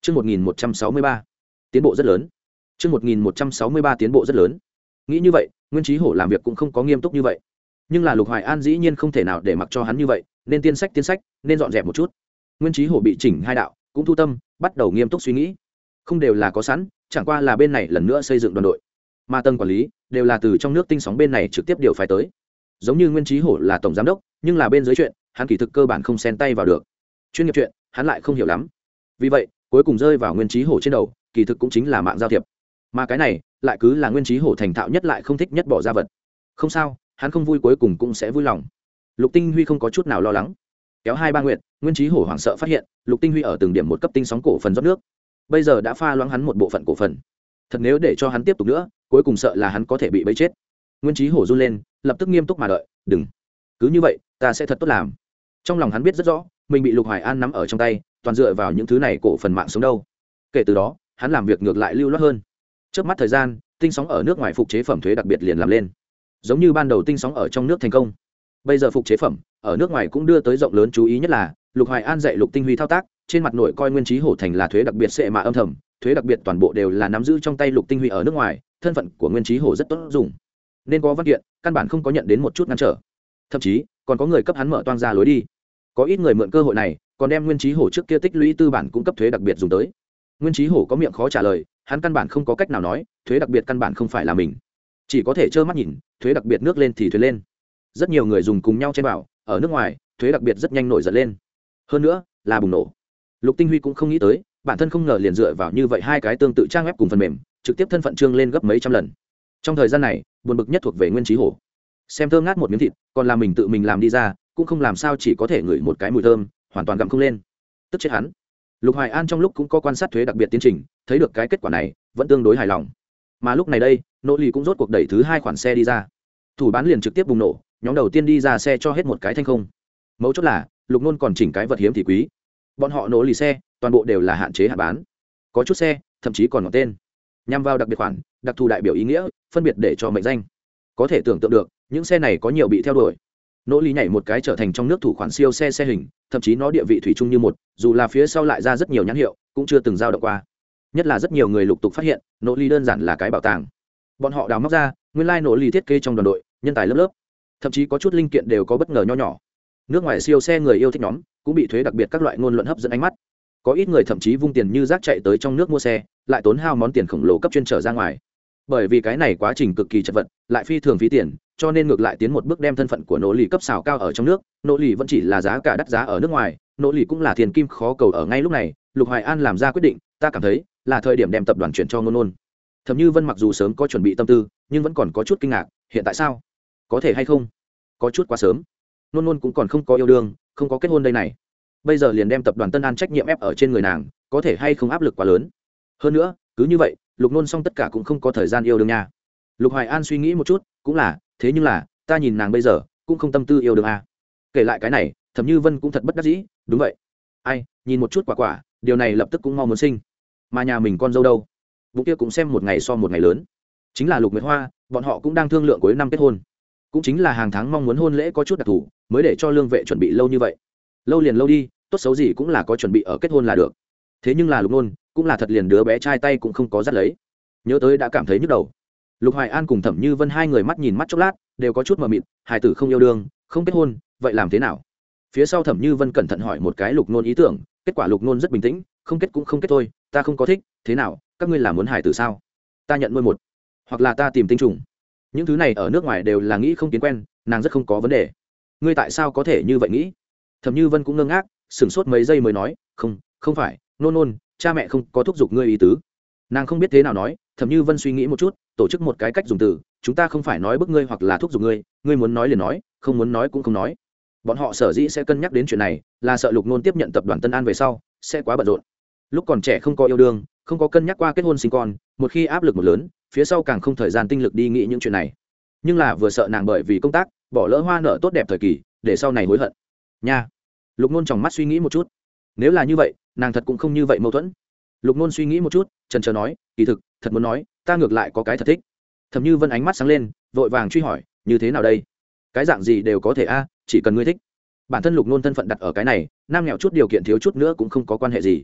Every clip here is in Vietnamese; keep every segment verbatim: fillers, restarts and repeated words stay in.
Chương một nghìn một trăm sáu mươi ba, tiến bộ rất lớn. Chương một nghìn một trăm sáu mươi ba tiến bộ rất lớn. Nghĩ như vậy, Nguyên Chí Hổ làm việc cũng không có nghiêm túc như vậy. Nhưng là Lục Hoài An dĩ nhiên không thể nào để mặc cho hắn như vậy, nên tiên sách tiên sách, nên dọn dẹp một chút. Nguyên Chí Hổ bị chỉnh hai đạo, cũng thu tâm, bắt đầu nghiêm túc suy nghĩ. Không đều là có sẵn, chẳng qua là bên này lần nữa xây dựng đoàn đội, mà tầng quản lý đều là từ trong nước tinh sóng bên này trực tiếp điều phái tới. Giống như Nguyên Chí Hổ là tổng giám đốc, nhưng là bên dưới chuyện, hắn kỳ thực cơ bản không xen tay vào được. Chuyên nghiệp chuyện, hắn lại không hiểu lắm. Vì vậy, cuối cùng rơi vào Nguyên Chí Hổ trên đầu, kỳ thực cũng chính là mạng giao thiệp. Mà cái này, lại cứ là Nguyên Chí Hổ thành thạo nhất lại không thích nhất bỏ ra vật. Không sao, hắn không vui cuối cùng cũng sẽ vui lòng. Lục Tinh Huy không có chút nào lo lắng. Kéo hai ba nguyện, Nguyên Chí Hổ hoảng sợ phát hiện, Lục Tinh Huy ở từng điểm một cấp tinh sóng cổ phần rót nước. Bây giờ đã pha loãng hắn một bộ phận cổ phần. Thật nếu để cho hắn tiếp tục nữa, cuối cùng sợ là hắn có thể bị bẫy chết. Nguyên Chí Hổ run lên, lập tức nghiêm túc mà đợi, "Đừng. Cứ như vậy, ta sẽ thật tốt làm." Trong lòng hắn biết rất rõ, mình bị Lục Hoài An nắm ở trong tay, toàn dựa vào những thứ này cổ phần mạng sống đâu. Kể từ đó, hắn làm việc ngược lại lưu loát hơn. Trước mắt thời gian, tinh sóng ở nước ngoài phục chế phẩm thuế đặc biệt liền làm lên. Giống như ban đầu tinh sóng ở trong nước thành công, bây giờ phục chế phẩm ở nước ngoài cũng đưa tới rộng lớn chú ý, nhất là Lục Hoài An dạy Lục Tinh Huy thao tác, trên mặt nội coi Nguyên Chí Hổ thành là thuế đặc biệt sẽ mà âm thầm, thuế đặc biệt toàn bộ đều là nắm giữ trong tay Lục Tinh Huy ở nước ngoài, thân phận của Nguyên Chí Hổ rất tốt dùng, nên có văn kiện, căn bản không có nhận đến một chút ngăn trở. Thậm chí, còn có người cấp hắn mở toang ra lối đi. Có ít người mượn cơ hội này, còn đem Nguyên Chí Hổ trước kia tích lũy tư bản cung cấp thuế đặc biệt dùng tới. Nguyên Chí Hổ có miệng khó trả lời, hắn căn bản không có cách nào nói, thuế đặc biệt căn bản không phải là mình, chỉ có thể trơ mắt nhìn, thuế đặc biệt nước lên thì thuế lên. Rất nhiều người dùng cùng nhau chen vào, ở nước ngoài, thuế đặc biệt rất nhanh nổi giận lên. Hơn nữa, là bùng nổ. Lục Tinh Huy cũng không nghĩ tới, bản thân không ngờ liền dựa vào như vậy hai cái tương tự trang web cùng phần mềm, trực tiếp thân phận trương lên gấp mấy trăm lần. Trong thời gian này, buồn bực nhất thuộc về Nguyên Chí Hổ. Xem thơm ngát một miếng thịt, còn là mình tự mình làm đi ra, cũng không làm sao chỉ có thể ngửi một cái mùi thơm, hoàn toàn gặm không lên. Tức chết hắn. Lục Hoài An trong lúc cũng có quan sát thuế đặc biệt tiến trình, thấy được cái kết quả này, vẫn tương đối hài lòng. Mà lúc này đây, nỗ lì cũng rốt cuộc đẩy thứ hai khoản xe đi ra. Thủ bán liền trực tiếp bùng nổ, nhóm đầu tiên đi ra xe cho hết một cái thanh không. Mấu chốt là, Lục Nôn còn chỉnh cái vật hiếm thì quý. Bọn họ nỗ lì xe, toàn bộ đều là hạn chế hạn bán. Có chút xe, thậm chí còn ngọt tên. Nhằm vào đặc biệt khoản, đặc thù đại biểu ý nghĩa, phân biệt để cho mệnh danh. Có thể tưởng tượng được, những xe này có nhiều bị theo đuổi. Nỗ lý nhảy một cái trở thành trong nước thủ khoản siêu xe xe hình, thậm chí nó địa vị thủy chung như một, dù là phía sau lại ra rất nhiều nhãn hiệu, cũng chưa từng giao động qua. Nhất là rất nhiều người lục tục phát hiện, nỗ lý đơn giản là cái bảo tàng. Bọn họ đào móc ra, nguyên lai nỗ lý thiết kế trong đoàn đội, nhân tài lớp lớp, thậm chí có chút linh kiện đều có bất ngờ nho nhỏ. Nước ngoài siêu xe người yêu thích nhóm, cũng bị thuế đặc biệt các loại ngôn luận hấp dẫn ánh mắt. Có ít người thậm chí vung tiền như rác chạy tới trong nước mua xe, lại tốn hao món tiền khổng lồ cấp chuyên trở ra ngoài. Bởi vì cái này quá trình cực kỳ chật vật, lại phi thường phí tiền, cho nên ngược lại tiến một bước đem thân phận của nỗ lì cấp xào cao ở trong nước. Nỗ lì vẫn chỉ là giá cả đắt giá ở nước ngoài, nỗ lì cũng là tiền kim khó cầu ở ngay lúc này. Lục Hoài An làm ra quyết định, ta cảm thấy là thời điểm đem tập đoàn chuyển cho Ngôn Nôn. Thẩm Như Vân mặc dù sớm có chuẩn bị tâm tư, nhưng vẫn còn có chút kinh ngạc, hiện tại sao? Có thể hay không? Có chút quá sớm. Ngôn Nôn cũng còn không có yêu đương, không có kết hôn đây này. Bây giờ liền đem tập đoàn Tân An trách nhiệm ép ở trên người nàng, có thể hay không áp lực quá lớn. Hơn nữa, cứ như vậy, Lục Nôn xong tất cả cũng không có thời gian yêu đương nha. Lục Hoài An suy nghĩ một chút, cũng là, thế nhưng là, ta nhìn nàng bây giờ, cũng không tâm tư yêu đương à. Kể lại cái này, Thẩm Như Vân cũng thật bất đắc dĩ, đúng vậy. Ai, nhìn một chút quả quả, điều này lập tức cũng mau muốn sinh. Mà nhà mình con dâu đâu? Bụng kia cũng xem một ngày so một ngày lớn. Chính là Lục Nguyệt Hoa, bọn họ cũng đang thương lượng cuối năm kết hôn. Cũng chính là hàng tháng mong muốn hôn lễ có chút đặc thù, mới để cho Lương Vệ chuẩn bị lâu như vậy. Lâu liền lâu đi, tốt xấu gì cũng là có chuẩn bị ở kết hôn là được. Thế nhưng là Lục Nôn, cũng là thật liền đứa bé trai tay cũng không có dắt lấy. Nhớ tới đã cảm thấy nhức đầu. Lục Hoài An cùng Thẩm Như Vân hai người mắt nhìn mắt chốc lát, đều có chút mờ mịt, hài tử không yêu đương, không kết hôn, vậy làm thế nào? Phía sau Thẩm Như Vân cẩn thận hỏi một cái Lục Nôn ý tưởng, kết quả Lục Nôn rất bình tĩnh, không kết cũng không kết thôi, ta không có thích, thế nào, các ngươi là muốn hài tử sao? Ta nhận nuôi một, hoặc là ta tìm tinh trùng. Những thứ này ở nước ngoài đều là nghĩ không kiến quen, nàng rất không có vấn đề. Ngươi tại sao có thể như vậy nghĩ? Thẩm Như Vân cũng ngơ ngác, sửng sốt mấy giây mới nói, không, không phải, Nôn Nôn, cha mẹ không có thúc giục ngươi ý tứ. Nàng không biết thế nào nói. Thẩm Như Vân suy nghĩ một chút, tổ chức một cái cách dùng từ, chúng ta không phải nói bức ngươi hoặc là thúc giục ngươi, ngươi muốn nói liền nói, không muốn nói cũng không nói. Bọn họ sở dĩ sẽ cân nhắc đến chuyện này, là sợ Lục Nôn tiếp nhận tập đoàn Tân An về sau sẽ quá bận rộn. Lúc còn trẻ không có yêu đương, không có cân nhắc qua kết hôn sinh con, một khi áp lực một lớn, phía sau càng không thời gian tinh lực đi nghĩ những chuyện này. Nhưng là vừa sợ nàng bởi vì công tác bỏ lỡ hoa nợ tốt đẹp thời kỳ, để sau này hối hận. Nha. Lục Nôn tròng mắt suy nghĩ một chút. Nếu là như vậy, nàng thật cũng không như vậy mâu thuẫn. Lục Nôn suy nghĩ một chút, chần chờ nói, kỳ thực, thật muốn nói, ta ngược lại có cái thật thích. Thẩm Như Vân ánh mắt sáng lên, vội vàng truy hỏi, như thế nào đây? Cái dạng gì đều có thể a, chỉ cần ngươi thích. Bản thân Lục Nôn thân phận đặt ở cái này, nam nghèo chút điều kiện thiếu chút nữa cũng không có quan hệ gì.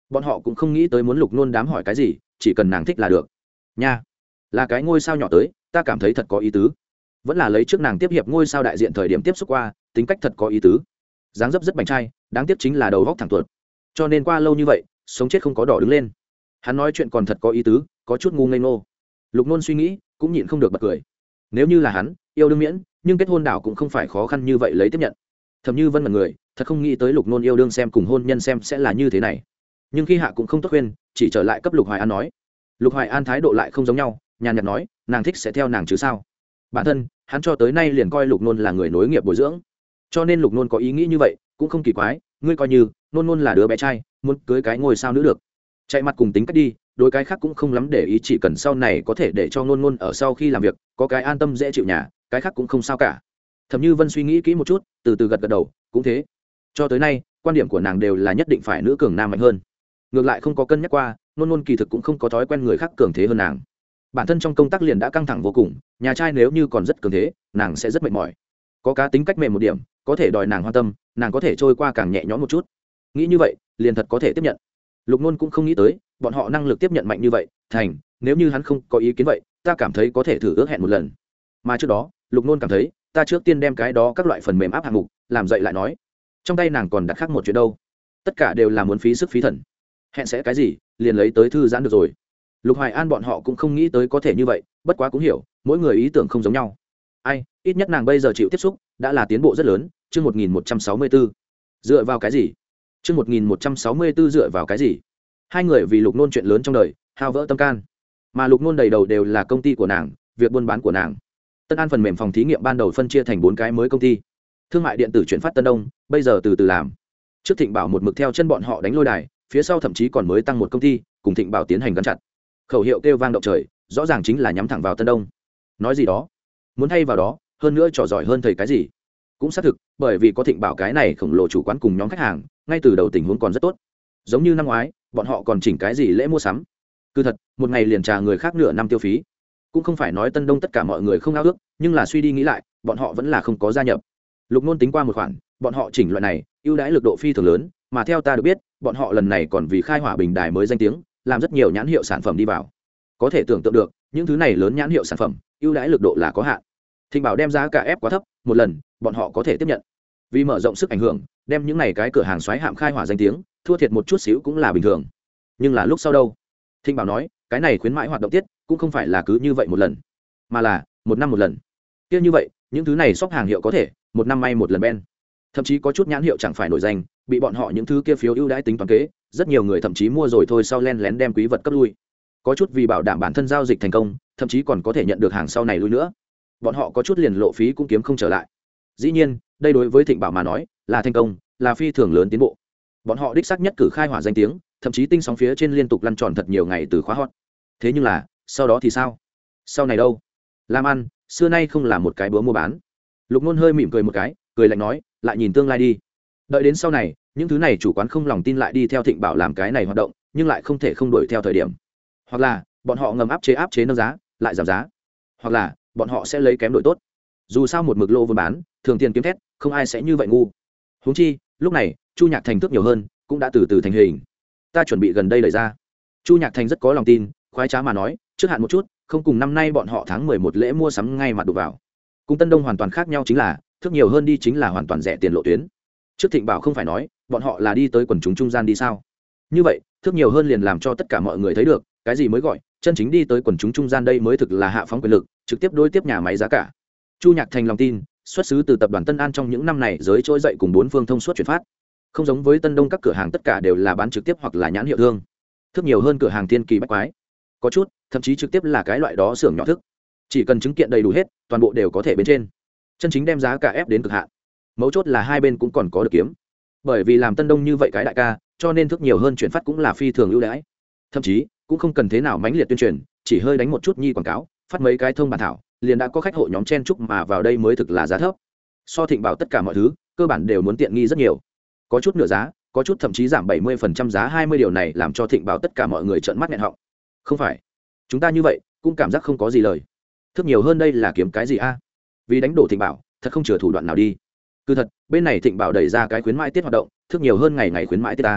bọn họ cũng không nghĩ tới muốn lục nôn đám hỏi cái gì, chỉ cần nàng thích là được nha. Là cái ngôi sao nhỏ tới, ta cảm thấy thật có ý tứ. Vẫn là lấy trước nàng tiếp hiệp ngôi sao đại diện thời điểm tiếp xúc qua, tính cách thật có ý tứ, dáng dấp rất bảnh trai, đáng tiếc chính là đầu góc thẳng tuột, cho nên qua lâu như vậy sống chết không có đỏ đứng lên. Hắn nói chuyện còn thật có ý tứ, có chút ngu ngây ngô. Lục nôn suy nghĩ cũng nhịn không được bật cười. Nếu như là hắn yêu đương miễn, nhưng kết hôn đảo cũng không phải khó khăn như vậy lấy tiếp nhận. Thẩm Như Vân là người thật không nghĩ tới lục nôn yêu đương xem cùng hôn nhân xem sẽ là như thế này, nhưng khi hạ cũng không tốt khuyên, chỉ trở lại cấp lục hoài an nói. Lục hoài an thái độ lại không giống nhau, nhàn nhạt nói nàng thích sẽ theo nàng chứ sao. Bản thân hắn cho tới nay liền coi lục nôn là người nối nghiệp bồi dưỡng, cho nên lục nôn có ý nghĩ như vậy cũng không kỳ quái. Ngươi coi như nôn nôn là đứa bé trai, muốn cưới cái ngôi sao nữa được, chạy mặt cùng tính cách đi, đối cái khác cũng không lắm để ý, chỉ cần sau này có thể để cho nôn nôn ở sau khi làm việc có cái an tâm dễ chịu nhà, cái khác cũng không sao cả. Thẩm Như Vân suy nghĩ kỹ một chút, từ từ gật gật đầu, cũng thế. Cho tới nay quan điểm của nàng đều là nhất định phải nữ cường nam mạnh hơn, ngược lại không có cân nhắc qua nôn nôn kỳ thực cũng không có thói quen người khác cường thế hơn nàng. Bản thân trong công tác liền đã căng thẳng vô cùng, nhà trai nếu như còn rất cường thế nàng sẽ rất mệt mỏi. Có cá tính cách mềm một điểm có thể đòi nàng quan tâm, nàng có thể trôi qua càng nhẹ nhõm một chút. Nghĩ như vậy liền thật có thể tiếp nhận. Lục nôn cũng không nghĩ tới bọn họ năng lực tiếp nhận mạnh như vậy. Thành nếu như hắn không có ý kiến vậy ta cảm thấy có thể thử ước hẹn một lần. Mà trước đó lục nôn cảm thấy ta trước tiên đem cái đó các loại phần mềm áp hạng mục làm dậy lại nói. Trong tay nàng còn đặt khác một chuyện đâu, tất cả đều là muốn phí sức phí thần. Hẹn sẽ cái gì liền lấy tới thư giãn được rồi. Lục Hoài An bọn họ cũng không nghĩ tới có thể như vậy, bất quá cũng hiểu mỗi người ý tưởng không giống nhau. Ai ít nhất nàng bây giờ chịu tiếp xúc đã là tiến bộ rất lớn. Chương một nghìn một trăm sáu mươi bốn dựa vào cái gì? Chương một nghìn một trăm sáu mươi bốn dựa vào cái gì? Hai người vì lục nôn chuyện lớn trong đời hao vỡ tâm can, mà lục nôn đầy đầu đều là công ty của nàng, việc buôn bán của nàng. Tân An phần mềm phòng thí nghiệm ban đầu phân chia thành bốn cái mới công ty. Thương mại điện tử chuyển phát Tân Đông bây giờ từ từ làm. Trước Thịnh Bảo một mực theo chân bọn họ đánh lôi đài, phía sau thậm chí còn mới tăng một công ty cùng Thịnh Bảo tiến hành gắn chặt. Khẩu hiệu kêu vang động trời, rõ ràng chính là nhắm thẳng vào Tân Đông. Nói gì đó muốn thay vào đó, hơn nữa trò giỏi hơn thầy cái gì cũng xác thực, bởi vì có Thịnh Bảo cái này khổng lồ chủ quán cùng nhóm khách hàng, ngay từ đầu tình huống còn rất tốt. Giống như năm ngoái bọn họ còn chỉnh cái gì lễ mua sắm, cứ thật một ngày liền trả người khác nửa năm tiêu phí. Cũng không phải nói Tân Đông tất cả mọi người không ao ước, nhưng là suy đi nghĩ lại bọn họ vẫn là không có gia nhập. Lục nôn tính qua một khoản, bọn họ chỉnh loại này ưu đãi lực độ phi thường lớn, mà theo ta được biết bọn họ lần này còn vì khai hỏa bình đài mới danh tiếng, làm rất nhiều nhãn hiệu sản phẩm đi vào. Có thể tưởng tượng được những thứ này lớn nhãn hiệu sản phẩm ưu đãi lực độ là có hạn. Thịnh Bảo đem giá cả ép quá thấp một lần bọn họ có thể tiếp nhận, vì mở rộng sức ảnh hưởng đem những này cái cửa hàng xoáy hạm khai hỏa danh tiếng thua thiệt một chút xíu cũng là bình thường. Nhưng là lúc sau đâu? Thịnh Bảo nói cái này khuyến mãi hoạt động tiết cũng không phải là cứ như vậy một lần, mà là một năm một lần. Kia như vậy những thứ này shop hàng hiệu có thể một năm may một lần ben, thậm chí có chút nhãn hiệu chẳng phải nổi danh bị bọn họ những thứ kia phiếu ưu đãi tính toán kế, rất nhiều người thậm chí mua rồi thôi sau len lén đem quý vật cấp lui. Có chút vì bảo đảm bản thân giao dịch thành công, thậm chí còn có thể nhận được hàng sau này lui nữa. Bọn họ có chút liền lộ phí cũng kiếm không trở lại. Dĩ nhiên đây đối với Thịnh Bảo mà nói là thành công, là phi thường lớn tiến bộ. Bọn họ đích xác nhất cử khai hỏa danh tiếng, thậm chí tinh sóng phía trên liên tục lăn tròn thật nhiều ngày từ khóa hot. Thế nhưng là sau đó thì sao? Sau này đâu? Làm ăn xưa nay không là một cái búa mua bán. Lục nôn hơi mỉm cười một cái, cười lạnh nói lại nhìn tương lai đi. Đợi đến sau này những thứ này chủ quán không lòng tin lại đi theo Thịnh Bảo làm cái này hoạt động, nhưng lại không thể không đuổi theo thời điểm, hoặc là bọn họ ngầm áp chế áp chế nâng giá lại giảm giá, hoặc là bọn họ sẽ lấy kém đổi tốt. Dù sao một mực lô buôn bán thường tiền kiếm thét, không ai sẽ như vậy ngu. Huống chi lúc này Chu Nhạc Thành thức nhiều hơn cũng đã từ từ thành hình. Ta chuẩn bị gần đây đẩy ra. Chu Nhạc Thành rất có lòng tin, khoái trá mà nói trước hạn một chút, không cùng năm nay bọn họ tháng mười một lễ mua sắm ngay mặt đụng vào. Cùng Tân Đông hoàn toàn khác nhau chính là thức nhiều hơn đi chính là hoàn toàn rẻ tiền lộ tuyến. Trước Thịnh Bảo không phải nói bọn họ là đi tới quần chúng trung gian đi sao? Như vậy thức nhiều hơn liền làm cho tất cả mọi người thấy được cái gì mới gọi chân chính đi tới quần chúng trung gian, đây mới thực là hạ phóng quyền lực, trực tiếp đối tiếp nhà máy giá cả. Chu Nhạc Thành lòng tin xuất xứ từ tập đoàn Tân An, trong những năm này giới trỗi dậy cùng bốn phương thông suốt chuyển phát, không giống với Tân Đông các cửa hàng tất cả đều là bán trực tiếp hoặc là nhãn hiệu thương. Thức nhiều hơn cửa hàng tiên kỳ bách quái, có chút thậm chí trực tiếp là cái loại đó xưởng nhỏ thức, chỉ cần chứng kiện đầy đủ hết toàn bộ đều có thể bên trên, chân chính đem giá cả ép đến cực hạn. Mấu chốt là hai bên cũng còn có được kiếm, bởi vì làm Tân Đông như vậy cái đại ca, cho nên thức nhiều hơn chuyển phát cũng là phi thường ưu đãi, thậm chí cũng không cần thế nào mãnh liệt tuyên truyền, chỉ hơi đánh một chút nhi quảng cáo, phát mấy cái thông bản thảo liền đã có khách hộ nhóm chen chúc mà vào đây mới thực là giá thấp. So Thịnh Bảo tất cả mọi thứ cơ bản đều muốn tiện nghi rất nhiều, có chút nửa giá, có chút thậm chí giảm bảy mươi phần trăm giá hai mươi, điều này làm cho Thịnh Bảo tất cả mọi người trợn mắt nghẹn họng. Không phải chúng ta như vậy cũng cảm giác không có gì lời, thức nhiều hơn đây là kiếm cái gì a? Vì đánh đổ Thịnh Bảo thật không chừa thủ đoạn nào đi. Cứ thật bên này Thịnh Bảo đẩy ra cái khuyến mãi tiết hoạt động, thức nhiều hơn ngày ngày khuyến mãi tiết ta.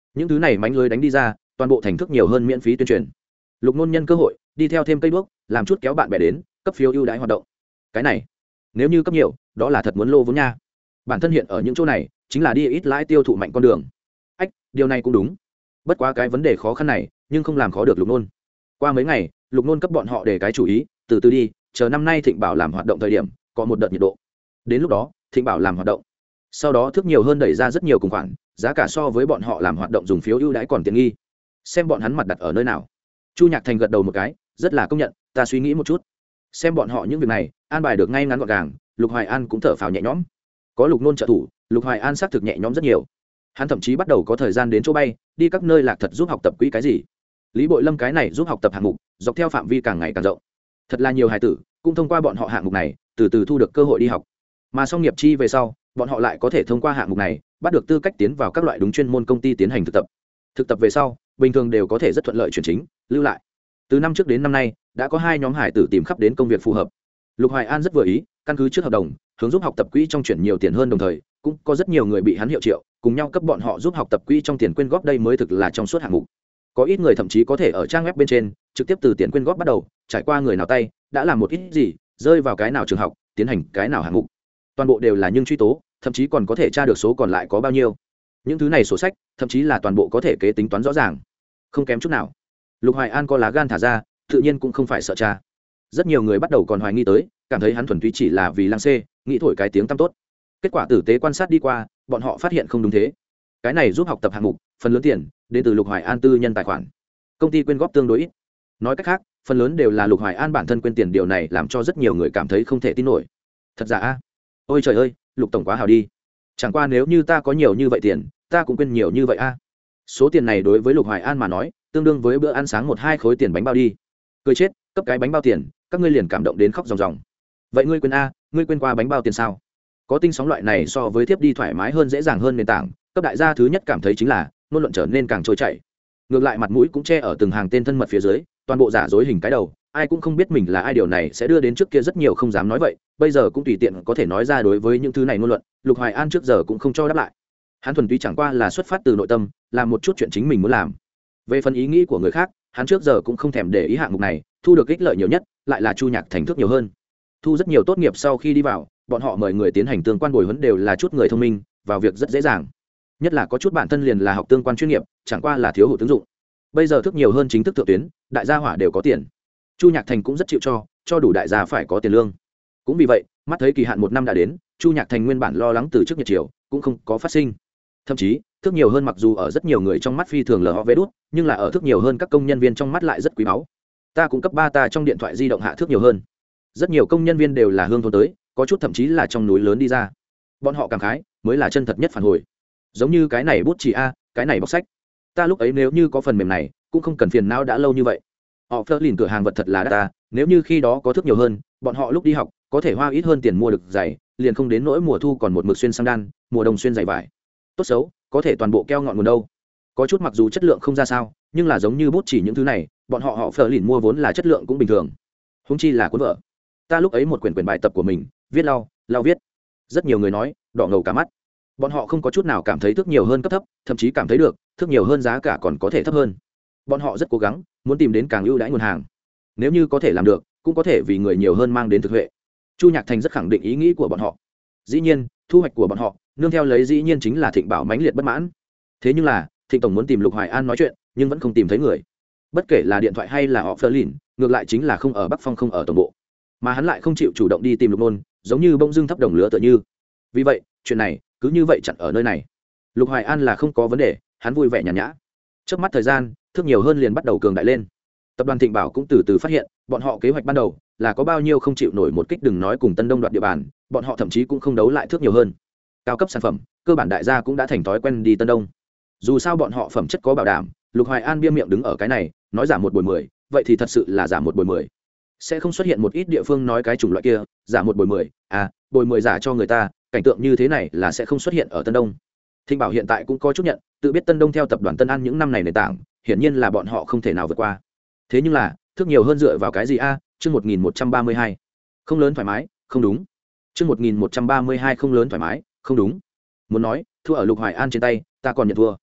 những thứ này mánh lưới đánh đi ra toàn bộ thành thức nhiều hơn miễn phí tuyên truyền. Lục Nôn nhân cơ hội đi theo thêm cây đuốc, làm chút kéo bạn bè đến cấp phiếu ưu đãi hoạt động. Cái này nếu như cấp nhiều đó là thật muốn lô vốn nha. Bản thân hiện ở những chỗ này chính là đi ít lãi tiêu thụ mạnh con đường. Ách, điều này cũng đúng. Bất quá cái vấn đề khó khăn này nhưng không làm khó được Lục Nôn. Qua mấy ngày Lục Nôn cấp bọn họ để cái chủ ý, từ từ đi, chờ năm nay Thịnh Bảo làm hoạt động thời điểm có một đợt nhiệt độ, đến lúc đó Thịnh Bảo làm hoạt động, sau đó thức nhiều hơn đẩy ra rất nhiều cùng khoản, giá cả so với bọn họ làm hoạt động dùng phiếu ưu đãi còn tiện nghi, xem bọn hắn mặt đặt ở nơi nào. Chu Nhạc Thành gật đầu một cái, rất là công nhận, ta suy nghĩ một chút. Xem bọn họ những việc này an bài được ngay ngắn gọn gàng, Lục Hoài An cũng thở phào nhẹ nhõm. Có Lục Nôn trợ thủ, Lục Hoài An xác thực nhẹ nhõm rất nhiều. Hắn thậm chí bắt đầu có thời gian đến chỗ bay, đi các nơi lạc thật giúp học tập quỹ cái gì. Lý Bội Lâm cái này giúp học tập hạng mục, dọc theo phạm vi càng ngày càng rộng. Thật là nhiều hài tử cũng thông qua bọn họ hạng mục này từ từ thu được cơ hội đi học, mà xong nghiệp chi về sau bọn họ lại có thể thông qua hạng mục này bắt được tư cách tiến vào các loại đúng chuyên môn công ty tiến hành thực tập. Thực tập về sau bình thường đều có thể rất thuận lợi chuyển chính lưu lại. Từ năm trước đến năm nay đã có hai nhóm hải tử tìm khắp đến công việc phù hợp. Lục Hoài An rất vừa ý, căn cứ trước hợp đồng hướng giúp học tập quỹ trong chuyển nhiều tiền hơn, đồng thời cũng có rất nhiều người bị hắn hiệu triệu cùng nhau cấp bọn họ giúp học tập quỹ trong tiền quyên góp, đây mới thực là trong suốt hạng mục. Có ít người thậm chí có thể ở trang web bên trên trực tiếp từ tiền quyên góp bắt đầu, trải qua người nào tay đã làm một ít gì, rơi vào cái nào trường học tiến hành cái nào hạng mục, toàn bộ đều là nhưng truy tố, thậm chí còn có thể tra được số còn lại có bao nhiêu. Những thứ này sổ sách thậm chí là toàn bộ có thể kế tính toán rõ ràng, không kém chút nào. Lục Hoài An có lá gan thả ra, tự nhiên cũng không phải sợ cha. Rất nhiều người bắt đầu còn hoài nghi tới, cảm thấy hắn thuần túy chỉ là vì lăng xê, nghĩ thổi cái tiếng tăm tốt. Kết quả tử tế quan sát đi qua, bọn họ phát hiện không đúng thế. Cái này giúp học tập hạng mục phần lớn tiền đến từ Lục Hoài An tư nhân tài khoản, công ty quyên góp tương đối ít. Nói cách khác, phần lớn đều là Lục Hoài An bản thân quyên tiền, điều này làm cho rất nhiều người cảm thấy không thể tin nổi. Thật giả a? Ôi trời ơi, Lục tổng quá hào đi. Chẳng qua nếu như ta có nhiều như vậy tiền, ta cũng quyên nhiều như vậy a. Số tiền này đối với Lục Hoài An mà nói, tương đương với bữa ăn sáng một hai khối tiền bánh bao đi. Cười chết, cấp cái bánh bao tiền, các ngươi liền cảm động đến khóc ròng ròng. Vậy ngươi quyên a, ngươi quyên qua bánh bao tiền sao? Có tinh sóng loại này so với tiếp đi thoải mái hơn, dễ dàng hơn nền tảng, cấp đại gia thứ nhất cảm thấy chính là ngôn luận trở nên càng trôi chảy. Ngược lại mặt mũi cũng che ở từng hàng tên thân mật phía dưới, toàn bộ giả dối hình cái đầu, ai cũng không biết mình là ai, điều này sẽ đưa đến trước kia rất nhiều không dám nói vậy, bây giờ cũng tùy tiện có thể nói ra. đối với những thứ này ngôn luận, Lục Hoài An trước giờ cũng không cho đáp lại. Hắn thuần túy chẳng qua là xuất phát từ nội tâm, làm một chút chuyện chính mình muốn làm. Về phần ý nghĩ của người khác, hắn trước giờ cũng không thèm để ý. Hạng mục này thu được ích lợi nhiều nhất lại là Chu Nhạc Thành thức nhiều hơn. Thu rất nhiều tốt nghiệp sau khi đi vào, bọn họ mời người tiến hành tương quan bồi huấn đều là chút người thông minh, vào việc rất dễ dàng. Nhất là có chút bản thân liền là học tương quan chuyên nghiệp, chẳng qua là thiếu hụt ứng dụng. Bây giờ thức nhiều hơn chính thức thượng tuyến, đại gia hỏa đều có tiền. Chu Nhạc Thành cũng rất chịu cho, cho đủ đại gia phải có tiền lương. Cũng vì vậy, mắt thấy kỳ hạn một năm đã đến, Chu Nhạc Thành nguyên bản lo lắng từ trước nhiệt chiều cũng không có phát sinh. Thậm chí, thức nhiều hơn mặc dù ở rất nhiều người trong mắt phi thường lờ ho vé đút, nhưng là ở thức nhiều hơn các công nhân viên trong mắt lại rất quý báu. Ta cũng cấp ba ta trong điện thoại di động hạ thức nhiều hơn. Rất nhiều công nhân viên đều là hương thôn tới, có chút thậm chí là trong núi lớn đi ra. Bọn họ cảm khái, mới là chân thật nhất phản hồi. Giống như cái này bút chỉ a, cái này bọc sách. Ta lúc ấy nếu như có phần mềm này, cũng không cần phiền não đã lâu như vậy. Họ phơ lìn cửa hàng vật thật là đắt ta, nếu như khi đó có thức nhiều hơn, bọn họ lúc đi học có thể hoa ít hơn tiền mua được giày, liền không đến nỗi mùa thu còn một mực xuyên sang đan, mùa đông xuyên giày vải. Tốt xấu có thể toàn bộ keo ngọn nguồn đâu. Có chút mặc dù chất lượng không ra sao, nhưng là giống như bút chỉ những thứ này, bọn họ họ phơ lìn mua vốn là chất lượng cũng bình thường. Huống chi là cuốn vở. Ta lúc ấy một quyển quyển bài tập của mình, viết lau, lau viết. Rất nhiều người nói, đỏ ngầu cả mắt. Bọn họ không có chút nào cảm thấy thức nhiều hơn cấp thấp, thậm chí cảm thấy được, thức nhiều hơn giá cả còn có thể thấp hơn. Bọn họ rất cố gắng, muốn tìm đến càng ưu đãi nguồn hàng. Nếu như có thể làm được, cũng có thể vì người nhiều hơn mang đến thực huệ. Chu Nhạc Thành rất khẳng định ý nghĩ của bọn họ. Dĩ nhiên, thu hoạch của bọn họ, nương theo lấy dĩ nhiên chính là Thịnh Bảo mãnh liệt bất mãn. Thế nhưng là, Thịnh tổng muốn tìm Lục Hoài An nói chuyện, nhưng vẫn không tìm thấy người. Bất kể là điện thoại hay là họ Fleur, ngược lại chính là không ở Bắc Phong, không ở tổng bộ. Mà hắn lại không chịu chủ động đi tìm Lục Nôn, giống như bông dưng thấp đồng lứa tựa như. Vì vậy, chuyện này cứ như vậy chặn ở nơi này. Lục Hoài An là không có vấn đề, hắn vui vẻ nhàn nhã. Trước mắt thời gian, thức nhiều hơn liền bắt đầu cường đại lên. Tập đoàn Thịnh Bảo cũng từ từ phát hiện, bọn họ kế hoạch ban đầu là có bao nhiêu không chịu nổi một kích, đừng nói cùng Tân Đông đoạt địa bàn, bọn họ thậm chí cũng không đấu lại thước nhiều hơn. Cao cấp sản phẩm, cơ bản đại gia cũng đã thành thói quen đi Tân Đông. Dù sao bọn họ phẩm chất có bảo đảm, Lục Hoài An bia miệng đứng ở cái này, nói giảm một bồi mười, vậy thì thật sự là giảm một bồi mười. Sẽ không xuất hiện một ít địa phương nói cái chủng loại kia, giảm một bồi mười, à, bồi mười giả cho người ta, cảnh tượng như thế này là sẽ không xuất hiện ở Tân Đông. Thịnh Bảo hiện tại cũng có chút nhận, tự biết Tân Đông theo tập đoàn Tân An những năm này nền tảng, hiển nhiên là bọn họ không thể nào vượt qua. Thế nhưng là, thức nhiều hơn dựa vào cái gì a? À? Chương một nghìn một trăm ba mươi hai. Không lớn thoải mái, không đúng. Chương một nghìn một trăm ba mươi hai không lớn thoải mái, không đúng. Muốn nói, thua ở Lục Hoài An trên tay, ta còn nhận thua.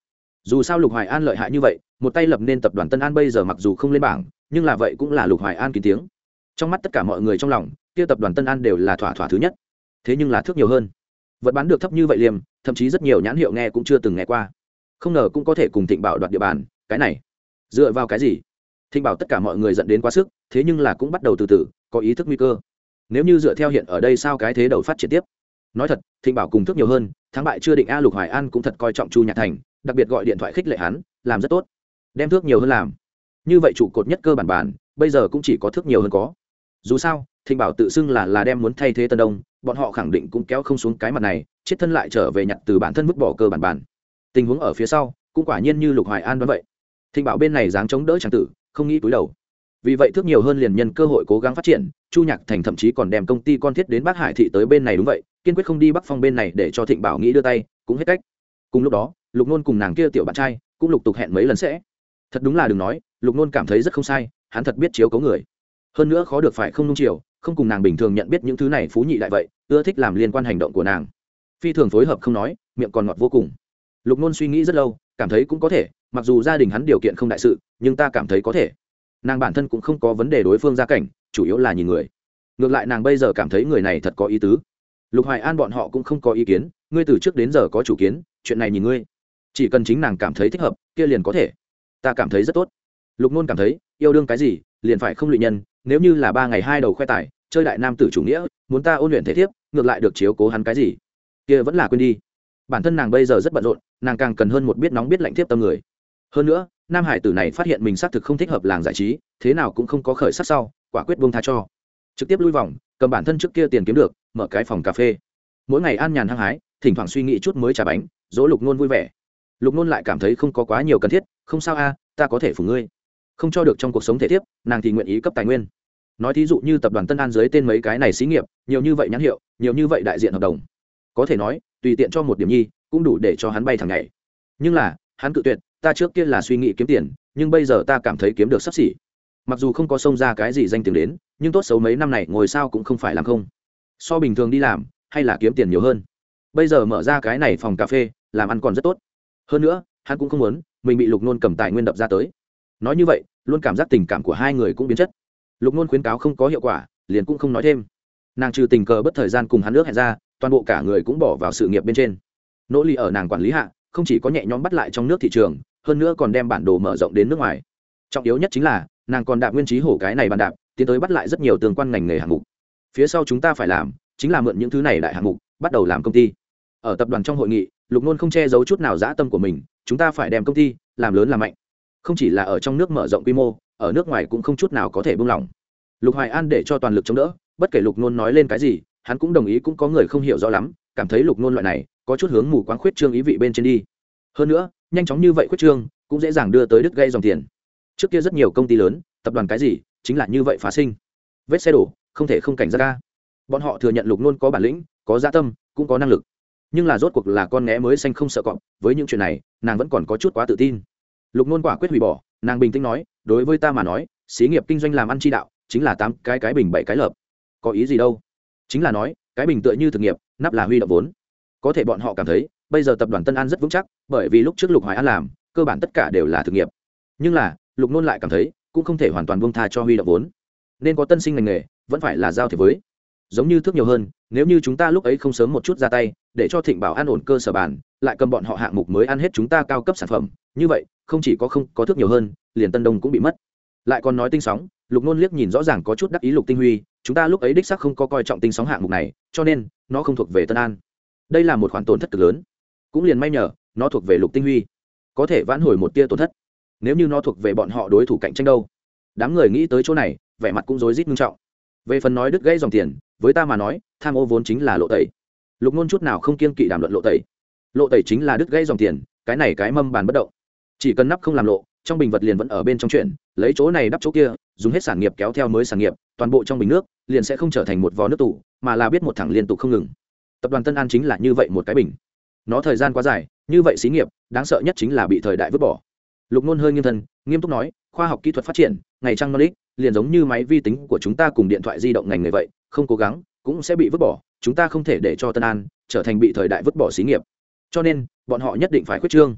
Dù sao Lục Hoài An lợi hại như vậy, một tay lập nên tập đoàn Tân An bây giờ mặc dù không lên bảng, nhưng là vậy cũng là Lục Hoài An kín tiếng. Trong mắt tất cả mọi người trong lòng, kia tập đoàn Tân An đều là thỏa thỏa thứ nhất. Thế nhưng là thước nhiều hơn. Vật bán được thấp như vậy liềm, thậm chí rất nhiều nhãn hiệu nghe cũng chưa từng nghe qua. Không ngờ cũng có thể cùng Thịnh Bảo đoạt địa bàn, cái này dựa vào cái gì? Thịnh Bảo tất cả mọi người giận đến quá sức, thế nhưng là cũng bắt đầu từ từ có ý thức nguy cơ. Nếu như dựa theo hiện ở đây sao cái thế đầu phát triển tiếp? Nói thật, Thịnh Bảo cùng thước nhiều hơn, thắng bại chưa định a. Lục Hoài An cũng thật coi trọng Chu Nhạc Thành, đặc biệt gọi điện thoại khích lệ hắn, làm rất tốt. Đem thước nhiều hơn làm. Như vậy trụ cột nhất cơ bản bản, bây giờ cũng chỉ có thước nhiều hơn có. Dù sao, Thịnh Bảo tự xưng là là đem muốn thay thế Tân Đông, bọn họ khẳng định cũng kéo không xuống cái mặt này, chết thân lại trở về nhặt từ bản thân vứt bỏ cơ bản bản. Tình huống ở phía sau, cũng quả nhiên như Lục Hoài An đoán vậy. Thịnh Bảo bên này dáng chống đỡ chẳng tử, không nghĩ túi đầu. Vì vậy thước nhiều hơn liền nhân cơ hội cố gắng phát triển, Chu Nhạc Thành thậm chí còn đem công ty con thiết đến Bắc Hải thị tới bên này đúng vậy, kiên quyết không đi Bắc Phong bên này để cho Thịnh Bảo nghĩ đưa tay, cũng hết cách. Cùng lúc đó, Lục Nôn cùng nàng kia tiểu bạn trai cũng lục tục hẹn mấy lần sẽ. Thật đúng là đừng nói, Lục Nôn cảm thấy rất không sai, hắn thật biết chiếu cố người. Hơn nữa khó được phải không nung chiều, không cùng nàng bình thường nhận biết những thứ này phú nhị đại vậy, ưa thích làm liên quan hành động của nàng. Phi thường phối hợp không nói, miệng còn ngọt vô cùng. Lục Nôn suy nghĩ rất lâu, cảm thấy cũng có thể, mặc dù gia đình hắn điều kiện không đại sự, nhưng ta cảm thấy có thể. Nàng bản thân cũng không có vấn đề đối phương gia cảnh, chủ yếu là nhìn người. Ngược lại nàng bây giờ cảm thấy người này thật có ý tứ. Lục Hoài An bọn họ cũng không có ý kiến, ngươi từ trước đến giờ có chủ kiến, chuyện này nhìn ngươi. Chỉ cần chính nàng cảm thấy thích hợp, kia liền có thể. Ta cảm thấy rất tốt. Lục Nôn cảm thấy, yêu đương cái gì, liền phải không lụy nhân, nếu như là ba ngày hai đầu khoe tài, chơi đại nam tử chủ nghĩa, muốn ta ôn luyện thể thiếp, ngược lại được chiếu cố hắn cái gì, kia vẫn là quên đi. Bản thân nàng bây giờ rất bận rộn, nàng càng cần hơn một biết nóng biết lạnh thiếp tâm người. Hơn nữa, nam hải tử này phát hiện mình xác thực không thích hợp làng giải trí, thế nào cũng không có khởi sắc sau, quả quyết buông tha cho. Trực tiếp lui vòng, cầm bản thân trước kia tiền kiếm được, mở cái phòng cà phê. Mỗi ngày an nhàn hăng hái, thỉnh thoảng suy nghĩ chút mới trà bánh, dỗ Lục Nôn vui vẻ. Lục Nôn lại cảm thấy không có quá nhiều cần thiết, không sao a, ta có thể phụ ngươi. Không cho được trong cuộc sống thể tiếp, nàng thì nguyện ý cấp tài nguyên. Nói thí dụ như tập đoàn Tân An dưới tên mấy cái này xí nghiệp, nhiều như vậy nhãn hiệu, nhiều như vậy đại diện hợp đồng. Có thể nói, tùy tiện cho một điểm nhi, cũng đủ để cho hắn bay thẳng nhảy. Nhưng là, hắn cự tuyệt, ta trước kia là suy nghĩ kiếm tiền, nhưng bây giờ ta cảm thấy kiếm được sắp xỉ. Mặc dù không có xông ra cái gì danh tiếng đến, nhưng tốt xấu mấy năm này ngồi sao cũng không phải làm không. So bình thường đi làm, hay là kiếm tiền nhiều hơn. Bây giờ mở ra cái này phòng cà phê, làm ăn còn rất tốt. Hơn nữa, hắn cũng không muốn mình bị Lục Nôn cầm tài nguyên đập ra tới. Nói như vậy, luôn cảm giác tình cảm của hai người cũng biến chất. Lục Nôn khuyến cáo không có hiệu quả, liền cũng không nói thêm. Nàng trừ tình cờ bất thời gian cùng hắn nước hẹn ra, toàn bộ cả người cũng bỏ vào sự nghiệp bên trên. Nỗ lực ở nàng quản lý hạ, không chỉ có nhẹ nhõm bắt lại trong nước thị trường, hơn nữa còn đem bản đồ mở rộng đến nước ngoài. Trọng yếu nhất chính là, nàng còn đạp nguyên trí hổ cái này bàn đạp, tiến tới bắt lại rất nhiều tương quan ngành nghề hạng mục. Phía sau chúng ta phải làm, chính là mượn những thứ này đại hạng mục, bắt đầu làm công ty. Ở tập đoàn trong hội nghị, Lục Nôn không che giấu chút nào dã tâm của mình, chúng ta phải đem công ty làm lớn làm mạnh. Không chỉ là ở trong nước mở rộng quy mô, ở nước ngoài cũng không chút nào có thể buông lỏng. Lục Hoài An để cho toàn lực chống đỡ, bất kể Lục Nôn nói lên cái gì, hắn cũng đồng ý, cũng có người không hiểu rõ lắm, cảm thấy Lục Nôn loại này có chút hướng mù quáng khuyết trương ý vị bên trên đi. Hơn nữa, nhanh chóng như vậy khuyết trương, cũng dễ dàng đưa tới đứt gây dòng tiền. Trước kia rất nhiều công ty lớn, tập đoàn cái gì, chính là như vậy phá sinh. Vết xe đổ, không thể không cảnh giác ca. Bọn họ thừa nhận Lục Nôn có bản lĩnh, có dã tâm, cũng có năng lực. Nhưng là rốt cuộc là con nghé mới xanh không sợ cọp, với những chuyện này, nàng vẫn còn có chút quá tự tin. Lục Nôn quả quyết hủy bỏ, nàng bình tĩnh nói, đối với ta mà nói, xí nghiệp kinh doanh làm ăn chi đạo, chính là tám cái cái bình bảy cái lợp. Có ý gì đâu? Chính là nói, cái bình tựa như thực nghiệp, nắp là huy động vốn. Có thể bọn họ cảm thấy, bây giờ tập đoàn Tân An rất vững chắc, bởi vì lúc trước Lục Hoài An làm, cơ bản tất cả đều là thực nghiệp. Nhưng là, Lục Nôn lại cảm thấy, cũng không thể hoàn toàn buông tha cho huy động vốn. Nên có tân sinh ngành nghề, vẫn phải là giao thiệp với. Giống như thước nhiều hơn, nếu như chúng ta lúc ấy không sớm một chút ra tay, để cho Thịnh Bảo an ổn cơ sở bàn, lại cầm bọn họ hạng mục mới ăn hết chúng ta cao cấp sản phẩm, như vậy, không chỉ có không có thước nhiều hơn, liền Tân Đông cũng bị mất. Lại còn nói tinh sóng, Lục Nôn liếc nhìn rõ ràng có chút đắc ý Lục Tinh Huy, chúng ta lúc ấy đích xác không có coi trọng tinh sóng hạng mục này, cho nên nó không thuộc về Tân An. Đây là một khoản tổn thất cực lớn, cũng liền may nhờ nó thuộc về Lục Tinh Huy, có thể vãn hồi một tia tổn thất. Nếu như nó thuộc về bọn họ đối thủ cạnh tranh đâu? Đám người nghĩ tới chỗ này, vẻ mặt cũng rối rít nghiêm trọng. Về phần nói đứt gãy dòng tiền, với ta mà nói, tham ô vốn chính là lộ tẩy. Lục Nôn chút nào không kiêng kỵ đàm luận lộ tẩy. Lộ tẩy chính là đứt gãy dòng tiền, cái này cái mâm bàn bất động. Chỉ cần nắp không làm lộ, trong bình vật liền vẫn ở bên trong chuyện, lấy chỗ này đắp chỗ kia, dùng hết sản nghiệp kéo theo mới sản nghiệp, toàn bộ trong bình nước liền sẽ không trở thành một vò nước tủ, mà là biết một thẳng liên tục không ngừng. Tập đoàn Tân An chính là như vậy một cái bình. Nó thời gian quá dài, như vậy xí nghiệp, đáng sợ nhất chính là bị thời đại vứt bỏ. Lục Nôn hơi nghiêm thân, nghiêm túc nói, khoa học kỹ thuật phát triển, ngày trăng non ít, liền giống như máy vi tính của chúng ta cùng điện thoại di động ngành nghề vậy, không cố gắng cũng sẽ bị vứt bỏ, chúng ta không thể để cho Tân An trở thành bị thời đại vứt bỏ xí nghiệp. Cho nên, bọn họ nhất định phải khuyết trương.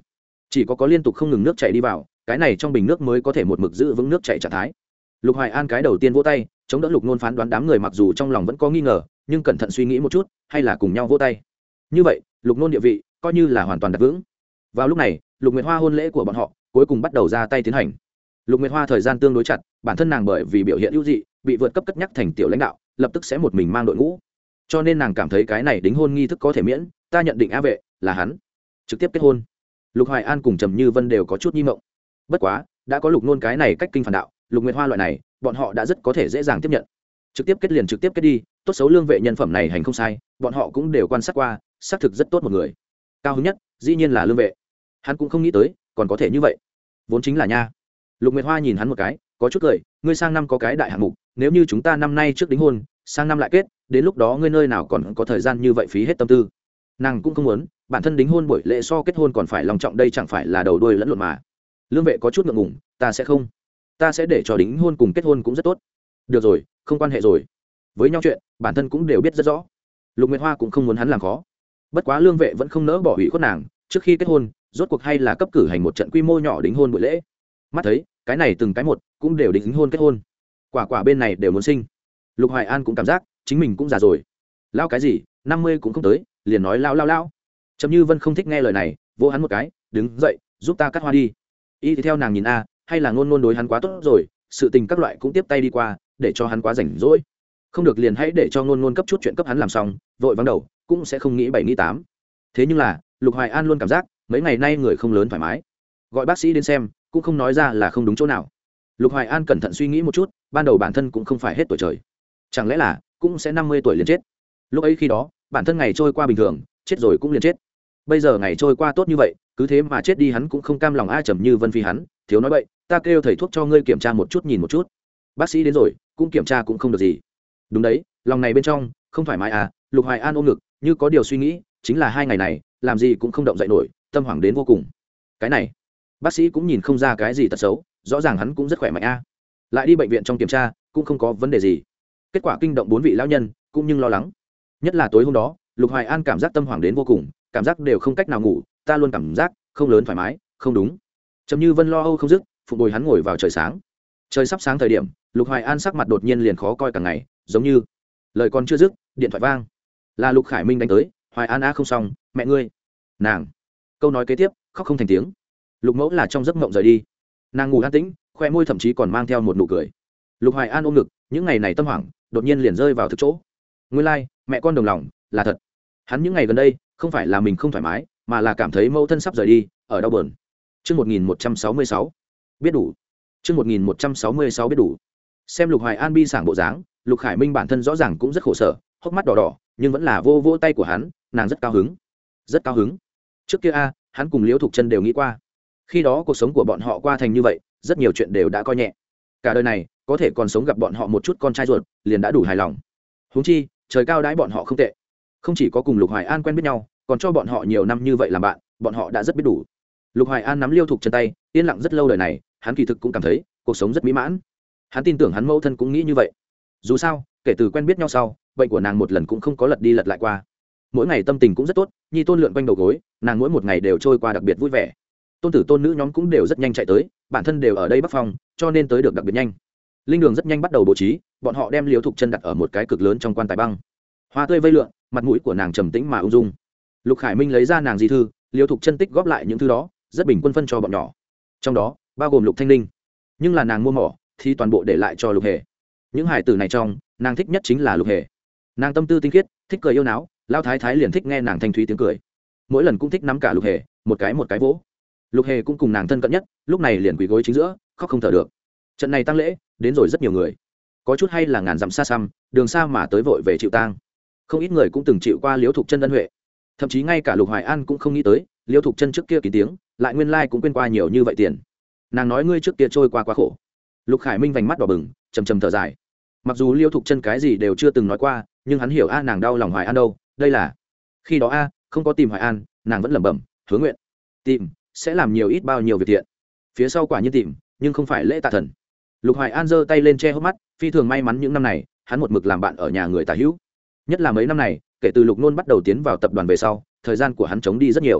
chỉ có có liên tục không ngừng nước chảy đi vào, cái này trong bình nước mới có thể một mực giữ vững nước chảy trạng thái. Lục Hoài An cái đầu tiên vỗ tay chống đỡ Lục Nôn phán đoán. Đám người mặc dù trong lòng vẫn có nghi ngờ, nhưng cẩn thận suy nghĩ một chút, hay là cùng nhau vỗ tay. Như vậy Lục Nôn địa vị coi như là hoàn toàn đặt vững. Vào lúc này, Lục Nguyệt Hoa hôn lễ của bọn họ cuối cùng bắt đầu ra tay tiến hành. Lục Nguyệt Hoa thời gian tương đối chặt, bản thân nàng bởi vì biểu hiện ưu dị bị vượt cấp cất nhắc thành tiểu lãnh đạo, lập tức sẽ một mình mang đội ngũ, cho nên nàng cảm thấy cái này đính hôn nghi thức có thể miễn. Ta nhận định A Vệ là hắn trực tiếp kết hôn. Lục Hoài An cùng Trầm Như Vân đều có chút nhi mộng. Bất quá đã có Lục Nôn cái này cách kinh phản đạo, Lục Nguyệt Hoa loại này bọn họ đã rất có thể dễ dàng tiếp nhận. Trực tiếp kết liền trực tiếp kết đi, tốt xấu Lương Vệ nhân phẩm này hành không sai, bọn họ cũng đều quan sát qua, xác thực rất tốt một người. Cao hứng nhất dĩ nhiên là Lương Vệ, hắn cũng không nghĩ tới còn có thể như vậy, vốn chính là nha. Lục Nguyệt Hoa nhìn hắn một cái, có chút cười, ngươi sang năm có cái đại hạng mục, nếu như chúng ta năm nay trước đính hôn, sang năm lại kết, đến lúc đó ngươi nơi nào còn có thời gian như vậy phí hết tâm tư. Nàng cũng không muốn bản thân đính hôn buổi lễ so kết hôn còn phải long trọng, đây chẳng phải là đầu đuôi lẫn lộn mà. Lương Vệ có chút ngượng ngùng, ta sẽ không, ta sẽ để cho đính hôn cùng kết hôn cũng rất tốt. Được rồi, không quan hệ rồi, với nhau chuyện bản thân cũng đều biết rất rõ. Lục Nguyệt Hoa cũng không muốn hắn làm khó, bất quá Lương Vệ vẫn không nỡ bỏ hủy khuất nàng, trước khi kết hôn rốt cuộc hay là cấp cử hành một trận quy mô nhỏ đính hôn buổi lễ. Mắt thấy cái này từng cái một cũng đều đính hôn kết hôn, quả quả bên này đều muốn sinh. Lục Hoài An cũng cảm giác chính mình cũng già rồi. Lao cái gì năm mươi cũng không tới liền nói lao lao lao. Trầm Như Vân không thích nghe lời này, vỗ hắn một cái, đứng dậy giúp ta cắt hoa đi. Y thì theo nàng nhìn a, hay là ngôn ngôn đối hắn quá tốt rồi, sự tình các loại cũng tiếp tay đi qua, để cho hắn quá rảnh rỗi. Không được liền hãy để cho ngôn ngôn cấp chút chuyện cấp hắn làm xong, vội vắng đầu cũng sẽ không nghĩ bảy nghĩ tám. Thế nhưng là Lục Hoài An luôn cảm giác mấy ngày nay người không lớn thoải mái, gọi bác sĩ đến xem cũng không nói ra là không đúng chỗ nào. Lục Hoài An cẩn thận suy nghĩ một chút, ban đầu bản thân cũng không phải hết tuổi trời, chẳng lẽ là cũng sẽ năm mươi tuổi liền chết. Lúc ấy khi đó bản thân ngày trôi qua bình thường, chết rồi cũng liền chết. Bây giờ ngày trôi qua tốt như vậy, cứ thế mà chết đi hắn cũng không cam lòng. Ai Trầm Như Vân phi hắn thiếu nói vậy, ta kêu thầy thuốc cho ngươi kiểm tra một chút nhìn một chút. Bác sĩ đến rồi cũng kiểm tra cũng không được gì. Đúng đấy, lòng này bên trong không thoải mái à. Lục Hoài An ôm ngực như có điều suy nghĩ, chính là hai ngày này làm gì cũng không động dậy nổi, tâm hoảng đến vô cùng. Cái này bác sĩ cũng nhìn không ra cái gì tật xấu, rõ ràng hắn cũng rất khỏe mạnh a. Lại đi bệnh viện trong kiểm tra cũng không có vấn đề gì, kết quả kinh động bốn vị lão nhân cũng nhưng lo lắng. Nhất là tối hôm đó Lục Hoài An cảm giác tâm hoảng đến vô cùng, cảm giác đều không cách nào ngủ. Ta luôn cảm giác không lớn thoải mái, không đúng. Trầm Như Vân lo âu không dứt, phụ bồi hắn ngồi vào trời sáng. Trời sắp sáng thời điểm, Lục Hoài An sắc mặt đột nhiên liền khó coi cả ngày, giống như lời còn chưa dứt, điện thoại vang, là Lục Khải Minh đánh tới. Hoài An a không xong, mẹ ngươi, nàng. Câu nói kế tiếp khóc không thành tiếng. Lục Mẫu là trong giấc mộng rời đi, nàng ngủ an tĩnh, khoe môi thậm chí còn mang theo một nụ cười. Lục Hoài An ôm ngực, những ngày này tâm hoảng đột nhiên liền rơi vào thực chỗ. Nguyên lai like, mẹ con đồng lòng là thật. Hắn những ngày gần đây không phải là mình không thoải mái, mà là cảm thấy mẫu thân sắp rời đi, ở đau buồn. Chương một nghìn một trăm sáu mươi sáu, biết đủ. Chương một nghìn một trăm sáu mươi sáu biết đủ. Xem Lục Hoài An bi sảng bộ dáng, Lục Khải Minh bản thân rõ ràng cũng rất khổ sở, hốc mắt đỏ đỏ, nhưng vẫn là vô vô tay của hắn, nàng rất cao hứng, rất cao hứng. Trước kia a, hắn cùng Liễu Thục Chân đều nghĩ qua, khi đó cuộc sống của bọn họ qua thành như vậy, rất nhiều chuyện đều đã coi nhẹ. Cả đời này có thể còn sống gặp bọn họ một chút con trai ruột, liền đã đủ hài lòng. Huống chi trời cao đãi bọn họ không tệ, không chỉ có cùng Lục Hoài An quen biết nhau, còn cho bọn họ nhiều năm như vậy làm bạn, bọn họ đã rất biết đủ. Lục Hoài An nắm Liêu Thục Chân tay, yên lặng rất lâu đời này, hắn kỳ thực cũng cảm thấy cuộc sống rất mỹ mãn. Hắn tin tưởng hắn mẫu thân cũng nghĩ như vậy. Dù sao kể từ quen biết nhau sau, bệnh của nàng một lần cũng không có lật đi lật lại qua. Mỗi ngày tâm tình cũng rất tốt, nhi tôn lượn quanh đầu gối, nàng mỗi một ngày đều trôi qua đặc biệt vui vẻ. Tôn tử tôn nữ nhóm cũng đều rất nhanh chạy tới, bản thân đều ở đây Bắc Phòng, cho nên tới được đặc biệt nhanh. Linh đường rất nhanh bắt đầu bố trí, bọn họ đem Liêu Thục Chân đặt ở một cái cực lớn trong quan tài băng. Hoa tươi vây lượn, mặt mũi của nàng trầm tĩnh mà ung dung. Lục Khải Minh lấy ra nàng di thư, Liêu Thục Chân tích góp lại những thứ đó, rất bình quân phân cho bọn nhỏ. Trong đó bao gồm Lục Thanh Linh, nhưng là nàng mua mỏ thì toàn bộ để lại cho Lục Hề. Những hải tử này trong, nàng thích nhất chính là Lục Hề. Nàng tâm tư tinh khiết, thích cười yêu náo, Lão thái thái liền thích nghe nàng thanh thúy tiếng cười. Mỗi lần cũng thích nắm cả Lục Hề, một cái một cái vỗ. Lục Hề cũng cùng nàng thân cận nhất, lúc này liền quỳ gối chính giữa, khóc không thở được. Trận này tang lễ, đến rồi rất nhiều người. Có chút hay là ngàn dặm xa xăm, đường xa mà tới vội về chịu tang. Không ít người cũng từng chịu qua Liễu Thục Chân ân huệ. Thậm chí ngay cả Lục Hoài An cũng không nghĩ tới, Liễu Thục Chân trước kia kín tiếng, lại nguyên lai cũng quên qua nhiều như vậy tiền. Nàng nói ngươi trước kia trôi qua quá khổ. Lục Khải Minh vành mắt đỏ bừng, trầm trầm thở dài. Mặc dù Liễu Thục Chân cái gì đều chưa từng nói qua, nhưng hắn hiểu a nàng đau lòng Hoài An đâu, đây là khi đó a không có tìm Hoài An, nàng vẫn lẩm bẩm, hứa nguyện tìm sẽ làm nhiều ít bao nhiêu việc thiện. Phía sau quả nhiên tìm, nhưng không phải lễ tạ thần. Lục Hoài An giơ tay lên che hốc mắt, phi thường may mắn những năm này, hắn một mực làm bạn ở nhà người tả hữu. Nhất là mấy năm này, kể từ Lục Nôn bắt đầu tiến vào tập đoàn về sau, thời gian của hắn trống đi rất nhiều.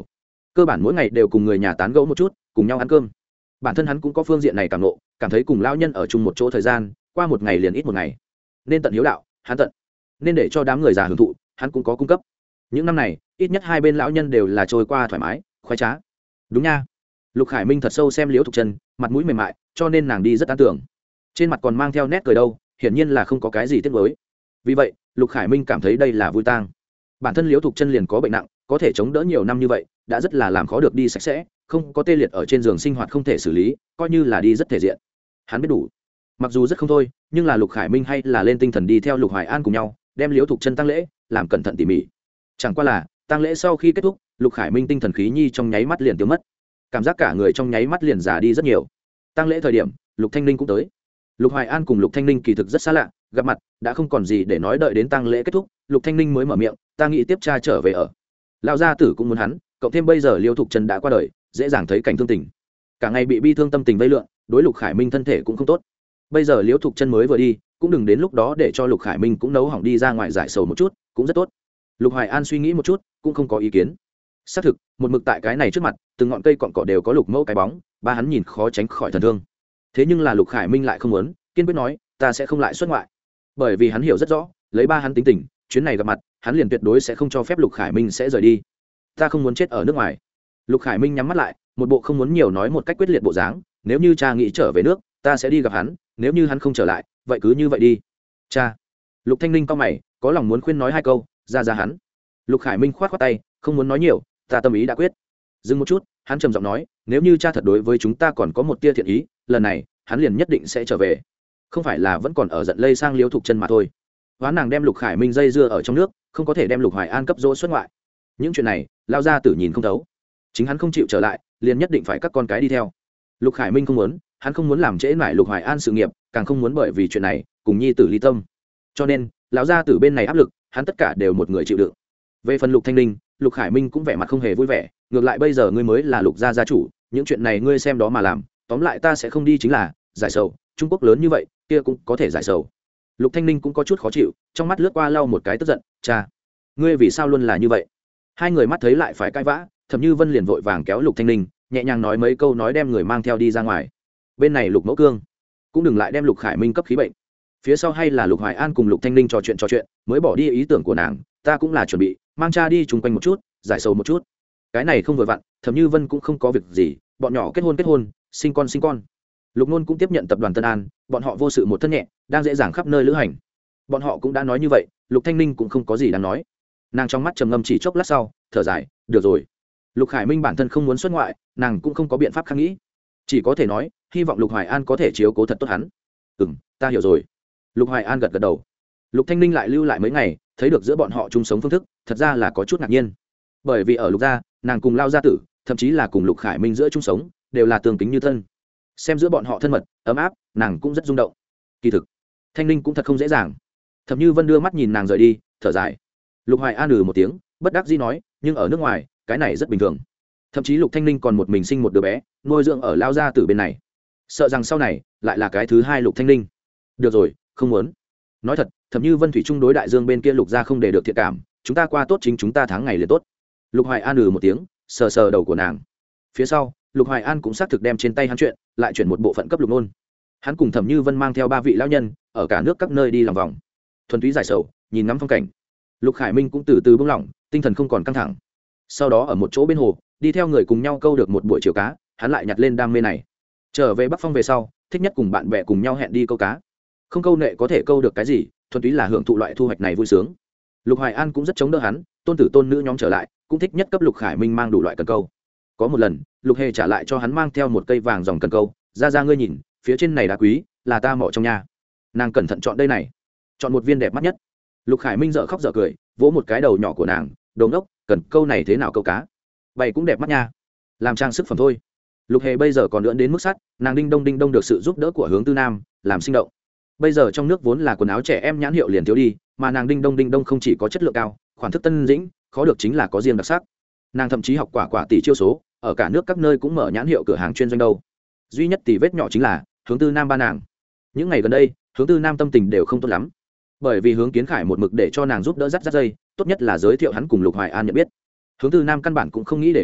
cơ bản mỗi ngày đều cùng người nhà tán gẫu một chút, cùng nhau ăn cơm. Bản thân hắn cũng có phương diện này cảm ngộ, cảm thấy cùng lão nhân ở chung một chỗ thời gian qua một ngày liền ít một ngày, nên tận hiếu đạo hắn tận, nên để cho đám người già hưởng thụ hắn cũng có cung cấp. Những năm này ít nhất hai bên lão nhân đều là trôi qua thoải mái khoái trá. Đúng nha. Lục Khải Minh thật sâu xem Liễu Thục Chân, mặt mũi mềm mại, cho nên nàng đi rất an tưởng, trên mặt còn mang theo nét cười đâu, hiển nhiên là không có cái gì tiếc nuối. Vì vậy Lục Khải Minh cảm thấy đây là vui tang. Bản thân Liễu Thục Chân liền có bệnh nặng, có thể chống đỡ nhiều năm như vậy đã rất là làm khó được đi sạch sẽ, không có tê liệt ở trên giường sinh hoạt không thể xử lý, coi như là đi rất thể diện. Hắn biết đủ, mặc dù rất không thôi, nhưng là Lục Khải Minh hay là lên tinh thần đi theo Lục Hoài An cùng nhau đem Liễu Thục Chân tang lễ làm cẩn thận tỉ mỉ. Chẳng qua là tang lễ sau khi kết thúc, Lục Khải Minh tinh thần khí nhi trong nháy mắt liền tiêu mất, cảm giác cả người trong nháy mắt liền già đi rất nhiều. Tang lễ thời điểm Lục Thanh Ninh cũng tới. Lục Hoài An cùng Lục Thanh Ninh kỳ thực rất xa lạ, gặp mặt đã không còn gì để nói, đợi đến tang lễ kết thúc Lục Thanh Ninh mới mở miệng, ta nghĩ tiếp cha trở về ở. Lão gia tử cũng muốn hắn, cộng thêm bây giờ Liêu Thục Chân đã qua đời, dễ dàng thấy cảnh thương tình, cả ngày bị bi thương tâm tình vây lượn, đối Lục Khải Minh thân thể cũng không tốt. Bây giờ Liêu Thục Chân mới vừa đi, cũng đừng đến lúc đó để cho Lục Khải Minh cũng nấu hỏng đi ra ngoài giải sầu một chút, cũng rất tốt. Lục Hoài An suy nghĩ một chút, cũng không có ý kiến. Xác thực, một mực tại cái này trước mặt, từng ngọn cây cọn cỏ đều có Lục mẫu cái bóng, ba hắn nhìn khó tránh khỏi thần thương. Thế nhưng là Lục Khải Minh lại không muốn, kiên quyết nói, ta sẽ không lại xuất ngoại. Bởi vì hắn hiểu rất rõ, lấy ba hắn tính tình, chuyến này gặp mặt, hắn liền tuyệt đối sẽ không cho phép Lục Khải Minh sẽ rời đi. Ta không muốn chết ở nước ngoài. Lục Khải Minh nhắm mắt lại, một bộ không muốn nhiều nói một cách quyết liệt bộ dáng, nếu như cha nghĩ trở về nước, ta sẽ đi gặp hắn, nếu như hắn không trở lại, vậy cứ như vậy đi. Cha. Lục Thanh Ninh cau mày, có lòng muốn khuyên nói hai câu, ra ra hắn. Lục Khải Minh khoát khoát tay, không muốn nói nhiều, ta tâm ý đã quyết. Dừng một chút, hắn trầm giọng nói, nếu như cha thật đối với chúng ta còn có một tia thiện ý, lần này hắn liền nhất định sẽ trở về, không phải là vẫn còn ở giận lây sang Liêu Thục Chân mà thôi. Hoán nàng đem Lục Khải Minh dây dưa ở trong nước, không có thể đem Lục Hoài An cấp dỗ xuất ngoại. Những chuyện này lao ra tử nhìn không thấu, chính hắn không chịu trở lại, liền nhất định phải các con cái đi theo. Lục Khải Minh không muốn, hắn không muốn làm trễ nải Lục Hoài An sự nghiệp, càng không muốn bởi vì chuyện này cùng nhi tử ly tâm, cho nên lão gia tử bên này áp lực, hắn tất cả đều một người chịu đựng. Về phần Lục Thanh Ninh, Lục Khải Minh cũng vẻ mặt không hề vui vẻ, ngược lại bây giờ ngươi mới là Lục gia gia chủ, những chuyện này ngươi xem đó mà làm, tóm lại ta sẽ không đi chính là giải sầu, Trung Quốc lớn như vậy kia cũng có thể giải sầu. Lục Thanh Ninh cũng có chút khó chịu, trong mắt lướt qua lau một cái tức giận, cha, ngươi vì sao luôn là như vậy? Hai người mắt thấy lại phải cãi vã, Thẩm Như Vân liền vội vàng kéo Lục Thanh Ninh, nhẹ nhàng nói mấy câu nói đem người mang theo đi ra ngoài. Bên này Lục Mẫu Cương cũng đừng lại đem Lục Khải Minh cấp khí bệnh. Phía sau hay là Lục Hoài An cùng Lục Thanh Ninh trò chuyện trò chuyện, mới bỏ đi ý tưởng của nàng, ta cũng là chuẩn bị mang cha đi chung quanh một chút, giải sầu một chút. Cái này không vừa vặn, Thẩm Như Vân cũng không có việc gì, bọn nhỏ kết hôn kết hôn, sinh con sinh con. Lục Nôn cũng tiếp nhận tập đoàn Tân An, bọn họ vô sự một thân nhẹ, đang dễ dàng khắp nơi lữ hành. Bọn họ cũng đã nói như vậy, Lục Thanh Ninh cũng không có gì đáng nói. Nàng trong mắt trầm ngâm chỉ chốc lát sau, thở dài, được rồi. Lục Khải Minh bản thân không muốn xuất ngoại, nàng cũng không có biện pháp khác nghĩ, chỉ có thể nói hy vọng Lục Hoài An có thể chiếu cố thật tốt hắn. Ừm, ta hiểu rồi. Lục Hoài An gật gật đầu. Lục Thanh Ninh lại lưu lại mấy ngày, thấy được giữa bọn họ chung sống phương thức, thật ra là có chút ngạc nhiên. Bởi vì ở Lục gia, nàng cùng Lao gia tử, thậm chí là cùng Lục Khải Minh giữa chung sống, đều là tương kính như thân. Xem giữa bọn họ thân mật, ấm áp, nàng cũng rất rung động. Kỳ thực, Thanh Ninh cũng thật không dễ dàng. Thẩm Như Vân đưa mắt nhìn nàng rời đi, thở dài. Lục Hoài An ừ một tiếng, bất đắc dĩ nói, nhưng ở nước ngoài, cái này rất bình thường. Thậm chí Lục Thanh Ninh còn một mình sinh một đứa bé, nuôi dưỡng ở Lao gia tử bên này, sợ rằng sau này lại là cái thứ hai Lục Thanh Ninh. Được rồi, không muốn. Nói thật, Thẩm Như Vân thủy chung đối đại dương bên kia Lục gia không để được thiện cảm, chúng ta qua tốt chính chúng ta tháng ngày liền tốt. Lục Hoài An ừ một tiếng, sờ sờ đầu của nàng. Phía sau, Lục Hoài An cũng xác thực đem trên tay hắn chuyện, lại chuyển một bộ phận cấp Lục Nôn. Hắn cùng Thẩm Như Vân mang theo ba vị lão nhân, ở cả nước các nơi đi lòng vòng, thuần túy giải sầu, nhìn ngắm phong cảnh. Lục Khải Minh cũng từ từ buông lỏng, tinh thần không còn căng thẳng. Sau đó ở một chỗ bên hồ, đi theo người cùng nhau câu được một buổi chiều cá, hắn lại nhặt lên đam mê này. Trở về Bắc Phong về sau, thích nhất cùng bạn bè cùng nhau hẹn đi câu cá. Không câu nệ có thể câu được cái gì, thuần túy là hưởng thụ loại thu hoạch này vui sướng. Lục Hoài An cũng rất chống đỡ hắn, tôn tử tôn nữ nhóm trở lại, cũng thích nhất cấp Lục Khải Minh mang đủ loại cần câu. Có một lần, Lục Hề trả lại cho hắn mang theo một cây vàng dòng cần câu, ra ra ngươi nhìn, phía trên này đá quý, là ta mỏ trong nhà. Nàng cẩn thận chọn đây này, chọn một viên đẹp mắt nhất. Lục Khải Minh dở khóc dở cười, vỗ một cái đầu nhỏ của nàng, đồ ngốc, cần câu này thế nào câu cá, bày cũng đẹp mắt nha, làm trang sức phẩm thôi. Lục Hề bây giờ còn lưỡn đến mức sắt, nàng đinh đông đinh đông được sự giúp đỡ của Hướng Tư Nam, làm sinh động. Bây giờ trong nước vốn là quần áo trẻ em nhãn hiệu liền thiếu đi, mà nàng đinh đông đinh đông không chỉ có chất lượng cao, khoản thức tân dĩnh, khó được chính là có riêng đặc sắc. Nàng thậm chí học quả quả tỷ chiêu số, ở cả nước các nơi cũng mở nhãn hiệu cửa hàng chuyên doanh đâu. Duy nhất tỷ vết nhỏ chính là Hướng Tư Nam ba nàng. Những ngày gần đây, Hướng Tư Nam tâm tình đều không tốt lắm, bởi vì Hướng Kiến Khải một mực để cho nàng giúp đỡ dắt dắt dây, tốt nhất là giới thiệu hắn cùng Lục Hoài An nhận biết. Hướng Tư Nam căn bản cũng không nghĩ để ý,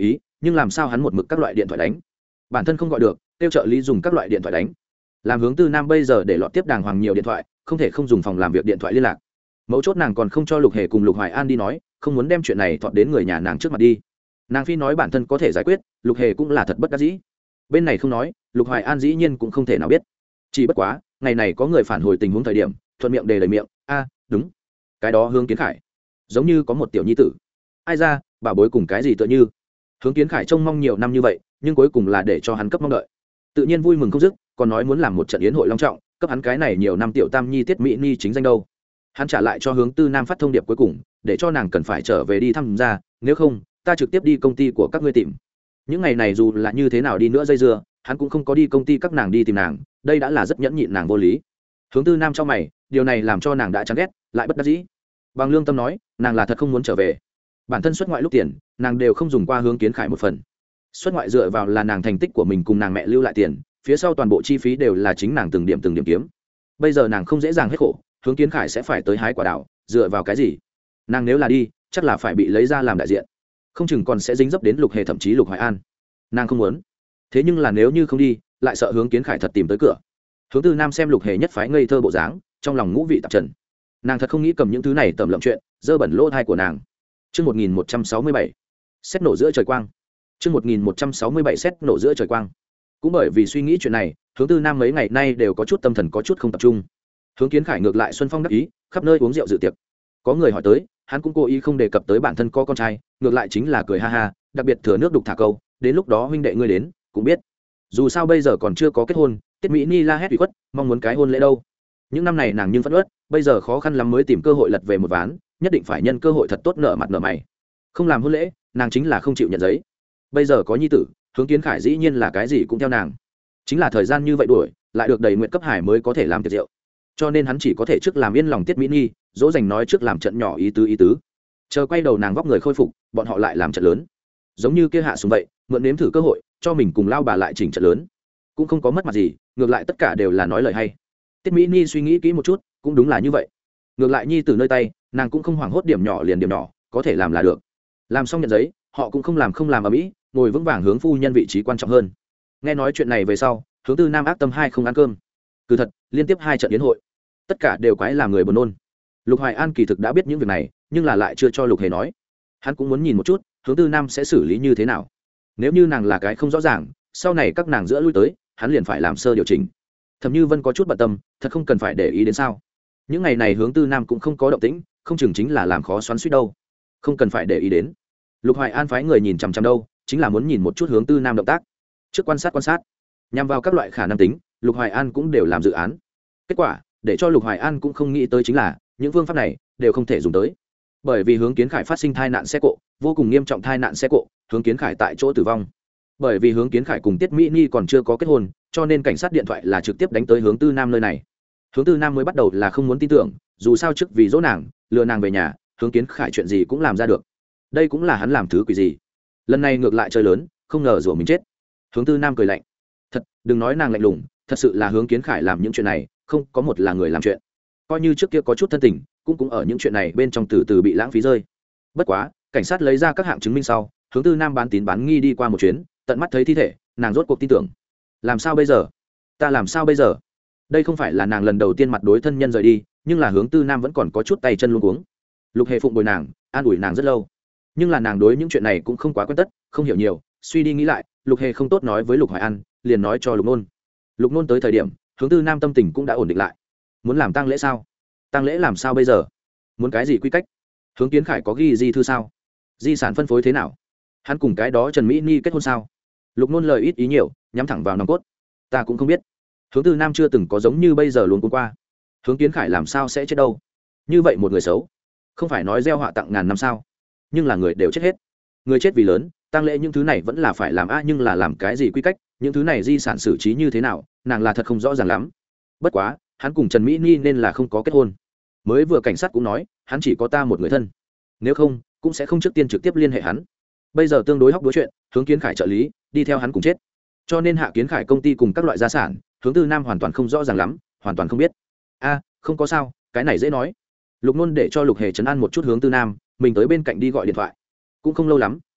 nhưng làm sao hắn một mực các loại điện thoại đánh, bản thân không gọi được, tiêu trợ lý dùng các loại điện thoại đánh. Làm hướng tư nam bây giờ để lọt tiếp đàng hoàng nhiều điện thoại, không thể không dùng phòng làm việc điện thoại liên lạc. Mấu chốt nàng còn không cho Lục Hề cùng Lục Hoài An đi nói, không muốn đem chuyện này thọt đến người nhà nàng trước mặt đi. Nàng phi nói bản thân có thể giải quyết, Lục Hề cũng là thật bất đắc dĩ. Bên này không nói, Lục Hoài An dĩ nhiên cũng không thể nào biết. Chỉ bất quá ngày này có người phản hồi tình huống thời điểm, thuận miệng đề lời miệng, a đúng, cái đó Hướng Kiến Khải giống như có một tiểu nhi tử. Ai ra, bà bối cùng cái gì tựa như. Hướng Kiến Khải trông mong nhiều năm như vậy, nhưng cuối cùng là để cho hắn cấp mong đợi, tự nhiên vui mừng không dứt, còn nói muốn làm một trận yến hội long trọng, cấp hắn cái này nhiều năm tiểu tam nhi tiết mỹ ni chính danh đâu. Hắn trả lại cho Hướng Tư Nam phát thông điệp cuối cùng, để cho nàng cần phải trở về đi thăm gia, nếu không ta trực tiếp đi công ty của các ngươi tìm. Những ngày này dù là như thế nào đi nữa dây dưa, hắn cũng không có đi công ty các nàng đi tìm nàng, đây đã là rất nhẫn nhịn nàng vô lý. Hướng Tư Nam cho mày, điều này làm cho nàng đã chán ghét, lại bất đắc dĩ. Bằng lương tâm nói, nàng là thật không muốn trở về. Bản thân xuất ngoại lúc tiền, nàng đều không dùng qua Hướng Kiến Khải một phần. Xuất ngoại dựa vào là nàng thành tích của mình cùng nàng mẹ lưu lại tiền, phía sau toàn bộ chi phí đều là chính nàng từng điểm từng điểm kiếm. Bây giờ nàng không dễ dàng hết khổ, Hướng Kiến Khải sẽ phải tới hái quả đào, dựa vào cái gì? Nàng nếu là đi, chắc là phải bị lấy ra làm đại diện, không chừng còn sẽ dính dấp đến Lục Hề thậm chí Lục Hoài An. Nàng không muốn. Thế nhưng là nếu như không đi, lại sợ Hướng Kiến Khải thật tìm tới cửa. Hướng Tư Nam xem Lục Hề nhất phái ngây thơ bộ dáng, trong lòng ngũ vị tạp trần. Nàng thật không nghĩ cầm những thứ này tầm lậm chuyện, dơ bẩn lỗ thai của nàng. Chương một nghìn một trăm sáu mươi bảy, xét nổ giữa trời quang. Chương một nghìn một trăm sáu mươi bảy xét nổ giữa trời quang. Cũng bởi vì suy nghĩ chuyện này, Hướng Tư Nam mấy ngày nay đều có chút tâm thần có chút không tập trung. Hướng Kiến Khải ngược lại xuân phong đắc ý, khắp nơi uống rượu dự tiệc. Có người hỏi tới, hắn cũng cố ý không đề cập tới bản thân có con trai, ngược lại chính là cười ha ha, đặc biệt thừa nước đục thả câu, đến lúc đó huynh đệ ngươi đến, cũng biết. Dù sao bây giờ còn chưa có kết hôn, Tiết Mỹ Ni la hét ủy khuất, mong muốn cái hôn lễ đâu. Những năm này nàng nhưng phẫn uất, bây giờ khó khăn lắm mới tìm cơ hội lật về một ván, nhất định phải nhân cơ hội thật tốt nở mặt nở mày. Không làm hôn lễ, nàng chính là không chịu nhận giấy. Bây giờ có nhi tử, Hướng Kiến Khải dĩ nhiên là cái gì cũng theo nàng. Chính là thời gian như vậy đuổi, lại được đầy nguyện cấp hải mới có thể làm tiệc rượu. Cho nên hắn chỉ có thể trước làm yên lòng Tiết Mỹ Ni, dỗ dành nói trước làm trận nhỏ ý tứ ý tứ. Chờ quay đầu nàng vóc người khôi phục, bọn họ lại làm trận lớn. Giống như kia hạ xuống vậy, mượn nếm thử cơ hội, cho mình cùng lao bà lại chỉnh trận lớn. Cũng không có mất mặt gì, ngược lại tất cả đều là nói lời hay. Tiết Mỹ Ni suy nghĩ kỹ một chút, cũng đúng là như vậy. Ngược lại nhi từ nơi tay, nàng cũng không hoảng hốt điểm nhỏ liền điểm nhỏ, có thể làm là được. Làm xong nhận giấy, họ cũng không làm không làm ở mỹ, ngồi vững vàng hướng phu nhân vị trí quan trọng hơn. Nghe nói chuyện này về sau, Hướng Tư Nam ác tâm hai không ăn cơm. Cứ thật, liên tiếp hai trận yến hội, tất cả đều quái làm người buồn nôn. Lục Hoài An kỳ thực đã biết những việc này, nhưng là lại chưa cho Lục Hề nói. Hắn cũng muốn nhìn một chút, Hướng Tư Nam sẽ xử lý như thế nào. Nếu như nàng là cái không rõ ràng, sau này các nàng giữa lui tới, hắn liền phải làm sơ điều chỉnh. Thẩm Như Vân có chút bận tâm, thật không cần phải để ý đến sao? Những ngày này Hướng Tư Nam cũng không có động tĩnh, không chừng chính là làm khó xoắn suýt đâu. Không cần phải để ý đến. Lục Hoài An phái người nhìn chằm chằm đâu, chính là muốn nhìn một chút Hướng Tư Nam động tác. Trước quan sát quan sát, nhằm vào các loại khả năng tính, Lục Hoài An cũng đều làm dự án. Kết quả, để cho Lục Hoài An cũng không nghĩ tới chính là, những phương pháp này đều không thể dùng tới. Bởi vì Hướng Kiến Khải phát sinh tai nạn xe cộ, vô cùng nghiêm trọng tai nạn xe cộ, Hướng Kiến Khải tại chỗ tử vong. Bởi vì Hướng Kiến Khải cùng Tiết Mỹ Ni còn chưa có kết hôn, cho nên cảnh sát điện thoại là trực tiếp đánh tới Hướng Tư Nam nơi này. Hướng Tư Nam mới bắt đầu là không muốn tin tưởng, dù sao trước vì dỗ nàng, lừa nàng về nhà, Hướng Kiến Khải chuyện gì cũng làm ra được. Đây cũng là hắn làm thứ quỷ gì. Lần này ngược lại chơi lớn, không ngờ rủa mình chết. Hướng Tư Nam cười lạnh. Thật, đừng nói nàng lạnh lùng, thật sự là Hướng Kiến Khải làm những chuyện này, không có một là người làm chuyện. Coi như trước kia có chút thân tình, cũng cũng ở những chuyện này bên trong từ từ bị lãng phí rơi. Bất quá, cảnh sát lấy ra các hạng chứng minh sau, Hướng Tư Nam bán tín bán nghi đi qua một chuyến, tận mắt thấy thi thể, nàng rốt cuộc tin tưởng. Làm sao bây giờ? Ta làm sao bây giờ? Đây không phải là nàng lần đầu tiên mặt đối thân nhân rời đi, nhưng là Hướng Tư Nam vẫn còn có chút tay chân luống cuống. Lục Hề phụng bồi nàng, an ủi nàng rất lâu, nhưng là nàng đối những chuyện này cũng không quá quen tất, không hiểu nhiều. Suy đi nghĩ lại, Lục Hề không tốt nói với Lục Hoài An, liền nói cho Lục Nôn. Lục Nôn tới thời điểm, Hướng Tư Nam tâm tình cũng đã ổn định lại. Muốn làm tang lễ sao? Tang lễ làm sao bây giờ? Muốn cái gì quy cách? Hướng Kiến Khải có ghi di thư sao? Di sản phân phối thế nào? Hắn cùng cái đó Trần Mỹ Ni kết hôn sao? Lục Nôn lời ít ý nhiều, nhắm thẳng vào nòng cốt. Ta cũng không biết. Hướng Tư Nam chưa từng có giống như bây giờ luôn cuốn qua. Hướng Kiến Khải làm sao sẽ chết đâu? Như vậy một người xấu, không phải nói gieo họa tặng ngàn năm sao? Nhưng là người đều chết hết. Người chết vì lớn, tang lễ những thứ này vẫn là phải làm a, nhưng là làm cái gì quy cách, những thứ này di sản xử trí như thế nào, nàng là thật không rõ ràng lắm. Bất quá, hắn cùng Trần Mỹ Ni nên là không có kết hôn. Mới vừa cảnh sát cũng nói, hắn chỉ có ta một người thân. Nếu không, cũng sẽ không trước tiên trực tiếp liên hệ hắn. Bây giờ tương đối hóc đúa chuyện, Hướng Kiến Khải trợ lý, đi theo hắn cùng chết. Cho nên Hạ Kiến Khải công ty cùng các loại gia sản, Hướng Tư Nam hoàn toàn không rõ ràng lắm, hoàn toàn không biết. A, không có sao, cái này dễ nói. Lục Nôn để cho Lục Hề trấn an một chút Hướng Tư Nam, mình tới bên cạnh đi gọi điện thoại. Cũng không lâu lắm,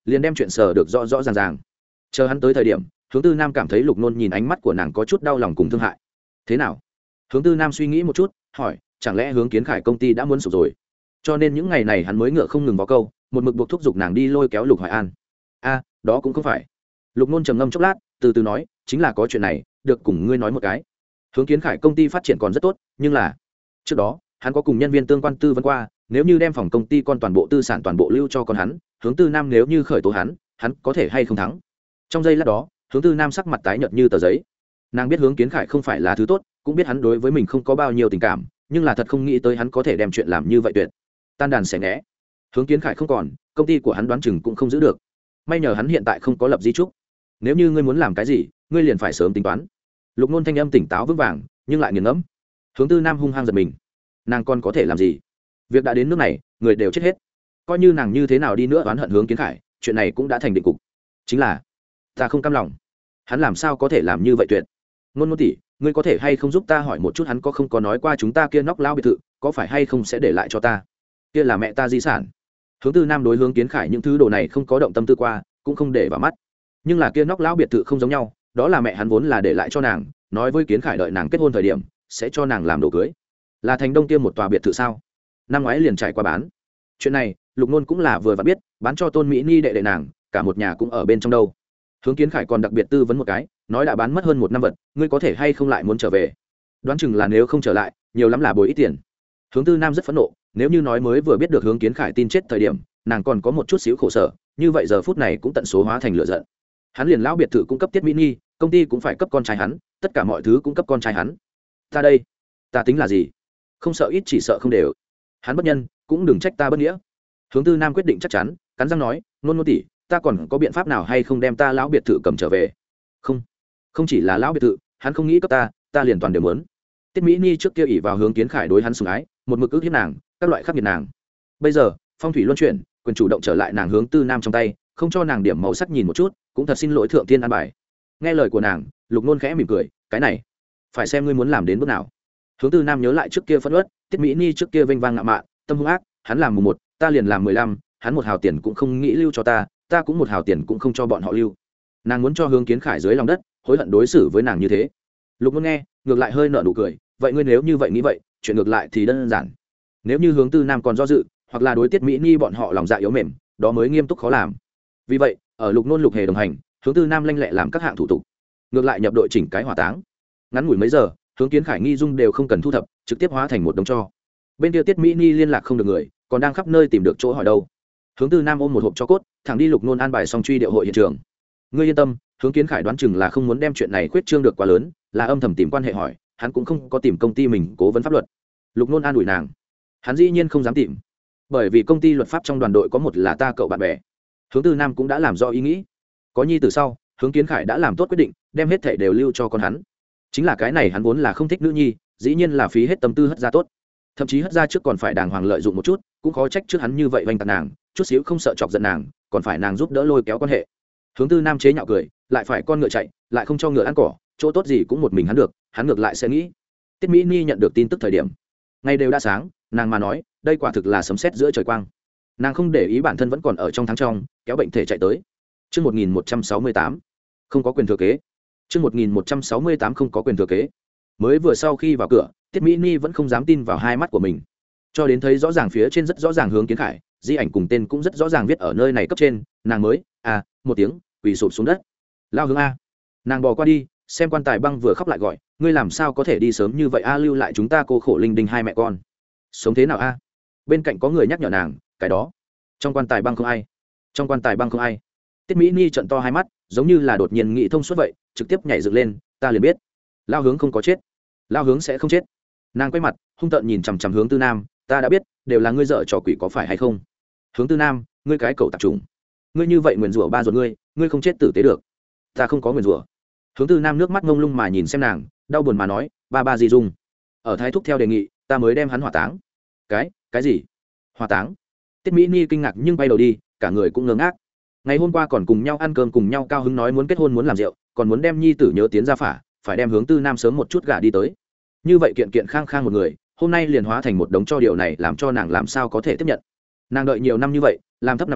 liền đem chuyện sờ được rõ rõ ràng ràng. Chờ hắn tới thời điểm, Hướng Tư Nam cảm thấy Lục Nôn nhìn ánh mắt của nàng có chút đau lòng cùng thương hại. Thế nào? Hướng Tư Nam suy nghĩ một chút, hỏi, chẳng lẽ Hướng Kiến Khải công ty đã muốn sụp rồi? Cho nên những ngày này hắn mới ngựa không ngừng vào câu, một mực buộc thúc giục nàng đi lôi kéo Lục Hoài An. A, đó cũng không phải. Lục Nôn trầm ngâm chốc lát, từ từ nói, chính là có chuyện này, được cùng ngươi nói một cái. Hướng Kiến Khải công ty phát triển còn rất tốt, nhưng là trước đó hắn có cùng nhân viên tương quan tư vấn qua, nếu như đem phòng công ty con toàn bộ tư sản toàn bộ lưu cho con hắn, Hướng Tư Nam nếu như khởi tố hắn, hắn có thể hay không thắng. Trong giây lát đó, Hướng Tư Nam sắc mặt tái nhợt như tờ giấy. Nàng biết Hướng Kiến Khải không phải là thứ tốt, cũng biết hắn đối với mình không có bao nhiêu tình cảm, nhưng là thật không nghĩ tới hắn có thể đem chuyện làm như vậy tuyệt. Tan đàn xẻ nghé. Hướng Kiến Khải không còn, công ty của hắn đoán chừng cũng không giữ được. May nhờ hắn hiện tại không có lập di trúc. Nếu như ngươi muốn làm cái gì, ngươi liền phải sớm tính toán. Lục Nôn thanh âm tỉnh táo vững vàng, nhưng lại nghiền ngẫm. Hướng Tư Nam hung hăng giật mình. Nàng còn có thể làm gì? Việc đã đến nước này, người đều chết hết. Coi như nàng như thế nào đi nữa oán hận Hướng Kiến Khải, chuyện này cũng đã thành định cục. Chính là, ta không cam lòng. Hắn làm sao có thể làm như vậy tuyệt? Nôn Nôn tỷ, ngươi có thể hay không giúp ta hỏi một chút hắn có không có nói qua chúng ta kia nóc lao biệt thự, có phải hay không sẽ để lại cho ta? Kia là mẹ ta di sản. Hướng Tư Nam đối Hướng Kiến Khải những thứ đồ này không có động tâm tư qua, cũng không để vào mắt. Nhưng là kia nóc lão biệt thự không giống nhau, đó là mẹ hắn vốn là để lại cho nàng, nói với Kiến Khải đợi nàng kết hôn thời điểm sẽ cho nàng làm đồ cưới. Là thành đông kia một tòa biệt thự sao? Năm ngoái liền trải qua bán. Chuyện này Lục Nôn cũng là vừa vặn biết, bán cho Tôn Mỹ Ni đệ đệ nàng, cả một nhà cũng ở bên trong đâu. Hướng Kiến Khải còn đặc biệt tư vấn một cái, nói đã bán mất hơn một năm vật, ngươi có thể hay không lại muốn trở về? Đoán chừng là nếu không trở lại, nhiều lắm là bồi ít tiền. Hướng Tư Nam rất phẫn nộ, nếu như nói mới vừa biết được Hướng Kiến Khải tin chết thời điểm, nàng còn có một chút xíu khổ sở, như vậy giờ phút này cũng tận số hóa thành lửa giận. Hắn liền lão biệt thự cung cấp Tiết Mỹ Ni, công ty cũng phải cấp con trai hắn, tất cả mọi thứ cũng cấp con trai hắn. Ta đây, ta tính là gì? Không sợ ít chỉ sợ không đều. Hắn bất nhân, cũng đừng trách ta bất nghĩa. Hướng Tư Nam quyết định chắc chắn, cắn răng nói, Nôn Nôn tỷ, ta còn có biện pháp nào hay không đem ta lão biệt thự cầm trở về? Không, không chỉ là lão biệt thự, hắn không nghĩ cấp ta, ta liền toàn đều muốn. Tiết Mỹ Ni trước kia ỷ vào Hướng Kiến Khải đối hắn sủng ái, một mực ức hiếp nàng, các loại khắc nghiệt nàng. Bây giờ, phong thủy luân chuyển, quyền chủ động trở lại nàng Hướng Tư Nam trong tay, không cho nàng điểm màu sắc nhìn một chút, cũng thật xin lỗi thượng tiên an bài. Nghe lời của nàng, Lục Nôn khẽ mỉm cười, cái này phải xem ngươi muốn làm đến bước nào. Hướng Tư Nam nhớ lại trước kia phẫn uất, Tiết Mỹ Ni trước kia vênh vang ngạo mạn, tâm hung ác, hắn làm mùng một, ta liền làm mười lăm, hắn một hào tiền cũng không nghĩ lưu cho ta, ta cũng một hào tiền cũng không cho bọn họ lưu. Nàng muốn cho Hướng Kiến Khải dưới lòng đất, hối hận đối xử với nàng như thế. Lục Nôn nghe, ngược lại hơi nở nụ cười, vậy ngươi nếu như vậy nghĩ vậy, chuyện ngược lại thì đơn giản. Nếu như Hướng Tư Nam còn do dự, hoặc là đối Tiết Mỹ Ni bọn họ lòng dạ yếu mềm, đó mới nghiêm túc khó làm. Vì vậy, ở Lục Nôn Lục Hề đồng hành, Hướng Tư Nam lanh lẹ làm các hạng thủ tục, ngược lại nhập đội chỉnh cái hỏa táng. Ngắn ngủi mấy giờ, Hướng Kiến Khải nghi dung đều không cần thu thập, trực tiếp hóa thành một đống tro. Bên kia Tiết Mỹ Ni liên lạc không được người, còn đang khắp nơi tìm được chỗ hỏi đâu. Hướng Tư Nam ôm một hộp cho cốt, thẳng đi Lục Nôn an bài xong truy điệu hội hiện trường. Ngươi yên tâm, Hướng Kiến Khải đoán chừng là không muốn đem chuyện này khuyết trương được quá lớn, là âm thầm tìm quan hệ hỏi, hắn cũng không có tìm công ty mình cố vấn pháp luật. Lục Nôn an ủi nàng, hắn dĩ nhiên không dám tìm, bởi vì công ty luật pháp trong đoàn đội có một là ta cậu bạn bè. Hướng Tư Nam cũng đã làm rõ ý nghĩ, có nhi từ sau, Hướng Kiến Khải đã làm tốt quyết định, đem hết thảy đều lưu cho con hắn. Chính là cái này hắn vốn là không thích nữ nhi, dĩ nhiên là phí hết tâm tư hất ra tốt, thậm chí hất ra trước còn phải đàng hoàng lợi dụng một chút, cũng khó trách trước hắn như vậy vênh tạt nàng, chút xíu không sợ chọc giận nàng, còn phải nàng giúp đỡ lôi kéo quan hệ. Hướng Tư Nam chế nhạo cười, lại phải con ngựa chạy, lại không cho ngựa ăn cỏ, chỗ tốt gì cũng một mình hắn được, hắn ngược lại sẽ nghĩ. Tiết Mỹ Ni nhận được tin tức thời điểm, ngày đều đã sáng, nàng mà nói, đây quả thực là sấm sét giữa trời quang. Nàng không để ý bản thân vẫn còn ở trong tháng trong, kéo bệnh thể chạy tới. Chương một nghìn một trăm sáu mươi tám, không có quyền thừa kế. Chương một nghìn một trăm sáu mươi tám không có quyền thừa kế. Mới vừa sau khi vào cửa, Tiết Mỹ Ni vẫn không dám tin vào hai mắt của mình. Cho đến thấy rõ ràng phía trên rất rõ ràng Hướng Kiến Khải, di ảnh cùng tên cũng rất rõ ràng viết ở nơi này cấp trên, nàng mới à một tiếng quỳ sụp xuống đất. Lao Hướng a. Nàng bò qua đi, xem quan tài băng vừa khóc lại gọi, ngươi làm sao có thể đi sớm như vậy a, lưu lại chúng ta cô khổ linh đinh hai mẹ con. Sống thế nào a? Bên cạnh có người nhắc nhở nàng, cái đó. Trong quan tài băng không ai. Trong quan tài băng không ai. Tiết Mỹ Ni trợn to hai mắt, giống như là đột nhiên nghĩ thông suốt vậy, trực tiếp nhảy dựng lên, ta liền biết, Lao Hướng không có chết, Lao Hướng sẽ không chết. Nàng quay mặt, hung tợn nhìn chằm chằm Hướng Tư Nam, ta đã biết, đều là ngươi dợ trò quỷ có phải hay không? Hướng Tư Nam, ngươi cái cẩu tạp trùng, ngươi như vậy nguyền rủa ba ruột ngươi, ngươi không chết tử tế được. Ta không có nguyền rủa. Hướng Tư Nam nước mắt ngông lung mà nhìn xem nàng, đau buồn mà nói, ba ba gì dung, ở thái thúc theo đề nghị, ta mới đem hắn hỏa táng. Cái, cái gì? Hỏa táng? Tiết Mỹ Ni kinh ngạc nhưng bay đầu đi, cả người cũng ngơ ngác. Ngày hôm qua còn cùng nhau ăn cơm cùng nhau cao hứng nói muốn kết hôn muốn làm rượu, còn muốn đem nhi tử nhớ tiến ra phả, phải đem Hướng Tư Nam sớm một chút gả đi tới. Như vậy kiện kiện khang khang một người, hôm nay liền hóa thành một đống cho điều này làm cho nàng làm sao có thể tiếp nhận. Nàng đợi nhiều năm như vậy, làm thấp nằm nhỏ,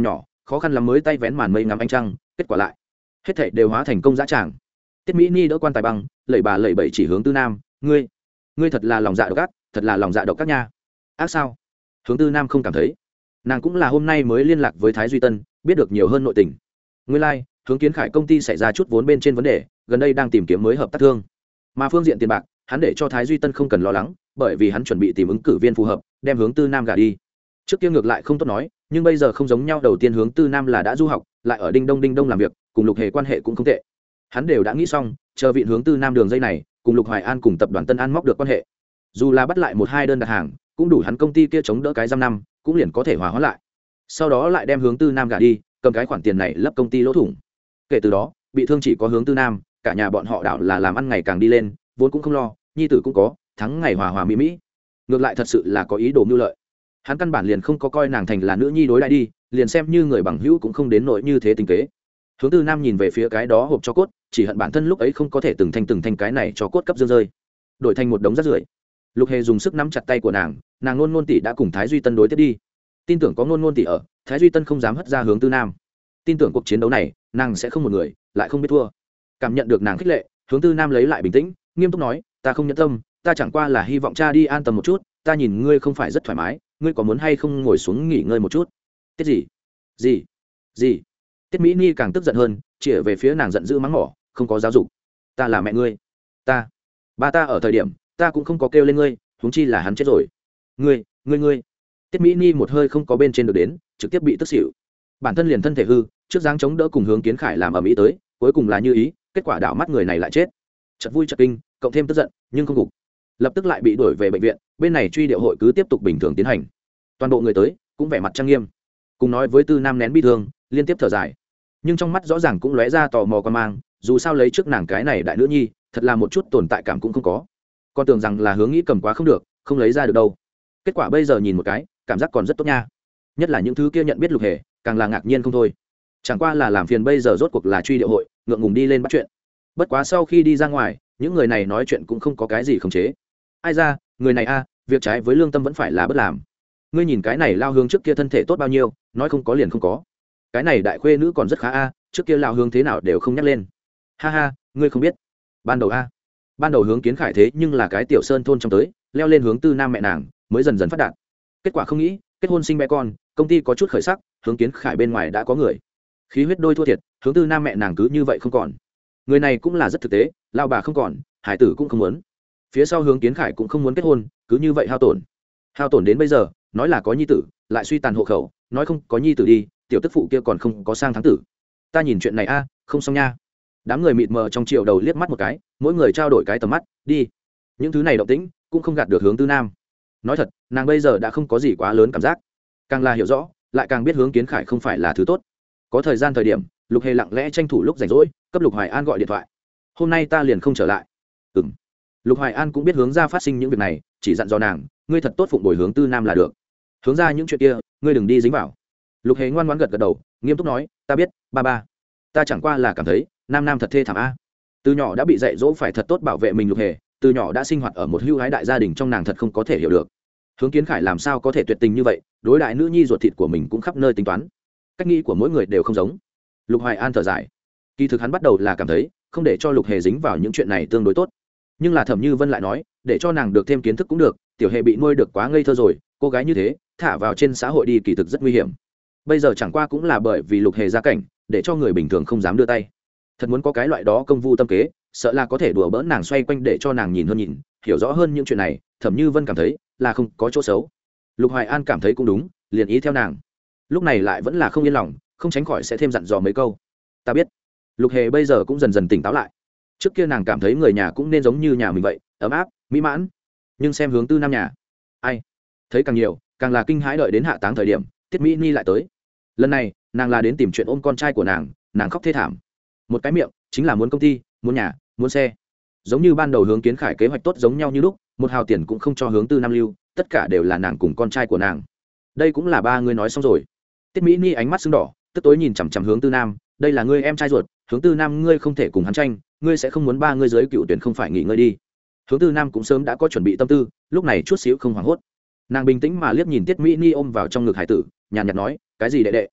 khó khăn lắm mới tay vén màn mây ngắm ánh trăng, kết quả lại hết thảy đều hóa thành công dã tràng. Tiết Mỹ Ni đỡ quan tài băng, lẩy bà lẩy bẩy chỉ hướng Tư Nam, ngươi ngươi thật là lòng dạ độc ác, thật là lòng dạ độc các nha. Ác sao? Hướng Tư Nam không cảm thấy. Nàng cũng là hôm nay mới liên lạc với Thái Duy Tân, biết được nhiều hơn nội tình. Nguyên lai, like, Hướng Kiến Khải công ty xảy ra chút vốn bên trên vấn đề, gần đây đang tìm kiếm mới hợp tác thương. Mà phương diện tiền bạc, hắn để cho Thái Duy Tân không cần lo lắng, bởi vì hắn chuẩn bị tìm ứng cử viên phù hợp, đem Hướng Tư Nam gả đi. Trước kia ngược lại không tốt nói, nhưng bây giờ không giống nhau, đầu tiên Hướng Tư Nam là đã du học, lại ở Đinh Đông Đinh Đông làm việc, cùng Lục Hề quan hệ cũng không tệ. Hắn đều đã nghĩ xong, chờ vị Hướng Tư Nam đường dây này, cùng Lục Hoài An cùng tập đoàn Tân An móc được quan hệ. Dù là bắt lại một hai đơn đặt hàng, cũng đủ hắn công ty kia chống đỡ cái giam năm, cũng liền có thể hòa hóa lại. Sau đó lại đem Hướng Tư Nam gả đi, cầm cái khoản tiền này lấp công ty lỗ thủng. Kể từ đó, bị thương chỉ có Hướng Tư Nam, cả nhà bọn họ đảo là làm ăn ngày càng đi lên, vốn cũng không lo, nhi tử cũng có, thắng ngày hòa hòa mỹ mỹ. Ngược lại thật sự là có ý đồ mưu lợi. Hắn căn bản liền không có coi nàng thành là nữ nhi đối đãi đi, liền xem như người bằng hữu cũng không đến nỗi như thế tính kế. Hướng Tư Nam nhìn về phía cái đó hộp cho cốt, chỉ hận bản thân lúc ấy không có thể từng thành từng thành cái này cho cốt cấp dương rơi, đổi thành một đống rác rưởi. Lục Hề dùng sức nắm chặt tay của nàng, nàng Nôn Nôn tỷ đã cùng Thái Duy Tân đối tiếp đi, tin tưởng có Nôn Nôn tỷ ở, Thái Duy Tân không dám hất ra Hướng Tư Nam, tin tưởng cuộc chiến đấu này nàng sẽ không một người, lại không biết thua. Cảm nhận được nàng khích lệ, Hướng Tư Nam lấy lại bình tĩnh, nghiêm túc nói, ta không nhẫn tâm, ta chẳng qua là hy vọng cha đi an tâm một chút, ta nhìn ngươi không phải rất thoải mái, ngươi có muốn hay không ngồi xuống nghỉ ngơi một chút. Tiết gì gì gì Tiết Mỹ Ni càng tức giận hơn, chĩa về phía nàng giận dữ mắng mỏ, không có giáo dục, ta là mẹ ngươi, ta ba ta ở thời điểm ta cũng không có kêu lên ngươi, huống chi là hắn chết rồi. Ngươi ngươi ngươi Tiết Mỹ Ni một hơi không có bên trên được đến, trực tiếp bị tức xỉu. Bản thân liền thân thể hư, trước dáng chống đỡ cùng Hướng Kiến Khải làm ở mỹ tới, cuối cùng là như ý, kết quả đảo mắt người này lại chết. Chợt vui chợt kinh, cộng thêm tức giận, nhưng không gục, lập tức lại bị đuổi về bệnh viện. Bên này truy điệu hội cứ tiếp tục bình thường tiến hành, toàn bộ người tới cũng vẻ mặt trang nghiêm, cùng nói với Tư Nam nén bi thương, liên tiếp thở dài, nhưng trong mắt rõ ràng cũng lóe ra tò mò quan mang. Dù sao lấy trước nàng cái này đại nữ nhi, thật là một chút tồn tại cảm cũng không có, con tưởng rằng là Hướng nghĩ cầm quá không được, không lấy ra được đâu. Kết quả bây giờ nhìn một cái, cảm giác còn rất tốt nha. Nhất là những thứ kia nhận biết Lục Hề, càng là ngạc nhiên không thôi. Chẳng qua là làm phiền bây giờ rốt cuộc là truy điệu hội, ngượng ngùng đi lên bắt chuyện. Bất quá sau khi đi ra ngoài, những người này nói chuyện cũng không có cái gì khống chế. Ai ra, người này a, việc trái với lương tâm vẫn phải là bất làm. Ngươi nhìn cái này Lao Hướng trước kia thân thể tốt bao nhiêu, nói không có liền không có. Cái này đại khuê nữ còn rất khá a, trước kia Lao Hướng thế nào đều không nhắc lên. Ha ha, ngươi không biết. Ban đầu a, ban đầu Hướng Kiến Khải thế nhưng là cái tiểu sơn thôn trong tới, leo lên Hướng Tư Nam mẹ nàng, mới dần dần phát đạt. Kết quả không nghĩ, kết hôn sinh bé con, công ty có chút khởi sắc, Hướng Kiến Khải bên ngoài đã có người, khí huyết đôi thua thiệt, Hướng Tư Nam mẹ nàng cứ như vậy không còn. Người này cũng là rất thực tế, lao bà không còn, hải tử cũng không muốn. Phía sau Hướng Kiến Khải cũng không muốn kết hôn, cứ như vậy hao tổn, hao tổn đến bây giờ, nói là có nhi tử, lại suy tàn hộ khẩu, nói không có nhi tử đi, tiểu tức phụ kia còn không có sang tháng tử. Ta nhìn chuyện này a, không xong nha. Đám người mịt mờ trong triệu đầu liếc mắt một cái, mỗi người trao đổi cái tầm mắt, đi. Những thứ này động tĩnh cũng không gạt được Hướng Tư Nam. Nói thật, nàng bây giờ đã không có gì quá lớn cảm giác, càng là hiểu rõ, lại càng biết Hướng Kiến Khải không phải là thứ tốt. Có thời gian thời điểm, Lục Hề lặng lẽ tranh thủ lúc rảnh rỗi, cấp Lục Hoài An gọi điện thoại. Hôm nay ta liền không trở lại. Ừm. Lục Hoài An cũng biết Hướng gia phát sinh những việc này, chỉ dặn dò nàng, ngươi thật tốt phụng bồi Hướng Tư Nam là được. Hướng gia những chuyện kia, ngươi đừng đi dính vào. Lục Hề ngoan ngoãn gật gật đầu, nghiêm túc nói, ta biết, ba ba. Ta chẳng qua là cảm thấy, Nam Nam thật thê thảm a. Từ nhỏ đã bị dạy dỗ phải thật tốt bảo vệ mình. Lục Hề, từ nhỏ đã sinh hoạt ở một hưu hái đại gia đình trong, nàng thật không có thể hiểu được. Hướng Kiến Khải làm sao có thể tuyệt tình như vậy, đối đại nữ nhi ruột thịt của mình cũng khắp nơi tính toán. Cách nghĩ của mỗi người đều không giống. Lục Hoài An thở dài, kỳ thực hắn bắt đầu là cảm thấy không để cho Lục Hề dính vào những chuyện này tương đối tốt, nhưng là Thẩm Như Vân lại nói, để cho nàng được thêm kiến thức cũng được, tiểu Hề bị nuôi được quá ngây thơ rồi, cô gái như thế thả vào trên xã hội đi kỳ thực rất nguy hiểm. Bây giờ chẳng qua cũng là bởi vì Lục Hề gia cảnh, để cho người bình thường không dám đưa tay. Thật muốn có cái loại đó công vu tâm kế, sợ là có thể đùa bỡn nàng, xoay quanh để cho nàng nhìn hơn nhìn, hiểu rõ hơn những chuyện này. Thẩm Như Vân cảm thấy là không có chỗ xấu. Lục Hoài An cảm thấy cũng đúng, liền ý theo nàng. Lúc này lại vẫn là không yên lòng, không tránh khỏi sẽ thêm dặn dò mấy câu. Ta biết. Lục Hề bây giờ cũng dần dần tỉnh táo lại. Trước kia nàng cảm thấy người nhà cũng nên giống như nhà mình vậy, ấm áp, mỹ mãn. Nhưng xem Hướng Tư Nam nhà, ai thấy càng nhiều, càng là kinh hãi. Đợi đến hạ táng thời điểm, Tiết Mỹ Ni lại tới. Lần này, nàng là đến tìm chuyện ôm con trai của nàng, nàng khóc thê thảm. Một cái miệng chính là muốn công ty, muốn nhà, muốn xe. Giống như ban đầu Hướng Kiến Khải kế hoạch tốt giống nhau như lúc, một hào tiền cũng không cho Hướng Tư Nam lưu, tất cả đều là nàng cùng con trai của nàng. Đây cũng là ba người nói xong rồi. Tiết Mỹ Ni ánh mắt sưng đỏ, tức tối nhìn chằm chằm Hướng Tư Nam, đây là ngươi em trai ruột, Hướng Tư Nam ngươi không thể cùng hắn tranh, ngươi sẽ không muốn ba ngươi dưới cựu tuyển không phải nghỉ ngơi đi. Hướng Tư Nam cũng sớm đã có chuẩn bị tâm tư, lúc này chút xíu không hoảng hốt. Nàng bình tĩnh mà liếc nhìn Tiết Mỹ Ni ôm vào trong ngực hải tử, nhàn nhạt nói, cái gì đệ đệ,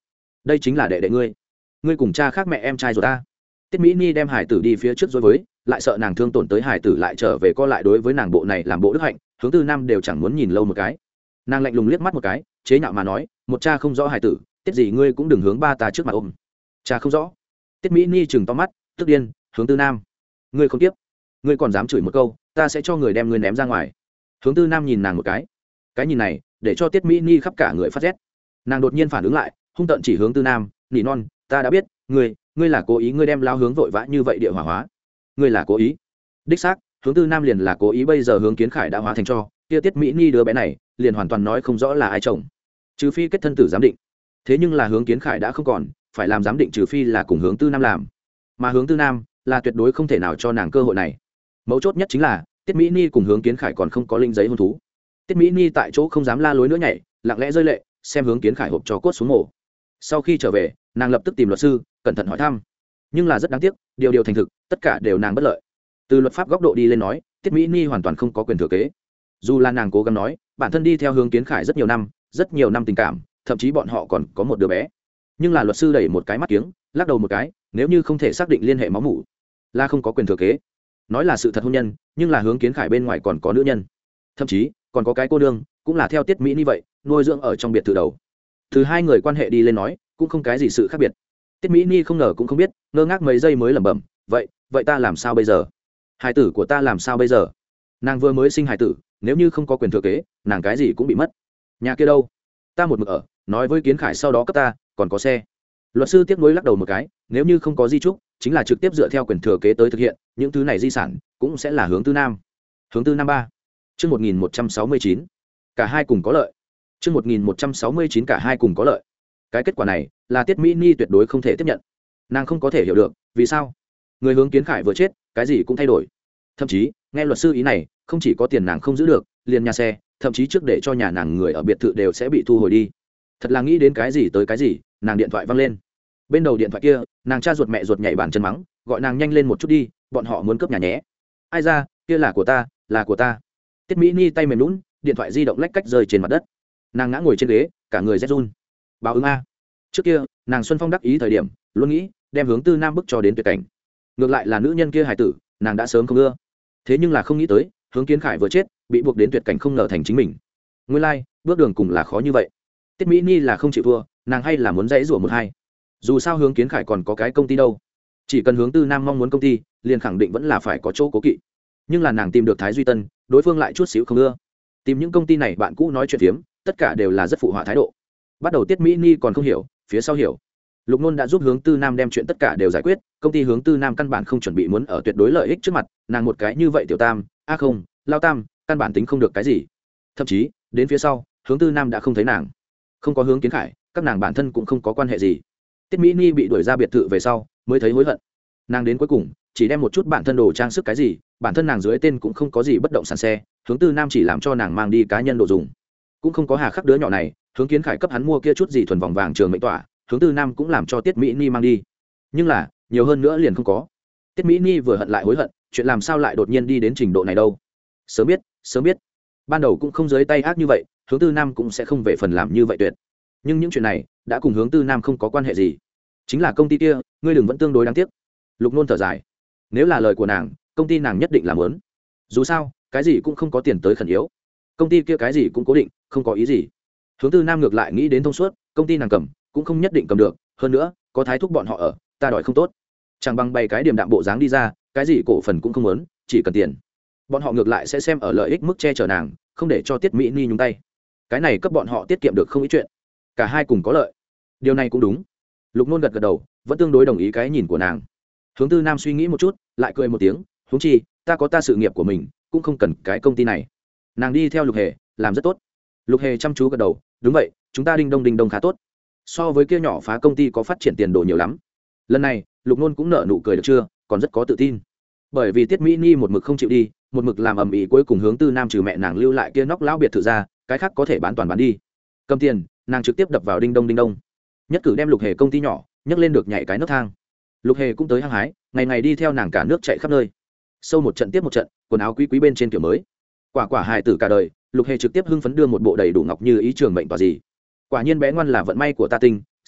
đây chính là đệ đệ ngươi ngươi cùng cha khác mẹ em trai rồi ta. Tiết Mỹ Ni đem hải tử đi phía trước rồi với, lại sợ nàng thương tổn tới hải tử lại trở về co lại đối với nàng bộ này làm bộ đức hạnh, Hướng Tư Nam đều chẳng muốn nhìn lâu một cái. Nàng lạnh lùng liếc mắt một cái, chế nhạo mà nói, một cha không rõ hải tử, tiết gì ngươi cũng đừng hướng ba ta trước mặt ôm. Cha không rõ. Tiết Mỹ Ni chừng to mắt, tức điên, Hướng Tư Nam, ngươi không tiếp, ngươi còn dám chửi một câu, ta sẽ cho người đem ngươi ném ra ngoài. Hướng Tư Nam nhìn nàng một cái, cái nhìn này để cho Tiết Mỹ Ni khắp cả người phát rét. Nàng đột nhiên phản ứng lại, hung tợn chỉ Hướng Tư Nam, nỉ non, ta đã biết, ngươi, ngươi là cố ý, ngươi đem lao hướng vội vã như vậy địa hỏa hóa, ngươi là cố ý. Đích xác, Hướng Tư Nam liền là cố ý, bây giờ Hướng Kiến Khải đã hóa thành cho, kia Tiết Mỹ Ni đứa bé này liền hoàn toàn nói không rõ là ai chồng, trừ phi kết thân tử giám định. Thế nhưng là Hướng Kiến Khải đã không còn, phải làm giám định trừ phi là cùng Hướng Tư Nam làm, mà Hướng Tư Nam là tuyệt đối không thể nào cho nàng cơ hội này. Mấu chốt nhất chính là Tiết Mỹ Ni cùng Hướng Kiến Khải còn không có linh giấy hôn thú. Tiết Mỹ Ni tại chỗ không dám la lối nữa nhảy, lặng lẽ rơi lệ, xem Hướng Kiến Khải hộp cho cốt xuống mổ. Sau khi trở về, nàng lập tức tìm luật sư, cẩn thận hỏi thăm. Nhưng là rất đáng tiếc, điều điều thành thực, tất cả đều nàng bất lợi. Từ luật pháp góc độ đi lên nói, Tiết Mỹ Ni hoàn toàn không có quyền thừa kế. Dù là nàng cố gắng nói, bản thân đi theo Hướng Kiến Khải rất nhiều năm, rất nhiều năm tình cảm, thậm chí bọn họ còn có một đứa bé. Nhưng là luật sư đẩy một cái mắt kiếng, lắc đầu một cái, nếu như không thể xác định liên hệ máu mủ, là không có quyền thừa kế. Nói là sự thật hôn nhân, nhưng là Hướng Kiến Khải bên ngoài còn có nữ nhân, thậm chí còn có cái cô nương, cũng là theo Tiết Mỹ Ni vậy, nuôi dưỡng ở trong biệt thự đầu. Từ hai người quan hệ đi lên nói, cũng không cái gì sự khác biệt. Tiết Mỹ Ni không ngờ cũng không biết, ngơ ngác mấy giây mới lẩm bẩm, vậy vậy ta làm sao bây giờ, hài tử của ta làm sao bây giờ? Nàng vừa mới sinh hài tử, nếu như không có quyền thừa kế, nàng cái gì cũng bị mất. Nhà kia đâu? Ta một mực ở, nói với Kiến Khải sau đó cấp ta, còn có xe. Luật sư tiếc nuối lắc đầu một cái, nếu như không có di trúc, chính là trực tiếp dựa theo quyền thừa kế tới thực hiện, những thứ này di sản cũng sẽ là Hướng Tư Nam. Hướng Tư Nam ba. Chương một nghìn một trăm sáu mươi chín. Cả hai cùng có lợi. Chương một nghìn một trăm sáu mươi chín, cả hai cùng có lợi. Cái kết quả này là Tiết Mỹ Ni tuyệt đối không thể tiếp nhận. Nàng không có thể hiểu được, vì sao? Người Hướng Kiến Khải vừa chết, cái gì cũng thay đổi. Thậm chí, nghe luật sư ý này, không chỉ có tiền nàng không giữ được, liền nhà xe, thậm chí trước để cho nhà nàng người ở biệt thự đều sẽ bị thu hồi đi. Thật là nghĩ đến cái gì tới cái gì, nàng điện thoại văng lên. Bên đầu điện thoại kia, nàng cha ruột mẹ ruột nhảy bàn chân mắng, gọi nàng nhanh lên một chút đi, bọn họ muốn cướp nhà nhé. Ai ra, kia là của ta, là của ta. Tiết Mỹ Ni tay mềm lún, điện thoại di động lách cách rơi trên mặt đất. Nàng ngã ngồi trên ghế, cả người rét run. Báo ứng a. Trước kia, nàng Xuân Phong đắc ý thời điểm, luôn nghĩ đem Hướng Tư Nam bức cho đến tuyệt cảnh. Ngược lại là nữ nhân kia hài tử, nàng đã sớm không ưa. Thế nhưng là không nghĩ tới, Hướng Kiến Khải vừa chết, bị buộc đến tuyệt cảnh không ngờ thành chính mình. Nguyên lai, like, bước đường cùng là khó như vậy. Tiết Mỹ Ni là không chịu thua, nàng hay là muốn dãy rủa một hai. Dù sao Hướng Kiến Khải còn có cái công ty đâu, chỉ cần Hướng Tư Nam mong muốn công ty, liền khẳng định vẫn là phải có chỗ cố kỵ. Nhưng là nàng tìm được Thái Duy Tân, đối phương lại chút xíu không ưa. Tìm những công ty này bạn cũ nói chuyện phiếm, tất cả đều là rất phụ họa thái độ. Bắt đầu Tiết Mỹ Ni còn không hiểu, phía sau hiểu. Lục Nôn đã giúp Hướng Tư Nam đem chuyện tất cả đều giải quyết, công ty Hướng Tư Nam căn bản không chuẩn bị muốn ở tuyệt đối lợi ích trước mặt, nàng một cái như vậy tiểu tam, a à không, lao tam, căn bản tính không được cái gì. Thậm chí, đến phía sau, Hướng Tư Nam đã không thấy nàng. Không có Hướng Kiến Khải, các nàng bản thân cũng không có quan hệ gì. Tiết Mỹ Ni bị đuổi ra biệt thự về sau, mới thấy hối hận. Nàng đến cuối cùng, chỉ đem một chút bản thân đồ trang sức cái gì, bản thân nàng dưới tên cũng không có gì bất động sản xe, Hướng Tư Nam chỉ làm cho nàng mang đi cá nhân đồ dùng. Cũng không có hà khắc đứa nhỏ này, Hướng Kiến Khải cấp hắn mua kia chút gì thuần vòng vàng trường mệnh tỏa, Hướng Tư Nam cũng làm cho Tiết Mỹ Ni mang đi. Nhưng là, nhiều hơn nữa liền không có. Tiết Mỹ Ni vừa hận lại hối hận, chuyện làm sao lại đột nhiên đi đến trình độ này đâu? Sớm biết, sớm biết. Ban đầu cũng không dưới tay ác như vậy, Hướng Tư Nam cũng sẽ không về phần làm như vậy tuyệt. Nhưng những chuyện này đã cùng Hướng Tư Nam không có quan hệ gì. Chính là công ty kia, ngươi đừng vẫn tương đối đáng tiếc. Lục Nôn thở dài. Nếu là lời của nàng, công ty nàng nhất định làm lớn. Dù sao, cái gì cũng không có tiền tới khẩn yếu. Công ty kia cái gì cũng cố định, không có ý gì. Hướng Tư Nam ngược lại nghĩ đến thông suốt, công ty nàng cầm, cũng không nhất định cầm được, hơn nữa, có Thái thúc bọn họ ở, ta đòi không tốt. Chẳng bằng bày cái điểm đạm bộ dáng đi ra, cái gì cổ phần cũng không muốn, chỉ cần tiền. Bọn họ ngược lại sẽ xem ở lợi ích mức che chở nàng, không để cho Tiết Mỹ Ni nhúng tay. Cái này cấp bọn họ tiết kiệm được không ít chuyện. Cả hai cùng có lợi. Điều này cũng đúng. Lục Nôn gật gật đầu, vẫn tương đối đồng ý cái nhìn của nàng. Hướng Tư Nam suy nghĩ một chút, lại cười một tiếng, huống chi, ta có ta sự nghiệp của mình, cũng không cần cái công ty này. Nàng đi theo Lục Hề, làm rất tốt. Lục Hề chăm chú gật đầu, đúng vậy, chúng ta đinh đông đinh đông khá tốt. So với kia nhỏ phá công ty có phát triển tiền đồ nhiều lắm. Lần này, Lục Nôn cũng nở nụ cười được chưa, còn rất có tự tin. Bởi vì Tiết Mỹ Ni một mực không chịu đi, một mực làm ầm ĩ, cuối cùng Hướng Tư Nam trừ mẹ nàng lưu lại kia nóc lão biệt thự ra, cái khác có thể bán toàn bán đi. Cầm tiền, nàng trực tiếp đập vào đinh đông đinh đông. Nhất cử đem Lục Hề công ty nhỏ nhấc lên được nhảy cái nấc thang. Lục Hề cũng tới hăng hái, ngày ngày đi theo nàng cả nước chạy khắp nơi. Sâu một trận tiếp một trận, quần áo quý quý bên trên kiểu mới. Quả quả hài tử cả đời, Lục Hề trực tiếp hưng phấn đưa một bộ đầy đủ ngọc như ý trường mệnh tỏa gì. Quả nhiên bé ngoan là vận may của ta tinh,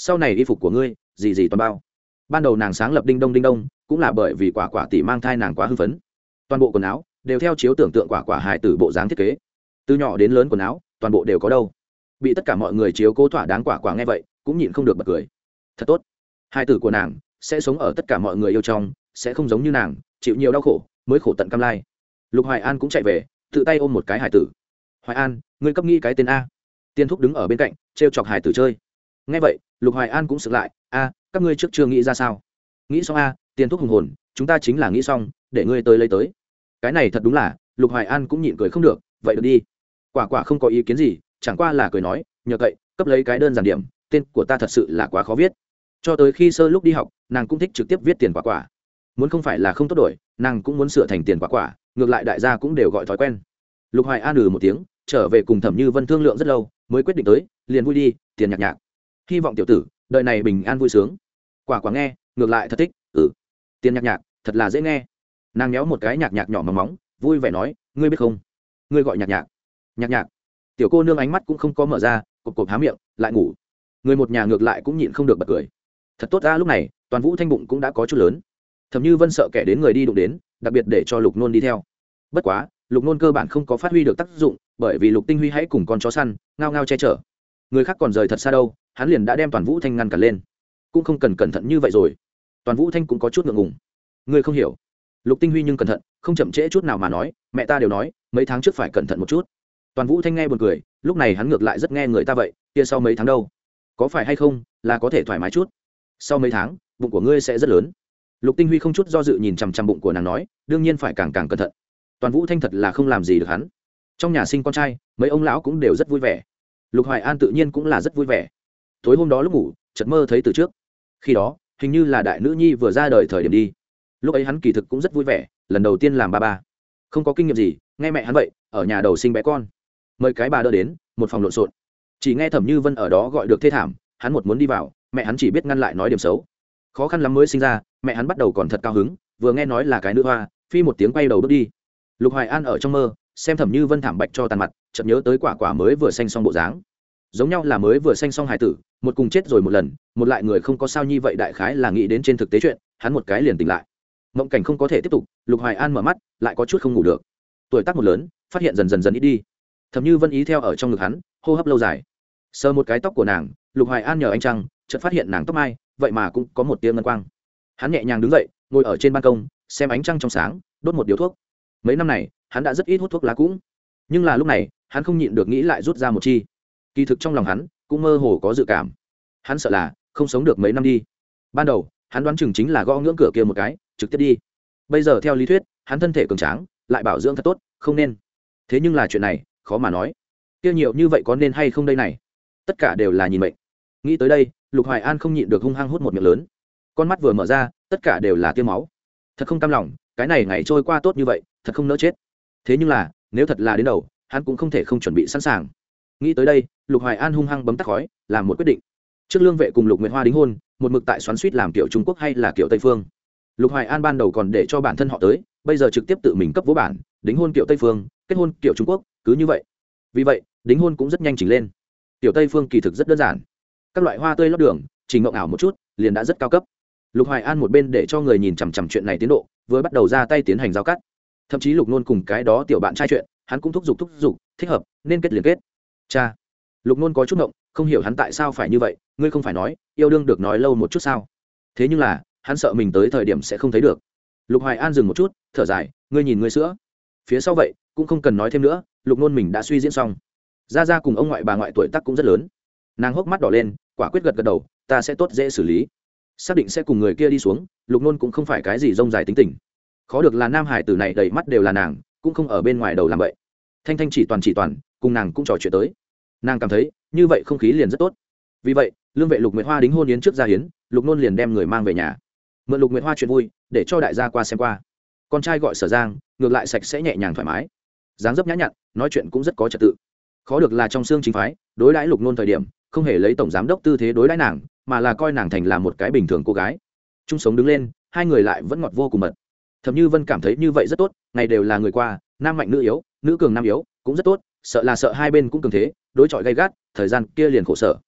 sau này y phục của ngươi gì gì toàn bao. Ban đầu nàng sáng lập đinh đông đinh đông cũng là bởi vì quả quả tỷ mang thai nàng quá hưng phấn, toàn bộ quần áo đều theo chiếu tưởng tượng quả quả hài tử bộ dáng thiết kế, từ nhỏ đến lớn quần áo toàn bộ đều có đâu. Bị tất cả mọi người chiếu cố thỏa đáng quả quả nghe vậy cũng nhịn không được bật cười. Thật tốt, hài tử của nàng sẽ sống ở tất cả mọi người yêu trong, sẽ không giống như nàng chịu nhiều đau khổ mới khổ tận cam lai. Lục Hoài An cũng chạy về tự tay ôm một cái hài tử. Hoài An, ngươi cấp nghĩ cái tên a. Tiên thúc đứng ở bên cạnh trêu chọc hài tử chơi. Nghe vậy Lục Hoài An cũng sực lại, a, các ngươi trước chưa nghĩ ra sao? Nghĩ xong a, Tiên thúc hùng hồn, chúng ta chính là nghĩ xong để ngươi tới lấy tới. Cái này thật đúng là, Lục Hoài An cũng nhịn cười không được, vậy được đi. Quả quả không có ý kiến gì, chẳng qua là cười nói, nhờ cậy cấp lấy cái đơn giản điểm, tên của ta thật sự là quá khó viết. Cho tới khi sơ lúc đi học nàng cũng thích trực tiếp viết tiền quả quả, muốn không phải là không tốt đổi, nàng cũng muốn sửa thành tiền quả quả, ngược lại đại gia cũng đều gọi thói quen. Lục Hoài An ừ một tiếng, trở về cùng Thẩm Như Vân thương lượng rất lâu mới quyết định tới, liền vui đi, tiền nhạc nhạc, hy vọng tiểu tử đời này bình an vui sướng. Quả quả nghe ngược lại thật thích, ừ, tiền nhạc nhạc thật là dễ nghe. Nàng méo một cái nhạc nhạc nhỏ mỏng móng, vui vẻ nói, ngươi biết không, ngươi gọi nhạc nhạc. Nhạc nhạc. Tiểu cô nương ánh mắt cũng không có mở ra, cộp cộp há miệng lại ngủ. Người một nhà ngược lại cũng nhịn không được bật cười. Thật tốt ra, lúc này Toàn Vũ Thanh bụng cũng đã có chút lớn. Thẩm Như Vân sợ kẻ đến người đi đụng đến, đặc biệt để cho Lục Nôn đi theo. Bất quá Lục Nôn cơ bản không có phát huy được tác dụng, bởi vì Lục Tinh Huy hãy cùng con chó săn ngao ngao che chở, người khác còn rời thật xa đâu, hắn liền đã đem Toàn Vũ Thanh ngăn cản lên, cũng không cần cẩn thận như vậy rồi. Toàn Vũ Thanh cũng có chút ngượng ngùng. Ngươi không hiểu. Lục Tinh Huy nhưng cẩn thận, không chậm trễ chút nào mà nói, mẹ ta đều nói mấy tháng trước phải cẩn thận một chút. Toàn Vũ Thanh nghe buồn cười, lúc này hắn ngược lại rất nghe người ta vậy, kia sau mấy tháng đâu, có phải hay không là có thể thoải mái chút. Sau mấy tháng bụng của ngươi sẽ rất lớn. Lục Tinh Huy không chút do dự nhìn chằm chằm bụng của nàng nói, đương nhiên phải càng càng cẩn thận. Toàn Vũ Thanh thật là không làm gì được hắn. Trong nhà sinh con trai, mấy ông lão cũng đều rất vui vẻ. Lục Hoài An tự nhiên cũng là rất vui vẻ. Tối hôm đó lúc ngủ chợt mơ thấy từ trước, khi đó hình như là đại nữ nhi vừa ra đời thời điểm đi. Lúc ấy hắn kỳ thực cũng rất vui vẻ, lần đầu tiên làm ba ba, không có kinh nghiệm gì, nghe mẹ hắn vậy ở nhà đầu sinh bé con, mời cái bà đỡ đến một phòng lộn xộn, chỉ nghe Thẩm Như Vân ở đó gọi được thê thảm, hắn một muốn đi vào, mẹ hắn chỉ biết ngăn lại nói điểm xấu, khó khăn lắm mới sinh ra. Mẹ hắn bắt đầu còn thật cao hứng, vừa nghe nói là cái nữ hoa, phi một tiếng quay đầu bước đi. Lục Hoài An ở trong mơ xem Thẩm Như Vân thảm bạch cho tàn mặt, chợt nhớ tới quả quả mới vừa sanh xong bộ dáng, giống nhau là mới vừa sanh xong hài tử, một cùng chết rồi một lần, một lại người không có sao nhi vậy, đại khái là nghĩ đến trên thực tế chuyện, hắn một cái liền tỉnh lại. Mộng cảnh không có thể tiếp tục, Lục Hoài An mở mắt lại có chút không ngủ được, tuổi tác một lớn phát hiện dần dần dần ít đi. Thẩm Như Vân ý theo ở trong ngực hắn, hô hấp lâu dài, sờ một cái tóc của nàng. Lục Hoài An nhờ ánh trăng chợt phát hiện nàng tóc mai vậy mà cũng có một tia ngân quang. Hắn nhẹ nhàng đứng dậy, ngồi ở trên ban công xem ánh trăng trong sáng, đốt một điếu thuốc. Mấy năm này hắn đã rất ít hút thuốc lá cũng, nhưng là lúc này hắn không nhịn được nghĩ lại rút ra một chi. Kỳ thực trong lòng hắn cũng mơ hồ có dự cảm, hắn sợ là không sống được mấy năm đi. Ban đầu hắn đoán chừng chính là gõ ngưỡng cửa kia một cái trực tiếp đi, bây giờ theo lý thuyết hắn thân thể cường tráng lại bảo dưỡng thật tốt, không nên. Thế nhưng là chuyện này khó mà nói, kia nhiều như vậy có nên hay không đây này, tất cả đều là nhìn mệnh. Nghĩ tới đây Lục Hoài An không nhịn được hung hăng hút một miệng lớn, con mắt vừa mở ra tất cả đều là tia máu. Thật không cam lòng, cái này ngày trôi qua tốt như vậy, thật không nỡ chết. Thế nhưng là nếu thật là đến đầu, hắn cũng không thể không chuẩn bị sẵn sàng. Nghĩ tới đây Lục Hoài An hung hăng bấm tắt khói, làm một quyết định. Trước Lương Vệ cùng Lục Nguyệt Hoa đính hôn, một mực tại xoắn suýt làm kiểu Trung Quốc hay là kiểu Tây phương. Lục Hoài An ban đầu còn để cho bản thân họ tới, bây giờ trực tiếp tự mình cấp vỗ bản, đính hôn kiểu Tây phương, kết hôn kiểu Trung Quốc, cứ như vậy. Vì vậy đính hôn cũng rất nhanh chỉnh lên. Tiểu Tây phương kỳ thực rất đơn giản, các loại hoa tươi lót đường, trình mộng ảo một chút liền đã rất cao cấp. Lục Hoài An một bên để cho người nhìn chằm chằm chuyện này tiến độ, vừa bắt đầu ra tay tiến hành giao cắt. Thậm chí Lục Nôn cùng cái đó tiểu bạn trai chuyện, hắn cũng thúc giục thúc giục, thích hợp nên kết liền kết. Cha, Lục Nôn có chút ngộng, không hiểu hắn tại sao phải như vậy. Ngươi không phải nói yêu đương được nói lâu một chút sao? Thế nhưng là hắn sợ mình tới thời điểm sẽ không thấy được. Lục Hoài An dừng một chút, thở dài, ngươi nhìn ngươi sữa. Phía sau vậy cũng không cần nói thêm nữa, Lục Nôn mình đã suy diễn xong. Gia Gia cùng ông ngoại bà ngoại tuổi tác cũng rất lớn. Nàng hốc mắt đỏ lên, quả quyết gật gật đầu, ta sẽ tốt dễ xử lý, xác định sẽ cùng người kia đi xuống. Lục Nôn cũng không phải cái gì rông dài tính tình, khó được là nam hải tử này đầy mắt đều là nàng, cũng không ở bên ngoài đầu làm vậy. Thanh Thanh chỉ toàn chỉ toàn cùng nàng cũng trò chuyện tới, nàng cảm thấy như vậy không khí liền rất tốt. Vì vậy Lương Vệ Lục Nguyệt Hoa đính hôn yến trước gia hiến, Lục Nôn liền đem người mang về nhà, mượn Lục Nguyệt Hoa chuyện vui để cho đại gia qua xem qua. Con trai gọi Sở Giang, ngược lại sạch sẽ nhẹ nhàng thoải mái, dáng dấp nhã nhặn, nói chuyện cũng rất có trật tự. Khó được là trong xương chính phái đối đãi Lục Nôn thời điểm không hề lấy tổng giám đốc tư thế đối đãi nàng, mà là coi nàng thành là một cái bình thường cô gái. Chung sống đứng lên, hai người lại vẫn ngọt vô cùng mật. Thẩm Như Vân cảm thấy như vậy rất tốt, ngày đều là người qua, nam mạnh nữ yếu, nữ cường nam yếu, cũng rất tốt. Sợ là sợ hai bên cũng cường thế, đối chọi gay gắt, thời gian kia liền khổ sở.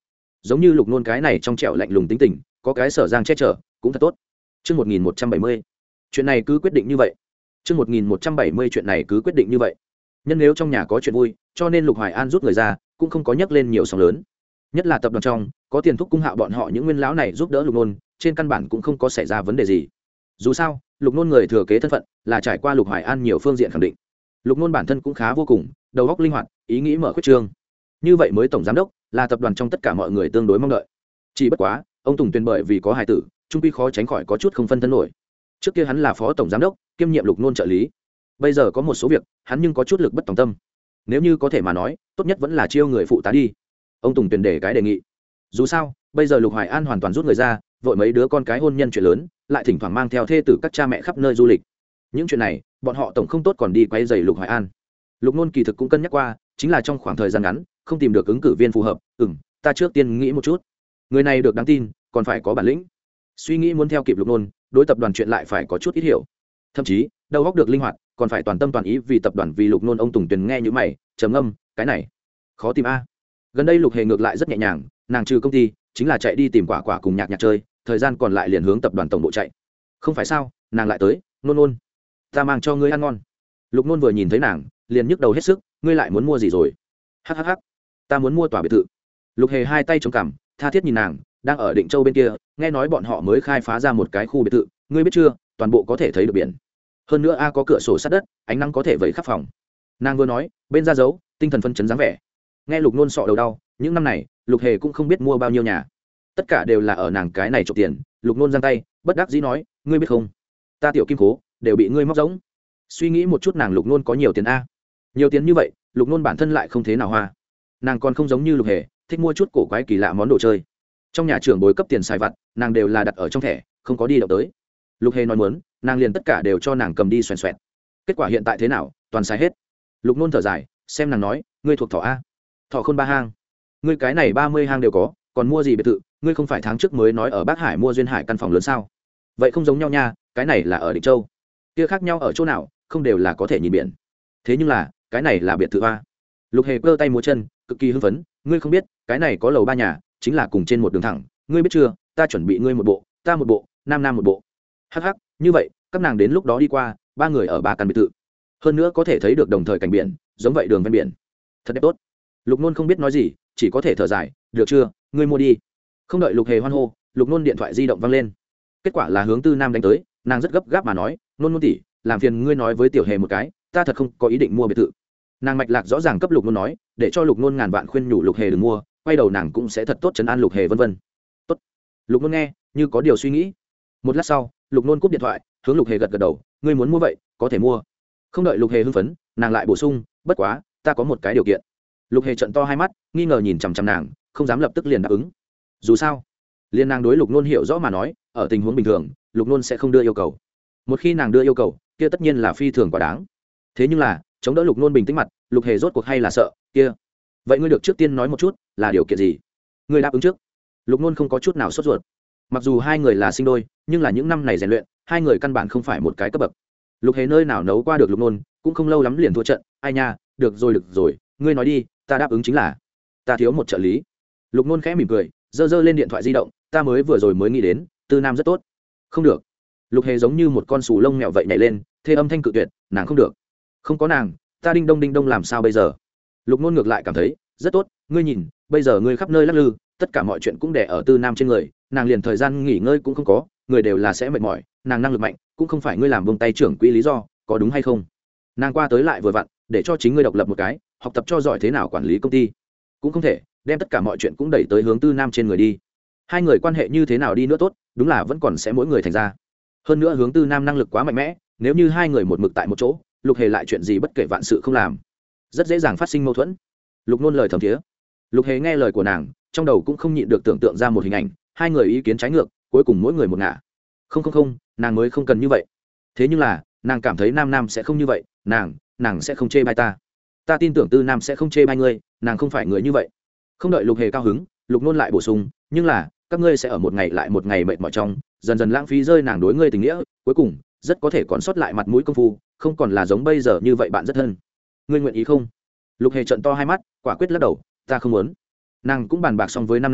giống như lục nôn cái này trong trẻo lạnh lùng tính tình có cái sở giang che chở cũng thật tốt. Chương một nghìn một trăm bảy mươi, chuyện này cứ quyết định như vậy. Chương một nghìn một trăm bảy mươi, chuyện này cứ quyết định như vậy. Nhân nếu trong nhà có chuyện vui, cho nên Lục Hoài An rút người ra, cũng không có nhắc lên nhiều sóng lớn. Nhất là tập đoàn trong, có tiền thúc cung hạo bọn họ những nguyên lão này giúp đỡ Lục Nôn, trên căn bản cũng không có xảy ra vấn đề gì. Dù sao, Lục Nôn người thừa kế thân phận, là trải qua Lục Hoài An nhiều phương diện khẳng định. Lục Nôn bản thân cũng khá vô cùng, đầu óc linh hoạt, ý nghĩ mở khuyết trương. Như vậy mới tổng giám đốc, là tập đoàn trong tất cả mọi người tương đối mong đợi. Chỉ bất quá, ông Tùng Tuyền bởi vì có hài tử, trung quy khó tránh khỏi có chút không phân thân nổi. Trước kia hắn là phó tổng giám đốc, kiêm nhiệm Lục Nôn trợ lý. Bây giờ có một số việc, hắn nhưng có chút lực bất tòng tâm. Nếu như có thể mà nói, tốt nhất vẫn là chiêu người phụ tá đi. Ông Tùng Tuyền để cái đề nghị. Dù sao, bây giờ Lục Hoài An hoàn toàn rút người ra, vội mấy đứa con cái hôn nhân chuyện lớn, lại thỉnh thoảng mang theo thê tử các cha mẹ khắp nơi du lịch. Những chuyện này, bọn họ tổng không tốt còn đi quay rầy Lục Hoài An. Lục Nôn kỳ thực cũng cân nhắc qua, chính là trong khoảng thời gian ngắn, không tìm được ứng cử viên phù hợp, ừm, ta trước tiên nghĩ một chút. Người này được đáng tin, còn phải có bản lĩnh. Suy nghĩ muốn theo kịp Lục Nôn, đối tập đoàn chuyện lại phải có chút ít hiểu. Thậm chí, đầu óc được linh hoạt, còn phải toàn tâm toàn ý vì tập đoàn vì Lục Nôn. Ông Tùng Tuyền nghe như mày, trầm ngâm, cái này khó tìm a. Gần đây Lục Hề ngược lại rất nhẹ nhàng, nàng trừ công ty, chính là chạy đi tìm Quả Quả cùng Nhạc Nhạc chơi, thời gian còn lại liền hướng tập đoàn tổng bộ chạy. Không phải sao, nàng lại tới, Nôn Nôn, ta mang cho ngươi ăn ngon. Lục Nôn vừa nhìn thấy nàng, liền nhức đầu hết sức, ngươi lại muốn mua gì rồi? Hắc hắc hắc, ta muốn mua tòa biệt thự. Lục Hề hai tay chống cằm, tha thiết nhìn nàng, đang ở Định Châu bên kia, nghe nói bọn họ mới khai phá ra một cái khu biệt thự, ngươi biết chưa, toàn bộ có thể thấy được biển. Hơn nữa a có cửa sổ sát đất, ánh nắng có thể vẩy khắp phòng. Nàng vừa nói, bên ra dấu, tinh thần phân chấn dáng vẻ. Nghe Lục Nôn sọ đầu đau, những năm này, Lục Hề cũng không biết mua bao nhiêu nhà, tất cả đều là ở nàng cái này trộm tiền. Lục Nôn giang tay, bất đắc dĩ nói, ngươi biết không, ta tiểu kim cố đều bị ngươi móc giống. Suy nghĩ một chút, nàng Lục Nôn có nhiều tiền a, nhiều tiền như vậy, Lục Nôn bản thân lại không thế nào hoa. Nàng còn không giống như Lục Hề, thích mua chút cổ quái kỳ lạ món đồ chơi. Trong nhà trưởng bối cấp tiền xài vặt, nàng đều là đặt ở trong thẻ, không có đi động tới. Lục Hề nói muốn, nàng liền tất cả đều cho nàng cầm đi xoèn xoẹt. Kết quả hiện tại thế nào, toàn xài hết. Lục Nôn thở dài, xem nàng nói, ngươi thuộc thỏ a, thỏ khôn ba hang, ngươi cái này ba mươi hang đều có, còn mua gì biệt thự? Ngươi không phải tháng trước mới nói ở Bắc Hải mua duyên hải căn phòng lớn sao? Vậy không giống nhau nha, cái này là ở Định Châu, kia khác nhau ở chỗ nào? Không đều là có thể nhìn biển, thế nhưng là cái này là biệt thự a. Lục Hề cơ tay múa chân, cực kỳ hưng phấn, ngươi không biết, cái này có lầu ba nhà, chính là cùng trên một đường thẳng, ngươi biết chưa, ta chuẩn bị ngươi một bộ, ta một bộ, nam nam một bộ. Hắc hắc, như vậy các nàng đến lúc đó đi qua, ba người ở ba căn biệt thự, hơn nữa có thể thấy được đồng thời cảnh biển, giống vậy đường ven biển, thật đẹp tốt. Lục Nôn không biết nói gì, chỉ có thể thở dài, được chưa, ngươi mua đi. Không đợi Lục Hề hoan hô, Lục Nôn điện thoại di động vang lên. Kết quả là hướng Tư Nam đánh tới, nàng rất gấp gáp mà nói, Nôn Nôn tỷ, làm phiền ngươi nói với Tiểu Hề một cái, ta thật không có ý định mua biệt thự. Nàng mạch lạc rõ ràng cấp Lục Nôn nói, để cho Lục Nôn ngàn vạn khuyên nhủ Lục Hề đừng mua, quay đầu nàng cũng sẽ thật tốt trấn an Lục Hề vân vân. Tốt. Lục Nôn nghe, như có điều suy nghĩ. Một lát sau, Lục Nôn cúp điện thoại, hướng Lục Hề gật gật đầu, ngươi muốn mua vậy, có thể mua. Không đợi Lục Hề hưng phấn, nàng lại bổ sung, bất quá, ta có một cái điều kiện. Lục Hề trợn to hai mắt, nghi ngờ nhìn chằm chằm nàng, không dám lập tức liền đáp ứng. Dù sao, liên nàng đối Lục Nôn hiểu rõ mà nói, ở tình huống bình thường, Lục Nôn sẽ không đưa yêu cầu. Một khi nàng đưa yêu cầu, kia tất nhiên là phi thường quá đáng. Thế nhưng là, chống đỡ Lục Nôn bình tĩnh mặt, Lục Hề rốt cuộc hay là sợ, kia. Vậy ngươi được trước tiên nói một chút, là điều kiện gì? Ngươi đáp ứng trước. Lục Nôn không có chút nào sốt ruột. Mặc dù hai người là sinh đôi, nhưng là những năm này rèn luyện, hai người căn bản không phải một cái cấp bậc. Lục Hề nơi nào nấu qua được Lục Nôn, cũng không lâu lắm liền thua trận, ai nha, được rồi được rồi, ngươi nói đi, ta đáp ứng chính là. Ta thiếu một trợ lý. Lục Nôn khẽ mỉm cười, giơ giơ lên điện thoại di động, ta mới vừa rồi mới nghĩ đến, Tư Nam rất tốt. Không được. Lục Hề giống như một con sù lông mèo vậy nhảy lên, thê âm thanh cự tuyệt, nàng không được. Không có nàng, ta đinh đông đinh đông làm sao bây giờ? Lục Nôn ngược lại cảm thấy rất tốt, ngươi nhìn, bây giờ ngươi khắp nơi lắc lư, tất cả mọi chuyện cũng đè ở Tư Nam trên người, nàng liền thời gian nghỉ ngơi cũng không có, người đều là sẽ mệt mỏi, nàng năng lực mạnh, cũng không phải ngươi làm buông tay trưởng quỹ lý do, có đúng hay không? Nàng qua tới lại vừa vặn, để cho chính ngươi độc lập một cái, học tập cho giỏi thế nào quản lý công ty, cũng không thể đem tất cả mọi chuyện cũng đẩy tới hướng Tư Nam trên người đi. Hai người quan hệ như thế nào đi nữa tốt, đúng là vẫn còn sẽ mỗi người thành ra. Hơn nữa hướng Tư Nam năng lực quá mạnh mẽ, nếu như hai người một mực tại một chỗ, Lục Hề lại chuyện gì bất kể vạn sự không làm, rất dễ dàng phát sinh mâu thuẫn. Lục Nôn lời thầm thía. Lục Hề nghe lời của nàng, trong đầu cũng không nhịn được tưởng tượng ra một hình ảnh, hai người ý kiến trái ngược, cuối cùng mỗi người một ngả. Không không không, nàng mới không cần như vậy. Thế nhưng là, nàng cảm thấy Nam Nam sẽ không như vậy, nàng, nàng sẽ không chê bai ta. Ta tin tưởng Tư Nam sẽ không chê bai ngươi, nàng không phải người như vậy. Không đợi Lục Hề cao hứng, Lục Nôn lại bổ sung, nhưng là, các ngươi sẽ ở một ngày lại một ngày mệt mỏi trong, dần dần lãng phí rơi nàng đối ngươi tình nghĩa, cuối cùng, rất có thể còn sót lại mặt mũi công phu, không còn là giống bây giờ như vậy bạn rất thân. Ngươi nguyện ý không? Lục Hề trợn to hai mắt, quả quyết lắc đầu, ta không muốn. Nàng cũng bàn bạc xong với Nam Nam,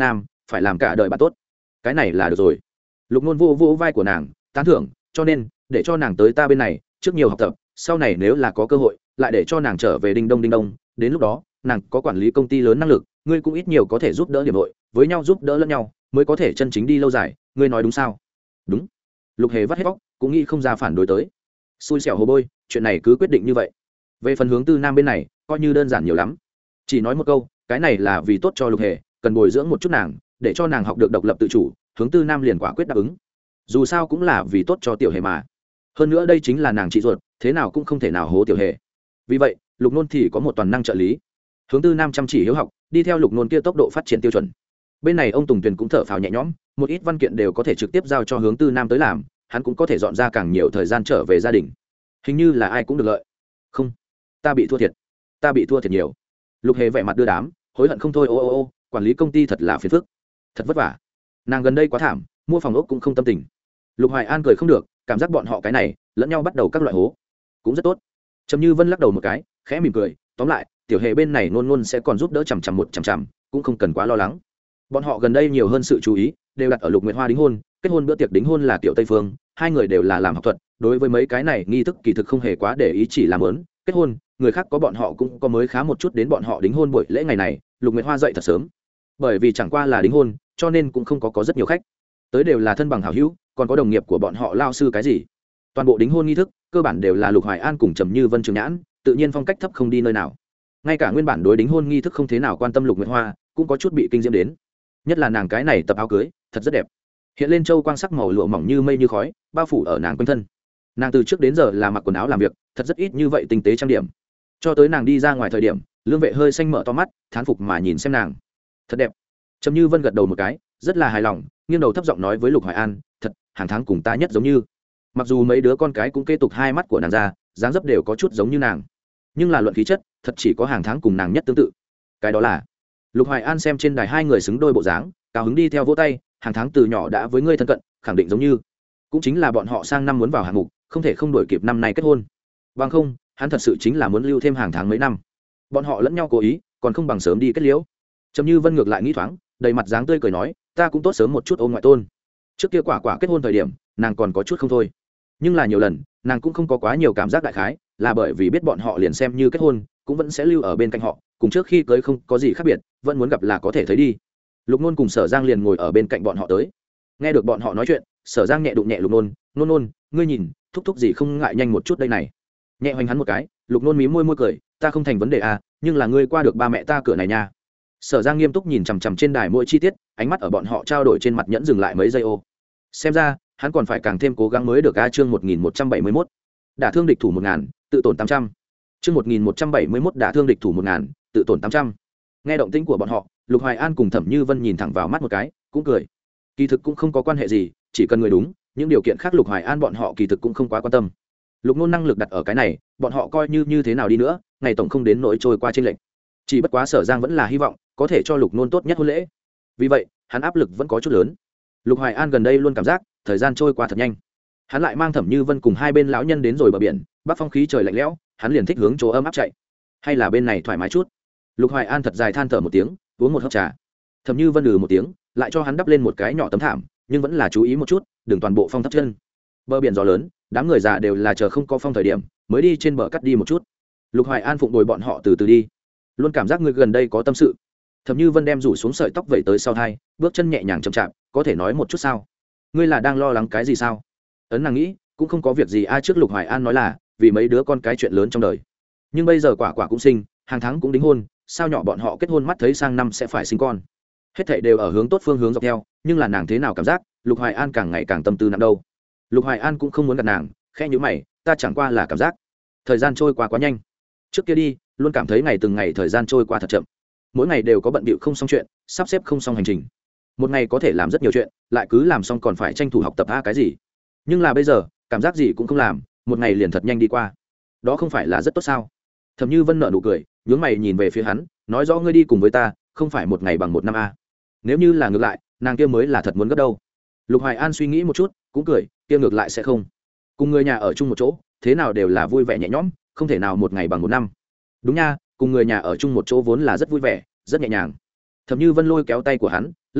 phải làm cả đời bạn tốt. Cái này là được rồi. Lục Nôn vô vô vai của nàng, tán thưởng, cho nên để cho nàng tới ta bên này trước nhiều học tập, sau này nếu là có cơ hội lại để cho nàng trở về Đinh Đông Đinh Đông, đến lúc đó nàng có quản lý công ty lớn năng lực, ngươi cũng ít nhiều có thể giúp đỡ điểm đội, với nhau giúp đỡ lẫn nhau mới có thể chân chính đi lâu dài, ngươi nói đúng sao? Đúng. Lục Hề vắt hết óc, cũng nghĩ không ra phản đối tới. Xui xẻo hồ bôi, chuyện này cứ quyết định như vậy. Về phần hướng Tư Nam bên này, coi như đơn giản nhiều lắm, chỉ nói một câu, cái này là vì tốt cho Lục Hề, cần bồi dưỡng một chút nàng, để cho nàng học được độc lập tự chủ. Hướng Tư Nam liền quả quyết đáp ứng, dù sao cũng là vì tốt cho Tiểu Hề mà. Hơn nữa đây chính là nàng chị ruột, thế nào cũng không thể nào hố Tiểu Hề. Vì vậy Lục Nôn thì có một toàn năng trợ lý. Hướng Tư Nam chăm chỉ hiếu học, đi theo Lục Nôn kia tốc độ phát triển tiêu chuẩn. Bên này ông Tùng Tuyền cũng thở phào nhẹ nhõm, một ít văn kiện đều có thể trực tiếp giao cho Hướng Tư Nam tới làm, hắn cũng có thể dọn ra càng nhiều thời gian trở về gia đình. Hình như là ai cũng được lợi. Không, ta bị thua thiệt, ta bị thua thiệt nhiều. Lục Hề vẻ mặt đưa đám, hối hận không thôi. Ô ô ô, quản lý công ty thật là phiền phức, thật vất vả. Nàng gần đây quá thảm, mua phòng ốc cũng không tâm tình. Lục Hoài An cười không được, cảm giác bọn họ cái này lẫn nhau bắt đầu các loại hố, cũng rất tốt. Trầm Như Vân lắc đầu một cái, khẽ mỉm cười, tóm lại Tiểu Hề bên này luôn luôn sẽ còn giúp đỡ chằm chằm một chằm chằm, cũng không cần quá lo lắng. Bọn họ gần đây nhiều hơn sự chú ý đều đặt ở Lục Nguyệt Hoa đính hôn, kết hôn bữa tiệc đính hôn là kiểu Tây phương, hai người đều là làm học thuật, đối với mấy cái này nghi thức kỳ thực không hề quá để ý, chỉ làm lớn kết hôn, người khác có bọn họ cũng có mới khá một chút. Đến bọn họ đính hôn buổi lễ ngày này, Lục Nguyệt Hoa dậy thật sớm, bởi vì chẳng qua là đính hôn, cho nên cũng không có có rất nhiều khách, tới đều là thân bằng hảo hữu, còn có đồng nghiệp của bọn họ lao sư cái gì. Toàn bộ đính hôn nghi thức cơ bản đều là Lục Hoài An cùng Trầm Như Vân Trường Nhãn, tự nhiên phong cách thấp không đi nơi nào. Ngay cả nguyên bản đối đính hôn nghi thức không thế nào quan tâm Lục Nguyệt Hoa cũng có chút bị kinh diễm đến, nhất là nàng cái này tập áo cưới thật rất đẹp, hiện lên châu quang sắc màu lụa mỏng như mây như khói bao phủ ở nàng quanh thân. Nàng từ trước đến giờ là mặc quần áo làm việc thật rất ít như vậy tinh tế trang điểm, cho tới nàng đi ra ngoài thời điểm, Lương Vệ hơi xanh mở to mắt thán phục mà nhìn xem nàng, thật đẹp. Trầm Như Vân gật đầu một cái, rất là hài lòng, nghiêng đầu thấp giọng nói với Lục Hoài An, thật hàng tháng cùng ta nhất giống như. Mặc dù mấy đứa con cái cũng kế tục hai mắt của nàng ra, dáng dấp đều có chút giống như nàng, nhưng là luận khí chất thật chỉ có hàng tháng cùng nàng nhất tương tự. Cái đó là Lục Hoài An xem trên đài hai người xứng đôi bộ dáng, cao hứng đi theo vỗ tay, hàng tháng từ nhỏ đã với ngươi thân cận, khẳng định giống như. Cũng chính là bọn họ sang năm muốn vào hạng mục, không thể không đổi kịp năm nay kết hôn. Bằng không, hắn thật sự chính là muốn lưu thêm hàng tháng mấy năm. Bọn họ lẫn nhau cố ý, còn không bằng sớm đi kết liễu. Trầm Như Vân ngược lại nghĩ thoáng, đầy mặt dáng tươi cười nói, ta cũng tốt sớm một chút ôn ngoại tôn. Trước kia quả quả kết hôn thời điểm, nàng còn có chút không thôi, nhưng là nhiều lần, nàng cũng không có quá nhiều cảm giác đại khái, là bởi vì biết bọn họ liền xem như kết hôn, cũng vẫn sẽ lưu ở bên cạnh họ, cùng trước khi cưới không có gì khác biệt, vẫn muốn gặp là có thể thấy đi. Lục Nôn cùng Sở Giang liền ngồi ở bên cạnh bọn họ tới, nghe được bọn họ nói chuyện, Sở Giang nhẹ đụng nhẹ Lục Nôn, nôn nôn, ngươi nhìn, thúc thúc gì không ngại nhanh một chút đây này. Nhẹ hoành hắn một cái, Lục Nôn mím môi môi cười, ta không thành vấn đề à, nhưng là ngươi qua được ba mẹ ta cửa này nha. Sở Giang nghiêm túc nhìn chằm chằm trên đài mỗi chi tiết, ánh mắt ở bọn họ trao đổi trên mặt nhẫn dừng lại mấy giây ô. Xem ra, hắn còn phải càng thêm cố gắng mới được a. Chương một nghìn một trăm bảy mươi mốt, đả thương địch thủ một ngàn, tự tổn tám trăm. Chương một nghìn một trăm bảy mươi mốt, đả thương địch thủ một ngàn, tự tổn tám trăm. Nghe động tĩnh của bọn họ, Lục Hoài An cùng Thẩm Như Vân nhìn thẳng vào mắt một cái, cũng cười. Kỳ thực cũng không có quan hệ gì, chỉ cần người đúng, những điều kiện khác Lục Hoài An bọn họ kỳ thực cũng không quá quan tâm. Lục Nôn năng lực đặt ở cái này, bọn họ coi như như thế nào đi nữa, ngày tổng không đến nỗi trôi qua trên lệnh. Chỉ bất quá Sở Giang vẫn là hy vọng có thể cho Lục Nôn tốt nhất hôn lễ. Vì vậy, hắn áp lực vẫn có chút lớn. Lục Hoài An gần đây luôn cảm giác thời gian trôi qua thật nhanh. Hắn lại mang Thẩm Như Vân cùng hai bên lão nhân đến rồi bờ biển, bắc phong khí trời lạnh lẽo, hắn liền thích hướng chỗ ấm áp chạy. Hay là bên này thoải mái chút. Lục Hoài An thật dài than thở một tiếng, uống một hớp trà. Thẩm Như Vân lừ một tiếng, lại cho hắn đắp lên một cái nhỏ tấm thảm, nhưng vẫn là chú ý một chút, đừng toàn bộ phong thấp chân. Bờ biển gió lớn, đám người già đều là chờ không có phong thời điểm mới đi trên bờ cắt đi một chút. Lục Hoài An phụng bồi bọn họ từ từ đi, luôn cảm giác người gần đây có tâm sự. Thẩm Như Vân đem rủ xuống sợi tóc vẩy tới sau thai, bước chân nhẹ nhàng chậm chạp, có thể nói một chút sao? Ngươi là đang lo lắng cái gì sao? Ấn nàng nghĩ, cũng không có việc gì. Ai trước Lục Hoài An nói là vì mấy đứa con cái chuyện lớn trong đời, nhưng bây giờ quả quả cũng sinh, hàng tháng cũng đính hôn, sao nhỏ bọn họ kết hôn mắt thấy sang năm sẽ phải sinh con, hết thảy đều ở hướng tốt phương hướng dọc theo, nhưng là nàng thế nào cảm giác Lục Hoài An càng ngày càng tâm tư nặng đâu. Lục Hoài An cũng không muốn gạt nàng, khẽ nhíu mày, ta chẳng qua là cảm giác thời gian trôi qua quá nhanh. Trước kia đi luôn cảm thấy ngày từng ngày thời gian trôi qua thật chậm, mỗi ngày đều có bận bịu không xong chuyện, sắp xếp không xong hành trình, một ngày có thể làm rất nhiều chuyện, lại cứ làm xong còn phải tranh thủ học tập a cái gì. Nhưng là bây giờ cảm giác gì cũng không làm, một ngày liền thật nhanh đi qua, đó không phải là rất tốt sao? Thẩm Như Vân nở nụ cười, nhướng mày nhìn về phía hắn, nói rõ ngươi đi cùng với ta không phải một ngày bằng một năm a. Nếu như là ngược lại, nàng kia mới là thật muốn gấp đâu. Lục Hoài An suy nghĩ một chút, cũng cười, kia ngược lại sẽ không. Cùng người nhà ở chung một chỗ, thế nào đều là vui vẻ nhẹ nhõm, không thể nào một ngày bằng một năm. Đúng nha, cùng người nhà ở chung một chỗ vốn là rất vui vẻ, rất nhẹ nhàng. Thẩm Như Vân lôi kéo tay của hắn, lắc a lắc,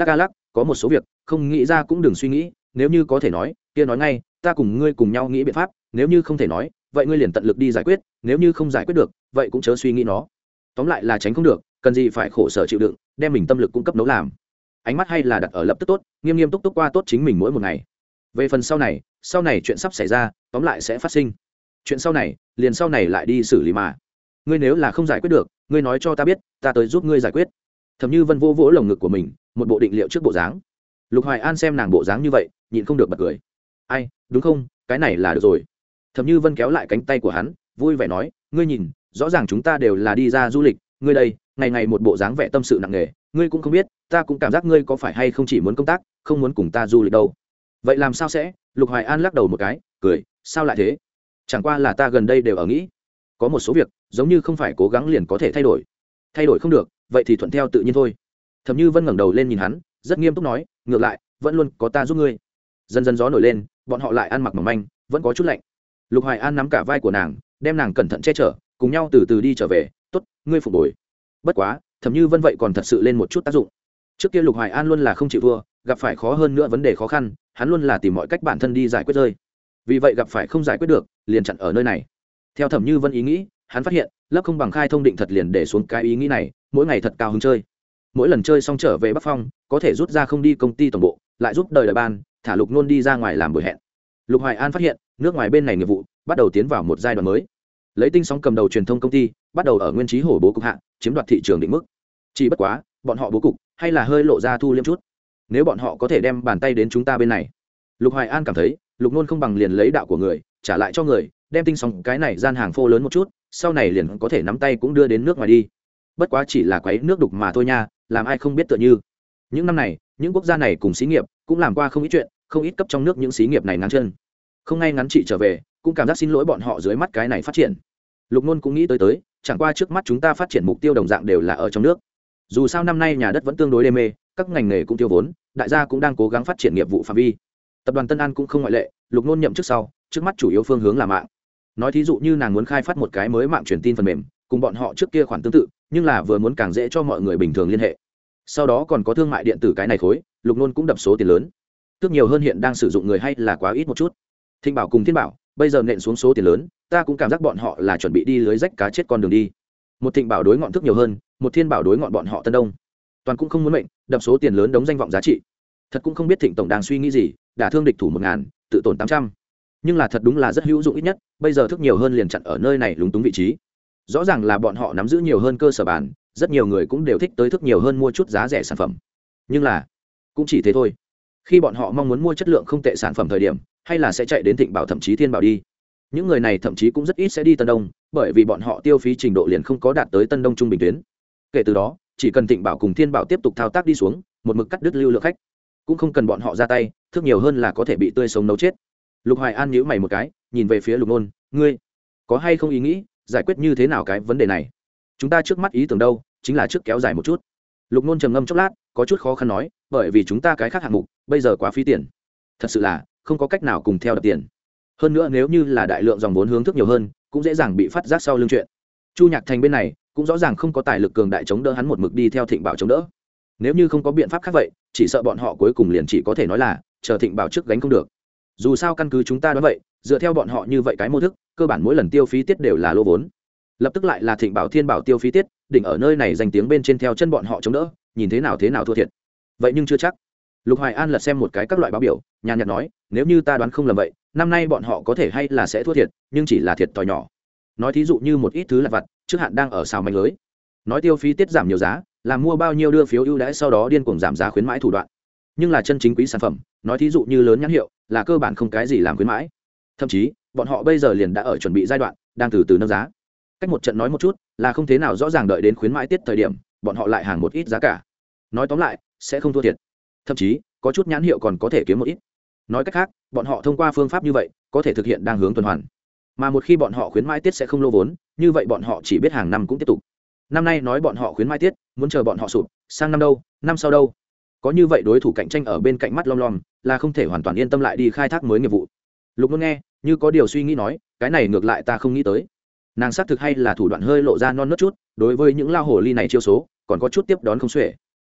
có một số việc không nghĩ ra cũng đừng suy nghĩ, nếu như có thể nói kia nói ngay, ta cùng ngươi cùng nhau nghĩ biện pháp, nếu như không thể nói vậy ngươi liền tận lực đi giải quyết, nếu như không giải quyết được vậy cũng chớ suy nghĩ nó. Tóm lại là tránh không được, cần gì phải khổ sở chịu đựng, đem mình tâm lực cung cấp nấu làm. Ánh mắt hay là đặt ở lập tức tốt, nghiêm nghiêm túc túc qua tốt chính mình mỗi một ngày. Về phần sau này, sau này chuyện sắp xảy ra tóm lại sẽ phát sinh, chuyện sau này liền sau này lại đi xử lý mà. Ngươi nếu là không giải quyết được, ngươi nói cho ta biết, ta tới giúp ngươi giải quyết. Thẩm Như Vân vô vỗ lồng ngực của mình, một bộ định liệu trước bộ dáng. Lục Hoài An xem nàng bộ dáng như vậy, nhịn không được bật cười. Ai, đúng không, cái này là được rồi. Thẩm Như Vân kéo lại cánh tay của hắn, vui vẻ nói, ngươi nhìn, rõ ràng chúng ta đều là đi ra du lịch, ngươi đây ngày ngày một bộ dáng vẻ tâm sự nặng nề, ngươi cũng không biết, ta cũng cảm giác ngươi có phải hay không chỉ muốn công tác, không muốn cùng ta du lịch đâu. Vậy làm sao sẽ? Lục Hoài An lắc đầu một cái, cười, sao lại thế? Chẳng qua là ta gần đây đều ở nghĩ, có một số việc giống như không phải cố gắng liền có thể thay đổi, thay đổi không được vậy thì thuận theo tự nhiên thôi. Thẩm Như Vân ngẩng đầu lên nhìn hắn, rất nghiêm túc nói, ngược lại vẫn luôn có ta giúp ngươi. Dần dần gió nổi lên, bọn họ lại ăn mặc mỏng manh, vẫn có chút lạnh. Lục Hoài An nắm cả vai của nàng, đem nàng cẩn thận che chở, cùng nhau từ từ đi trở về. Tốt, ngươi phục hồi. Bất quá Thẩm Như Vân vậy còn thật sự lên một chút tác dụng. Trước kia Lục Hoài An luôn là không chịu thua, gặp phải khó hơn nữa vấn đề khó khăn hắn luôn là tìm mọi cách bản thân đi giải quyết rơi, vì vậy gặp phải không giải quyết được liền chặn ở nơi này. Theo Thẩm Như Vân ý nghĩ, hắn phát hiện lớp không bằng khai thông định thật liền để xuống cái ý nghĩ này, mỗi ngày thật cao hứng chơi. Mỗi lần chơi xong trở về Bắc Phong có thể rút ra không đi công ty tổng bộ, lại giúp đời đời ban thả Lục Nôn đi ra ngoài làm buổi hẹn. Lục Hoài An phát hiện nước ngoài bên này nghiệp vụ bắt đầu tiến vào một giai đoạn mới, lấy Tinh Sóng cầm đầu truyền thông công ty bắt đầu ở Nguyên Chí Hổ bố cục hạ chiếm đoạt thị trường định mức. Chỉ bất quá bọn họ bố cục hay là hơi lộ ra thu liêm chút, nếu bọn họ có thể đem bàn tay đến chúng ta bên này. Lục Hoài An cảm thấy Lục Nôn không bằng liền lấy đạo của người trả lại cho người, đem Tinh Sóng cái này gian hàng phô lớn một chút, sau này liền có thể nắm tay cũng đưa đến nước ngoài đi. Bất quá chỉ là quấy nước đục mà thôi nha, làm ai không biết tựa như những năm này những quốc gia này cùng xí nghiệp cũng làm qua không ít chuyện, không ít cấp trong nước những xí nghiệp này ngắn chân không ngay ngắn trị trở về, cũng cảm giác xin lỗi bọn họ dưới mắt cái này phát triển. Lục Nôn cũng nghĩ tới tới, chẳng qua trước mắt chúng ta phát triển mục tiêu đồng dạng đều là ở trong nước. Dù sao năm nay nhà đất vẫn tương đối đê mê, các ngành nghề cũng tiêu vốn, đại gia cũng đang cố gắng phát triển nghiệp vụ phạm vi. Tập đoàn Tân An cũng không ngoại lệ. Lục Nôn nhậm chức sau, trước mắt chủ yếu phương hướng là mạng. Nói thí dụ như nàng muốn khai phát một cái mới mạng truyền tin phần mềm, cùng bọn họ trước kia khoản tương tự, nhưng là vừa muốn càng dễ cho mọi người bình thường liên hệ. Sau đó còn có thương mại điện tử cái này khối, Lục Nôn cũng đập số tiền lớn. Tức nhiều hơn hiện đang sử dụng người hay là quá ít một chút. Thịnh Bảo cùng Thiên Bảo bây giờ nện xuống số tiền lớn, ta cũng cảm giác bọn họ là chuẩn bị đi lưới rách cá chết con đường đi. Một Thịnh Bảo đối ngọn thức nhiều hơn, một Thiên Bảo đối ngọn bọn họ Tân Đông, toàn cũng không muốn mệnh, đập số tiền lớn đóng danh vọng giá trị. Thật cũng không biết Thịnh tổng đang suy nghĩ gì, đả thương địch thủ một ngàn, tự tổn tám trăm. Nhưng là thật đúng là rất hữu dụng, ít nhất bây giờ thức nhiều hơn liền chặn ở nơi này lúng túng vị trí. Rõ ràng là bọn họ nắm giữ nhiều hơn cơ sở bản, rất nhiều người cũng đều thích tới thức nhiều hơn mua chút giá rẻ sản phẩm. Nhưng là cũng chỉ thế thôi. Khi bọn họ mong muốn mua chất lượng không tệ sản phẩm thời điểm, hay là sẽ chạy đến Thịnh Bảo thậm chí Thiên Bảo đi. Những người này thậm chí cũng rất ít sẽ đi Tân Đông, bởi vì bọn họ tiêu phí trình độ liền không có đạt tới Tân Đông trung bình tuyến. Kể từ đó, chỉ cần Thịnh Bảo cùng Thiên Bảo tiếp tục thao tác đi xuống, một mực cắt đứt lưu lượng khách, cũng không cần bọn họ ra tay, thức nhiều hơn là có thể bị tươi sống nấu chết. Lục Hoài An nhíu mày một cái, nhìn về phía Lục Nôn, ngươi có hay không ý nghĩ giải quyết như thế nào cái vấn đề này? Chúng ta trước mắt ý tưởng đâu, chính là trước kéo dài một chút. Lục Nôn trầm ngâm chốc lát, có chút khó khăn nói, bởi vì chúng ta cái khác hạng mục bây giờ quá phí tiền, thật sự là không có cách nào cùng theo đập tiền. Hơn nữa nếu như là đại lượng dòng vốn hướng thức nhiều hơn, cũng dễ dàng bị phát giác sau lưng chuyện. Chu Nhạc Thành bên này cũng rõ ràng không có tài lực cường đại chống đỡ hắn một mực đi theo Thịnh Bảo chống đỡ. Nếu như không có biện pháp khác vậy, chỉ sợ bọn họ cuối cùng liền chỉ có thể nói là chờ Thịnh Bảo trước gánh không được. Dù sao căn cứ chúng ta đoán vậy, dựa theo bọn họ như vậy cái mô thức, cơ bản mỗi lần tiêu phí tiết đều là lô vốn. Lập tức lại là Thịnh Bảo Thiên Bảo tiêu phí tiết, đỉnh ở nơi này danh tiếng bên trên theo chân bọn họ chống đỡ, nhìn thế nào thế nào thua thiệt. Vậy nhưng chưa chắc. Lục Hoài An lật xem một cái các loại báo biểu, nhàn nhạt nói, nếu như ta đoán không lầm vậy, năm nay bọn họ có thể hay là sẽ thua thiệt, nhưng chỉ là thiệt thòi nhỏ. Nói thí dụ như một ít thứ lặt vặt, trước hạn đang ở xào manh lưới. Nói tiêu phí tiết giảm nhiều giá, làm mua bao nhiêu đưa phiếu ưu đãi sau đó điên cuồng giảm giá khuyến mãi thủ đoạn. Nhưng là chân chính quý sản phẩm, nói thí dụ như lớn nhãn hiệu, là cơ bản không cái gì làm khuyến mãi. Thậm chí, bọn họ bây giờ liền đã ở chuẩn bị giai đoạn, đang từ từ nâng giá. Cách một trận nói một chút, là không thế nào rõ ràng đợi đến khuyến mãi tiết thời điểm, bọn họ lại hàng một ít giá cả. Nói tóm lại, sẽ không thua thiệt. Thậm chí, có chút nhãn hiệu còn có thể kiếm một ít. Nói cách khác, bọn họ thông qua phương pháp như vậy, có thể thực hiện đang hướng tuần hoàn. Mà một khi bọn họ khuyến mãi tiết sẽ không lô vốn, như vậy bọn họ chỉ biết hàng năm cũng tiếp tục. Năm nay nói bọn họ khuyến mãi tiết, muốn chờ bọn họ sụp, sang năm đâu, năm sau đâu. Có như vậy đối thủ cạnh tranh ở bên cạnh mắt lom lom, là không thể hoàn toàn yên tâm lại đi khai thác mới nghiệp vụ. Lục Nôn nghe, như có điều suy nghĩ nói, cái này ngược lại ta không nghĩ tới. Nàng xác thực hay là thủ đoạn hơi lộ ra non nớt chút, đối với những lao hồ ly này chiêu số, còn có chút tiếp đón không xuể.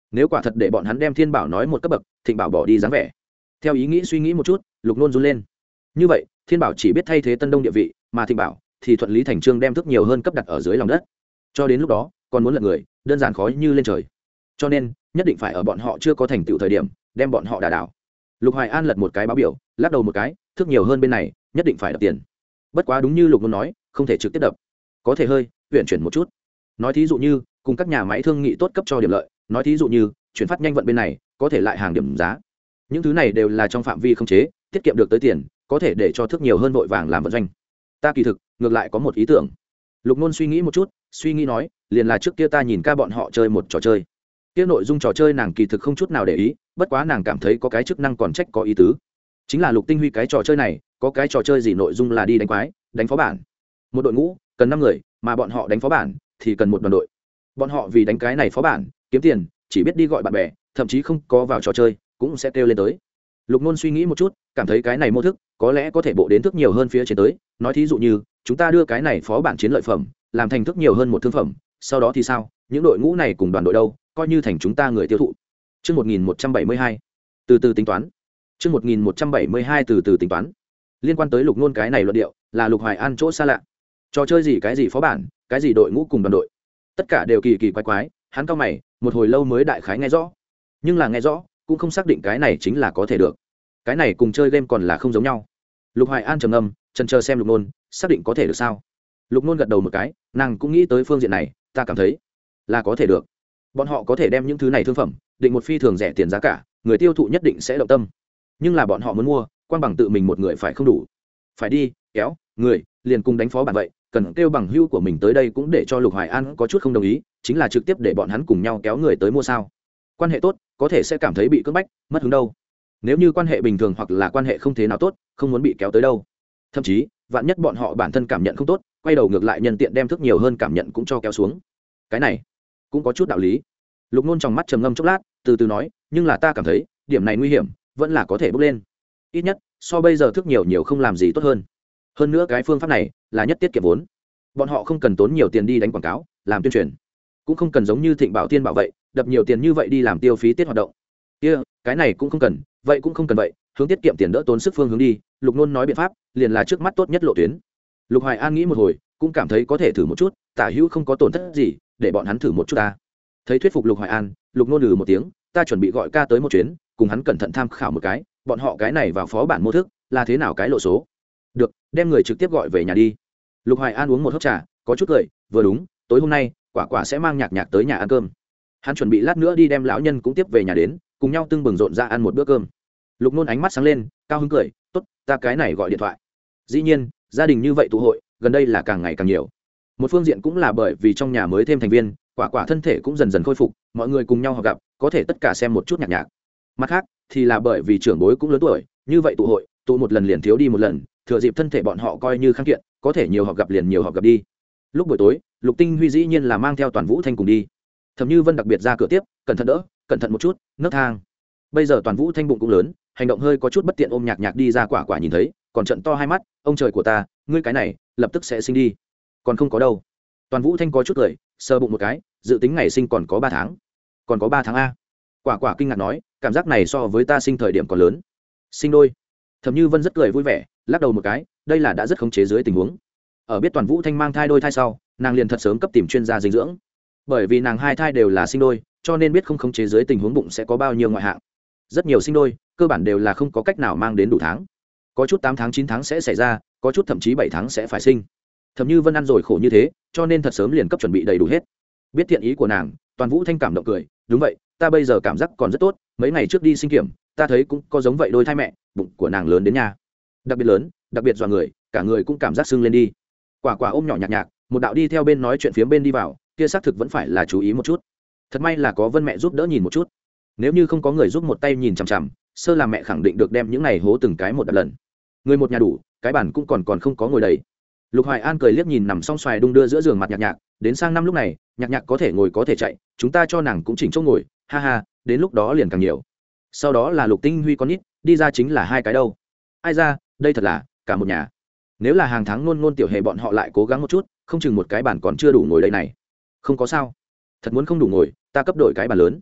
nếu quả thật để bọn hắn đem thiên bảo nói một cấp bậc, thịnh bảo bỏ đi dáng vẻ. Theo ý nghĩ suy nghĩ một chút, lục nôn run lên. Như vậy thiên bảo chỉ biết thay thế tân đông địa vị, mà thịnh bảo thì thuận lý thành trương đem thức nhiều hơn cấp đặt ở dưới lòng đất. Cho đến lúc đó còn muốn lật người, đơn giản khó như lên trời. Cho nên nhất định phải ở bọn họ chưa có thành tựu thời điểm đem bọn họ đả đảo. Lục Hoài An lật một cái báo biểu, lắc đầu một cái, thức nhiều hơn bên này nhất định phải đập tiền. Bất quá đúng như lục nôn nói, không thể trực tiếp đập, có thể hơi chuyển chuyển một chút. Nói thí dụ như cùng các nhà máy thương nghị tốt cấp cho điểm lợi, nói thí dụ như chuyển phát nhanh vận bên này có thể lại hàng điểm giá. Những thứ này đều là trong phạm vi không chế, tiết kiệm được tới tiền, có thể để cho thức nhiều hơn vội vàng làm vận doanh. Ta kỳ thực ngược lại có một ý tưởng. Lục nôn suy nghĩ một chút, suy nghĩ nói, liền là trước kia ta nhìn ca bọn họ chơi một trò chơi. Kia nội dung trò chơi nàng kỳ thực không chút nào để ý, bất quá nàng cảm thấy có cái chức năng còn trách có ý tứ. Chính là Lục Tinh Huy cái trò chơi này, có cái trò chơi gì nội dung là đi đánh quái, đánh phó bản. Một đội ngũ cần năm người, mà bọn họ đánh phó bản thì cần một đoàn đội. Bọn họ vì đánh cái này phó bản, kiếm tiền, chỉ biết đi gọi bạn bè, thậm chí không có vào trò chơi, cũng sẽ kêu lên tới. Lục nôn suy nghĩ một chút, cảm thấy cái này mô thức có lẽ có thể bộ đến thức nhiều hơn phía trên tới. Nói thí dụ như chúng ta đưa cái này phó bản chiến lợi phẩm làm thành thức nhiều hơn một thương phẩm, sau đó thì sao, những đội ngũ này cùng đoàn đội đâu coi như thành chúng ta người tiêu thụ. Chương một nghìn một trăm bảy mươi hai, từ từ tính toán. Chương một nghìn một trăm bảy mươi hai, từ từ tính toán. Liên quan tới lục nôn cái này luận điệu là Lục Hoài An chỗ xa lạ. Trò chơi gì cái gì phó bản, cái gì đội ngũ cùng đoàn đội, tất cả đều kỳ kỳ quái quái. Hắn cao mày một hồi lâu mới đại khái nghe rõ, nhưng là nghe rõ cũng không xác định cái này chính là có thể được. Cái này cùng chơi game còn là không giống nhau. Lục Hoài An trầm ngâm, chần chờ xem lục nôn xác định có thể được sao. Lục nôn gật đầu một cái, nàng cũng nghĩ tới phương diện này, ta cảm thấy là có thể được. Bọn họ có thể đem những thứ này thương phẩm định một phi thường rẻ tiền giá cả, người tiêu thụ nhất định sẽ động tâm. Nhưng là bọn họ muốn mua, quan bằng tự mình một người phải không đủ, phải đi kéo người liền cùng đánh phó bản vậy, cần kêu bằng hữu của mình tới đây cũng để cho Lục Hoài An có chút không đồng ý, chính là trực tiếp để bọn hắn cùng nhau kéo người tới mua sao. Quan hệ tốt có thể sẽ cảm thấy bị cưỡng bách, mất hứng đâu. Nếu như quan hệ bình thường hoặc là quan hệ không thế nào tốt, không muốn bị kéo tới đâu. Thậm chí vạn nhất bọn họ bản thân cảm nhận không tốt, quay đầu ngược lại nhân tiện đem thức nhiều hơn cảm nhận cũng cho kéo xuống. Cái này cũng có chút đạo lý. Lục nôn trong mắt trầm ngâm chốc lát, từ từ nói, nhưng là ta cảm thấy điểm này nguy hiểm vẫn là có thể bốc lên, ít nhất so bây giờ thức nhiều nhiều không làm gì tốt hơn. Hơn nữa cái phương pháp này là nhất tiết kiệm vốn, bọn họ không cần tốn nhiều tiền đi đánh quảng cáo làm tuyên truyền, cũng không cần giống như Thịnh Bảo Tiên bảo vậy đập nhiều tiền như vậy đi làm tiêu phí tiết hoạt động kia, cái này cũng không cần, vậy cũng không cần vậy, hướng tiết kiệm tiền đỡ tốn sức phương hướng đi. Lục nôn nói biện pháp liền là trước mắt tốt nhất lộ tuyến. Lục Hoài An nghĩ một hồi cũng cảm thấy có thể thử một chút, tả hữu không có tổn thất gì, để bọn hắn thử một chút ta. Thấy thuyết phục Lục Hoài An, Lục nôn lừ một tiếng, ta chuẩn bị gọi ca tới một chuyến, cùng hắn cẩn thận tham khảo một cái bọn họ cái này vào phó bản mô thức là thế nào cái lộ số. Được, đem người trực tiếp gọi về nhà đi. Lục Hoài An uống một hớp trà, có chút cười, vừa đúng tối hôm nay quả quả sẽ mang nhạc nhạc tới nhà ăn cơm, hắn chuẩn bị lát nữa đi đem lão nhân cũng tiếp về nhà đến, cùng nhau tưng bừng rộn ra ăn một bữa cơm. Lục nôn ánh mắt sáng lên, cao hứng cười, tốt, ta cái này gọi điện thoại. Dĩ nhiên gia đình như vậy tụ hội gần đây là càng ngày càng nhiều, một phương diện cũng là bởi vì trong nhà mới thêm thành viên, quả quả thân thể cũng dần dần khôi phục, mọi người cùng nhau họ gặp có thể tất cả xem một chút nhạc nhạc. Mặt khác thì là bởi vì trưởng bối cũng lớn tuổi, như vậy tụ hội tụ một lần liền thiếu đi một lần, thừa dịp thân thể bọn họ coi như khang kiện, có thể nhiều họ gặp liền nhiều họ gặp đi. Lúc buổi tối Lục Tinh Huy dĩ nhiên là mang theo Toàn Vũ Thanh cùng đi. Thẩm Như Vân đặc biệt ra cửa tiếp, cẩn thận đỡ, cẩn thận một chút, nấc thang. Bây giờ Toàn Vũ Thanh bụng cũng lớn, hành động hơi có chút bất tiện, ôm nhạc nhạc đi ra, quả quả nhìn thấy còn trận to hai mắt, ông trời của ta, ngươi cái này lập tức sẽ sinh đi. Còn không có đâu. Toàn Vũ Thanh có chút cười, sờ bụng một cái, dự tính ngày sinh còn có ba tháng. Còn có ba tháng a? Quả quả kinh ngạc nói, cảm giác này so với ta sinh thời điểm còn lớn. Sinh đôi. Thẩm Như Vân rất cười vui vẻ, lắc đầu một cái, đây là đã rất khống chế dưới tình huống. Ở biết Toàn Vũ Thanh mang thai đôi thai sau, nàng liền thật sớm cấp tìm chuyên gia dinh dưỡng. Bởi vì nàng hai thai đều là sinh đôi, cho nên biết không khống chế dưới tình huống bụng sẽ có bao nhiêu ngoại hạng. Rất nhiều sinh đôi cơ bản đều là không có cách nào mang đến đủ tháng, có chút tám tháng chín tháng sẽ xảy ra, có chút thậm chí bảy tháng sẽ phải sinh. Thẩm Như Vân ăn rồi khổ như thế, cho nên thật sớm liền cấp chuẩn bị đầy đủ hết. Biết thiện ý của nàng, Toàn Vũ Thanh cảm động cười, đúng vậy, ta bây giờ cảm giác còn rất tốt, mấy ngày trước đi sinh kiểm ta thấy cũng có giống vậy đôi thai mẹ, bụng của nàng lớn đến nhà, đặc biệt lớn, đặc biệt dọa người, cả người cũng cảm giác sưng lên đi. Quả quả ôm nhỏ nhạc nhạc, một đạo đi theo bên nói chuyện phía bên đi vào, kia xác thực vẫn phải là chú ý một chút. Thật may là có Vân mẹ giúp đỡ nhìn một chút, nếu như không có người giúp một tay nhìn chằm chằm, sơ làm mẹ khẳng định được đem những này hố từng cái một đợt lần. Người một nhà đủ, cái bản cũng còn còn không có ngồi đầy. Lục Hoài An cười liếc nhìn nằm song xoài đung đưa giữa giường mặt nhạc nhạc, đến sang năm lúc này nhạc nhạc có thể ngồi có thể chạy, chúng ta cho nàng cũng chỉnh chỗ ngồi, ha ha, đến lúc đó liền càng nhiều. Sau đó là Lục Tinh Huy con nít, đi ra chính là hai cái đâu. Ai ra, đây thật là cả một nhà. Nếu là hàng tháng nôn nôn tiểu hề bọn họ lại cố gắng một chút, không chừng một cái bàn còn chưa đủ ngồi đây này. Không có sao, thật muốn không đủ ngồi, ta cấp đổi cái bàn lớn.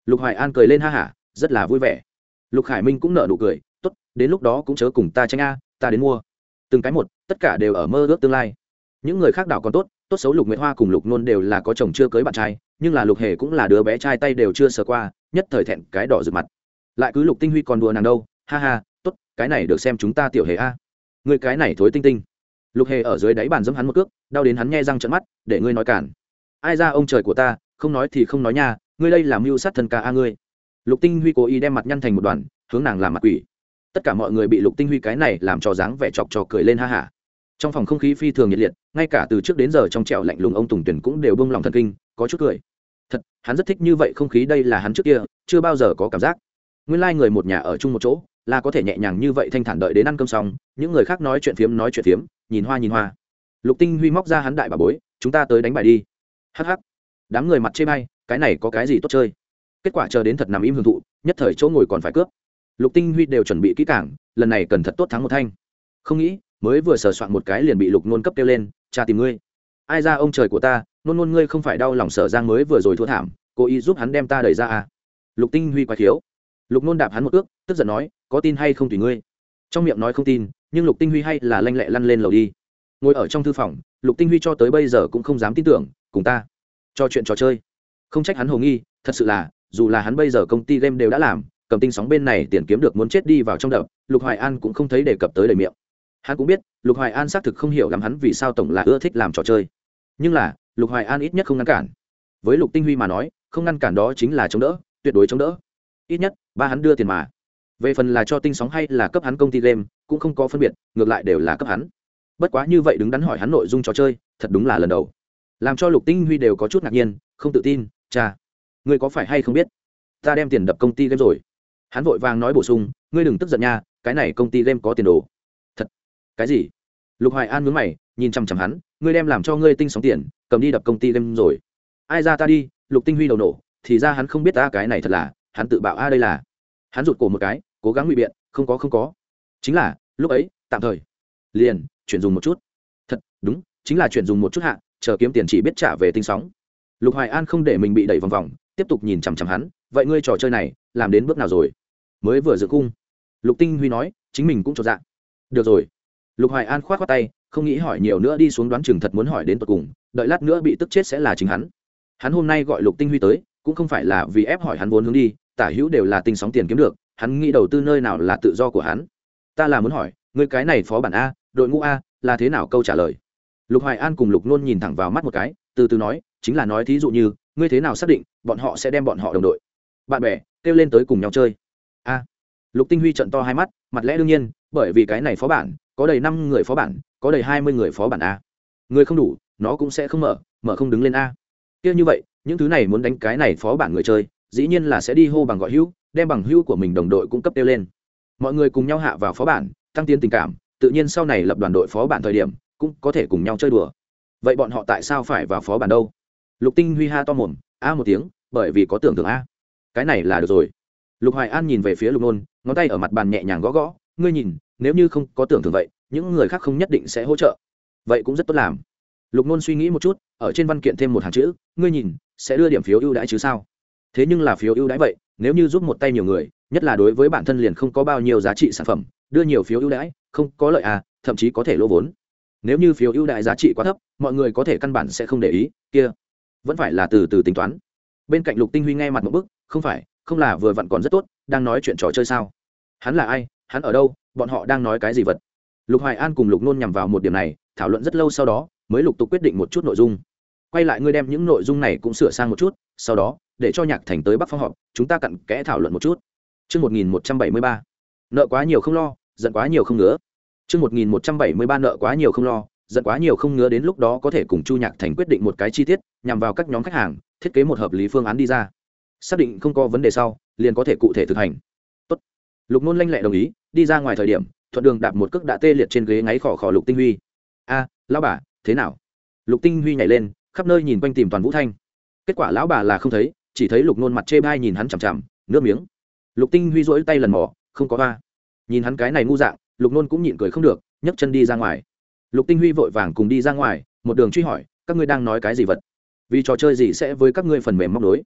Lục Hoài An cười lên ha hả, rất là vui vẻ. Lục Khải Minh cũng nở nụ cười, tốt, đến lúc đó cũng chớ cùng ta tranh a, ta đến mua. Từng cái một, tất cả đều ở mơ ước tương lai. Những người khác đảo còn tốt, tốt xấu Lục Nguyệt Hoa cùng Lục Nôn đều là có chồng chưa cưới bạn trai, nhưng là Lục Hề cũng là đứa bé trai tay đều chưa sờ qua, nhất thời thẹn cái đỏ rực mặt. Lại cứ Lục Tinh Huy còn đùa nàng đâu, ha ha, tốt, cái này được xem chúng ta tiểu Hề a. Người cái này thối tinh tinh. Lục Hề ở dưới đáy bàn giẫm hắn một cước, đau đến hắn nhe răng trợn mắt, để ngươi nói cản. Ai ra ông trời của ta, không nói thì không nói nha, ngươi đây là mưu sát thân ca a ngươi. Lục Tinh Huy cố ý đem mặt nhăn thành một đoàn, hướng nàng làm mặt quỷ. Tất cả mọi người bị Lục Tinh Huy cái này làm cho dáng vẻ chọc trò cười lên ha hả. Trong phòng không khí phi thường nhiệt liệt, ngay cả từ trước đến giờ trong trẻo lạnh lùng ông Tùng Tuyển cũng đều bông lòng thần kinh, có chút cười. Thật, hắn rất thích như vậy không khí, đây là hắn trước kia chưa bao giờ có cảm giác. Nguyên lai người một nhà ở chung một chỗ, là có thể nhẹ nhàng như vậy thanh thản đợi đến ăn cơm xong, những người khác nói chuyện phiếm nói chuyện phiếm, nhìn hoa nhìn hoa. Lục Tinh Huy móc ra hắn đại bà bối, chúng ta tới đánh bài đi. Hắc hắc. Đám người mặt chê bai, cái này có cái gì tốt chơi? Kết quả chờ đến thật nằm im hưởng thụ, nhất thời chỗ ngồi còn phải cướp. Lục Tinh Huy đều chuẩn bị kỹ càng, lần này cần thật tốt thắng một thanh. Không nghĩ, mới vừa sờ soạn một cái liền bị Lục Nôn cấp kêu lên, cha tìm ngươi. Ai ra ông trời của ta, nôn nôn ngươi không phải đau lòng Sở Giang mới vừa rồi thua thảm, cố ý giúp hắn đem ta đẩy ra à? Lục Tinh Huy quá thiếu. Lục Nôn đạp hắn một ước, tức giận nói, có tin hay không tùy ngươi. Trong miệng nói không tin, nhưng Lục Tinh Huy hay là lanh lẹ lăn lên lầu đi. Ngồi ở trong thư phòng, Lục Tinh Huy cho tới bây giờ cũng không dám tin tưởng, cùng ta cho chuyện trò chơi. Không trách hắn hồ nghi, thật sự là, dù là hắn bây giờ công ty game đều đã làm, cầm tinh sóng bên này tiền kiếm được muốn chết đi vào trong đập, Lục Hoài An cũng không thấy đề cập tới đầy miệng. Hắn cũng biết, Lục Hoài An xác thực không hiểu lắm hắn vì sao tổng là ưa thích làm trò chơi. Nhưng là, Lục Hoài An ít nhất không ngăn cản. Với Lục Tinh Huy mà nói, không ngăn cản đó chính là chống đỡ, tuyệt đối chống đỡ. Ít nhất, ba hắn đưa tiền mà. Về phần là cho tinh sóng hay là cấp hắn công ty game, cũng không có phân biệt, ngược lại đều là cấp hắn. Bất quá như vậy đứng đắn hỏi hắn nội dung trò chơi, thật đúng là lần đầu. Làm cho Lục Tinh Huy đều có chút ngạc nhiên, không tự tin, "Cha, ngươi có phải hay không biết, ta đem tiền đập công ty game rồi?" Hắn vội vàng nói bổ sung, "Ngươi đừng tức giận nha, cái này công ty game có tiền đồ." "Thật? Cái gì?" Lục Hoài An nhướng mày, nhìn chằm chằm hắn, "Ngươi đem làm cho ngươi tinh sóng tiền, cầm đi đập công ty game rồi?" "Ai ra ta đi." Lục Tinh Huy đầu nổ, thì ra hắn không biết ta cái này thật là, hắn tự bạo a đây là. Hắn rụt cổ một cái, cố gắng ngụy biện, "Không có không có." Chính là, lúc ấy, tạm thời, liền chuyển dùng một chút. Thật, đúng, chính là chuyển dùng một chút hạ, chờ kiếm tiền chỉ biết trả về tinh sóng. Lục Hoài An không để mình bị đẩy vòng vòng, tiếp tục nhìn chằm chằm hắn, "Vậy ngươi trò chơi này, làm đến bước nào rồi?" "Mới vừa dựng cung." Lục Tinh Huy nói, chính mình cũng chột dạ. "Được rồi." Lục Hoài An khoát khoát tay, không nghĩ hỏi nhiều nữa, đi xuống đoán chừng thật muốn hỏi đến tận cùng, đợi lát nữa bị tức chết sẽ là chính hắn. Hắn hôm nay gọi Lục Tinh Huy tới, cũng không phải là vì ép hỏi hắn vốn hướng đi, tả hữu đều là tinh sóng tiền kiếm được, hắn nghĩ đầu tư nơi nào là tự do của hắn. Ta là muốn hỏi, ngươi cái này phó bản a, đội ngũ a, là thế nào câu trả lời? Lục Hoài An cùng Lục Nôn nhìn thẳng vào mắt một cái, từ từ nói, chính là nói thí dụ như, ngươi thế nào xác định bọn họ sẽ đem bọn họ đồng đội, bạn bè kêu lên tới cùng nhau chơi? A. Lục Tinh Huy trợn to hai mắt, mặt lẽ đương nhiên, bởi vì cái này phó bản, có đầy năm người phó bản, có đầy hai mươi người phó bản a. Người không đủ, nó cũng sẽ không mở, mở không đứng lên a. Kia như vậy, những thứ này muốn đánh cái này phó bản người chơi, dĩ nhiên là sẽ đi hô bằng gọi hữu, đem bằng hữu của mình đồng đội cũng cấp tiêu lên. Mọi người cùng nhau hạ vào phó bản, tăng tiến tình cảm, tự nhiên sau này lập đoàn đội phó bản thời điểm, cũng có thể cùng nhau chơi đùa. Vậy bọn họ tại sao phải vào phó bản đâu? Lục Tinh Huy ha to mồm, a một tiếng, bởi vì có tưởng tượng a. Cái này là được rồi. Lục Hoài An nhìn về phía Lục Nôn, ngón tay ở mặt bàn nhẹ nhàng gõ gõ, ngươi nhìn, nếu như không có tưởng tượng vậy, những người khác không nhất định sẽ hỗ trợ. Vậy cũng rất tốt làm. Lục Nôn suy nghĩ một chút, ở trên văn kiện thêm một hàng chữ, ngươi nhìn, sẽ đưa điểm phiếu ưu đãi chứ sao? Thế nhưng là phiếu ưu đãi vậy, nếu như giúp một tay nhiều người, nhất là đối với bản thân liền không có bao nhiêu giá trị sản phẩm, đưa nhiều phiếu ưu đãi, không có lợi à, thậm chí có thể lỗ vốn. Nếu như phiếu ưu đãi giá trị quá thấp, mọi người có thể căn bản sẽ không để ý, kia vẫn phải là từ từ tính toán. Bên cạnh Lục Tinh Huy nghe mặt một bức, không phải, không là vừa vặn còn rất tốt, đang nói chuyện trò chơi sao? Hắn là ai, hắn ở đâu, bọn họ đang nói cái gì vật? Lục Hoài An cùng Lục Nôn nhằm vào một điểm này, thảo luận rất lâu, sau đó mới lục tục quyết định một chút nội dung. Quay lại ngươi đem những nội dung này cũng sửa sang một chút, sau đó để cho Nhạc Thành tới Bắc Phong họp, chúng ta cặn kẽ thảo luận một chút. Chương một nghìn một trăm bảy mươi ba, nợ quá nhiều không lo, giận quá nhiều không ngứa. Chương một nghìn một trăm bảy mươi ba, nợ quá nhiều không lo, giận quá nhiều không ngứa, đến lúc đó có thể cùng Chu Nhạc Thành quyết định một cái chi tiết, nhằm vào các nhóm khách hàng, thiết kế một hợp lý phương án đi ra. Xác định không có vấn đề sau, liền có thể cụ thể thực hành. Tốt. Lục Nôn lanh lẹ đồng ý, đi ra ngoài thời điểm, thuận đường đạp một cước đã tê liệt trên ghế ngáy khò khò Lục Tinh Huy. A, lão bà, thế nào? Lục Tinh Huy nhảy lên, khắp nơi nhìn quanh tìm toàn Vũ Thanh. Kết quả lão bà là không thấy, chỉ thấy Lục Nôn mặt chê bai nhìn hắn chằm chằm, nước miếng. Lục Tinh Huy rỗi tay lần mò, không có va. Nhìn hắn cái này ngu dạng, Lục Nôn cũng nhịn cười không được, nhấc chân đi ra ngoài. Lục Tinh Huy vội vàng cùng đi ra ngoài, một đường truy hỏi, các ngươi đang nói cái gì vật? Vì trò chơi gì sẽ với các ngươi phần mềm móc nối?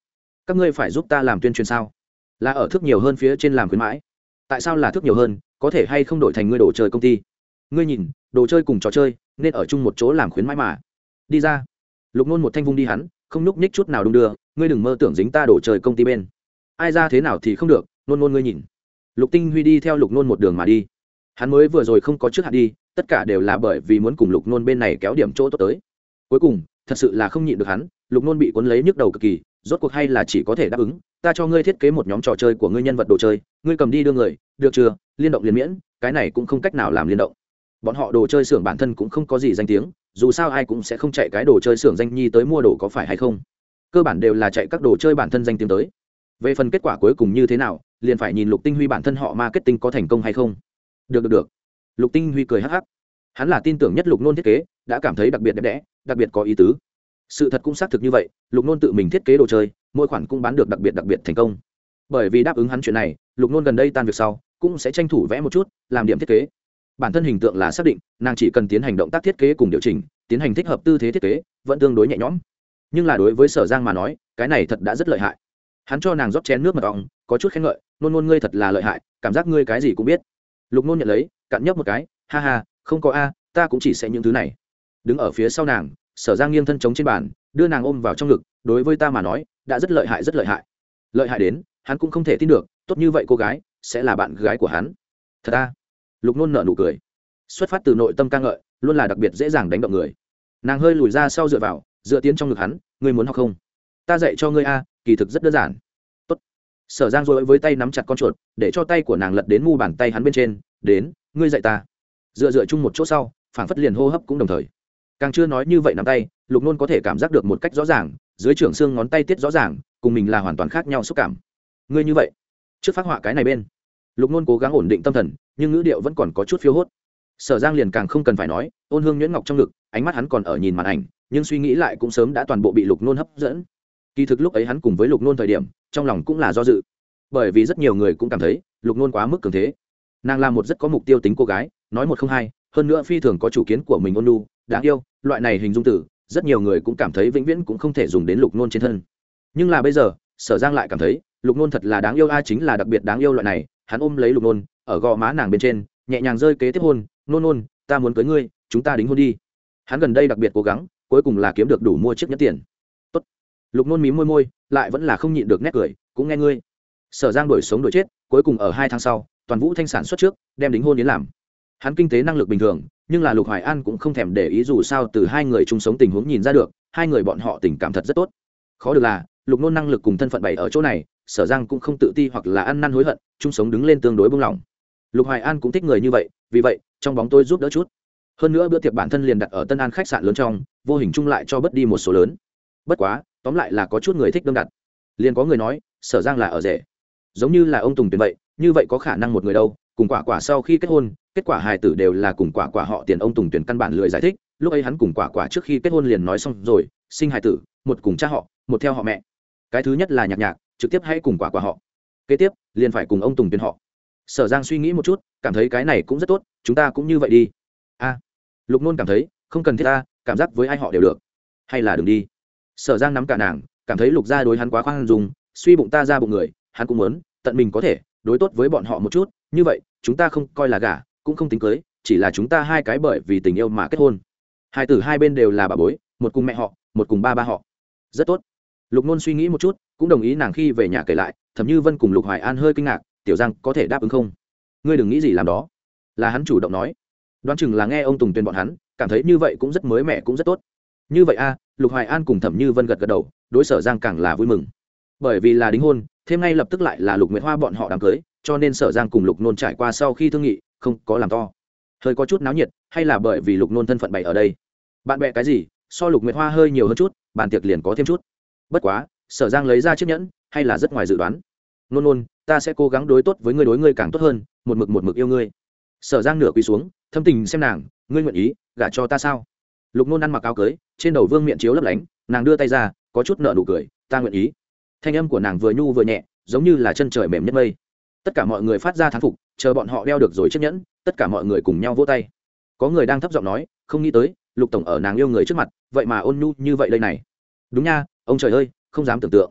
các ngươi phải giúp ta làm tuyên truyền sao? Là ở thước nhiều hơn phía trên làm khuyến mãi. Tại sao là thước nhiều hơn? Có thể hay không đổi thành ngươi đồ chơi công ty? Ngươi nhìn, đồ chơi cùng trò chơi nên ở chung một chỗ làm khuyến mãi mà. Đi ra. Lục Nôn một thanh vung đi hắn, không nhúc nhích chút nào đung đưa, ngươi đừng mơ tưởng dính ta đồ chơi công ty bên. Ai ra thế nào thì không được, Nôn Nôn ngươi nhìn. Lục Tinh Huy đi theo Lục Nôn một đường mà đi. Hắn mới vừa rồi không có trước hạn đi, tất cả đều là bởi vì muốn cùng Lục Nôn bên này kéo điểm chỗ tốt tới. Cuối cùng, thật sự là không nhịn được hắn, Lục Nôn bị cuốn lấy nhức đầu cực kỳ, rốt cuộc hay là chỉ có thể đáp ứng, ta cho ngươi thiết kế một nhóm trò chơi của ngươi nhân vật đồ chơi, ngươi cầm đi đưa người, được chưa? Liên động liền miễn, cái này cũng không cách nào làm liên động. Bọn họ đồ chơi xưởng bản thân cũng không có gì danh tiếng, dù sao ai cũng sẽ không chạy cái đồ chơi xưởng danh nhi tới mua đồ có phải hay không. Cơ bản đều là chạy các đồ chơi bản thân danh tiếng tới. Về phần kết quả cuối cùng như thế nào, liền phải nhìn Lục Tinh Huy bản thân họ marketing có thành công hay không. Được được được. Lục Tinh Huy cười hắc hắc. Hắn là tin tưởng nhất Lục Nôn thiết kế, đã cảm thấy đặc biệt đẹp đẽ, đặc biệt có ý tứ. Sự thật cũng xác thực như vậy, Lục Nôn tự mình thiết kế đồ chơi, mỗi khoản cũng bán được đặc biệt đặc biệt thành công. Bởi vì đáp ứng hắn chuyện này, Lục Nôn gần đây tan việc sau, cũng sẽ tranh thủ vẽ một chút, làm điểm thiết kế. Bản thân hình tượng là xác định, nàng chỉ cần tiến hành động tác thiết kế cùng điều chỉnh, tiến hành thích hợp tư thế thiết kế, vẫn tương đối nhẹ nhõm. Nhưng là đối với Sở Giang mà nói, cái này thật đã rất lợi hại. Hắn cho nàng rót chén nước mật ong, có chút khen ngợi, Nôn Nôn ngươi thật là lợi hại, cảm giác ngươi cái gì cũng biết. Lục Nôn nhận lấy, cạn nhấp một cái, ha ha, không có a, ta cũng chỉ sẽ những thứ này. Đứng ở phía sau nàng, Sở Giang nghiêng thân chống trên bàn, đưa nàng ôm vào trong ngực, đối với ta mà nói, đã rất lợi hại rất lợi hại. Lợi hại đến, hắn cũng không thể tin được, tốt như vậy cô gái sẽ là bạn gái của hắn. Thật a. Lục Nôn nở nụ cười. Xuất phát từ nội tâm ca ngợi, luôn là đặc biệt dễ dàng đánh động người. Nàng hơi lùi ra sau dựa vào, dựa tiến trong ngực hắn, ngươi muốn học không? Ta dạy cho ngươi a, kỳ thực rất đơn giản. Tốt. Sở Giang rồi với tay nắm chặt con chuột, để cho tay của nàng lật đến mu bàn tay hắn bên trên, đến, ngươi dạy ta. Dựa dựa chung một chỗ sau, phảng phất liền hô hấp cũng đồng thời. Càng chưa nói như vậy nắm tay, Lục Nôn có thể cảm giác được một cách rõ ràng, dưới trưởng xương ngón tay tiết rõ ràng, cùng mình là hoàn toàn khác nhau xúc cảm. Ngươi như vậy, trước phát họa cái này bên. Lục Nôn cố gắng ổn định tâm thần, nhưng ngữ điệu vẫn còn có chút phiêu hốt. Sở Giang liền càng không cần phải nói, ôn hương nhuyễn ngọc trong ngực, ánh mắt hắn còn ở nhìn màn ảnh, nhưng suy nghĩ lại cũng sớm đã toàn bộ bị Lục Nôn hấp dẫn. Kỳ thực lúc ấy hắn cùng với Lục Nôn thời điểm, trong lòng cũng là do dự, bởi vì rất nhiều người cũng cảm thấy Lục Nôn quá mức cường thế. Nàng là một rất có mục tiêu tính cô gái, nói một không hai, hơn nữa phi thường có chủ kiến của mình, ôn nhu, đáng yêu, loại này hình dung từ, rất nhiều người cũng cảm thấy vĩnh viễn cũng không thể dùng đến Lục Nôn trên thân. Nhưng là bây giờ, Sở Giang lại cảm thấy, Lục Nôn thật là đáng yêu a, chính là đặc biệt đáng yêu loại này. Hắn ôm lấy Lục Nôn, ở gò má nàng bên trên, nhẹ nhàng rơi kế tiếp hôn, "Nôn Nôn, ta muốn cưới ngươi, chúng ta đính hôn đi." Hắn gần đây đặc biệt cố gắng, cuối cùng là kiếm được đủ mua chiếc nhẫn tiền. Tốt. Lục Nôn mím môi môi, lại vẫn là không nhịn được nét cười, "Cũng nghe ngươi." Sở Giang đổi sống đổi chết, cuối cùng ở hai tháng sau, toàn Vũ Thanh sản xuất trước, đem đính hôn đến làm. Hắn kinh tế năng lực bình thường, nhưng là Lục Hoài An cũng không thèm để ý, dù sao từ hai người chung sống tình huống nhìn ra được, hai người bọn họ tình cảm thật rất tốt. Khó được là, Lục Nôn năng lực cùng thân phận bày ở chỗ này, Sở Giang cũng không tự ti hoặc là ăn năn hối hận, chung sống đứng lên tương đối buông lỏng. Lục Hoài An cũng thích người như vậy, vì vậy, trong bóng tôi giúp đỡ chút. Hơn nữa bữa tiệc bản thân liền đặt ở Tân An khách sạn lớn trong, vô hình chung lại cho bớt đi một số lớn. Bất quá, tóm lại là có chút người thích đương đặt. Liền có người nói, Sở Giang là ở rể. Giống như là ông Tùng Tuyền vậy, như vậy có khả năng một người đâu, cùng Quả Quả sau khi kết hôn, kết quả hài tử đều là cùng Quả Quả họ tiền, ông Tùng Tuyền căn bản lười giải thích, lúc ấy hắn cùng Quả Quả trước khi kết hôn liền nói xong rồi, sinh hài tử, một cùng cha họ, một theo họ mẹ. Cái thứ nhất là Nhạc Nhạc, trực tiếp hãy cùng Quả Quả họ. Kế tiếp, liền phải cùng ông Tùng Tuyền họ. Sở Giang suy nghĩ một chút, cảm thấy cái này cũng rất tốt, chúng ta cũng như vậy đi. A. Lục Nôn cảm thấy, không cần thiết ta, cảm giác với ai họ đều được. Hay là đừng đi. Sở Giang nắm cả nàng, cảm thấy Lục gia đối hắn quá khoan dung, suy bụng ta ra bụng người, hắn cũng muốn, tận mình có thể, đối tốt với bọn họ một chút, như vậy, chúng ta không coi là gả, cũng không tính cưới, chỉ là chúng ta hai cái bởi vì tình yêu mà kết hôn. Hai tử hai bên đều là bà bối, một cùng mẹ họ, một cùng ba ba họ. Rất tốt. Lục Nôn suy nghĩ một chút, cũng đồng ý nàng khi về nhà kể lại, Thẩm Như Vân cùng Lục Hoài An hơi kinh ngạc, Tiểu Giang có thể đáp ứng không? Ngươi đừng nghĩ gì làm đó. Là hắn chủ động nói. Đoán chừng là nghe ông Tùng Tuyền bọn hắn, cảm thấy như vậy cũng rất mới mẻ cũng rất tốt. Như vậy a, Lục Hoài An cùng Thẩm Như Vân gật gật đầu, đối Sở Giang càng là vui mừng. Bởi vì là đính hôn, thêm ngay lập tức lại là Lục Nguyệt Hoa bọn họ đám cưới, cho nên Sở Giang cùng Lục Nôn trải qua sau khi thương nghị, không có làm to. Hơi có chút náo nhiệt, hay là bởi vì Lục Nôn thân phận bày ở đây. Bạn bè cái gì, so Lục Nguyệt Hoa hơi nhiều hơn chút, bàn tiệc liền có thêm chút. Bất quá, Sở Giang lấy ra chiếc nhẫn, hay là rất ngoài dự đoán. Nôn Nôn, ta sẽ cố gắng đối tốt với ngươi, đối ngươi càng tốt hơn, một mực một mực yêu ngươi. Sở Giang nửa quỳ xuống, thâm tình xem nàng, ngươi nguyện ý gả cho ta sao? Lục Nôn ăn mặc áo cưới, trên đầu vương miện chiếu lấp lánh, nàng đưa tay ra, có chút nở nụ cười, ta nguyện ý. Thanh âm của nàng vừa nhu vừa nhẹ, giống như là chân trời mềm nhất mây. Tất cả mọi người phát ra thán phục, chờ bọn họ đeo được rồi chiếc nhẫn, tất cả mọi người cùng nhau vỗ tay. Có người đang thấp giọng nói, không nghĩ tới, Lục tổng ở nàng yêu người trước mặt, vậy mà ôn nhu như vậy đây này. Đúng nha, ông trời ơi, không dám tưởng tượng.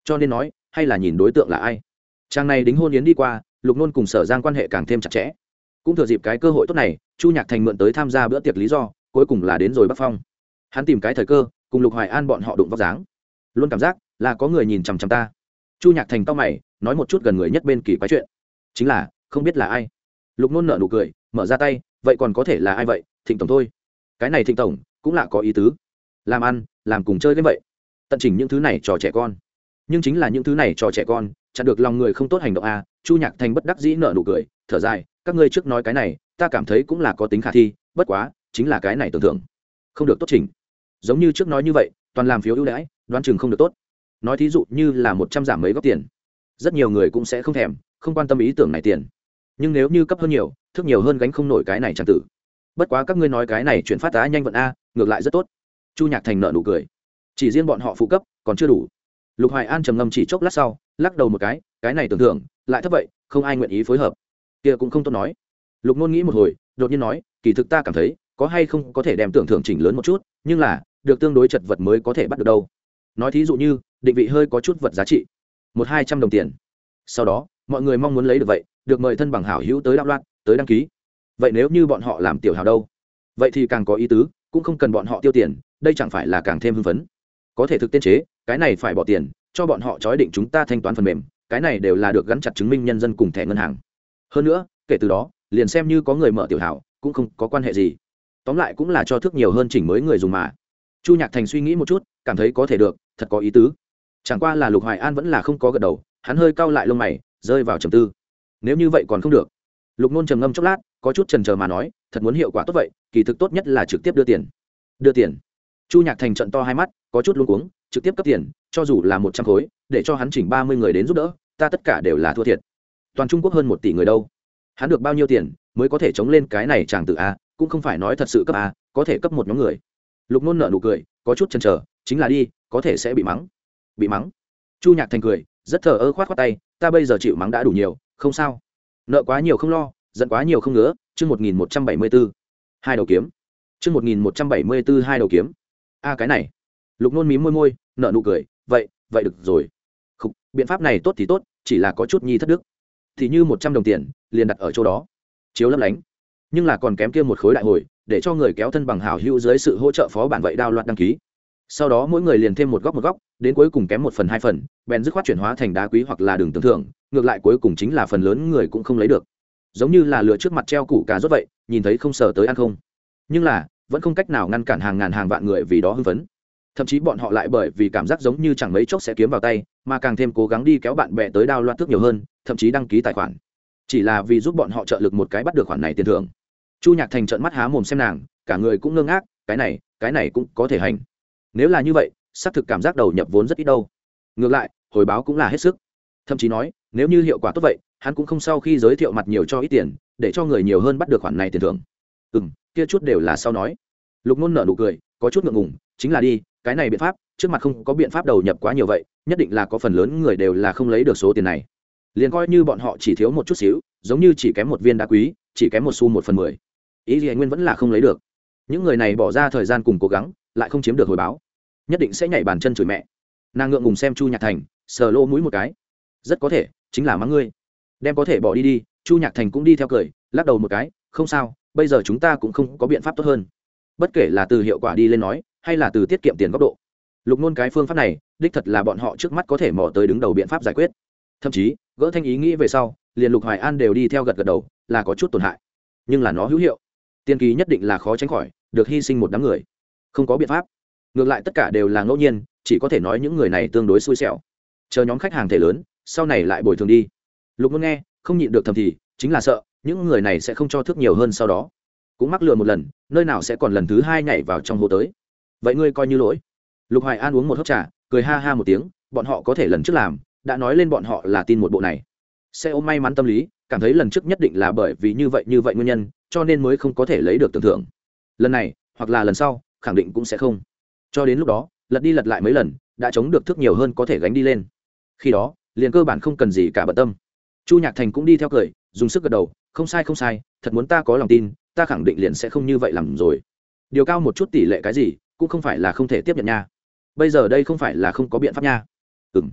cho nên nói hay là nhìn đối tượng là ai. Trang này đính hôn yến đi qua, Lục Nôn cùng Sở Giang quan hệ càng thêm chặt chẽ. Cũng thừa dịp cái cơ hội tốt này, Chu Nhạc Thành mượn tới tham gia bữa tiệc lý do, cuối cùng là đến rồi Bắc Phong. Hắn tìm cái thời cơ, cùng Lục Hoài An bọn họ đụng vóc dáng. Luôn cảm giác là có người nhìn chằm chằm ta. Chu Nhạc Thành cau mày, nói một chút gần người nhất bên kỳ quái chuyện. Chính là, không biết là ai. Lục Nôn nở nụ cười, mở ra tay, vậy còn có thể là ai vậy? Thịnh tổng thôi. Cái này Thịnh tổng, cũng là có ý tứ. Làm ăn, làm cùng chơi cái vậy. Tận chỉnh những thứ này trò trẻ con. Nhưng chính là những thứ này trò trẻ con, chặn được lòng người không tốt hành động a. Chu Nhạc Thành bất đắc dĩ nở nụ cười, thở dài, các ngươi trước nói cái này, ta cảm thấy cũng là có tính khả thi, bất quá, chính là cái này tưởng tượng không được tốt chỉnh. Giống như trước nói như vậy, toàn làm phiếu ưu đãi, đoán chừng không được tốt. Nói thí dụ như là một trăm giảm mấy góp tiền, rất nhiều người cũng sẽ không thèm, không quan tâm ý tưởng này tiền. Nhưng nếu như cấp hơn nhiều, thức nhiều hơn gánh không nổi cái này chẳng tử. Bất quá các ngươi nói cái này chuyển phát tá nhanh vận a, ngược lại rất tốt. Chu Nhạc Thành nở nụ cười. Chỉ riêng bọn họ phụ cấp, còn chưa đủ. Lục Hoài An trầm ngâm chỉ chốc lát sau, lắc đầu một cái, cái này tưởng tượng lại thấp vậy, không ai nguyện ý phối hợp. Kia cũng không tốt nói. Lục Nôn nghĩ một hồi, đột nhiên nói, kỳ thực ta cảm thấy, có hay không có thể đem tưởng thưởng chỉnh lớn một chút, nhưng là, được tương đối chật vật mới có thể bắt được đâu. Nói thí dụ như, định vị hơi có chút vật giá trị, một hai trăm đồng tiền. Sau đó, mọi người mong muốn lấy được vậy, được mời thân bằng hảo hữu tới đạo loạn, tới đăng ký. Vậy nếu như bọn họ làm tiểu hào đâu? Vậy thì càng có ý tứ, cũng không cần bọn họ tiêu tiền, đây chẳng phải là càng thêm hưng phấn. Có thể thực tiên chế, cái này phải bỏ tiền, cho bọn họ chói định chúng ta thanh toán phần mềm, cái này đều là được gắn chặt chứng minh nhân dân cùng thẻ ngân hàng. Hơn nữa, kể từ đó, liền xem như có người mở tiểu hảo, cũng không có quan hệ gì. Tóm lại cũng là cho thức nhiều hơn chỉnh mới người dùng mà. Chu Nhạc Thành suy nghĩ một chút, cảm thấy có thể được, thật có ý tứ. Chẳng qua là Lục Hoài An vẫn là không có gật đầu, hắn hơi cau lại lông mày, rơi vào trầm tư. Nếu như vậy còn không được. Lục Nôn trầm ngâm chốc lát, có chút chần chờ mà nói, thật muốn hiệu quả tốt vậy, kỳ thực tốt nhất là trực tiếp đưa tiền. Đưa tiền. Chu Nhạc Thành trợn to hai mắt, có chút luống cuống, trực tiếp cấp tiền, cho dù là một trăm khối, để cho hắn chỉnh ba mươi người đến giúp đỡ, ta tất cả đều là thua thiệt. Toàn Trung Quốc hơn một tỷ người đâu, hắn được bao nhiêu tiền mới có thể chống lên cái này chàng tự a, cũng không phải nói thật sự cấp a, có thể cấp một nhóm người. Lục Nôn nở nụ cười, có chút chần chờ, chính là đi, có thể sẽ bị mắng. Bị mắng? Chu Nhạc Thành cười, rất thờ ơ khoát khoát tay, ta bây giờ chịu mắng đã đủ nhiều, không sao. Nợ quá nhiều không lo, giận quá nhiều không ngứa. Chương một nghìn một trăm bảy mươi bốn, hai đầu kiếm. Chương một nghìn một trăm bảy mươi bốn hai đầu kiếm. A cái này. Lục Nôn mím môi môi, nở nụ cười, vậy, vậy được rồi. Khục, biện pháp này tốt thì tốt, chỉ là có chút nhi thất đức. Thì như một trăm đồng tiền, liền đặt ở chỗ đó. Chiếu lấp lánh. Nhưng là còn kém kia một khối đại hồi, để cho người kéo thân bằng hảo hữu dưới sự hỗ trợ phó bản vậy đao loạt đăng ký. Sau đó mỗi người liền thêm một góc một góc, đến cuối cùng kém một phần hai phần, bèn dứt khoát chuyển hóa thành đá quý hoặc là đường tưởng thưởng, ngược lại cuối cùng chính là phần lớn người cũng không lấy được. Giống như là lửa trước mặt treo củ cà rốt vậy, nhìn thấy không sờ tới ăn không. Nhưng là, vẫn không cách nào ngăn cản hàng ngàn hàng vạn người vì đó hưng phấn. Thậm chí bọn họ lại bởi vì cảm giác giống như chẳng mấy chốc sẽ kiếm vào tay, mà càng thêm cố gắng đi kéo bạn bè tới đao loạt thức nhiều hơn, thậm chí đăng ký tài khoản. Chỉ là vì giúp bọn họ trợ lực một cái bắt được khoản này tiền thưởng. Chu Nhạc Thành trợn mắt há mồm xem nàng, cả người cũng ngơ ngác, cái này, cái này cũng có thể hành. Nếu là như vậy, xác thực cảm giác đầu nhập vốn rất ít đâu. Ngược lại, hồi báo cũng là hết sức. Thậm chí nói, nếu như hiệu quả tốt vậy, hắn cũng không sau khi giới thiệu mặt nhiều cho ít tiền, để cho người nhiều hơn bắt được khoản này tiền thưởng. Ừm, kia chút đều là sau nói. Lục Nôn nở nụ cười, có chút ngượng ngùng, chính là đi, cái này biện pháp, trước mặt không có biện pháp đầu nhập quá nhiều vậy, nhất định là có phần lớn người đều là không lấy được số tiền này. Liền coi như bọn họ chỉ thiếu một chút xíu, giống như chỉ kém một viên đá quý, chỉ kém một xu một phần mười. Ý gì nguyên vẫn là không lấy được. Những người này bỏ ra thời gian cùng cố gắng, lại không chiếm được hồi báo, nhất định sẽ nhảy bàn chân chửi mẹ. Nàng ngượng ngùng xem Chu Nhạc Thành, sờ lỗ mũi một cái, rất có thể chính là mắng ngươi, đem có thể bỏ đi đi. Chu Nhạc Thành cũng đi theo cười, lắc đầu một cái, không sao, bây giờ chúng ta cũng không có biện pháp tốt hơn, bất kể là từ hiệu quả đi lên nói hay là từ tiết kiệm tiền góc độ. Lục Nôn cái phương pháp này đích thật là bọn họ trước mắt có thể mò tới đứng đầu biện pháp giải quyết. Thậm chí gỡ thanh ý nghĩ về sau, liền Lục Hoài An đều đi theo gật gật đầu, là có chút tổn hại, nhưng là nó hữu hiệu. Tiên kỳ nhất định là khó tránh khỏi, được hy sinh một đám người, không có biện pháp. Ngược lại tất cả đều là ngẫu nhiên, chỉ có thể nói những người này tương đối xui xẻo. Chờ nhóm khách hàng thể lớn, sau này lại bồi thường đi. Lục Nôn nghe, không nhịn được thầm thì, chính là sợ những người này sẽ không cho thức nhiều hơn, sau đó cũng mắc lừa một lần, nơi nào sẽ còn lần thứ hai nhảy vào trong hố tới. Vậy ngươi coi như lỗi. Lục Hoài An uống một hớp trà, cười ha ha một tiếng, bọn họ có thể lần trước làm, đã nói lên bọn họ là tin một bộ này, sẽ ôm may mắn tâm lý, cảm thấy lần trước nhất định là bởi vì như vậy như vậy nguyên nhân, cho nên mới không có thể lấy được tưởng thưởng. Lần này hoặc là lần sau khẳng định cũng sẽ không. Cho đến lúc đó lật đi lật lại mấy lần, đã chống được thức nhiều hơn có thể gánh đi lên, khi đó liền cơ bản không cần gì cả bận tâm. Chu Nhạc Thành cũng đi theo cười, dùng sức gật đầu, không sai không sai, thật muốn ta có lòng tin, ta khẳng định liền sẽ không như vậy làm rồi. Điều cao một chút tỷ lệ cái gì cũng không phải là không thể tiếp nhận nha, bây giờ đây không phải là không có biện pháp nha. Ừm,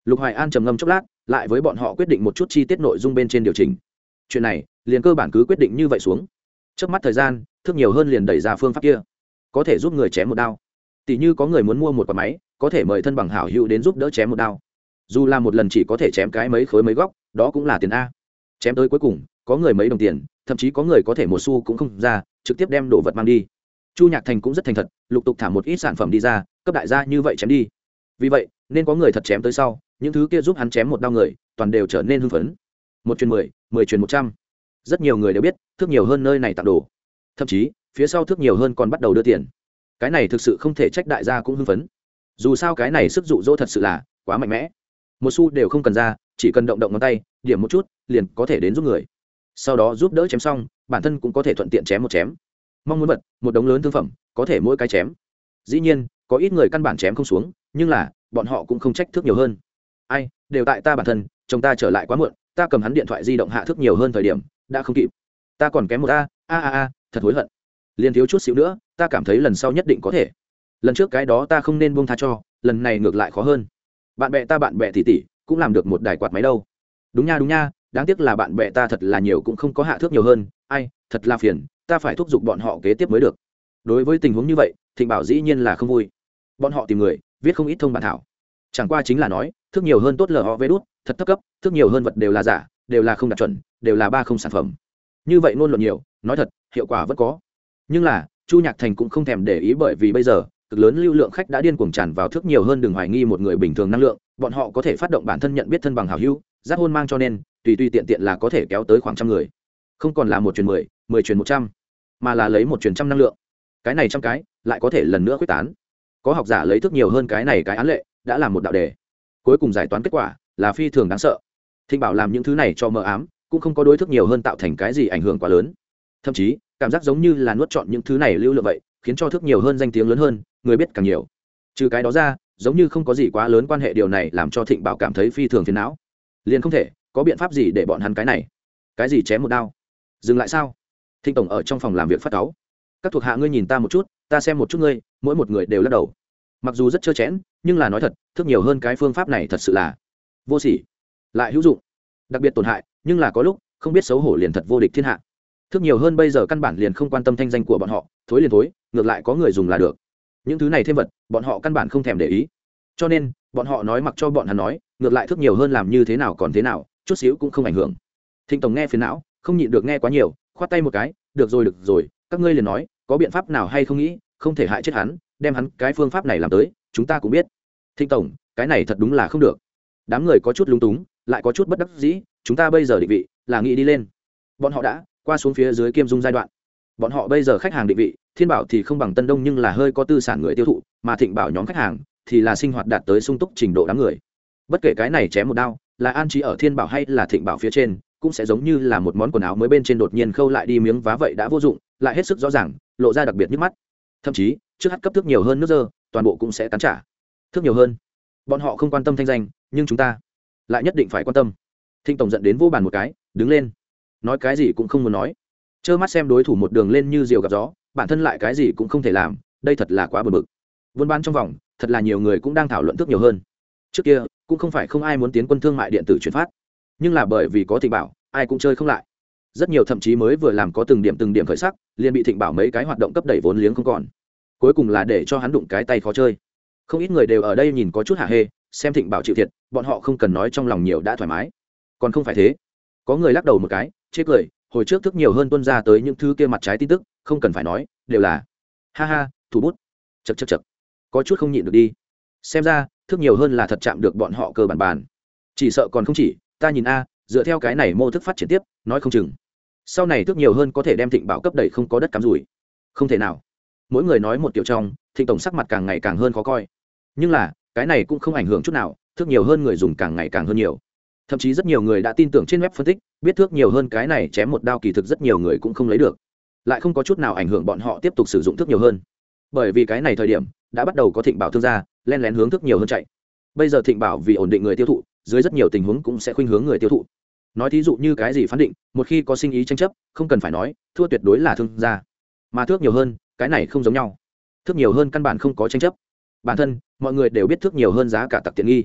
Lục Hoài An trầm ngâm chốc lát, lại với bọn họ quyết định một chút chi tiết nội dung bên trên điều chỉnh. Chuyện này liền cơ bản cứ quyết định như vậy xuống. Trước mắt thời gian, thước nhiều hơn liền đẩy ra phương pháp kia, có thể giúp người chém một đao. Tỷ như có người muốn mua một quả máy, có thể mời thân bằng hảo hữu đến giúp đỡ chém một đao. Dù là một lần chỉ có thể chém cái mấy khối mấy góc, đó cũng là tiền a. Chém tới cuối cùng, có người mấy đồng tiền, thậm chí có người có thể một xu cũng không ra, trực tiếp đem đồ vật mang đi. Chu Nhạc Thành cũng rất thành thật, lục tục thả một ít sản phẩm đi ra, cấp đại gia như vậy chém đi. Vì vậy, nên có người thật chém tới sau, những thứ kia giúp hắn chém một đao người, toàn đều trở nên hưng phấn. Một truyền mười, mười truyền một trăm. Rất nhiều người đều biết, thước nhiều hơn nơi này tặng đồ. Thậm chí, phía sau thước nhiều hơn còn bắt đầu đưa tiền. Cái này thực sự không thể trách đại gia cũng hưng phấn. Dù sao cái này sức dụ dỗ thật sự là quá mạnh mẽ. Một xu đều không cần ra, chỉ cần động động ngón tay, điểm một chút, liền có thể đến giúp người. Sau đó giúp đỡ chém xong, bản thân cũng có thể thuận tiện chém một chém. Mong muốn vật, một đống lớn thương phẩm, có thể mỗi cái chém. Dĩ nhiên, có ít người căn bản chém không xuống, nhưng là, bọn họ cũng không trách thước nhiều hơn. Ai, đều tại ta bản thân, chồng ta trở lại quá muộn, ta cầm hắn điện thoại di động hạ thước nhiều hơn thời điểm, đã không kịp. Ta còn kém một a, a a a, thật hối hận. Liền thiếu chút xíu nữa, ta cảm thấy lần sau nhất định có thể. Lần trước cái đó ta không nên buông tha cho, lần này ngược lại khó hơn. Bạn bè ta bạn bè tỷ tỷ cũng làm được một đài quạt máy đâu. Đúng nha đúng nha, đáng tiếc là bạn bè ta thật là nhiều cũng không có hạ thước nhiều hơn, ai, thật là phiền, ta phải thúc giục bọn họ kế tiếp mới được. Đối với tình huống như vậy, Thịnh Bảo dĩ nhiên là không vui. Bọn họ tìm người, viết không ít thông bản thảo. Chẳng qua chính là nói, thước nhiều hơn tốt lờ họ vê đút, thật thấp cấp, thước nhiều hơn vật đều là giả, đều là không đạt chuẩn, đều là ba không sản phẩm. Như vậy ngôn luận nhiều, nói thật, hiệu quả vẫn có. Nhưng là, Chu Nhạc Thành cũng không thèm để ý, bởi vì bây giờ, cực lớn lưu lượng khách đã điên cuồng tràn vào thước nhiều hơn, đừng hoài nghi một người bình thường năng lượng, bọn họ có thể phát động bản thân nhận biết thân bằng hảo hữu, giác hôn mang, cho nên tùy tùy tiện tiện là có thể kéo tới khoảng trăm người. Không còn là một truyền mười, mười truyền một trăm, mà là lấy một truyền trăm năng lượng. Cái này trăm cái lại có thể lần nữa quyết tán. Có học giả lấy thước nhiều hơn cái này cái án lệ, đã làm một đạo đề. Cuối cùng giải toán kết quả là phi thường đáng sợ. Thịnh Bảo làm những thứ này cho mờ ám, cũng không có đối thước nhiều hơn tạo thành cái gì ảnh hưởng quá lớn. Thậm chí, cảm giác giống như là nuốt trọn những thứ này lưu lượng vậy, khiến cho thước nhiều hơn danh tiếng lớn hơn, người biết càng nhiều. Trừ cái đó ra, giống như không có gì quá lớn quan hệ, điều này làm cho Thịnh Bảo cảm thấy phi thường phiền não. Liền không thể có biện pháp gì để bọn hắn cái này, cái gì chém một đao, dừng lại sao? Thịnh tổng ở trong phòng làm việc phát cáu. Các thuộc hạ ngươi nhìn ta một chút, ta xem một chút ngươi, mỗi một người đều lắc đầu. Mặc dù rất trơ chẽn, nhưng là nói thật, thước nhiều hơn cái phương pháp này thật sự là vô sỉ, lại hữu dụng, đặc biệt tổn hại, nhưng là có lúc không biết xấu hổ liền thật vô địch thiên hạ. Thước nhiều hơn bây giờ căn bản liền không quan tâm thanh danh của bọn họ, thối liền thối, ngược lại có người dùng là được. Những thứ này thêm vật, bọn họ căn bản không thèm để ý. Cho nên, bọn họ nói mặc cho bọn hắn nói, ngược lại thước nhiều hơn làm như thế nào còn thế nào, chút xíu cũng không ảnh hưởng. Thịnh tổng nghe phiền não, không nhịn được nghe quá nhiều, khoát tay một cái, được rồi được rồi, các ngươi liền nói, có biện pháp nào hay không nghĩ, không thể hại chết hắn, đem hắn cái phương pháp này làm tới, chúng ta cũng biết. Thịnh tổng, cái này thật đúng là không được. Đám người có chút lúng túng, lại có chút bất đắc dĩ, chúng ta bây giờ định vị là nghĩ đi lên. Bọn họ đã qua xuống phía dưới Kiêm Dung giai đoạn. Bọn họ bây giờ khách hàng định vị, Thiên Bảo thì không bằng Tân Đông, nhưng là hơi có tư sản người tiêu thụ, mà Thịnh Bảo nhóm khách hàng thì là sinh hoạt đạt tới sung túc trình độ đám người. Bất kể cái này chém một đao, là an trí ở Thiên Bảo hay là Thịnh Bảo phía trên, cũng sẽ giống như là một món quần áo mới bên trên đột nhiên khâu lại đi miếng vá vậy, đã vô dụng, lại hết sức rõ ràng, lộ ra đặc biệt nhức mắt. Thậm chí, trước hắt cấp thước nhiều hơn nước dơ, toàn bộ cũng sẽ cắn trả. Thước nhiều hơn, bọn họ không quan tâm thanh danh, nhưng chúng ta lại nhất định phải quan tâm. Thịnh tổng giận đến vô bàn một cái, đứng lên, nói cái gì cũng không muốn nói, trơ mắt xem đối thủ một đường lên như diều gặp gió, bản thân lại cái gì cũng không thể làm, đây thật là quá bực bực. Buôn bán trong vòng, thật là nhiều người cũng đang thảo luận thước nhiều hơn. Trước kia cũng không phải không ai muốn tiến quân thương mại điện tử chuyển phát, nhưng là bởi vì có Thịnh Bảo, ai cũng chơi không lại. Rất nhiều thậm chí mới vừa làm có từng điểm từng điểm khởi sắc, liền bị Thịnh Bảo mấy cái hoạt động cấp đẩy vốn liếng không còn. Cuối cùng là để cho hắn đụng cái tay khó chơi. Không ít người đều ở đây nhìn có chút hả hê, xem Thịnh Bảo chịu thiệt, bọn họ không cần nói trong lòng nhiều đã thoải mái. Còn không phải thế. Có người lắc đầu một cái, chê cười, hồi trước thức nhiều hơn tuân ra tới những thứ kia mặt trái tin tức, không cần phải nói, đều là ha ha, thủ bút. Chậc chậc chậc. Có chút không nhịn được đi. Xem ra, thức nhiều hơn là thật chạm được bọn họ cơ bản bàn. Chỉ sợ còn không chỉ, ta nhìn a, dựa theo cái này mô thức phát triển tiếp, nói không chừng sau này thức nhiều hơn có thể đem Thịnh Bảo cấp đẩy không có đất cắm rủi. Không thể nào. Mỗi người nói một kiểu trong, Thịnh tổng sắc mặt càng ngày càng hơn khó coi. Nhưng là, cái này cũng không ảnh hưởng chút nào, thức nhiều hơn người dùng càng ngày càng hơn nhiều. Thậm chí rất nhiều người đã tin tưởng trên web phân tích, biết thước nhiều hơn cái này chém một đao kỳ thực rất nhiều người cũng không lấy được, lại không có chút nào ảnh hưởng bọn họ tiếp tục sử dụng thước nhiều hơn. Bởi vì cái này thời điểm đã bắt đầu có Thịnh Bảo thương gia len lén hướng thước nhiều hơn chạy. Bây giờ Thịnh Bảo vì ổn định người tiêu thụ, dưới rất nhiều tình huống cũng sẽ khuynh hướng người tiêu thụ. Nói thí dụ như cái gì phán định, một khi có sinh ý tranh chấp, không cần phải nói, thua tuyệt đối là thương gia. Mà thước nhiều hơn, cái này không giống nhau. Thước nhiều hơn căn bản không có tranh chấp. Bản thân, mọi người đều biết thước nhiều hơn giá cả tặc tiện nghi.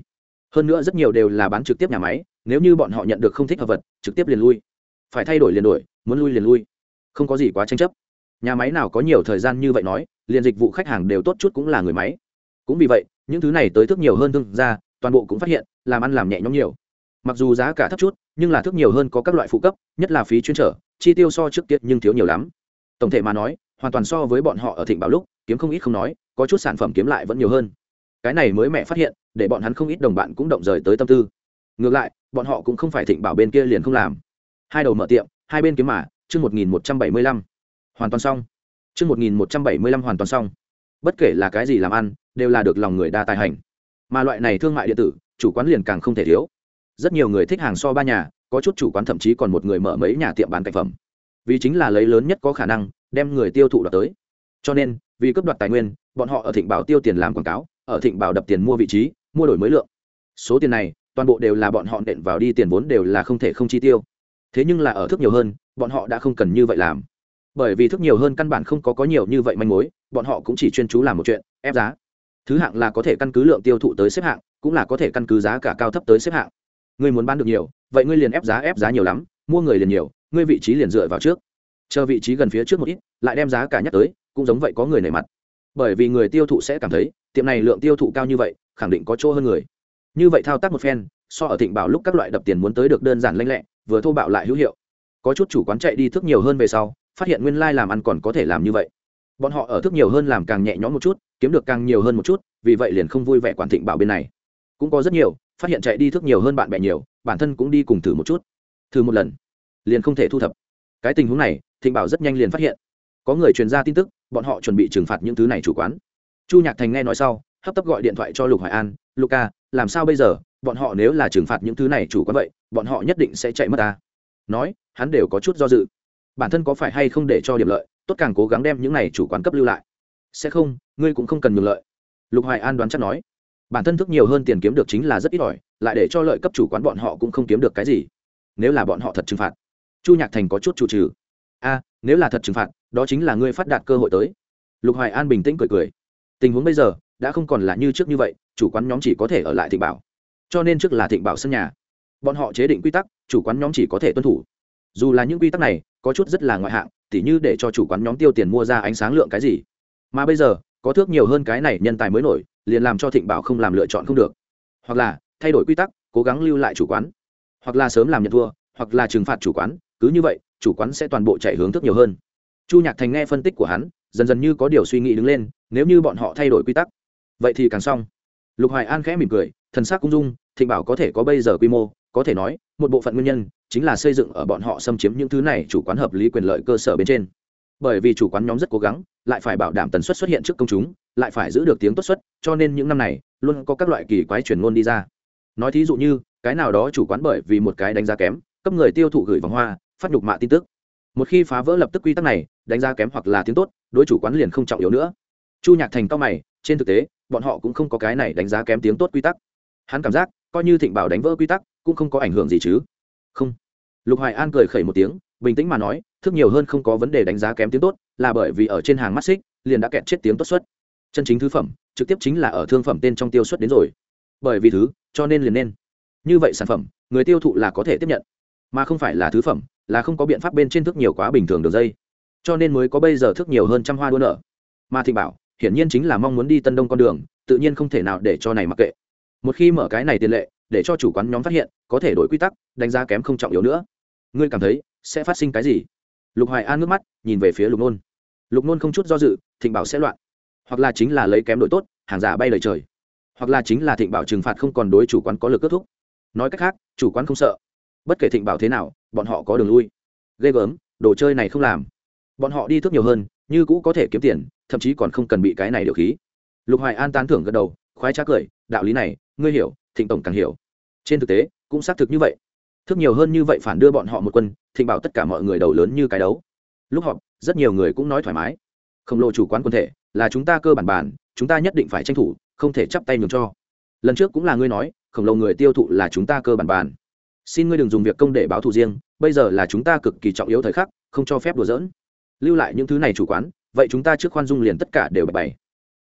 hơn nữa rất nhiều đều là bán trực tiếp nhà máy, nếu như bọn họ nhận được không thích hợp vật trực tiếp liền lui, phải thay đổi liền đổi, muốn lui liền lui, không có gì quá tranh chấp. Nhà máy nào có nhiều thời gian như vậy, nói liền dịch vụ khách hàng đều tốt chút cũng là người máy. Cũng vì vậy những thứ này tới thức nhiều hơn thương gia toàn bộ cũng phát hiện làm ăn làm nhẹ nhõm nhiều. Mặc dù giá cả thấp chút nhưng là thức nhiều hơn có các loại phụ cấp, nhất là phí chuyên trở, chi tiêu so trước kia nhưng thiếu nhiều lắm. Tổng thể mà nói hoàn toàn so với bọn họ ở Thịnh Bảo lúc kiếm không ít không nói, có chút sản phẩm kiếm lại vẫn nhiều hơn. Cái này mới mẹ phát hiện để bọn hắn không ít đồng bạn cũng động rời tới tâm tư. Ngược lại bọn họ cũng không phải Thịnh Bảo bên kia liền không làm, hai đầu mở tiệm hai bên kiếm mà. Chương một nghìn một trăm bảy mươi lăm hoàn toàn xong. Chương một nghìn một trăm bảy mươi lăm hoàn toàn xong. Bất kể là cái gì làm ăn đều là được lòng người đa tài hành, mà loại này thương mại điện tử chủ quán liền càng không thể thiếu. Rất nhiều người thích hàng so ba nhà, có chút chủ quán thậm chí còn một người mở mấy nhà tiệm bán cảnh phẩm, vì chính là lấy lớn nhất có khả năng đem người tiêu thụ đoạt tới. Cho nên vì cướp đoạt tài nguyên, bọn họ ở Thịnh Bảo tiêu tiền làm quảng cáo, ở Thịnh Bảo đập tiền mua vị trí, mua đổi mới lượng. Số tiền này toàn bộ đều là bọn họ nện vào đi, tiền vốn đều là không thể không chi tiêu. Thế nhưng là ở thức nhiều hơn bọn họ đã không cần như vậy làm, bởi vì thức nhiều hơn căn bản không có có nhiều như vậy manh mối, bọn họ cũng chỉ chuyên chú làm một chuyện, ép giá. Thứ hạng là có thể căn cứ lượng tiêu thụ tới xếp hạng, cũng là có thể căn cứ giá cả cao thấp tới xếp hạng. Ngươi muốn bán được nhiều, vậy ngươi liền ép giá, ép giá nhiều lắm, mua người liền nhiều, ngươi vị trí liền dựa vào trước, chờ vị trí gần phía trước một ít lại đem giá cả nhắc tới, cũng giống vậy có người nể mặt, bởi vì người tiêu thụ sẽ cảm thấy tiệm này lượng tiêu thụ cao như vậy khẳng định có chỗ hơn người. Như vậy thao tác một phen so ở Thịnh Bảo lúc các loại đập tiền muốn tới được đơn giản lanh lẹ, vừa thô bạo lại hữu hiệu. Có chút chủ quán chạy đi thức nhiều hơn về sau phát hiện nguyên lai làm ăn còn có thể làm như vậy, bọn họ ở thức nhiều hơn làm càng nhẹ nhõm một chút, kiếm được càng nhiều hơn một chút, vì vậy liền không vui vẻ quản Thịnh Bảo bên này. Cũng có rất nhiều phát hiện chạy đi thức nhiều hơn bạn bè nhiều, bản thân cũng đi cùng thử một chút, thử một lần liền không thể thu thập. Cái tình huống này Thịnh Bảo rất nhanh liền phát hiện, có người truyền ra tin tức bọn họ chuẩn bị trừng phạt những thứ này chủ quán. Chu Nhạc Thành nghe nói sau hấp tấp gọi điện thoại cho Lục Hoài An, Luca, làm sao bây giờ, bọn họ nếu là trừng phạt những thứ này chủ quán vậy bọn họ nhất định sẽ chạy mất ta. Nói hắn đều có chút do dự, bản thân có phải hay không để cho điểm lợi tốt càng cố gắng đem những này chủ quán cấp lưu lại. Sẽ không, ngươi cũng không cần nhường lợi. Lục Hoài An đoán chắc nói, bản thân thức nhiều hơn tiền kiếm được chính là rất ít ỏi, lại để cho lợi cấp chủ quán bọn họ cũng không kiếm được cái gì. Nếu là bọn họ thật trừng phạt, Chu Nhạc Thành có chút chủ trừ. A, nếu là thật trừng phạt đó chính là ngươi phát đạt cơ hội tới. Lục Hoài An bình tĩnh cười cười, tình huống bây giờ đã không còn là như trước như vậy, chủ quán nhóm chỉ có thể ở lại Thịnh Bảo, cho nên trước là Thịnh Bảo sân nhà, bọn họ chế định quy tắc, chủ quán nhóm chỉ có thể tuân thủ. Dù là những quy tắc này có chút rất là ngoại hạng, tỉ như để cho chủ quán nhóm tiêu tiền mua ra ánh sáng lượng cái gì, mà bây giờ có thước nhiều hơn cái này nhân tài mới nổi, liền làm cho Thịnh Bảo không làm lựa chọn không được, hoặc là thay đổi quy tắc cố gắng lưu lại chủ quán, hoặc là sớm làm nhận thua, hoặc là trừng phạt chủ quán. Cứ như vậy chủ quán sẽ toàn bộ chạy hướng thước nhiều hơn. Chu Nhạc Thành nghe phân tích của hắn dần dần như có điều suy nghĩ đứng lên, nếu như bọn họ thay đổi quy tắc vậy thì càng xong. Lục Hoài An khẽ mỉm cười, thần sắc cung dung. Thịnh Bảo có thể có bây giờ quy mô, có thể nói một bộ phận nguyên nhân chính là xây dựng ở bọn họ xâm chiếm những thứ này chủ quán hợp lý quyền lợi cơ sở bên trên. Bởi vì chủ quán nhóm rất cố gắng, lại phải bảo đảm tần suất xuất hiện trước công chúng, lại phải giữ được tiếng tốt suất, cho nên những năm này luôn có các loại kỳ quái truyền ngôn đi ra. Nói thí dụ như cái nào đó chủ quán bởi vì một cái đánh giá kém, cấp người tiêu thụ gửi vòng hoa, phát nhục mạ tin tức. Một khi phá vỡ lập tức quy tắc này, đánh giá kém hoặc là tiếng tốt, đối chủ quán liền không trọng yếu nữa. Chu Nhạc Thành cao mày, trên thực tế bọn họ cũng không có cái này đánh giá kém tiếng tốt quy tắc. Hắn cảm giác coi như Thịnh Bảo đánh vỡ quy tắc cũng không có ảnh hưởng gì chứ. Không. Lục Hoài An cười khẩy một tiếng, bình tĩnh mà nói, thức nhiều hơn không có vấn đề đánh giá kém tiếng tốt, là bởi vì ở trên hàng mắt xích liền đã kẹt chết tiếng tốt suất. Chân chính thứ phẩm trực tiếp chính là ở thương phẩm tên trong tiêu suất đến rồi. Bởi vì thứ, cho nên liền nên như vậy sản phẩm người tiêu thụ là có thể tiếp nhận, mà không phải là thứ phẩm, là không có biện pháp bên trên thức nhiều quá bình thường đường dây, cho nên mới có bây giờ thức nhiều hơn trăm hoa đua nở. Mà Thịnh Bảo hiển nhiên chính là mong muốn đi Tân Đông con đường, tự nhiên không thể nào để cho này mặc kệ. Một khi mở cái này tiền lệ, để cho chủ quán nhóm phát hiện có thể đổi quy tắc, đánh giá kém không trọng yếu nữa, ngươi cảm thấy sẽ phát sinh cái gì? Lục Hoài An ngước mắt nhìn về phía Lục Nôn. Lục Nôn không chút do dự, Thịnh Bảo sẽ loạn, hoặc là chính là lấy kém đổi tốt, hàng giả bay lời trời, hoặc là chính là Thịnh Bảo trừng phạt không còn đối chủ quán có lực kết thúc. Nói cách khác, chủ quán không sợ, bất kể Thịnh Bảo thế nào bọn họ có đường lui. Ghê gớm, đồ chơi này không làm, bọn họ đi thức nhiều hơn như cũ có thể kiếm tiền, thậm chí còn không cần bị cái này điều khí. Lục Hoài An tán thưởng gật đầu, khoái trá cười, đạo lý này ngươi hiểu, Thịnh tổng càng hiểu. Trên thực tế cũng xác thực như vậy, thức nhiều hơn như vậy phản đưa bọn họ một quân, Thịnh Bảo tất cả mọi người đầu lớn như cái đấu. Lúc họp rất nhiều người cũng nói thoải mái, khổng lồ chủ quán quân thể là chúng ta cơ bản bản, chúng ta nhất định phải tranh thủ, không thể chắp tay nhường cho. Lần trước cũng là ngươi nói khổng lồ người tiêu thụ là chúng ta cơ bản bản, xin ngươi đừng dùng việc công để báo thù riêng, bây giờ là chúng ta cực kỳ trọng yếu thời khắc, không cho phép đùa giỡn. Lưu lại những thứ này chủ quán, vậy chúng ta trước khoan dung liền tất cả đều bày bày.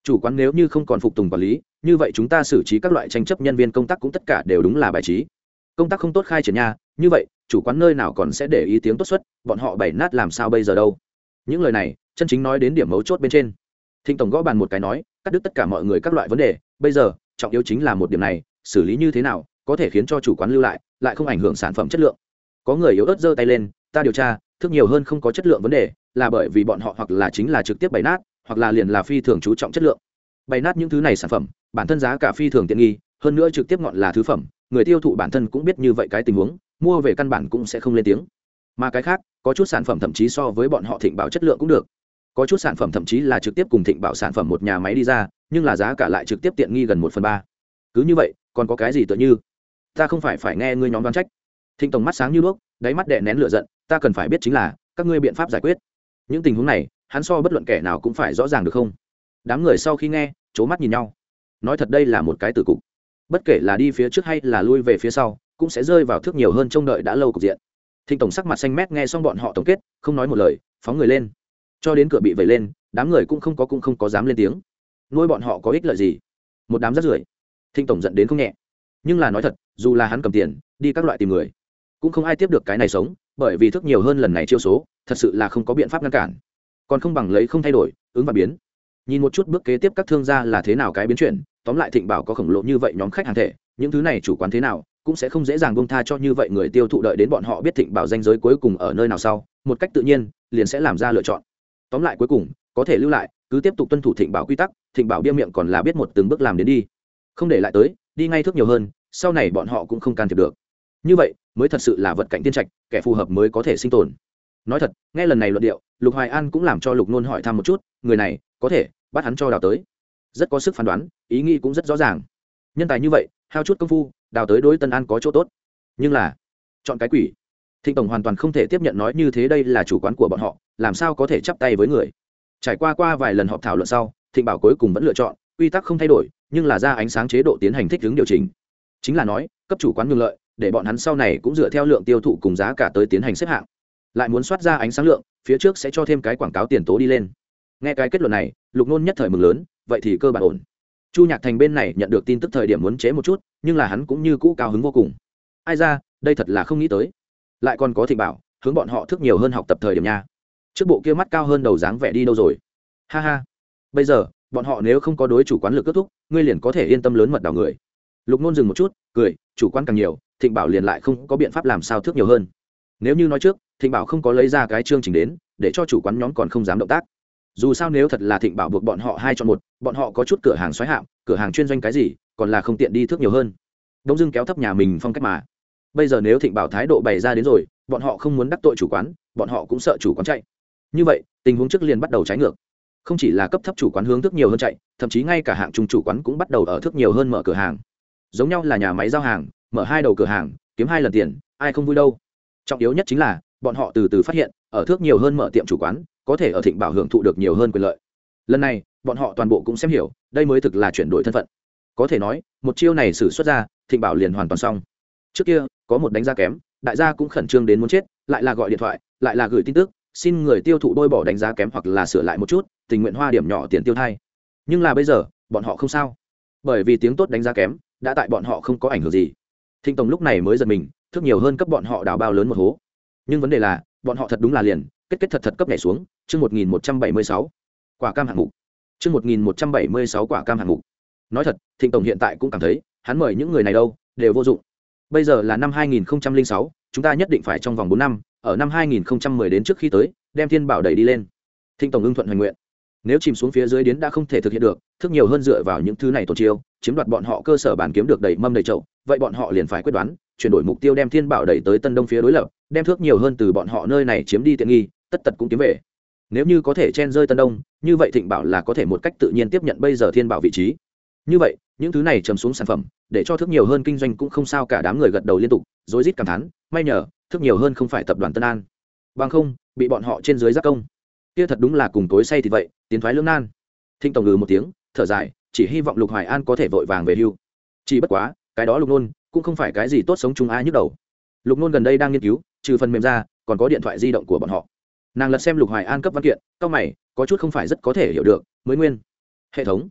chủ quán nếu như không còn phục tùng quản lý, như vậy chúng ta xử trí các loại tranh chấp nhân viên công tác cũng tất cả đều đúng là bài trí. Công tác không tốt khai triển nha, như vậy chủ quán nơi nào còn sẽ để ý tiếng tốt suất, bọn họ bày nát làm sao bây giờ đâu. Những lời này chân chính nói đến điểm mấu chốt bên trên. Thịnh tổng gõ bàn một cái nói, cắt đứt tất cả mọi người các loại vấn đề, bây giờ trọng yếu chính là một điểm này, xử lý như thế nào có thể khiến cho chủ quán lưu lại, lại không ảnh hưởng sản phẩm chất lượng. Có người yếu ớt giơ tay lên, ta điều tra, thức nhiều hơn không có chất lượng vấn đề, là bởi vì bọn họ hoặc là chính là trực tiếp bày nát, hoặc là liền là phi thường chú trọng chất lượng. Bày nát những thứ này sản phẩm, bản thân giá cả phi thường tiện nghi, hơn nữa trực tiếp ngọn là thứ phẩm, người tiêu thụ bản thân cũng biết như vậy cái tình huống, mua về căn bản cũng sẽ không lên tiếng. Mà cái khác, có chút sản phẩm thậm chí so với bọn họ Thịnh Bảo chất lượng cũng được. Có chút sản phẩm thậm chí là trực tiếp cùng Thịnh Bảo sản phẩm một nhà máy đi ra, nhưng là giá cả lại trực tiếp tiện nghi gần một phần ba. Cứ như vậy, còn có cái gì tựa như? Ta không phải phải nghe ngươi nhóm đoán trách. Thịnh tổng mắt sáng như đuốc, đáy mắt đè nén lửa giận, ta cần phải biết chính là các ngươi biện pháp giải quyết. Những tình huống này, hắn so bất luận kẻ nào cũng phải rõ ràng được không? Đám người sau khi nghe, c mắt nhìn nhau. Nói thật đây là một cái tử cục. Bất kể là đi phía trước hay là lui về phía sau, cũng sẽ rơi vào thước nhiều hơn trông đợi đã lâu cục diện. Thịnh tổng sắc mặt xanh mét nghe xong bọn họ tổng kết, không nói một lời, phóng người lên. Cho đến cửa bị vẩy lên, đám người cũng không có cũng không có dám lên tiếng. Nuôi bọn họ có ích lợi gì? Một đám rác rưởi. Thịnh tổng giận đến không nhẹ. Nhưng là nói thật, dù là hắn cầm tiền, đi các loại tìm người, cũng không ai tiếp được cái này sống, bởi vì thước nhiều hơn lần này chiêu số, thật sự là không có biện pháp ngăn cản. Còn không bằng lấy không thay đổi, ứng và biến. Nhìn một chút bước kế tiếp các thương gia là thế nào cái biến chuyển, tóm lại Thịnh Bảo có khổng lồ như vậy nhóm khách hàng thể, những thứ này chủ quán thế nào cũng sẽ không dễ dàng buông tha cho như vậy người tiêu thụ, đợi đến bọn họ biết Thịnh Bảo danh giới cuối cùng ở nơi nào sau, một cách tự nhiên liền sẽ làm ra lựa chọn. Tóm lại cuối cùng có thể lưu lại, cứ tiếp tục tuân thủ Thịnh Bảo quy tắc, Thịnh Bảo bia miệng còn là biết một từng bước làm đến đi, không để lại tới đi ngay thước nhiều hơn, sau này bọn họ cũng không can thiệp được. Như vậy mới thật sự là vật cạnh tiên trạch, kẻ phù hợp mới có thể sinh tồn. Nói thật, nghe lần này luận điệu, Lục Hoài An cũng làm cho Lục Nôn hỏi thăm một chút, người này có thể bắt hắn cho đào tới, rất có sức phán đoán, ý nghĩ cũng rất rõ ràng. Nhân tài như vậy, hao chút công phu đào tới đối Tân An có chỗ tốt, nhưng là chọn cái quỷ. Thịnh tổng hoàn toàn không thể tiếp nhận nói như thế, đây là chủ quán của bọn họ, làm sao có thể chắp tay với người. Trải qua qua vài lần họp thảo luận sau, Thịnh Bảo cuối cùng vẫn lựa chọn quy tắc không thay đổi, nhưng là ra ánh sáng chế độ tiến hành thích ứng điều chỉnh. Chính là nói, cấp chủ quán nhường lợi, để bọn hắn sau này cũng dựa theo lượng tiêu thụ cùng giá cả tới tiến hành xếp hạng. Lại muốn soát ra ánh sáng lượng, phía trước sẽ cho thêm cái quảng cáo tiền tố đi lên. Nghe cái kết luận này, Lục Nôn nhất thời mừng lớn, vậy thì cơ bản ổn. Chu Nhạc Thành bên này nhận được tin tức thời điểm muốn chế một chút, nhưng là hắn cũng như cũ cao hứng vô cùng. Ai ra, đây thật là không nghĩ tới. Lại còn có Thịnh Bảo, hướng bọn họ thức nhiều hơn học tập thời điểm nha. Trước bộ kia mắt cao hơn đầu dáng vẻ đi đâu rồi? Ha ha. Bây giờ, bọn họ nếu không có đối chủ quán lực kết thúc, ngươi liền có thể yên tâm lớn mật đào người. Lục Nôn dừng một chút, cười, chủ quán càng nhiều, Thịnh Bảo liền lại không có biện pháp làm sao thước nhiều hơn. Nếu như nói trước, Thịnh Bảo không có lấy ra cái chương trình đến, để cho chủ quán nhóm còn không dám động tác. Dù sao nếu thật là Thịnh Bảo buộc bọn họ hai chọn một, bọn họ có chút cửa hàng xoáy hạm, cửa hàng chuyên doanh cái gì, còn là không tiện đi thước nhiều hơn. Đông Dương kéo thấp nhà mình phong cách mà. Bây giờ nếu Thịnh Bảo thái độ bày ra đến rồi, bọn họ không muốn đắc tội chủ quán, bọn họ cũng sợ chủ quán chạy. Như vậy, tình huống trước liền bắt đầu trái ngược. Không chỉ là cấp thấp chủ quán hướng thước nhiều hơn chạy, thậm chí ngay cả hạng trung chủ quán cũng bắt đầu ở thước nhiều hơn mở cửa hàng. Giống nhau là nhà máy giao hàng, mở hai đầu cửa hàng, kiếm hai lần tiền, ai không vui đâu. Trọng yếu nhất chính là, bọn họ từ từ phát hiện, ở thước nhiều hơn mở tiệm chủ quán, có thể ở Thịnh Bảo hưởng thụ được nhiều hơn quyền lợi. Lần này, bọn họ toàn bộ cũng xem hiểu, đây mới thực là chuyển đổi thân phận. Có thể nói, một chiêu này sử xuất ra, Thịnh Bảo liền hoàn toàn xong. Trước kia, có một đánh giá kém, đại gia cũng khẩn trương đến muốn chết, lại là gọi điện thoại, lại là gửi tin tức, xin người tiêu thụ đôi bỏ đánh giá kém hoặc là sửa lại một chút, tình nguyện hoa điểm nhỏ tiền tiêu thay. Nhưng là bây giờ, bọn họ không sao, bởi vì tiếng tốt đánh giá kém đã tại bọn họ không có ảnh hưởng gì. Thịnh tổng lúc này mới giật mình, thức nhiều hơn cấp bọn họ đào bao lớn một hố. Nhưng vấn đề là, bọn họ thật đúng là liền kết kết thật thật cấp nhảy xuống. Chương một nghìn một trăm bảy mươi sáu, quả cam hạng mục. Chương một nghìn một trăm bảy mươi sáu, quả cam hạng mục. Nói thật, Thịnh tổng hiện tại cũng cảm thấy, hắn mời những người này đâu đều vô dụng. Bây giờ là năm hai nghìn không trăm lẻ sáu, chúng ta nhất định phải trong vòng bốn năm, ở năm hai nghìn không trăm mười đến trước khi tới, đem Thiên Bảo đẩy đi lên. Thịnh tổng ưng thuận hoành nguyện. Nếu chìm xuống phía dưới đến đã không thể thực hiện được, thức nhiều hơn dựa vào những thứ này tổn chiêu, chiếm đoạt bọn họ cơ sở bản kiếm được đầy mâm đầy chậu, vậy bọn họ liền phải quyết đoán, chuyển đổi mục tiêu đem Thiên Bảo đẩy tới Tân Đông phía đối lập, đem thước nhiều hơn từ bọn họ nơi này chiếm đi tiện nghi, tất tật cũng kiếm về. Nếu như có thể chen rơi Tân Đông, như vậy Thịnh Bảo là có thể một cách tự nhiên tiếp nhận bây giờ Thiên Bảo vị trí. Như vậy, những thứ này trầm xuống sản phẩm, để cho thước nhiều hơn kinh doanh cũng không sao cả, đám người gật đầu liên tục, rối rít cảm thán, may nhờ, thước nhiều hơn không phải tập đoàn Tân An. Bằng không, bị bọn họ trên dưới giác công. Kia thật đúng là cùng tối say thì vậy, tiến thoái lưỡng nan. Thịnh tổng ngừ một tiếng, thở dài, chỉ hy vọng Lục Hoài An có thể vội vàng về hưu. Chỉ bất quá, cái đó Lục Nôn cũng không phải cái gì tốt sống chung ai nhức đầu. Lục Nôn gần đây đang nghiên cứu, trừ phần mềm ra, còn có điện thoại di động của bọn họ. Nàng lật xem Lục Hoài An cấp văn kiện, cau mày, có chút không phải rất có thể hiểu được, mới nguyên. Hệ thống,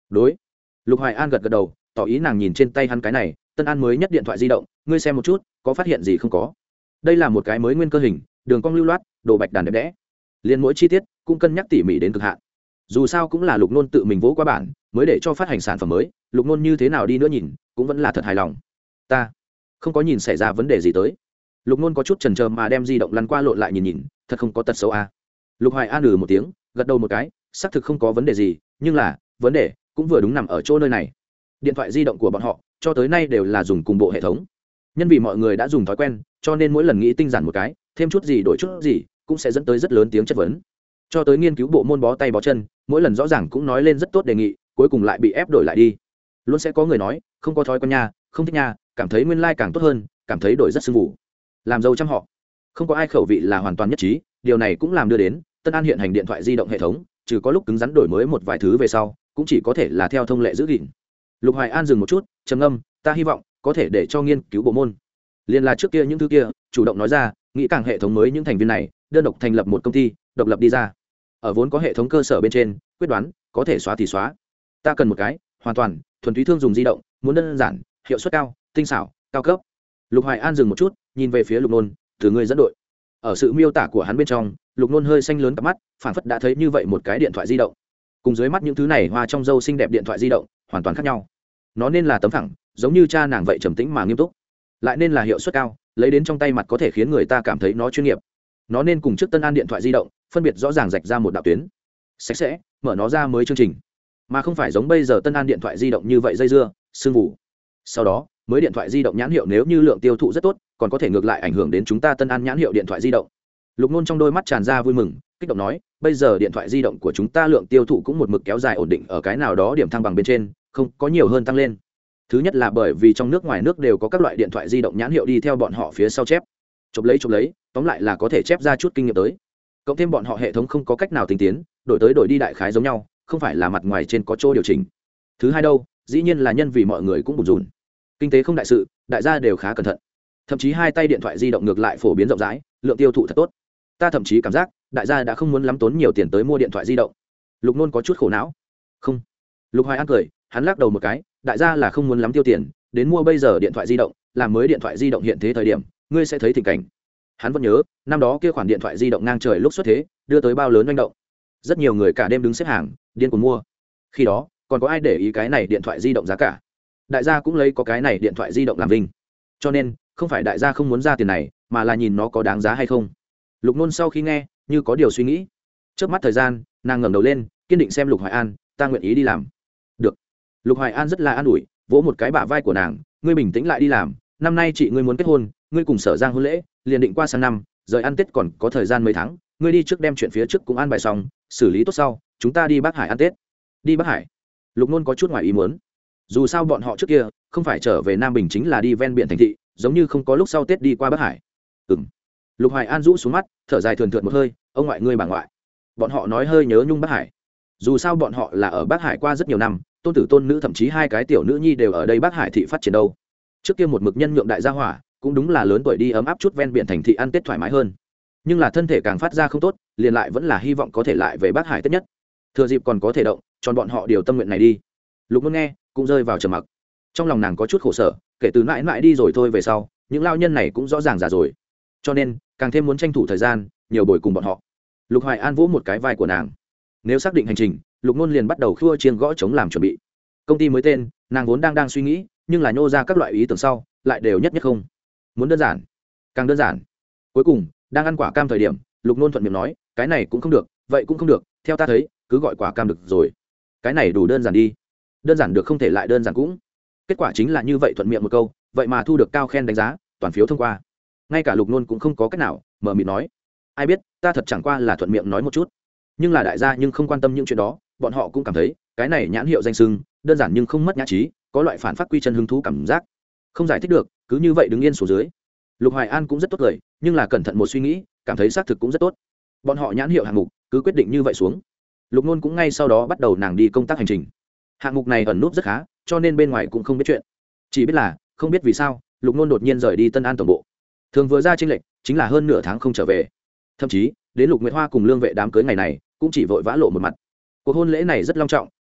đối. Lục Hoài An gật gật đầu, tỏ ý nàng nhìn trên tay hắn cái này Tân An mới nhất điện thoại di động, ngươi xem một chút có phát hiện gì không có. Đây là một cái mới nguyên cơ hình, đường cong lưu loát, đồ bạch đàn đẹp đẽ, liền mỗi chi tiết cũng cân nhắc tỉ mỉ đến cực hạn. Dù sao cũng là Lục Nôn tự mình vỗ qua bản mới để cho phát hành sản phẩm mới, Lục Nôn như thế nào đi nữa nhìn cũng vẫn là thật hài lòng. Ta không có nhìn xảy ra vấn đề gì tới. Lục Nôn có chút chần chờ mà đem di động lăn qua lộn lại nhìn nhìn, thật không có tật xấu à. Lục Hoài An ừ một tiếng, gật đầu một cái, xác thực không có vấn đề gì, nhưng là vấn đề cũng vừa đúng nằm ở chỗ nơi này. Điện thoại di động của bọn họ cho tới nay đều là dùng cùng bộ hệ thống. Nhân vì mọi người đã dùng thói quen, cho nên mỗi lần nghĩ tinh giản một cái, thêm chút gì đổi chút gì, cũng sẽ dẫn tới rất lớn tiếng chất vấn. Cho tới nghiên cứu bộ môn bó tay bó chân, mỗi lần rõ ràng cũng nói lên rất tốt đề nghị, cuối cùng lại bị ép đổi lại đi. Luôn sẽ có người nói, không có thói quen nha, không thích nha, cảm thấy nguyên lai like càng tốt hơn, cảm thấy đổi rất sưng vụ. Làm dâu trăm họ, không có ai khẩu vị là hoàn toàn nhất trí, điều này cũng làm đưa đến Tân An hiện hành điện thoại di động hệ thống, trừ có lúc cứng rắn đổi mới một vài thứ về sau, cũng chỉ có thể là theo thông lệ giữ gìn. Lục Hoài An dừng một chút, trầm ngâm, ta hy vọng có thể để cho nghiên cứu bộ môn liên là trước kia những thứ kia chủ động nói ra, nghĩ càng hệ thống mới những thành viên này đơn độc thành lập một công ty độc lập đi ra, ở vốn có hệ thống cơ sở bên trên quyết đoán có thể xóa thì xóa. Ta cần một cái hoàn toàn thuần túy thương dùng di động, muốn đơn giản, hiệu suất cao, tinh xảo, cao cấp. Lục Hoài An dừng một chút, nhìn về phía Lục Nôn, từ người dẫn đội. Ở sự miêu tả của hắn bên trong, Lục Nôn hơi xanh lớn cặp mắt, phảng phất đã thấy như vậy một cái điện thoại di động, cùng dưới mắt những thứ này hoa trong râu xinh đẹp điện thoại di động hoàn toàn khác nhau. Nó nên là tấm phẳng, giống như cha nàng vậy, trầm tĩnh mà nghiêm túc, lại nên là hiệu suất cao, lấy đến trong tay mặt có thể khiến người ta cảm thấy nó chuyên nghiệp. Nó nên cùng trước Tân An điện thoại di động phân biệt rõ ràng, rạch ra một đạo tuyến, sạch sẽ mở nó ra mới chương trình, mà không phải giống bây giờ Tân An điện thoại di động như vậy dây dưa sương vụ. Sau đó mới điện thoại di động nhãn hiệu nếu như lượng tiêu thụ rất tốt, còn có thể ngược lại ảnh hưởng đến chúng ta Tân An nhãn hiệu điện thoại di động. Lục Nôn trong đôi mắt tràn ra vui mừng, kích động nói, bây giờ điện thoại di động của chúng ta lượng tiêu thụ cũng một mực kéo dài ổn định ở cái nào đó điểm thăng bằng bên trên, không có nhiều hơn tăng lên. Thứ nhất là bởi vì trong nước ngoài nước đều có các loại điện thoại di động nhãn hiệu đi theo bọn họ phía sau chép, chụp lấy chụp lấy, tóm lại là có thể chép ra chút kinh nghiệm tới. Cộng thêm bọn họ hệ thống không có cách nào tinh tiến, đổi tới đổi đi đại khái giống nhau, không phải là mặt ngoài trên có chỗ điều chỉnh. Thứ hai đâu, dĩ nhiên là nhân vì mọi người cũng bùn rùn, kinh tế không đại sự, đại gia đều khá cẩn thận, thậm chí hai tay điện thoại di động ngược lại phổ biến rộng rãi, lượng tiêu thụ thật tốt. Ta thậm chí cảm giác đại gia đã không muốn lắm tốn nhiều tiền tới mua điện thoại di động. Lục Nôn có chút khổ não. Không. Lục Hoài An cười, hắn lắc đầu một cái, đại gia là không muốn lắm tiêu tiền đến mua bây giờ điện thoại di động, làm mới điện thoại di động hiện thế thời điểm, ngươi sẽ thấy tình cảnh. Hắn vẫn nhớ năm đó kia khoản điện thoại di động ngang trời lúc xuất thế, đưa tới bao lớn manh động, rất nhiều người cả đêm đứng xếp hàng điên cuồng mua. Khi đó còn có ai để ý cái này điện thoại di động giá cả, đại gia cũng lấy có cái này điện thoại di động làm vinh, cho nên không phải đại gia không muốn ra tiền này, mà là nhìn nó có đáng giá hay không. Lục Nôn sau khi nghe như có điều suy nghĩ, trước mắt thời gian nàng ngẩng đầu lên, kiên định xem Lục Hoài An, ta nguyện ý đi làm. Được. Lục Hoài An rất là an ủi, vỗ một cái bả vai của nàng, ngươi bình tĩnh lại đi làm, năm nay chị ngươi muốn kết hôn, ngươi cùng Sở Giang hôn lễ liền định qua sang năm, rời ăn Tết còn có thời gian mấy tháng, ngươi đi trước đem chuyện phía trước cũng an bài xong, xử lý tốt sau chúng ta đi Bắc Hải ăn Tết. Đi Bắc Hải? Lục Nôn có chút ngoài ý muốn, dù sao bọn họ trước kia không phải trở về Nam Bình chính là đi ven biển thành thị, giống như không có lúc sau Tết đi qua Bắc Hải. Ừm. Lục Hoài An rũ xuống mắt, thở dài thườn thượt một hơi, ông ngoại ngươi bà ngoại, bọn họ nói hơi nhớ nhung Bắc Hải. Dù sao bọn họ là ở Bắc Hải qua rất nhiều năm, tôn tử tôn nữ thậm chí hai cái tiểu nữ nhi đều ở đây Bắc Hải thị phát triển đâu. Trước kia một mực nhân nhượng đại gia hỏa, cũng đúng là lớn tuổi đi ấm áp chút ven biển thành thị ăn Tết thoải mái hơn. Nhưng là thân thể càng phát ra không tốt, liền lại vẫn là hy vọng có thể lại về Bắc Hải Tết nhất. Thừa dịp còn có thể động, tròn bọn họ điều tâm nguyện này đi. Lục Nôn nghe, cũng rơi vào trầm mặc. Trong lòng nàng có chút khổ sở, kể từ mãi mãi đi rồi thôi về sau, những lao nhân này cũng rõ ràng già rồi. Cho nên, càng thêm muốn tranh thủ thời gian, nhiều bồi cùng bọn họ. Lục Hoài An vỗ một cái vai của nàng. Nếu xác định hành trình, Lục Nôn liền bắt đầu khua chiêng gõ trống làm chuẩn bị. Công ty mới tên, nàng vốn đang đang suy nghĩ, nhưng là nhô ra các loại ý tưởng sau, lại đều nhất nhất không. Muốn đơn giản, càng đơn giản. Cuối cùng, đang ăn quả cam thời điểm, Lục Nôn thuận miệng nói, cái này cũng không được, vậy cũng không được, theo ta thấy, cứ gọi quả cam được rồi. Cái này đủ đơn giản đi. Đơn giản được không thể lại đơn giản cũng. Kết quả chính là như vậy, thuận miệng một câu, vậy mà thu được cao khen đánh giá, toàn phiếu thông qua. Ngay cả Lục Nôn cũng không có cách nào, mở miệng nói, ai biết, ta thật chẳng qua là thuận miệng nói một chút. Nhưng là đại gia nhưng không quan tâm những chuyện đó, bọn họ cũng cảm thấy cái này nhãn hiệu danh sưng đơn giản nhưng không mất nhã trí, có loại phản phát quy chân hứng thú cảm giác, không giải thích được, cứ như vậy đứng yên xuống dưới. Lục Hoài An cũng rất tốt cười, nhưng là cẩn thận một suy nghĩ, cảm thấy xác thực cũng rất tốt. Bọn họ nhãn hiệu hạng mục cứ quyết định như vậy xuống. Lục Nôn cũng ngay sau đó bắt đầu nàng đi công tác hành trình. Hạng mục này ẩn núp rất khá, cho nên bên ngoài cũng không biết chuyện, chỉ biết là không biết vì sao Lục Nôn đột nhiên rời đi Tân An tổng bộ, thường vừa ra chênh lệch chính là hơn nửa tháng không trở về. Thậm chí đến Lục Nguyệt Hoa cùng Lương Vệ đám cưới ngày này cũng chỉ vội vã lộ một mặt. Cuộc hôn lễ này rất long trọng,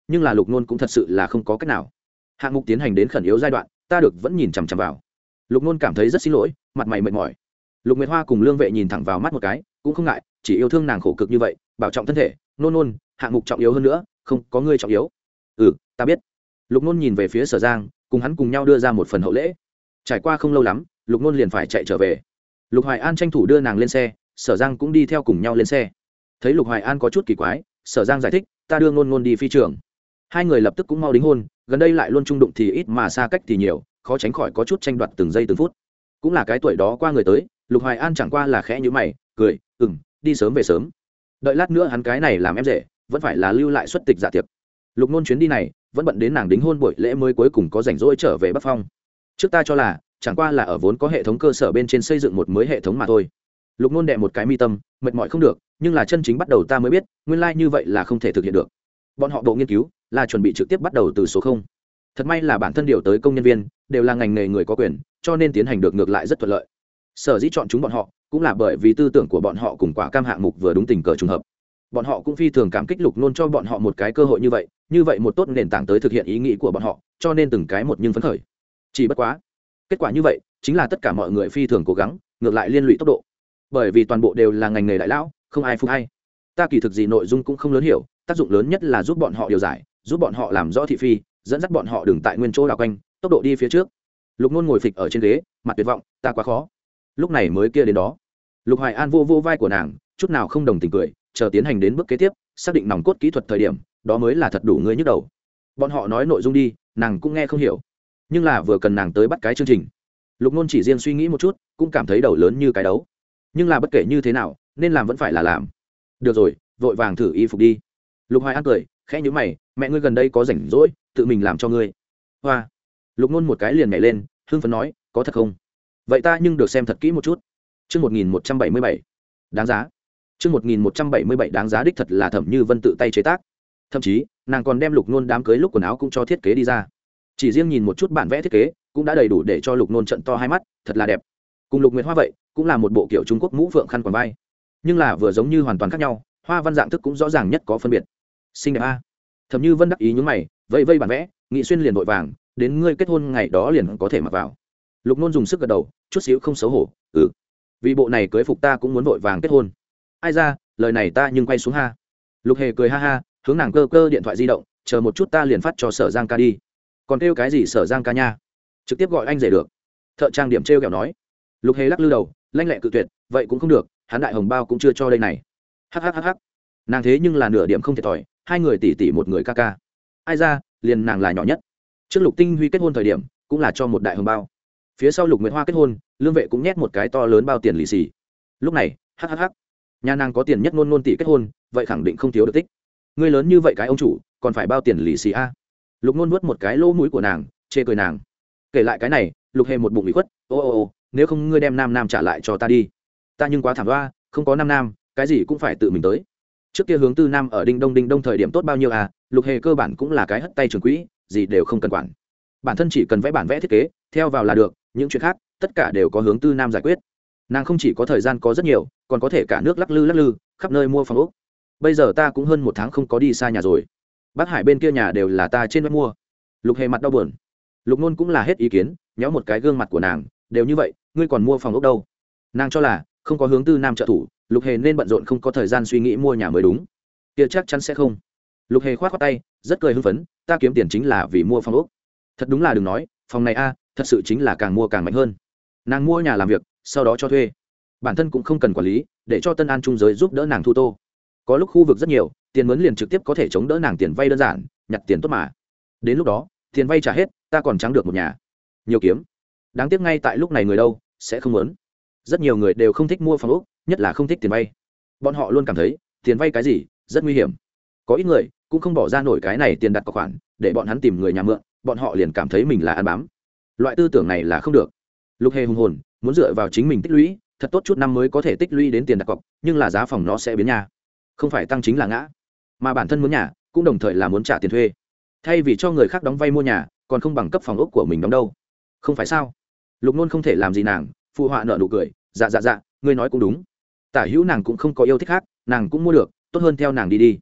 nhưng là lục nôn cũng thật sự là không có cách nào. Hạng mục tiến hành đến khẩn yếu giai đoạn, ta được vẫn nhìn chằm chằm vào. Lục nôn cảm thấy rất xin lỗi, mặt mày mệt mỏi. Lục Nguyệt Hoa cùng Lương Vệ nhìn thẳng vào mắt một cái, cũng không ngại, chỉ yêu thương nàng khổ cực như vậy, bảo trọng thân thể. Nôn nôn, hạng mục trọng yếu hơn nữa, không có ngươi trọng yếu. Ừ, ta biết. Lục nôn nhìn về phía Sở Giang, cùng hắn cùng nhau đưa ra một phần hậu lễ. Trải qua không lâu lắm, Lục nôn liền phải chạy trở về. Lục Hoài An tranh thủ đưa nàng lên xe, Sở Giang cũng đi theo cùng nhau lên xe. Thấy Lục Hoài An có chút kỳ quái, Sở Giang giải thích, ta đưa Nôn Nôn đi phi trường. Hai người lập tức cũng mau đính hôn, gần đây lại luôn chung đụng thì ít mà xa cách thì nhiều, khó tránh khỏi có chút tranh đoạt từng giây từng phút. Cũng là cái tuổi đó qua người tới, Lục Hoài An chẳng qua là khẽ nhíu mày, cười, "Ừm, đi sớm về sớm. Đợi lát nữa hắn cái này làm em rể, vẫn phải là lưu lại xuất tịch dạ tiệc." Lục Nôn chuyến đi này, vẫn bận đến nàng đính hôn buổi lễ mới cuối cùng có rảnh rỗi trở về Bắc Phong. Trước ta cho là, chẳng qua là ở vốn có hệ thống cơ sở bên trên xây dựng một mới hệ thống mà thôi. Lục Nôn đệ một cái mi tâm, mệt mỏi không được, nhưng là chân chính bắt đầu ta mới biết, nguyên lai like như vậy là không thể thực hiện được. Bọn họ bộ nghiên cứu là chuẩn bị trực tiếp bắt đầu từ số không. Thật may là bản thân điều tới công nhân viên đều là ngành nghề người có quyền, cho nên tiến hành được ngược lại rất thuận lợi. Sở dĩ chọn chúng bọn họ, cũng là bởi vì tư tưởng của bọn họ cùng quả cam hạng mục vừa đúng tình cờ trùng hợp. Bọn họ cũng phi thường cảm kích Lục Nôn cho bọn họ một cái cơ hội như vậy, như vậy một tốt nền tảng tới thực hiện ý nghĩ của bọn họ, cho nên từng cái một nhưng phấn khởi. Chỉ bất quá, kết quả như vậy, chính là tất cả mọi người phi thường cố gắng, ngược lại liên lụy tốc độ. Bởi vì toàn bộ đều là ngành nghề đại lão, không ai phục hay. Ta kỳ thực gì nội dung cũng không lớn hiểu, tác dụng lớn nhất là giúp bọn họ điều giải, giúp bọn họ làm rõ thị phi, dẫn dắt bọn họ đường tại nguyên chỗ đảo quanh, tốc độ đi phía trước. Lục Nôn ngồi phịch ở trên ghế, mặt tuyệt vọng, ta quá khó. Lúc này mới kia đến đó. Lục Hoài An vô vô vai của nàng, chút nào không đồng tình cười, chờ tiến hành đến bước kế tiếp, xác định nòng cốt kỹ thuật thời điểm, đó mới là thật đủ người nhức đầu. Bọn họ nói nội dung đi, nàng cũng nghe không hiểu, nhưng là vừa cần nàng tới bắt cái chương trình. Lục Nôn chỉ riêng suy nghĩ một chút, cũng cảm thấy đầu lớn như cái đấu. Nhưng là bất kể như thế nào, nên làm vẫn phải là làm. Được rồi, vội vàng thử y phục đi. Lục Hoài An cười, khẽ nhíu mày, mẹ ngươi gần đây có rảnh rỗi, tự mình làm cho ngươi. Hoa. Lục Nôn một cái liền nhảy lên, hưng phấn nói, có thật không? Vậy ta nhưng được xem thật kỹ một chút. Chương một nghìn một trăm bảy mươi bảy, đáng giá. Chương một nghìn một trăm bảy mươi bảy đáng giá đích thật là Thẩm Như Vân tự tay chế tác. Thậm chí, nàng còn đem Lục Nôn đám cưới lúc quần áo cũng cho thiết kế đi ra. Chỉ riêng nhìn một chút bản vẽ thiết kế, cũng đã đầy đủ để cho Lục Nôn trận to hai mắt, thật là đẹp. Cùng Lục Nguyệt Hoa vậy, cũng là một bộ kiểu Trung Quốc mũ phượng khăn quàng vai, nhưng là vừa giống như hoàn toàn khác nhau, hoa văn dạng thức cũng rõ ràng nhất có phân biệt. Xinh đẹp a. Thẩm Như Vân đắc ý nhướng mày, vây vây bản vẽ, nghị xuyên liền vội vàng, đến ngươi kết hôn ngày đó liền có thể mặc vào. Lục Nôn dùng sức gật đầu, chút xíu không xấu hổ, ừ, vì bộ này cưới phục ta cũng muốn vội vàng kết hôn. Ai ra, lời này ta nhưng quay xuống ha. Lục Hề cười ha ha, hướng nàng cơ cơ điện thoại di động, chờ một chút ta liền phát cho Sở Giang ca đi. Còn kêu cái gì Sở Giang ca nha, trực tiếp gọi anh rể được. Thợ trang điểm trêu kẹo nói. Lục Hề lắc lư đầu, lanh lẹ cự tuyệt, vậy cũng không được, hắn đại hồng bao cũng chưa cho đây này. Hắc hắc hắc hắc, nàng thế nhưng là nửa điểm không thiệt thòi, hai người tỷ tỷ một người ca ca. Ai ra, liền nàng là nhỏ nhất. Trước Lục Tinh Huy kết hôn thời điểm, cũng là cho một đại hồng bao. Phía sau Lục Nguyệt Hoa kết hôn, Lương Vệ cũng nhét một cái to lớn bao tiền lì xì. Lúc này, hắc hắc hắc, nhà nàng có tiền nhất Nôn Nôn tỷ kết hôn, vậy khẳng định không thiếu được tích. Ngươi lớn như vậy cái ông chủ, còn phải bao tiền lì xì a? Lục Nôn nuốt một cái lỗ mũi của nàng, chê cười nàng. Kể lại cái này, Lục Hề một bụng ủy khuất, ô ô ô, nếu không ngươi đem nam nam trả lại cho ta đi. Ta nhưng quá thảm đoa, không có nam nam, cái gì cũng phải tự mình tới. Trước kia hướng tư nam ở đinh đông đinh đông thời điểm tốt bao nhiêu à, Lục Hề cơ bản cũng là cái hất tay trường quỹ, gì đều không cần quản. Bản thân chỉ cần vẽ bản vẽ thiết kế, theo vào là được, những chuyện khác tất cả đều có hướng tư nam giải quyết. Nàng không chỉ có thời gian có rất nhiều, còn có thể cả nước lắc lư lắc lư, khắp nơi mua phòng ốc. Bây giờ ta cũng hơn một tháng không có đi xa nhà rồi. Bắc Hải bên kia nhà đều là ta trên web mua. Lục Hề mặt đau buồn. Lục Nôn cũng là hết ý kiến, nhéo một cái gương mặt của nàng, đều như vậy, ngươi còn mua phòng ốc đâu? Nàng cho là không có hướng tư nam trợ thủ, Lục Hề nên bận rộn không có thời gian suy nghĩ mua nhà mới đúng. Kia chắc chắn sẽ không. Lục Hề khoát khoát tay, rất cười hưng phấn, ta kiếm tiền chính là vì mua phòng ốc. Thật đúng là đừng nói, phòng này a, thật sự chính là càng mua càng mạnh hơn. Nàng mua nhà làm việc, sau đó cho thuê, bản thân cũng không cần quản lý, để cho Tân An trung giới giúp đỡ nàng thu tô. Có lúc khu vực rất nhiều, tiền mướn liền trực tiếp có thể chống đỡ nàng tiền vay đơn giản, nhặt tiền tốt mà. Đến lúc đó, tiền vay trả hết, ta còn trắng được một nhà. Nhiều kiếm. Đáng tiếc ngay tại lúc này người đâu sẽ không muốn. Rất nhiều người đều không thích mua phòng ốc, nhất là không thích tiền vay. Bọn họ luôn cảm thấy tiền vay cái gì rất nguy hiểm. Có ít người cũng không bỏ ra nổi cái này tiền đặt cọc khoản, để bọn hắn tìm người nhà mượn, bọn họ liền cảm thấy mình là ăn bám. Loại tư tưởng này là không được. Lục Hề hùng hồn muốn dựa vào chính mình tích lũy, thật tốt chút năm mới có thể tích lũy đến tiền đặt cọc, nhưng là giá phòng nó sẽ biến nhà, không phải tăng chính là ngã. Mà bản thân muốn nhà cũng đồng thời là muốn trả tiền thuê, thay vì cho người khác đóng vay mua nhà, còn không bằng cấp phòng ốc của mình đóng đâu, không phải sao? Lục Nôn không thể làm gì nàng, phụ họa nợ nụ cười, dạ dạ dạ, ngươi nói cũng đúng. Tả hữu nàng cũng không có yêu thích khác, nàng cũng mua được, tốt hơn theo nàng đi đi.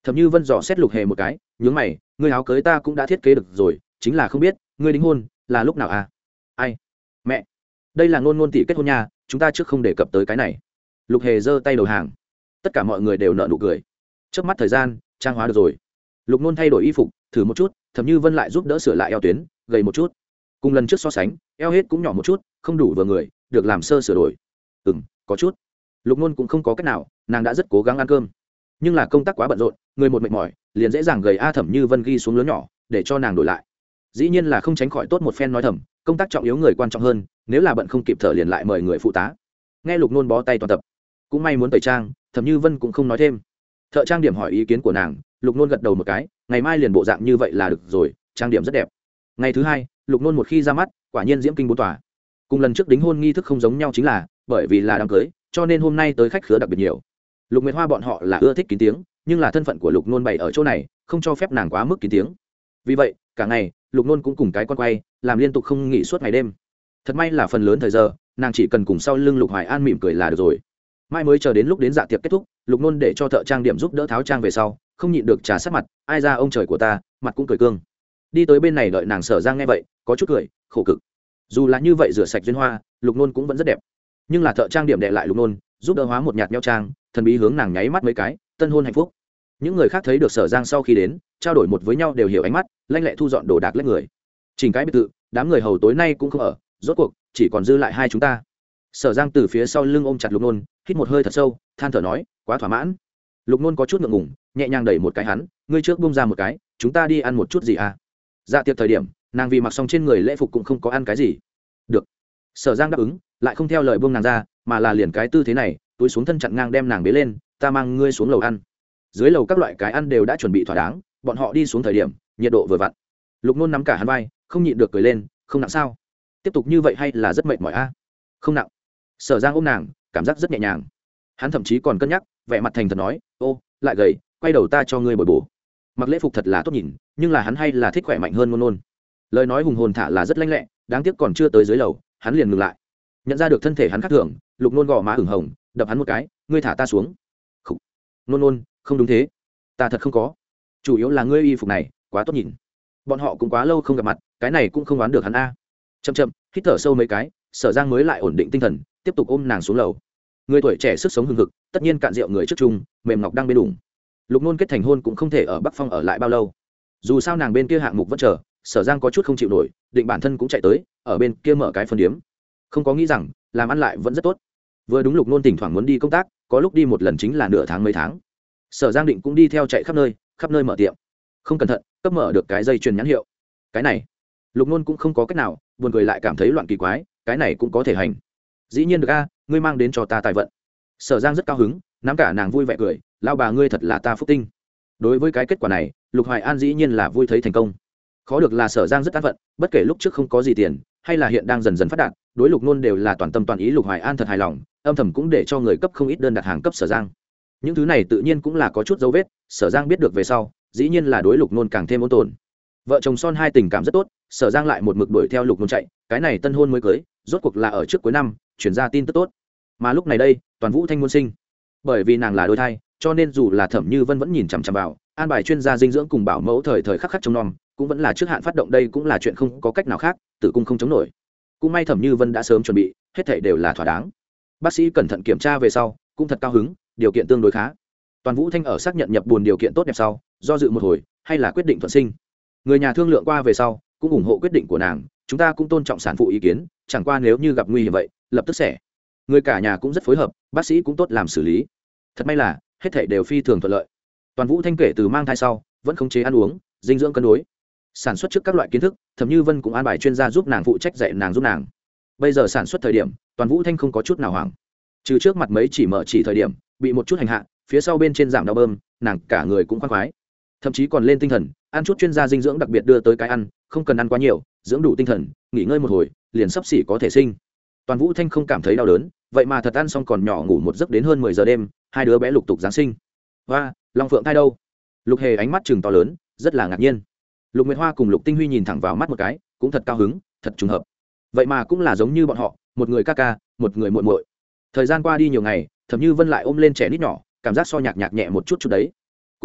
Thẩm Như Vân dò xét Lục Hề một cái, nhướng mày, ngươi áo cưới ta cũng đã thiết kế được rồi, chính là không biết ngươi đính hôn là lúc nào à? Ai? Mẹ, đây là ngôn ngôn tỷ kết hôn nha, chúng ta trước không đề cập tới cái này. Lục Hề giơ tay đầu hàng. Tất cả mọi người đều nở nụ cười. Chớp mắt thời gian, trang hóa được rồi. Lục Nôn thay đổi y phục, thử một chút, Thẩm Như Vân lại giúp đỡ sửa lại eo tuyến, gầy một chút. Cùng lần trước so sánh, eo hết cũng nhỏ một chút, không đủ vừa người, được làm sơ sửa đổi. Ừm, có chút. Lục Nôn cũng không có cách nào, nàng đã rất cố gắng ăn cơm, nhưng là công tác quá bận rộn, người một mệt mỏi, liền dễ dàng gầy a. Thẩm Như Vân ghi xuống lớn nhỏ, để cho nàng đổi lại. Dĩ nhiên là không tránh khỏi tốt một phen nói thầm, công tác trọng yếu người quan trọng hơn, nếu là bận không kịp thở liền lại mời người phụ tá. Nghe Lục Nôn bó tay toàn tập, cũng may muốn tẩy trang, Thẩm Như Vân cũng không nói thêm. Thợ trang điểm hỏi ý kiến của nàng, Lục Nôn gật đầu một cái, ngày mai liền bộ dạng như vậy là được rồi, trang điểm rất đẹp. Ngày thứ hai, Lục Nôn một khi ra mắt, quả nhiên diễm kinh bốn tòa. Cùng lần trước đính hôn nghi thức không giống nhau chính là, bởi vì là đám cưới, cho nên hôm nay tới khách khứa đặc biệt nhiều. Lục Nguyệt Hoa bọn họ là ưa thích kín tiếng, nhưng là thân phận của Lục Nôn bày ở chỗ này, không cho phép nàng quá mức kín tiếng. Vì vậy, cả ngày, Lục Nôn cũng cùng cái con quay, làm liên tục không nghỉ suốt ngày đêm. Thật may là phần lớn thời giờ, nàng chỉ cần cùng sau lưng Lục Hoài An mỉm cười là được rồi. Mai mới chờ đến lúc đến dạ tiệc kết thúc, Lục Nôn để cho thợ trang điểm giúp đỡ tháo trang về sau, không nhịn được trà sát mặt, ai ra ông trời của ta, mặt cũng cười cương. Đi tới bên này đợi nàng Sở Giang nghe vậy, có chút cười, khổ cực. Dù là như vậy rửa sạch duyên hoa, Lục Nôn cũng vẫn rất đẹp. Nhưng là thợ trang điểm đệ lại Lục Nôn, giúp đỡ hóa một nhạt nhẽo trang, thần bí hướng nàng nháy mắt mấy cái, tân hôn hạnh phúc. Những người khác thấy được Sở Giang sau khi đến, trao đổi một với nhau đều hiểu ánh mắt, lanh lẹ thu dọn đồ đạc lấy người. Chỉnh cái biệt thự, đám người hầu tối nay cũng không ở, rốt cuộc chỉ còn dư lại hai chúng ta. Sở Giang từ phía sau lưng ôm chặt Lục Nôn, hít một hơi thật sâu, than thở nói, quá thỏa mãn. Lục Nôn có chút ngượng ngùng, nhẹ nhàng đẩy một cái hắn, ngươi trước buông ra một cái, chúng ta đi ăn một chút gì à? Dạ tiệc thời điểm, nàng vì mặc xong trên người lễ phục cũng không có ăn cái gì. Được. Sở Giang đáp ứng, lại không theo lời buông nàng ra, mà là liền cái tư thế này, túi xuống thân chặn ngang đem nàng bế lên, ta mang ngươi xuống lầu ăn. Dưới lầu các loại cái ăn đều đã chuẩn bị thỏa đáng, bọn họ đi xuống thời điểm, nhiệt độ vừa vặn. Lục Nôn nắm cả hắn vai, không nhịn được cười lên, không nặng sao? Tiếp tục như vậy hay là rất mệt mỏi a? À? Không nặng. Sở Giang ôm nàng, cảm giác rất nhẹ nhàng. Hắn thậm chí còn cân nhắc, vẻ mặt thành thật nói, ô, lại gầy, quay đầu ta cho ngươi bồi bổ. Mặc lễ phục thật là tốt nhìn, nhưng là hắn hay là thích khỏe mạnh hơn Nôn Nôn. Lời nói hùng hồn thả là rất lanh lẹ, đáng tiếc còn chưa tới dưới lầu, hắn liền ngừng lại. Nhận ra được thân thể hắn khác thường, Lục Nôn gò má ửng hồng, đập hắn một cái, ngươi thả ta xuống. Khủ. Nôn Nôn, không đúng thế, ta thật không có. Chủ yếu là ngươi y phục này quá tốt nhìn. Bọn họ cũng quá lâu không gặp mặt, cái này cũng không đoán được hắn a. Chậm chậm, hít thở sâu mấy cái, Sở Giang mới lại ổn định tinh thần, tiếp tục ôm nàng xuống lầu. Người tuổi trẻ sức sống hừng hực, tất nhiên cạn rượu người trước chung, mềm ngọc đang bên đủng. Lục Nôn kết thành hôn cũng không thể ở Bắc Phong ở lại bao lâu. Dù sao nàng bên kia hạng mục vẫn chờ, Sở Giang có chút không chịu nổi, định bản thân cũng chạy tới, ở bên kia mở cái phân điếm. Không có nghĩ rằng, làm ăn lại vẫn rất tốt. Vừa đúng Lục Nôn thỉnh thoảng muốn đi công tác, có lúc đi một lần chính là nửa tháng mấy tháng. Sở Giang định cũng đi theo chạy khắp nơi, khắp nơi mở tiệm. Không cẩn thận, cấp mở được cái dây chuyền nhãn hiệu. Cái này, Lục Nôn cũng không có cách nào, buồn cười lại cảm thấy loạn kỳ quái, cái này cũng có thể hành. Dĩ nhiên được a, ngươi mang đến cho ta tài vận. Sở Giang rất cao hứng, nắm cả nàng vui vẻ cười, lao bà ngươi thật là ta phúc tinh. Đối với cái kết quả này, Lục Hoài An dĩ nhiên là vui thấy thành công. Khó được là Sở Giang rất an vận, bất kể lúc trước không có gì tiền, hay là hiện đang dần dần phát đạt, đối Lục Nôn đều là toàn tâm toàn ý. Lục Hoài An thật hài lòng, âm thầm cũng để cho người cấp không ít đơn đặt hàng cấp Sở Giang. Những thứ này tự nhiên cũng là có chút dấu vết, Sở Giang biết được về sau, dĩ nhiên là đối Lục Nôn càng thêm ôn tồn. Vợ chồng son hai tình cảm rất tốt, Sở Giang lại một mực đuổi theo Lục Nôn chạy, cái này tân hôn mới cưới, rốt cuộc là ở trước cuối năm, chuyển ra tin tức tốt. Mà lúc này đây, Toàn Vũ Thanh muốn sinh. Bởi vì nàng là đôi thai, cho nên dù là Thẩm Như Vân vẫn nhìn chằm chằm vào, an bài chuyên gia dinh dưỡng cùng bảo mẫu thời thời khắc khắc trông nom, cũng vẫn là trước hạn phát động, đây cũng là chuyện không có cách nào khác, tử cung không chống nổi. Cũng may Thẩm Như Vân đã sớm chuẩn bị, hết thảy đều là thỏa đáng. Bác sĩ cẩn thận kiểm tra về sau, cũng thật cao hứng, điều kiện tương đối khá. Toàn Vũ Thanh ở xác nhận nhập buồn điều kiện tốt đẹp sau, do dự một hồi, hay là quyết định thuận sinh. Người nhà thương lượng qua về sau, cũng ủng hộ quyết định của nàng, chúng ta cũng tôn trọng sản phụ ý kiến, chẳng qua nếu như gặp nguy hiểm vậy, lập tức sẽ. Người cả nhà cũng rất phối hợp, bác sĩ cũng tốt làm xử lý. Thật may là, hết thảy đều phi thường thuận lợi. Toàn Vũ Thanh kể từ mang thai sau, vẫn khống chế ăn uống, dinh dưỡng cân đối. Sản xuất trước các loại kiến thức, Thẩm Như Vân cũng an bài chuyên gia giúp nàng phụ trách dạy nàng giúp nàng. Bây giờ sản xuất thời điểm, Toàn Vũ Thanh không có chút nào hoảng. Trừ trước mặt mấy chỉ mở chỉ thời điểm, bị một chút hành hạ, phía sau bên trên giảm đau bơm, nàng cả người cũng khoan khoái. Thậm chí còn lên tinh thần, ăn chút chuyên gia dinh dưỡng đặc biệt đưa tới cái ăn, không cần ăn quá nhiều, dưỡng đủ tinh thần, nghỉ ngơi một hồi, liền sắp xỉ có thể sinh. Toàn Vũ Thanh không cảm thấy đau đớn, vậy mà thật ăn xong còn nhỏ ngủ một giấc đến hơn mười giờ đêm, hai đứa bé lục tục giáng sinh. Hoa, Long Phượng thai đâu? Lục Hề ánh mắt trừng to lớn, rất là ngạc nhiên. Lục Nguyệt Hoa cùng Lục Tinh Huy nhìn thẳng vào mắt một cái, cũng thật cao hứng, thật trùng hợp. Vậy mà cũng là giống như bọn họ, một người ca ca, một người muội muội. Thời gian qua đi nhiều ngày, Thẩm Như Vân lại ôm lên trẻ nít nhỏ, cảm giác so nhạc nhạc nhẹ một chút chút đấy. Cũng đúng,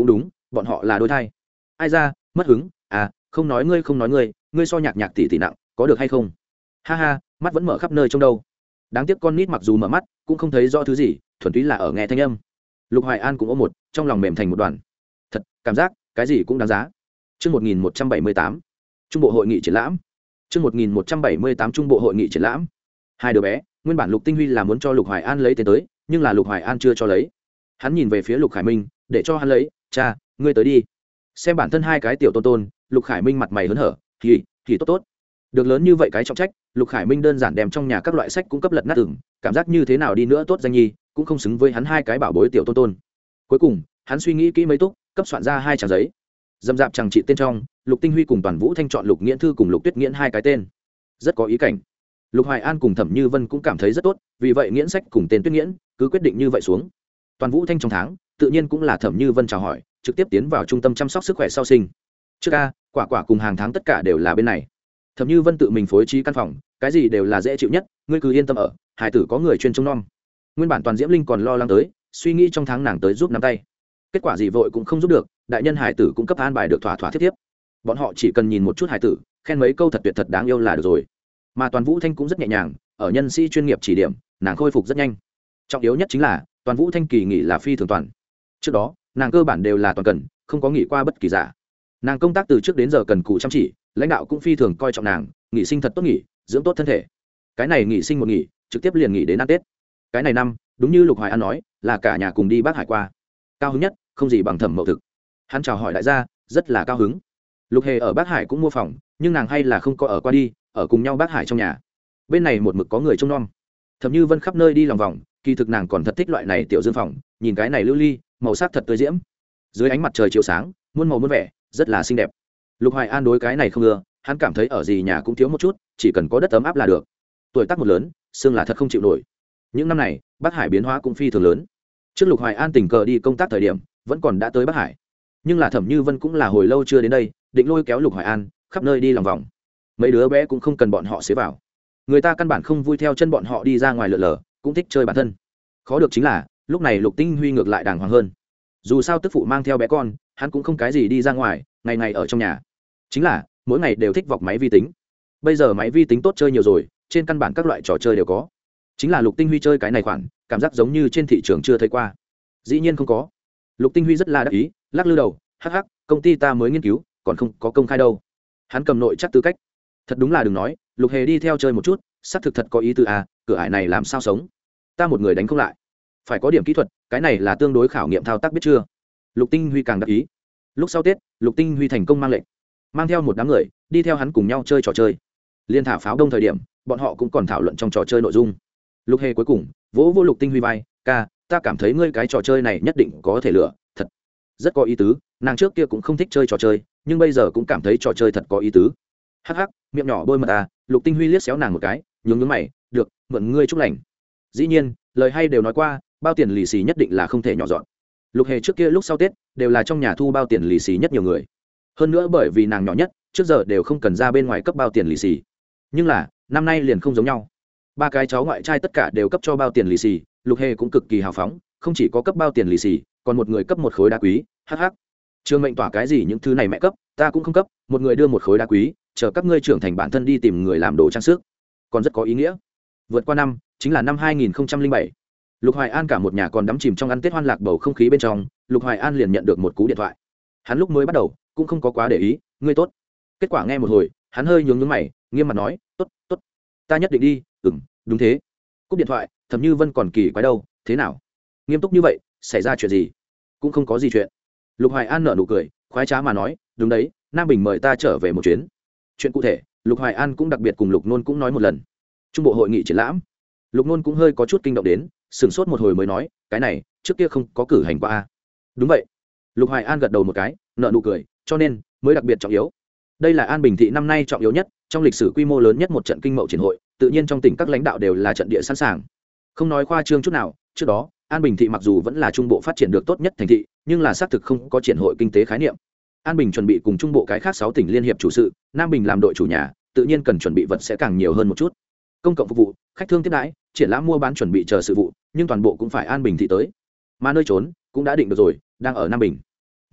bọn họ là đôi thai. Ai ra mất hứng à, không nói ngươi không nói ngươi ngươi so nhạc nhạc tỷ tỷ nặng có được hay không? Ha ha, mắt vẫn mở khắp nơi trong đâu. Đáng tiếc con nít mặc dù mở mắt cũng không thấy rõ thứ gì, thuần túy là ở nghe thanh âm. Lục Hoài An cũng ôm một, trong lòng mềm thành một đoàn. Thật, cảm giác cái gì cũng đáng giá. Chương một nghìn một trăm bảy mươi tám, Trung bộ hội nghị triển lãm. Chương một nghìn một trăm bảy mươi tám Trung bộ hội nghị triển lãm. Hai đứa bé, nguyên bản Lục Tinh Huy là muốn cho Lục Hoài An lấy tên tới, nhưng là Lục Hoài An chưa cho lấy. Hắn nhìn về phía Lục Khải Minh, để cho hắn lấy, "Cha, ngươi tới đi." Xem bản thân hai cái tiểu tôn tôn, Lục Khải Minh mặt mày hớn hở, "Thì, thì tốt tốt." Được lớn như vậy cái trọng trách, Lục Khải Minh đơn giản đem trong nhà các loại sách cũng cấp lật nát từng, cảm giác như thế nào đi nữa tốt danh nhi, cũng không xứng với hắn hai cái bảo bối tiểu tôn tôn. Cuối cùng, hắn suy nghĩ kỹ mấy túc, cấp soạn ra hai trang giấy. Dâm dạp chẳng trị tên trong, Lục Tinh Huy cùng Toàn Vũ Thanh chọn Lục Nghiễn Thư cùng Lục Tuyết Nghiễn hai cái tên, rất có ý cảnh. Lục Hoài An cùng Thẩm Như Vân cũng cảm thấy rất tốt, vì vậy Nghiễn sách cùng tên Tuyết Nghiễn cứ quyết định như vậy xuống. Toàn Vũ Thanh trong tháng, tự nhiên cũng là Thẩm Như Vân chào hỏi, trực tiếp tiến vào trung tâm chăm sóc sức khỏe sau sinh. Trước a, quả quả cùng hàng tháng tất cả đều là bên này. Thẩm Như Vân tự mình phối trí căn phòng, cái gì đều là dễ chịu nhất, ngươi cứ yên tâm ở, hải tử có người chuyên trông nom. Nguyên bản Toàn Diễm Linh còn lo lắng tới, suy nghĩ trong tháng nàng tới giúp nắm tay. Kết quả gì vội cũng không giúp được, đại nhân hải tử cũng cấp an bài được thỏa thỏa thiết tiếp. Bọn họ chỉ cần nhìn một chút hải tử, khen mấy câu thật tuyệt thật đáng yêu là được rồi. Mà Toàn Vũ Thanh cũng rất nhẹ nhàng, ở nhân sĩ chuyên nghiệp chỉ điểm, nàng khôi phục rất nhanh. Trọng yếu nhất chính là, Toàn Vũ Thanh kỳ nghỉ là phi thường toàn. Trước đó, nàng cơ bản đều là toàn cần, không có nghỉ qua bất kỳ giả. Nàng công tác từ trước đến giờ cần cù chăm chỉ, lãnh đạo cũng phi thường coi trọng nàng, nghỉ sinh thật tốt nghỉ, dưỡng tốt thân thể. Cái này nghỉ sinh một nghỉ, trực tiếp liền nghỉ đến ăn Tết. Cái này năm, đúng như Lục Hoài An nói, là cả nhà cùng đi Bắc Hải qua. Cao hứng nhất, không gì bằng Thẩm Mậu Thực. Hắn chào hỏi đại gia, rất là cao hứng. Lục Hề ở Bắc Hải cũng mua phòng, nhưng nàng hay là không có ở qua đi, ở cùng nhau Bắc Hải trong nhà. Bên này một mực có người trông nom. Thẩm Như Vân khắp nơi đi lòng vòng, kỳ thực nàng còn thật thích loại này tiểu dương phòng, nhìn cái này lưu ly, màu sắc thật tươi diễm. Dưới ánh mặt trời chiếu sáng, muôn màu muôn vẻ, rất là xinh đẹp. Lục Hoài An đối cái này không ưa, hắn cảm thấy ở gì nhà cũng thiếu một chút, chỉ cần có đất ấm áp là được. Tuổi tác một lớn, xương là thật không chịu nổi. Những năm này, Bắc Hải biến hóa cũng phi thường lớn. Trước Lục Hoài An tình cờ đi công tác thời điểm, vẫn còn đã tới Bắc Hải. Nhưng là Thẩm Như Vân cũng là hồi lâu chưa đến đây, định lôi kéo Lục Hoài An khắp nơi đi lòng vòng. Mấy đứa bé cũng không cần bọn họ xế vào. Người ta căn bản không vui theo chân bọn họ đi ra ngoài lượn lờ, cũng thích chơi bản thân. Khó được chính là, lúc này Lục Tinh Huy ngược lại đàng hoàng hơn. Dù sao tức phụ mang theo bé con, hắn cũng không cái gì đi ra ngoài, ngày ngày ở trong nhà. Chính là, mỗi ngày đều thích vọc máy vi tính. Bây giờ máy vi tính tốt chơi nhiều rồi, trên căn bản các loại trò chơi đều có. Chính là Lục Tinh Huy chơi cái này khoản, cảm giác giống như trên thị trường chưa thấy qua. Dĩ nhiên không có. Lục Tinh Huy rất là đắc ý, lắc lư đầu, hắc hắc, công ty ta mới nghiên cứu, còn không có công khai đâu. Hắn cầm nội chắc tư cách. Thật đúng là đừng nói, Lục Hề đi theo chơi một chút, xác thực thật có ý tứ à, cửa ải này làm sao sống? Ta một người đánh không lại. Phải có điểm kỹ thuật, cái này là tương đối khảo nghiệm thao tác biết chưa? Lục Tinh Huy càng đắc ý. Lúc sau Tết, Lục Tinh Huy thành công mang lệnh, mang theo một đám người, đi theo hắn cùng nhau chơi trò chơi. Liên thả pháo đông thời điểm, bọn họ cũng còn thảo luận trong trò chơi nội dung. Lục Hề cuối cùng vỗ vỗ Lục Tinh Huy vai, ca, ta cảm thấy ngươi cái trò chơi này nhất định có thể lựa, thật rất có ý tứ. Nàng trước kia cũng không thích chơi trò chơi, nhưng bây giờ cũng cảm thấy trò chơi thật có ý tứ. Hắc hắc, miệng nhỏ bôi mật à. Lục Tinh Huy liếc xéo nàng một cái, nhướng nhướng mày, được, mượn ngươi chúc lành. Dĩ nhiên, lời hay đều nói qua, bao tiền lì xì nhất định là không thể nhỏ dọn. Lục Hề trước kia lúc sau Tết đều là trong nhà thu bao tiền lì xì nhất nhiều người. Hơn nữa bởi vì nàng nhỏ nhất, trước giờ đều không cần ra bên ngoài cấp bao tiền lì xì. Nhưng là năm nay liền không giống nhau, ba cái cháu ngoại trai tất cả đều cấp cho bao tiền lì xì. Lục Hề cũng cực kỳ hào phóng, không chỉ có cấp bao tiền lì xì, còn một người cấp một khối đá quý. Hắc hắc, trường mệnh tỏa cái gì những thứ này mẹ cấp, ta cũng không cấp, một người đưa một khối đá quý, chờ các ngươi trưởng thành bản thân đi tìm người làm đồ trang sức, còn rất có ý nghĩa. Vượt qua năm, chính là năm hai nghìn không trăm lẻ bảy. Lục Hoài An cả một nhà còn đắm chìm trong ăn Tết hoan lạc bầu không khí bên trong, Lục Hoài An liền nhận được một cú điện thoại. Hắn lúc mới bắt đầu cũng không có quá để ý, ngươi tốt. Kết quả nghe một hồi, hắn hơi nhướng nhướng mày, nghiêm mặt nói, tốt, tốt, ta nhất định đi. Ừm, đúng thế. Cúp điện thoại, Thẩm Như Vân còn kỳ quái đâu, thế nào? Nghiêm túc như vậy, xảy ra chuyện gì? Cũng không có gì chuyện. Lục Hoài An nở nụ cười, khoái trá mà nói, đúng đấy, Nam Bình mời ta trở về một chuyến. Chuyện cụ thể, Lục Hoài An cũng đặc biệt cùng Lục Nôn cũng nói một lần. Trung bộ hội nghị triển lãm, Lục Nôn cũng hơi có chút kinh động đến, sửng sốt một hồi mới nói, cái này trước kia không có cử hành qua a. Đúng vậy. Lục Hoài An gật đầu một cái, nở nụ cười, cho nên mới đặc biệt trọng yếu. Đây là An Bình thị năm nay trọng yếu nhất, trong lịch sử quy mô lớn nhất một trận kinh mậu triển hội, tự nhiên trong tỉnh các lãnh đạo đều là trận địa sẵn sàng. Không nói khoa trương chút nào, trước đó, An Bình thị mặc dù vẫn là trung bộ phát triển được tốt nhất thành thị, nhưng là xác thực không có triển hội kinh tế khái niệm. An Bình chuẩn bị cùng trung bộ cái khác sáu tỉnh liên hiệp chủ sự, Nam Bình làm đội chủ nhà, tự nhiên cần chuẩn bị vật sẽ càng nhiều hơn một chút. Công cộng phục vụ, khách thương tiếp đãi, triển lãm mua bán chuẩn bị chờ sự vụ, nhưng toàn bộ cũng phải An Bình thị tới. Mà nơi trốn cũng đã định được rồi, đang ở Nam Bình.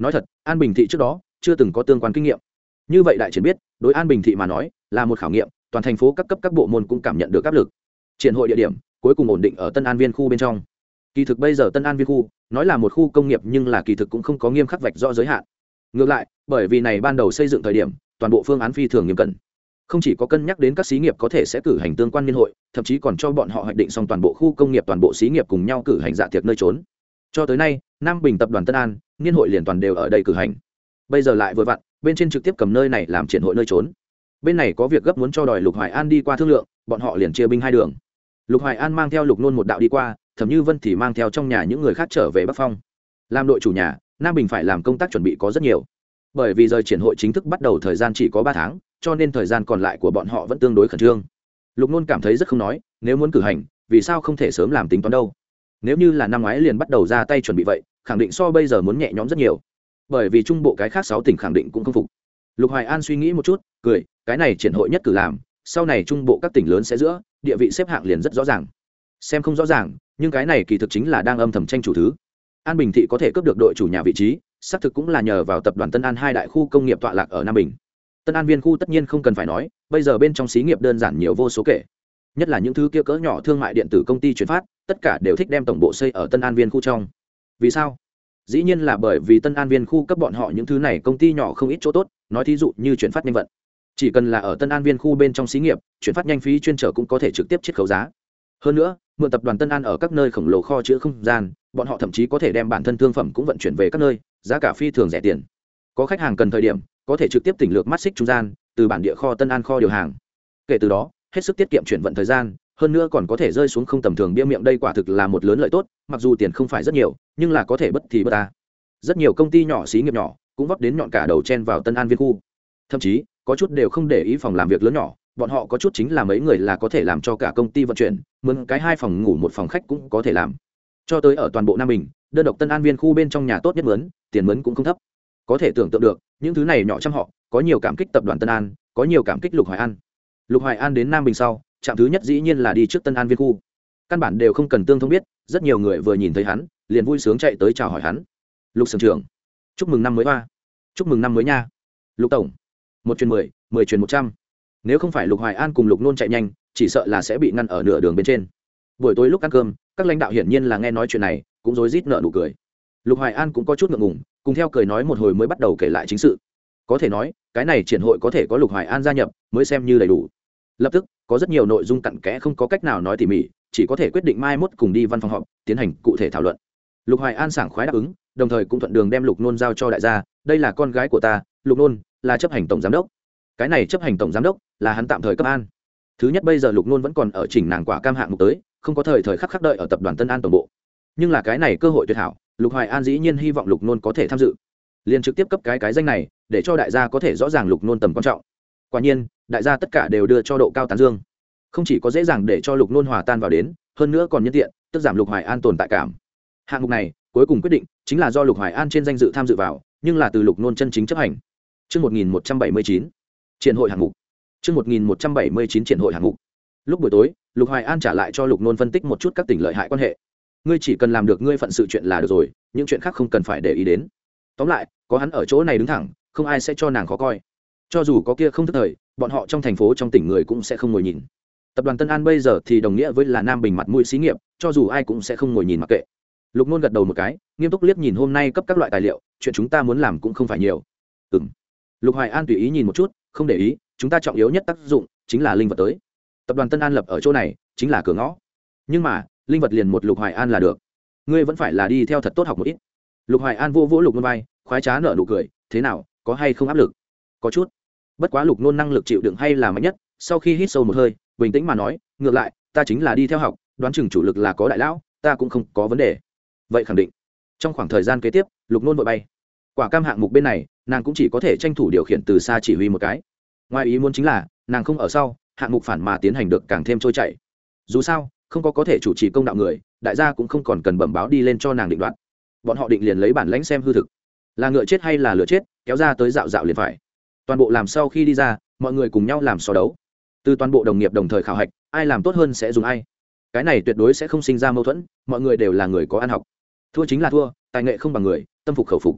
nói thật An Bình thị trước đó chưa từng có tương quan kinh nghiệm, như vậy đại triển biết đối An Bình thị mà nói là một khảo nghiệm. Toàn thành phố các cấp các bộ môn cũng cảm nhận được áp lực. Triển hội địa điểm cuối cùng ổn định ở Tân An Viên khu bên trong. Kỳ thực bây giờ Tân An Viên khu nói là một khu công nghiệp, nhưng là kỳ thực cũng không có nghiêm khắc vạch rõ giới hạn. Ngược lại, bởi vì này ban đầu xây dựng thời điểm toàn bộ phương án phi thường nghiêm cẩn, không chỉ có cân nhắc đến các xí nghiệp có thể sẽ cử hành tương quan niên hội, thậm chí còn cho bọn họ hoạch định xong toàn bộ khu công nghiệp toàn bộ xí nghiệp cùng nhau cử hành dạ tiệc nơi trốn. Cho tới nay Nam Bình tập đoàn Tân An niên hội liền toàn đều ở đây cử hành. Bây giờ lại vừa vặn bên trên trực tiếp cầm nơi này làm triển hội nơi trốn. Bên này có việc gấp muốn cho đòi Lục Hoài An đi qua thương lượng, bọn họ liền chia binh hai đường. Lục Hoài An mang theo Lục Nôn một đạo đi qua, Thẩm Như Vân thì mang theo trong nhà những người khác trở về Bắc Phong. Làm đội chủ nhà, Nam Bình phải làm công tác chuẩn bị có rất nhiều. Bởi vì rời triển hội chính thức bắt đầu thời gian chỉ có ba tháng, cho nên thời gian còn lại của bọn họ vẫn tương đối khẩn trương. Lục Nôn cảm thấy rất không nói, nếu muốn cử hành, vì sao không thể sớm làm tính toán đâu? Nếu như là năm ngoái liền bắt đầu ra tay chuẩn bị vậy, khẳng định so bây giờ muốn nhẹ nhõm rất nhiều. Bởi vì trung bộ cái khác sáu tỉnh khẳng định cũng không phục. Lục Hoài An suy nghĩ một chút, cười, cái này triển hội nhất cử làm, sau này trung bộ các tỉnh lớn sẽ giữa địa vị xếp hạng liền rất rõ ràng. Xem không rõ ràng, nhưng cái này kỳ thực chính là đang âm thầm tranh chủ thứ. An Bình thị có thể cướp được đội chủ nhà vị trí, xác thực cũng là nhờ vào tập đoàn Tân An hai đại khu công nghiệp tọa lạc ở Nam Bình. Tân An Viên khu tất nhiên không cần phải nói, bây giờ bên trong xí nghiệp đơn giản nhiều vô số kể, nhất là những thứ kia cỡ nhỏ thương mại điện tử công ty chuyển phát, tất cả đều thích đem tổng bộ xây ở Tân An Viên khu trong. Vì sao? Dĩ nhiên là bởi vì Tân An Viên khu cấp bọn họ những thứ này công ty nhỏ không ít chỗ tốt, nói thí dụ như chuyển phát nhanh vận, chỉ cần là ở Tân An Viên khu bên trong xí nghiệp, chuyển phát nhanh phí chuyên trở cũng có thể trực tiếp chiết khấu giá. Hơn nữa, mượn tập đoàn Tân An ở các nơi khổng lồ kho chứa không gian, bọn họ thậm chí có thể đem bản thân thương phẩm cũng vận chuyển về các nơi, giá cả phi thường rẻ tiền. Có khách hàng cần thời điểm, có thể trực tiếp tỉnh lược mắt xích trung gian, từ bản địa kho Tân An kho điều hàng. Kể từ đó, hết sức tiết kiệm chuyển vận thời gian, hơn nữa còn có thể rơi xuống không tầm thường bia miệng, đây quả thực là một lớn lợi tốt, mặc dù tiền không phải rất nhiều, nhưng là có thể bất thì bất ta. Rất nhiều công ty nhỏ xí nghiệp nhỏ cũng vấp đến nhọn cả đầu chen vào Tân An Viên khu. Thậm chí, có chút đều không để ý phòng làm việc lớn nhỏ, bọn họ có chút chính là mấy người là có thể làm cho cả công ty vận chuyển, mướn cái hai phòng ngủ một phòng khách cũng có thể làm. Cho tới ở toàn bộ Nam Bình, đơn độc Tân An Viên khu bên trong nhà tốt nhất mướn, tiền mướn cũng không thấp. Có thể tưởng tượng được, những thứ này nhỏ trăm họ, có nhiều cảm kích tập đoàn Tân An, có nhiều cảm kích Lục Hoài An. Lục Hoài An đến Nam Bình sau, trạm thứ nhất dĩ nhiên là đi trước Tân An Viên khu. Căn bản đều không cần tương thông biết, rất nhiều người vừa nhìn thấy hắn, liền vui sướng chạy tới chào hỏi hắn. Lục Sưởng trưởng, chúc mừng năm mới hoa, chúc mừng năm mới nha. Lục tổng, một truyền mười, mười truyền một trăm. Nếu không phải Lục Hoài An cùng Lục Nôn chạy nhanh, chỉ sợ là sẽ bị ngăn ở nửa đường bên trên. Buổi tối lúc ăn cơm, các lãnh đạo hiển nhiên là nghe nói chuyện này, cũng rối rít nở nụ cười. Lục Hoài An cũng có chút ngượng ngùng, cùng theo cười nói một hồi mới bắt đầu kể lại chính sự. Có thể nói, cái này triển hội có thể có Lục Hoài An gia nhập, mới xem như đầy đủ. Lập tức, có rất nhiều nội dung cặn kẽ không có cách nào nói tỉ mỉ, chỉ có thể quyết định mai mốt cùng đi văn phòng họp, tiến hành cụ thể thảo luận. Lục Hoài An sảng khoái đáp ứng, đồng thời cũng thuận đường đem Lục Nôn giao cho đại gia, đây là con gái của ta, Lục Nôn, là chấp hành tổng giám đốc. Cái này chấp hành tổng giám đốc là hắn tạm thời cấp an. Thứ nhất, bây giờ Lục Nôn vẫn còn ở chỉnh nàng quả cam hạng mục tới, không có thời thời khắc khắc đợi ở tập đoàn Tân An tổng bộ. Nhưng là cái này cơ hội tuyệt hảo, Lục Hoài An dĩ nhiên hy vọng Lục Nôn có thể tham dự, liền trực tiếp cấp cái cái danh này, để cho đại gia có thể rõ ràng Lục Nôn tầm quan trọng. Quả nhiên, đại gia tất cả đều đưa cho độ cao tán dương, không chỉ có dễ dàng để cho Lục Nôn hòa tan vào đến, hơn nữa còn nhân tiện, tức giảm Lục Hoài An tồn tại cảm. Hạng mục này, cuối cùng quyết định chính là do Lục Hoài An trên danh dự tham dự vào, nhưng là từ Lục Nôn chân chính chấp hành. Chương một nghìn một trăm bảy mươi chín, triển hội hạng mục. Chương một nghìn một trăm bảy mươi chín triển hội hạng mục. Lúc buổi tối, Lục Hoài An trả lại cho Lục Nôn phân tích một chút các tỉnh lợi hại quan hệ. Ngươi chỉ cần làm được ngươi phận sự chuyện là được rồi, những chuyện khác không cần phải để ý đến. Tóm lại, có hắn ở chỗ này đứng thẳng, không ai sẽ cho nàng khó coi. Cho dù có kia không thức thời, bọn họ trong thành phố trong tỉnh người cũng sẽ không ngồi nhìn. Tập đoàn Tân An bây giờ thì đồng nghĩa với là Nam Bình mặt mũi xí nghiệp, cho dù ai cũng sẽ không ngồi nhìn mặc kệ. Lục Nôn gật đầu một cái, nghiêm túc liếc nhìn hôm nay cấp các loại tài liệu, chuyện chúng ta muốn làm cũng không phải nhiều. Ừm. Lục Hoài An tùy ý nhìn một chút, không để ý, chúng ta trọng yếu nhất tác dụng chính là linh vật tới. Tập đoàn Tân An lập ở chỗ này, chính là cửa ngõ. Nhưng mà, linh vật liền một Lục Hoài An là được. Ngươi vẫn phải là đi theo thật tốt học một ít. Lục Hoài An vô vỗ Lục Nôn vai, khoái trá nở nụ cười, thế nào, có hay không áp lực? Có chút. Bất quá Lục Nôn năng lực chịu đựng hay là mạnh nhất, sau khi hít sâu một hơi, bình tĩnh mà nói, ngược lại, ta chính là đi theo học, đoán chừng chủ lực là có đại lão, ta cũng không có vấn đề. Vậy khẳng định. Trong khoảng thời gian kế tiếp, Lục Nôn vội bay. Quả cam hạng mục bên này, nàng cũng chỉ có thể tranh thủ điều khiển từ xa chỉ huy một cái. Ngoài ý muốn chính là, nàng không ở sau, hạng mục phản mà tiến hành được càng thêm trôi chảy. Dù sao, không có có thể chủ trì công đạo người, đại gia cũng không còn cần bẩm báo đi lên cho nàng định đoạt. Bọn họ định liền lấy bản lãnh xem hư thực, là ngựa chết hay là lửa chết, kéo ra tới dạo dạo liền phải. Toàn bộ làm sau khi đi ra, mọi người cùng nhau làm so đấu. Từ toàn bộ đồng nghiệp đồng thời khảo hạch, ai làm tốt hơn sẽ dùng ai. Cái này tuyệt đối sẽ không sinh ra mâu thuẫn, mọi người đều là người có ăn học. Thua chính là thua, tài nghệ không bằng người, tâm phục khẩu phục.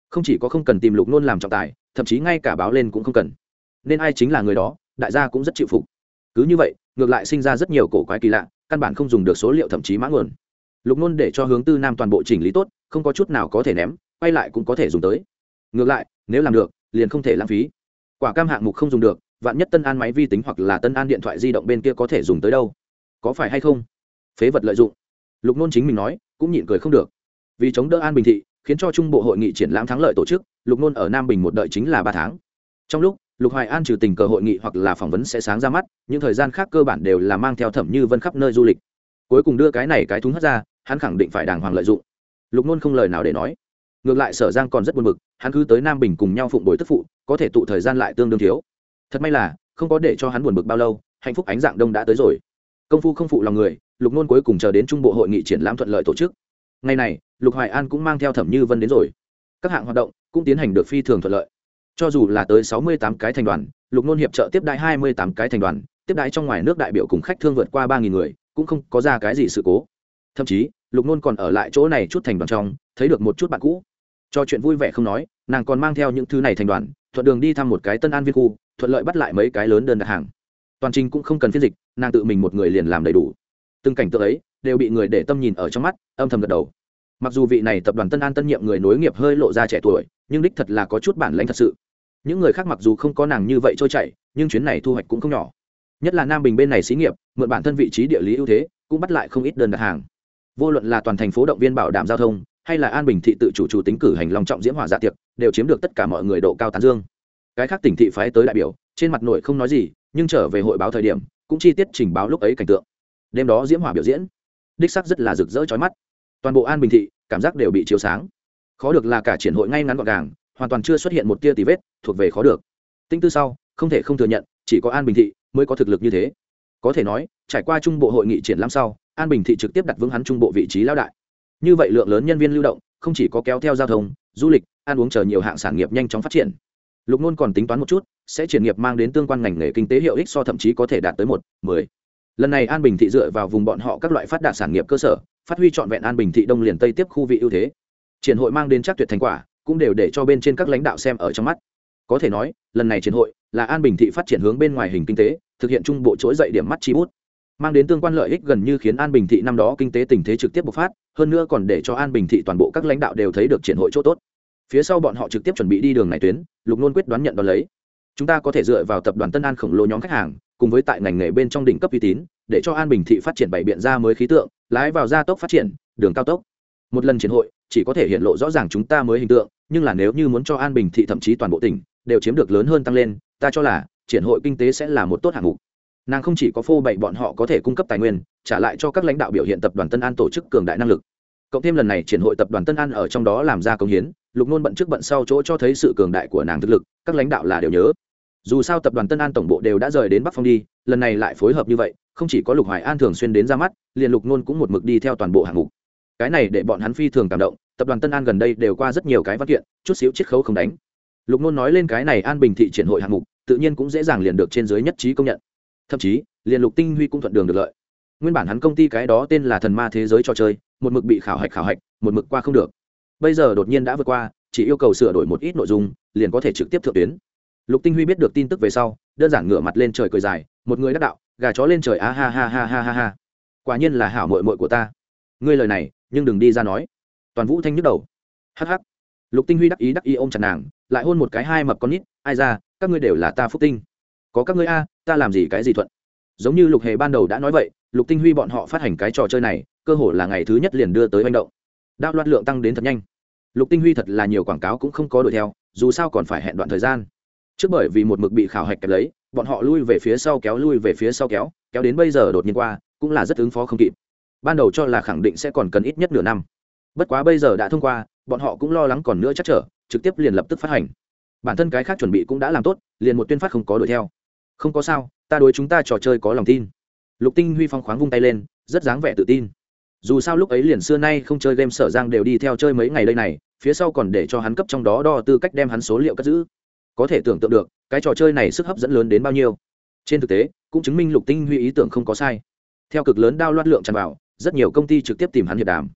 không chỉ có không cần tìm Lục Nôn làm trọng tài, thậm chí ngay cả báo lên cũng không cần. Nên ai chính là người đó, đại gia cũng rất chịu phục. Cứ như vậy, ngược lại sinh ra rất nhiều cổ quái kỳ lạ, căn bản không dùng được số liệu thậm chí mã nguồn. Lục Nôn để cho hướng tư Nam toàn bộ chỉnh lý tốt, không có chút nào có thể ném, quay lại cũng có thể dùng tới. Ngược lại, nếu làm được, liền không thể lãng phí. Quả cam hạng mục không dùng được, vạn nhất Tân An máy vi tính hoặc là Tân An điện thoại di động bên kia có thể dùng tới đâu? Có phải hay không? Phế vật lợi dụng. Lục Nôn chính mình nói, cũng nhịn cười không được. Vì chống đỡ An Bình thị, khiến cho trung bộ hội nghị triển lãm thắng lợi tổ chức, Lục Nôn ở Nam Bình một đợi chính là ba tháng. Trong lúc Lục Hoài An trừ tình cờ hội nghị hoặc là phỏng vấn sẽ sáng ra mắt, những thời gian khác cơ bản đều là mang theo Thẩm Như Vân khắp nơi du lịch. Cuối cùng đưa cái này cái thúng hất ra, hắn khẳng định phải đàng hoàng lợi dụng. Lục Nôn không lời nào để nói. Ngược lại Sở Giang còn rất buồn bực, hắn cứ tới Nam Bình cùng nhau phụng bồi tức phụ, có thể tụ thời gian lại tương đương thiếu. Thật may là không có để cho hắn buồn bực bao lâu, hạnh phúc ánh dạng đông đã tới rồi. Công phu không phụ lòng người, Lục Nôn cuối cùng chờ đến trung bộ hội nghị triển lãm thuận lợi tổ chức. Ngày này, Lục Hoài An cũng mang theo Thẩm Như Vân đến rồi. Các hạng hoạt động cũng tiến hành được phi thường thuận lợi. Cho dù là tới sáu mươi tám cái thành đoàn, Lục Nôn hiệp trợ tiếp đãi hai mươi tám cái thành đoàn, tiếp đãi trong ngoài nước đại biểu cùng khách thương vượt qua ba nghìn người, cũng không có ra cái gì sự cố. Thậm chí, Lục Nôn còn ở lại chỗ này chút thành đoàn trong, thấy được một chút bạn cũ. Cho chuyện vui vẻ không nói, nàng còn mang theo những thứ này thành đoàn, thuận đường đi thăm một cái Tân An viên khu, thuận lợi bắt lại mấy cái lớn đơn đặt hàng. Toàn trình cũng không cần phiên dịch, nàng tự mình một người liền làm đầy đủ. Từng cảnh tượng ấy đều bị người để tâm nhìn ở trong mắt, âm thầm gật đầu. Mặc dù vị này tập đoàn Tân An tân nhiệm người nối nghiệp hơi lộ ra trẻ tuổi, nhưng đích thật là có chút bản lĩnh thật sự. Những người khác mặc dù không có nàng như vậy trôi chảy, nhưng chuyến này thu hoạch cũng không nhỏ. Nhất là Nam Bình bên này xí nghiệp, mượn bản thân vị trí địa lý ưu thế, cũng bắt lại không ít đơn đặt hàng. Vô luận là toàn thành phố động viên bảo đảm giao thông, hay là An Bình thị tự chủ chủ tính cử hành long trọng diễm hỏa dạ tiệc, đều chiếm được tất cả mọi người độ cao tán dương. Cái khác tỉnh thị phái tới đại biểu, trên mặt nội không nói gì, nhưng trở về hội báo thời điểm, cũng chi tiết trình báo lúc ấy cảnh tượng. Đêm đó diễm hỏa biểu diễn, đích sắc rất là rực rỡ chói mắt. Toàn bộ An Bình thị, cảm giác đều bị chiếu sáng. Khó được là cả triển hội ngay ngắn gọn gàng, hoàn toàn chưa xuất hiện một tia tì vết, thuộc về khó được. Tinh tư sau, không thể không thừa nhận, chỉ có An Bình thị mới có thực lực như thế. Có thể nói, trải qua trung bộ hội nghị triển lãm sau, An Bình thị trực tiếp đặt vững hắn trung bộ vị trí lão đại. Như vậy lượng lớn nhân viên lưu động, không chỉ có kéo theo giao thông, du lịch, ăn uống chờ nhiều hạng sản nghiệp nhanh chóng phát triển. Lục Nôn còn tính toán một chút, sẽ triển nghiệp mang đến tương quan ngành nghề kinh tế hiệu ích so thậm chí có thể đạt tới một, mười. Lần này An Bình thị dựa vào vùng bọn họ các loại phát đạt sản nghiệp cơ sở, phát huy trọn vẹn An Bình thị đông liền tây tiếp khu vị ưu thế. Triển hội mang đến chắc tuyệt thành quả, cũng đều để cho bên trên các lãnh đạo xem ở trong mắt. Có thể nói, lần này triển hội là An Bình thị phát triển hướng bên ngoài hình kinh tế, thực hiện trung bộ trỗi dậy điểm mắt chi bút, mang đến tương quan lợi ích gần như khiến An Bình thị năm đó kinh tế tình thế trực tiếp bộc phát, hơn nữa còn để cho An Bình thị toàn bộ các lãnh đạo đều thấy được triển hội chỗ tốt. Phía sau bọn họ trực tiếp chuẩn bị đi đường này tuyến, Lục Nôn quyết đoán nhận đón lấy. Chúng ta có thể dựa vào tập đoàn Tân An khổng lồ nhóm khách hàng, cùng với tại ngành nghề bên trong đỉnh cấp uy tín, để cho An Bình thị phát triển bảy biện ra mới khí tượng, lái vào gia tốc phát triển, đường cao tốc. Một lần triển hội, chỉ có thể hiện lộ rõ ràng chúng ta mới hình tượng, nhưng là nếu như muốn cho An Bình thị thậm chí toàn bộ tỉnh đều chiếm được lớn hơn tăng lên, ta cho là triển hội kinh tế sẽ là một tốt hạng mục. Nàng không chỉ có phô bày bọn họ có thể cung cấp tài nguyên, trả lại cho các lãnh đạo biểu hiện tập đoàn Tân An tổ chức cường đại năng lực. Cộng thêm lần này triển hội tập đoàn Tân An ở trong đó làm ra công hiến, Lục Nôn bận trước bận sau chỗ cho thấy sự cường đại của nàng thực lực, các lãnh đạo là đều nhớ. Dù sao tập đoàn Tân An tổng bộ đều đã rời đến Bắc Phong đi, lần này lại phối hợp như vậy, không chỉ có Lục Hoài An thường xuyên đến ra mắt, liền Lục Nôn cũng một mực đi theo toàn bộ hạng mục. Cái này để bọn hắn phi thường cảm động, tập đoàn Tân An gần đây đều qua rất nhiều cái văn kiện, chút xíu chiết khấu không đánh. Lục Nôn nói lên cái này An Bình thị triển hội hạng mục, tự nhiên cũng dễ dàng liền được trên dưới nhất trí công nhận. Thậm chí, liền Lục Tinh Huy cũng thuận đường được lợi. Nguyên bản hắn công ty cái đó tên là Thần Ma thế giới trò chơi, một mực bị khảo hạch khảo hạch, một mực qua không được. Bây giờ đột nhiên đã vượt qua, chỉ yêu cầu sửa đổi một ít nội dung, liền có thể trực tiếp thượng tuyến. Lục Tinh Huy biết được tin tức về sau, đơn giản ngửa mặt lên trời cười dài, một người đắc đạo, gà chó lên trời a ha ha ha ha ha ha. Quả nhiên là hảo muội muội của ta. Ngươi lời này, nhưng đừng đi ra nói. Toàn Vũ Thanh nhức đầu. Hắc hắc. Lục Tinh Huy đắc ý đắc ý ôm chặt nàng, lại hôn một cái hai mập con nít, ai ra, các ngươi đều là ta phúc tinh. Có các ngươi a, ta làm gì cái gì thuận. Giống như Lục Hề ban đầu đã nói vậy, Lục Tinh Huy bọn họ phát hành cái trò chơi này, cơ hội là ngày thứ nhất liền đưa tới hành động. Đạo loạt lượng tăng đến thật nhanh. Lục Tinh Huy thật là nhiều quảng cáo cũng không có đuổi theo, dù sao còn phải hẹn đoạn thời gian. Trước bởi vì một mực bị khảo hạch kẹp lấy, bọn họ lui về phía sau kéo lui về phía sau kéo, kéo đến bây giờ đột nhiên qua, cũng là rất ứng phó không kịp. Ban đầu cho là khẳng định sẽ còn cần ít nhất nửa năm. Bất quá bây giờ đã thông qua, bọn họ cũng lo lắng còn nữa chắc trở, trực tiếp liền lập tức phát hành. Bản thân cái khác chuẩn bị cũng đã làm tốt, liền một tuyên phát không có đuổi theo. Không có sao, ta đối chúng ta trò chơi có lòng tin. Lục Tinh Huy phong khoáng vung tay lên, rất dáng vẻ tự tin. Dù sao lúc ấy liền xưa nay không chơi game Sở Giang đều đi theo chơi mấy ngày đây này, phía sau còn để cho hắn cấp trong đó đo tư cách đem hắn số liệu cất giữ. Có thể tưởng tượng được, cái trò chơi này sức hấp dẫn lớn đến bao nhiêu. Trên thực tế, cũng chứng minh Lục Tinh Huy ý tưởng không có sai. Theo cực lớn đao loát lượng tràn vào, rất nhiều công ty trực tiếp tìm hắn hiệp đàm.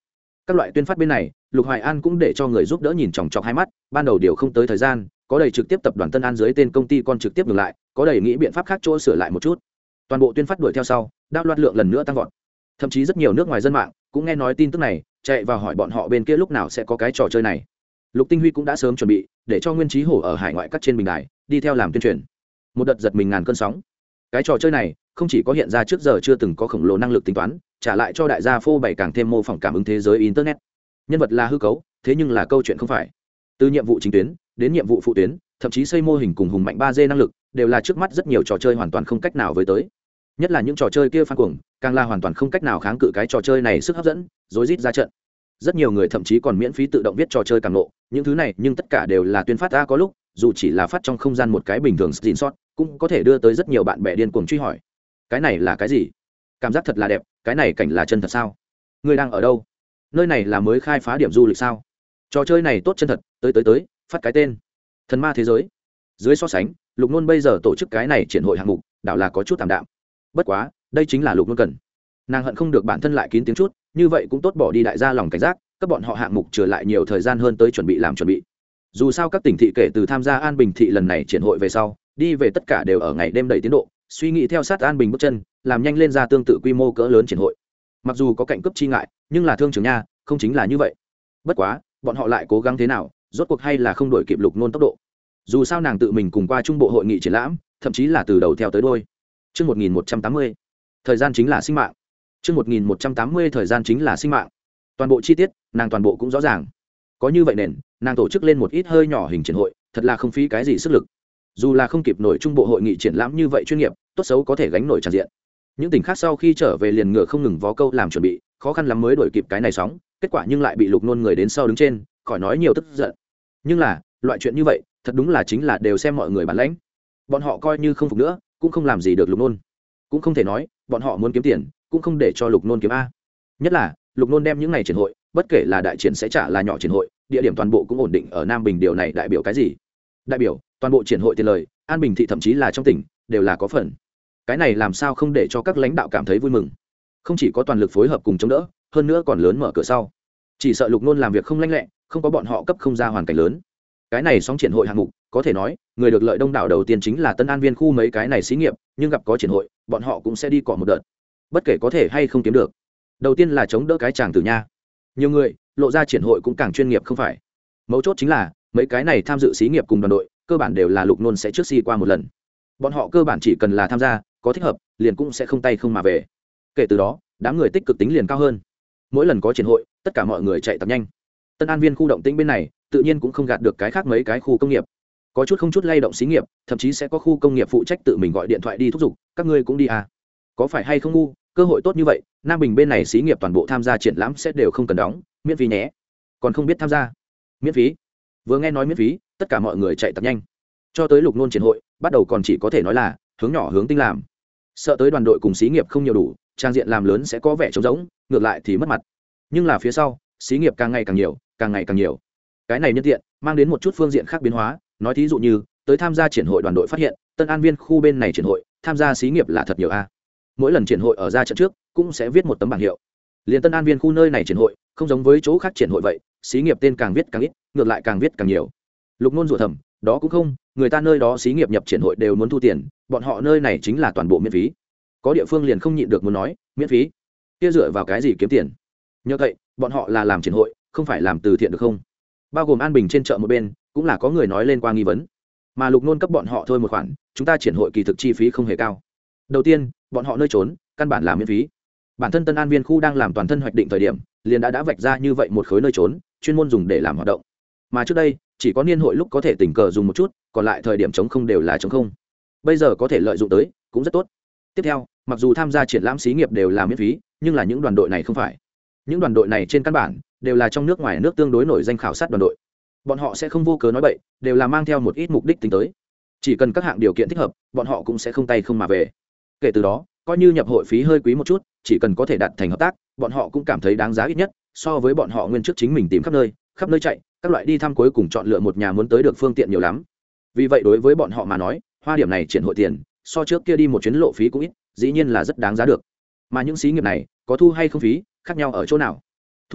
Các loại tuyên phát bên này, Lục Hoài An cũng để cho người giúp đỡ nhìn chòng chọc hai mắt, ban đầu điều không tới thời gian, có đầy trực tiếp tập đoàn Tân An dưới tên công ty con trực tiếp ngừng lại, có đầy nghĩ biện pháp khác chỗ sửa lại một chút. Toàn bộ tuyên phát đuổi theo sau, đạo loạt lượng lần nữa tăng vọt. Thậm chí rất nhiều nước ngoài dân mạng cũng nghe nói tin tức này, chạy vào hỏi bọn họ bên kia lúc nào sẽ có cái trò chơi này. Lục Tinh Huy cũng đã sớm chuẩn bị, để cho Nguyên Chí Hổ ở hải ngoại các trên bình đài đi theo làm tuyên truyền. Một đợt giật mình ngàn cơn sóng. Cái trò chơi này không chỉ có hiện ra trước giờ chưa từng có khổng lồ năng lực tính toán, trả lại cho đại gia phô bày càng thêm mô phỏng cảm ứng thế giới internet. Nhân vật là hư cấu, thế nhưng là câu chuyện không phải. Từ nhiệm vụ chính tuyến đến nhiệm vụ phụ tuyến, thậm chí xây mô hình cùng hùng mạnh ba D năng lực, đều là trước mắt rất nhiều trò chơi hoàn toàn không cách nào với tới. Nhất là những trò chơi kia phan cuồng, càng là hoàn toàn không cách nào kháng cự cái trò chơi này sức hấp dẫn, rối rít ra trận. Rất nhiều người thậm chí còn miễn phí tự động viết trò chơi càng lộ, những thứ này nhưng tất cả đều là tuyên phát ra có lúc, dù chỉ là phát trong không gian một cái bình thường screenshot, cũng có thể đưa tới rất nhiều bạn bè điên cuồng truy hỏi. Cái này là cái gì? Cảm giác thật là đẹp, cái này cảnh là chân thật sao? Người đang ở đâu? Nơi này là mới khai phá điểm du lịch sao? Trò chơi này tốt chân thật, tới tới tới, phát cái tên. Thần ma thế giới. Dưới so sánh, Lục Nôn bây giờ tổ chức cái này triển hội hạng mục, đảo là có chút tạm đạm. Bất quá, đây chính là Lục Nôn cần. Nàng hận không được bản thân lại kín tiếng chút, như vậy cũng tốt bỏ đi đại gia lòng cảnh giác, các bọn họ hạng mục trở lại nhiều thời gian hơn tới chuẩn bị làm chuẩn bị. Dù sao các tỉnh thị kể từ tham gia An Bình thị lần này triển hội về sau, đi về tất cả đều ở ngày đêm đẩy tiến độ, suy nghĩ theo sát An Bình bước chân, làm nhanh lên ra tương tự quy mô cỡ lớn triển hội. Mặc dù có cạnh cướp chi ngại, nhưng là thương trường nha, không chính là như vậy. Bất quá, bọn họ lại cố gắng thế nào, rốt cuộc hay là không đổi kịp Lục Nôn tốc độ. Dù sao nàng tự mình cùng qua trung bộ hội nghị triển lãm, thậm chí là từ đầu theo tới đuôi. Chương một nghìn một trăm tám mươi, thời gian chính là sinh mạng. Chương một nghìn một trăm tám mươi, thời gian chính là sinh mạng. Toàn bộ chi tiết, nàng toàn bộ cũng rõ ràng. Có như vậy nền, nàng tổ chức lên một ít hơi nhỏ hình triển hội, thật là không phí cái gì sức lực. Dù là không kịp nổi trung bộ hội nghị triển lãm như vậy chuyên nghiệp, tốt xấu có thể gánh nổi tràn diện. Những tỉnh khác sau khi trở về liền ngựa không ngừng vó câu làm chuẩn bị, khó khăn lắm mới đuổi kịp cái này sóng, kết quả nhưng lại bị Lục Nôn người đến sau đứng trên, khỏi nói nhiều tức giận. Nhưng là, loại chuyện như vậy, thật đúng là chính là đều xem mọi người bản lãnh. Bọn họ coi như không phục nữa, cũng không làm gì được Lục Nôn. Cũng không thể nói, bọn họ muốn kiếm tiền, cũng không để cho Lục Nôn kiếm a. Nhất là, Lục Nôn đem những ngày triển hội, bất kể là đại triển sẽ trả là nhỏ triển hội, địa điểm toàn bộ cũng ổn định ở Nam Bình, điều này đại biểu cái gì? Đại biểu, toàn bộ triển hội tiền lời, An Bình thị thậm chí là trong tỉnh, đều là có phần. Cái này làm sao không để cho các lãnh đạo cảm thấy vui mừng? Không chỉ có toàn lực phối hợp cùng chống đỡ, hơn nữa còn lớn mở cửa sau. Chỉ sợ Lục Nôn làm việc không lanh lẹ, không có bọn họ cấp không ra hoàn cảnh lớn. Cái này sóng triển hội hạng mục, có thể nói, người được lợi đông đảo đầu tiên chính là Tân An Viên khu mấy cái này xí nghiệp, nhưng gặp có triển hội, bọn họ cũng sẽ đi cọ một đợt. Bất kể có thể hay không kiếm được. Đầu tiên là chống đỡ cái chàng tử nha. Nhiều người, lộ ra triển hội cũng càng chuyên nghiệp không phải. Mấu chốt chính là, mấy cái này tham dự xí nghiệp cùng đoàn đội, cơ bản đều là Lục Nôn sẽ trước si qua một lần. Bọn họ cơ bản chỉ cần là tham gia, có thích hợp, liền cũng sẽ không tay không mà về. Kể từ đó, đám người tích cực tính liền cao hơn. Mỗi lần có triển hội, tất cả mọi người chạy tập nhanh. Tân An Viên khu động tĩnh bên này, tự nhiên cũng không gạt được cái khác mấy cái khu công nghiệp. Có chút không chút lay động xí nghiệp, thậm chí sẽ có khu công nghiệp phụ trách tự mình gọi điện thoại đi thúc giục, các ngươi cũng đi à? Có phải hay không ngu, cơ hội tốt như vậy, Nam Bình bên này xí nghiệp toàn bộ tham gia triển lãm sẽ đều không cần đóng, miễn phí nhé. Còn không biết tham gia? Miễn phí? Vừa nghe nói miễn phí, tất cả mọi người chạy tập nhanh. Cho tới Lục Nôn triển hội, bắt đầu còn chỉ có thể nói là hướng nhỏ hướng tinh làm. Sợ tới đoàn đội cùng xí nghiệp không nhiều đủ, trang diện làm lớn sẽ có vẻ trống rỗng, ngược lại thì mất mặt. Nhưng là phía sau, xí nghiệp càng ngày càng nhiều, càng ngày càng nhiều. Cái này nhân tiện, mang đến một chút phương diện khác biến hóa, nói thí dụ như, tới tham gia triển hội đoàn đội phát hiện, Tân An Viên khu bên này triển hội, tham gia xí nghiệp là thật nhiều a. Mỗi lần triển hội ở ra trận trước, cũng sẽ viết một tấm bảng hiệu. Liên Tân An Viên khu nơi này triển hội, không giống với chỗ khác triển hội vậy, xí nghiệp tên càng viết càng ít, ngược lại càng viết càng nhiều. Lục Nôn rủa thầm, đó cũng không, người ta nơi đó xí nghiệp nhập triển hội đều muốn thu tiền, bọn họ nơi này chính là toàn bộ miễn phí. Có địa phương liền không nhịn được muốn nói, miễn phí? Kia dựa vào cái gì kiếm tiền? Nhờ vậy, bọn họ là làm triển hội, không phải làm từ thiện được không? Bao gồm An Bình trên chợ một bên, cũng là có người nói lên qua nghi vấn. Mà Lục Nôn cấp bọn họ thôi một khoản, chúng ta triển hội kỳ thực chi phí không hề cao. Đầu tiên, bọn họ nơi trốn, căn bản là miễn phí. Bản thân Tân An Viên khu đang làm toàn thân hoạch định thời điểm, liền đã đã vạch ra như vậy một khối nơi trốn, chuyên môn dùng để làm hoạt động. Mà trước đây, chỉ có niên hội lúc có thể tình cờ dùng một chút, còn lại thời điểm trống không đều là trống không. Bây giờ có thể lợi dụng tới, cũng rất tốt. Tiếp theo, mặc dù tham gia triển lãm xí nghiệp đều là miễn phí, nhưng là những đoàn đội này không phải. Những đoàn đội này trên căn bản đều là trong nước ngoài nước tương đối nổi danh khảo sát đoàn đội. Bọn họ sẽ không vô cớ nói bậy, đều là mang theo một ít mục đích tính tới. Chỉ cần các hạng điều kiện thích hợp, bọn họ cũng sẽ không tay không mà về. Kể từ đó, coi như nhập hội phí hơi quý một chút, chỉ cần có thể đạt thành hợp tác, bọn họ cũng cảm thấy đáng giá ít nhất, so với bọn họ nguyên trước chính mình tìm khắp nơi, khắp nơi chạy, các loại đi thăm cuối cùng chọn lựa một nhà muốn tới được phương tiện nhiều lắm. Vì vậy đối với bọn họ mà nói, hoa điểm này triển hội tiền, so trước kia đi một chuyến lộ phí cũng ít, dĩ nhiên là rất đáng giá được. Mà những xí nghiệp này, có thu hay không phí, khác nhau ở chỗ nào? Thu nhiều,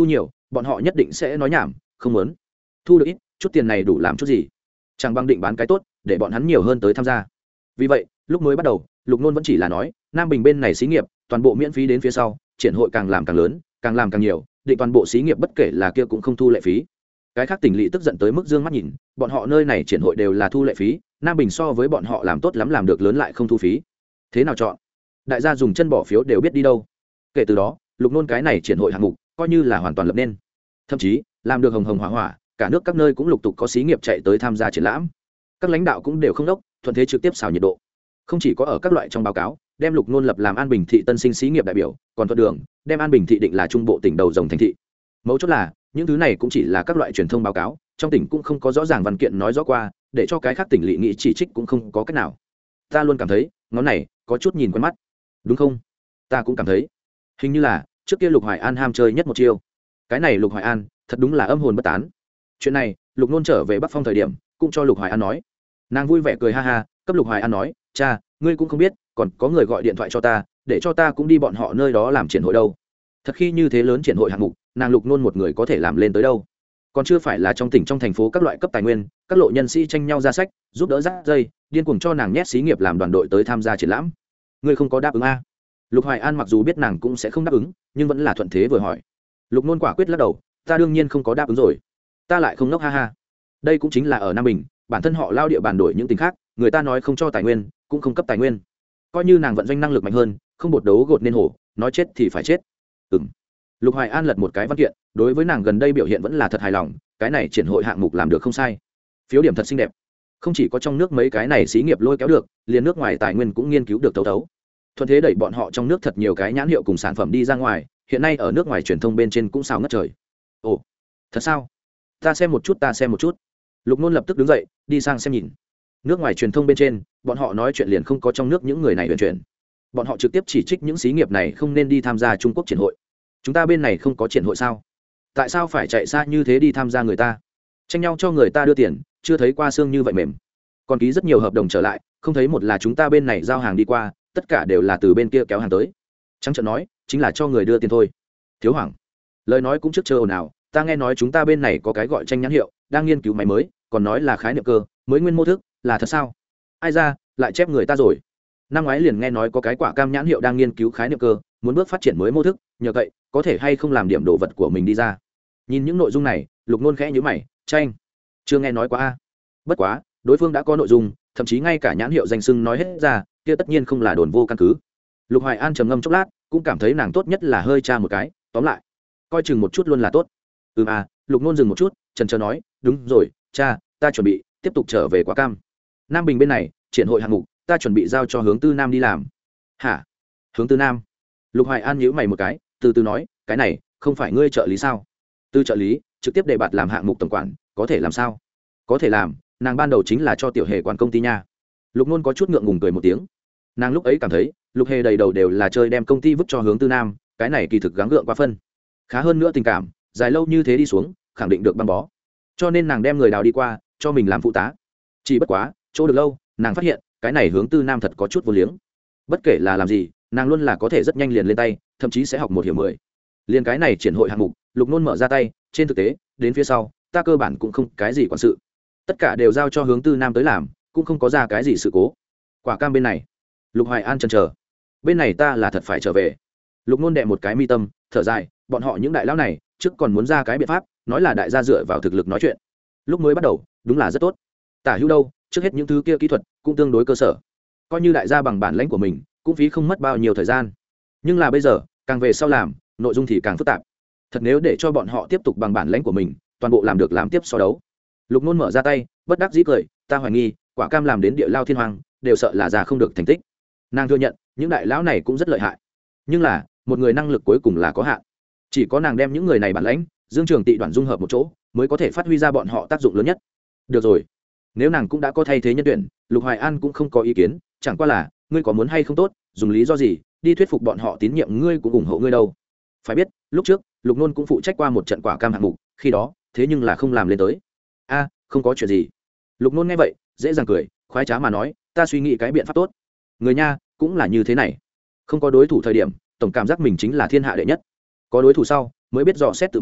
bọn họ nhất định sẽ nói nhảm không muốn thu được ít chút tiền này đủ làm chút gì, chẳng bằng định bán cái tốt để bọn hắn nhiều hơn tới tham gia. Vì vậy lúc mới bắt đầu Lục Nôn vẫn chỉ là nói Nam Bình bên này xí nghiệp toàn bộ miễn phí, đến phía sau triển hội càng làm càng lớn càng làm càng nhiều, định toàn bộ xí nghiệp bất kể là kia cũng không thu lệ phí. Cái khác tỉnh lỵ tức giận tới mức dương mắt nhìn, bọn họ nơi này triển hội đều là thu lệ phí, Nam Bình so với bọn họ làm tốt lắm, làm được lớn lại không thu phí, thế nào chọn? Đại gia dùng chân bỏ phiếu đều biết đi đâu. Kể từ đó Lục Nôn cái này triển hội hạng mục coi như là hoàn toàn lập nên, thậm chí làm được hồng hồng hỏa hỏa, cả nước các nơi cũng lục tục có xí nghiệp chạy tới tham gia triển lãm. Các lãnh đạo cũng đều không đốc, thuận thế trực tiếp xào nhiệt độ. Không chỉ có ở các loại trong báo cáo đem Lục Nôn lập làm An Bình thị tân sinh xí nghiệp đại biểu, còn thuận đường đem An Bình thị định là trung bộ tỉnh đầu rồng thành thị. Mấu chốt là những thứ này cũng chỉ là các loại truyền thông báo cáo, trong tỉnh cũng không có rõ ràng văn kiện nói rõ qua, để cho cái khác tỉnh lỵ nghị chỉ trích cũng không có cách nào. Ta luôn cảm thấy ngón này có chút nhìn quen mắt, đúng không? Ta cũng cảm thấy hình như là trước kia Lục Hoài An ham chơi nhất một chiêu. Cái này Lục Hoài An thật đúng là âm hồn bất tán. Chuyện này Lục Nôn trở về Bắc Phong thời điểm cũng cho Lục Hoài An nói. Nàng vui vẻ cười ha ha, cấp Lục Hoài An nói, cha, ngươi cũng không biết còn có người gọi điện thoại cho ta để cho ta cũng đi bọn họ nơi đó làm triển hội đâu. Thật khi như thế lớn triển hội hạng mục, nàng Lục Nôn một người có thể làm lên tới đâu, còn chưa phải là trong tỉnh trong thành phố các loại cấp tài nguyên, các lộ nhân sĩ tranh nhau ra sách giúp đỡ dắt dây, điên cuồng cho nàng nhét xí nghiệp làm đoàn đội tới tham gia triển lãm. Ngươi không có đáp ứng a? Lục Hoài An mặc dù biết nàng cũng sẽ không đáp ứng, nhưng vẫn là thuận thế vừa hỏi. Lục Nôn quả quyết lắc đầu, ta đương nhiên không có đáp ứng rồi, ta lại không ngốc, ha ha. Đây cũng chính là ở Nam Bình, bản thân họ lao địa bàn đổi những tỉnh khác, người ta nói không cho tài nguyên cũng không cấp tài nguyên, coi như nàng vận doanh năng lực mạnh hơn, không bột đấu gột nên hổ, nói chết thì phải chết. Ừm. Lục Hoài An lật một cái văn kiện, đối với nàng gần đây biểu hiện vẫn là thật hài lòng, cái này triển hội hạng mục làm được không sai, phiếu điểm thật xinh đẹp, không chỉ có trong nước mấy cái này xí nghiệp lôi kéo được, liền nước ngoài tài nguyên cũng nghiên cứu được thấu thấu, thuận thế đẩy bọn họ trong nước thật nhiều cái nhãn hiệu cùng sản phẩm đi ra ngoài, hiện nay ở nước ngoài truyền thông bên trên cũng xào ngất trời. Ồ, thật sao? Ta xem một chút, ta xem một chút. Lục Nôn lập tức đứng dậy đi sang xem nhìn. Nước ngoài truyền thông bên trên bọn họ nói chuyện liền không có trong nước những người này huyền chuyển, bọn họ trực tiếp chỉ trích những xí nghiệp này không nên đi tham gia Trung Quốc triển hội. Chúng ta bên này không có triển hội sao? Tại sao phải chạy xa như thế đi tham gia người ta, tranh nhau cho người ta đưa tiền, chưa thấy qua xương như vậy mềm, còn ký rất nhiều hợp đồng trở lại, không thấy một là chúng ta bên này giao hàng đi qua, tất cả đều là từ bên kia kéo hàng tới. Trắng trợn nói chính là cho người đưa tiền thôi. Thiếu Hoàng lời nói cũng trước chờ ồn ào, ta nghe nói chúng ta bên này có cái gọi tranh nhãn hiệu đang nghiên cứu máy mới, còn nói là khái niệm cơ mới nguyên mô thức, là thật sao? Ai ra lại chép người ta rồi. Năm ngoái liền nghe nói có cái quả cam nhãn hiệu đang nghiên cứu khái niệm cơ, muốn bước phát triển mới mô thức, nhờ vậy có thể hay không làm điểm đồ vật của mình đi ra. Nhìn những nội dung này Lục Nôn khẽ nhíu mày, tranh chưa nghe nói quá a. Bất quá đối phương đã có nội dung, thậm chí ngay cả nhãn hiệu danh xưng nói hết ra, kia tất nhiên không là đồn vô căn cứ. Lục Hoài An trầm ngâm chốc lát, cũng cảm thấy nàng tốt nhất là hơi tra một cái, tóm lại coi chừng một chút luôn là tốt. Ừm à. Lục Nôn dừng một chút, chần chờ nói, đúng rồi cha, ta chuẩn bị tiếp tục trở về Quả Cam. Nam Bình bên này triển hội hạng mục ta chuẩn bị giao cho Hướng Tư Nam đi làm. Hả? Hướng Tư Nam? Lục Hoài An nhíu mày một cái, từ từ nói, cái này không phải ngươi trợ lý sao? Từ trợ lý trực tiếp đề bạt làm hạng mục tổng quản, có thể làm sao? Có thể làm, nàng ban đầu chính là cho Tiểu Hề quản công ty nha. Lục Nôn có chút ngượng ngùng cười một tiếng. Nàng lúc ấy cảm thấy Lục Hề đầy đầu đều là chơi đem công ty vứt cho Hướng Tư Nam, cái này kỳ thực gắng gượng quá phân. Khá hơn nữa tình cảm dài lâu như thế đi xuống khẳng định được băng bó, cho nên nàng đem người đào đi qua cho mình làm phụ tá. Chỉ bất quá chỗ được lâu nàng phát hiện cái này Hướng Tư Nam thật có chút vô liếng, bất kể là làm gì nàng luôn là có thể rất nhanh liền lên tay, thậm chí sẽ học một hiểu mười. Liền cái này triển hội hạng mục Lục Nôn mở ra tay, trên thực tế đến phía sau ta cơ bản cũng không cái gì quản sự, tất cả đều giao cho Hướng Tư Nam tới làm, cũng không có ra cái gì sự cố. Quả Cam bên này Lục Hoài An chần chờ, bên này ta là thật phải trở về. Lục Nôn đè một cái mi tâm thở dài, bọn họ những đại lão này trước còn muốn ra cái biện pháp, nói là đại gia dựa vào thực lực nói chuyện, lúc mới bắt đầu đúng là rất tốt. Tả hữu đâu trước hết những thứ kia kỹ thuật cũng tương đối cơ sở, coi như đại gia bằng bản lãnh của mình cũng phí không mất bao nhiêu thời gian. Nhưng là bây giờ càng về sau làm nội dung thì càng phức tạp, thật nếu để cho bọn họ tiếp tục bằng bản lãnh của mình toàn bộ làm được làm tiếp so đấu. Lục Nôn mở ra tay bất đắc dĩ cười, ta hoài nghi Quả Cam làm đến địa lao thiên hoàng đều sợ là già không được thành tích. Nàng thừa nhận những đại lão này cũng rất lợi hại, nhưng là một người năng lực cuối cùng là có hạn, chỉ có nàng đem những người này bản lãnh Dương Trường Tị Đoàn dung hợp một chỗ mới có thể phát huy ra bọn họ tác dụng lớn nhất. Được rồi, nếu nàng cũng đã có thay thế nhân tuyển, Lục Hoài An cũng không có ý kiến, chẳng qua là ngươi có muốn hay không tốt, dùng lý do gì đi thuyết phục bọn họ tín nhiệm ngươi cũng ủng hộ ngươi đâu. Phải biết lúc trước Lục Nôn cũng phụ trách qua một trận Quả Cam hạng mục, khi đó thế nhưng là không làm lên tới. A, không có chuyện gì. Lục Nôn nghe vậy dễ dàng cười, khoái trá mà nói, ta suy nghĩ cái biện pháp tốt. Người nha cũng là như thế này, không có đối thủ thời điểm tổng cảm giác mình chính là thiên hạ đệ nhất, có đối thủ sau mới biết dò xét tự mình,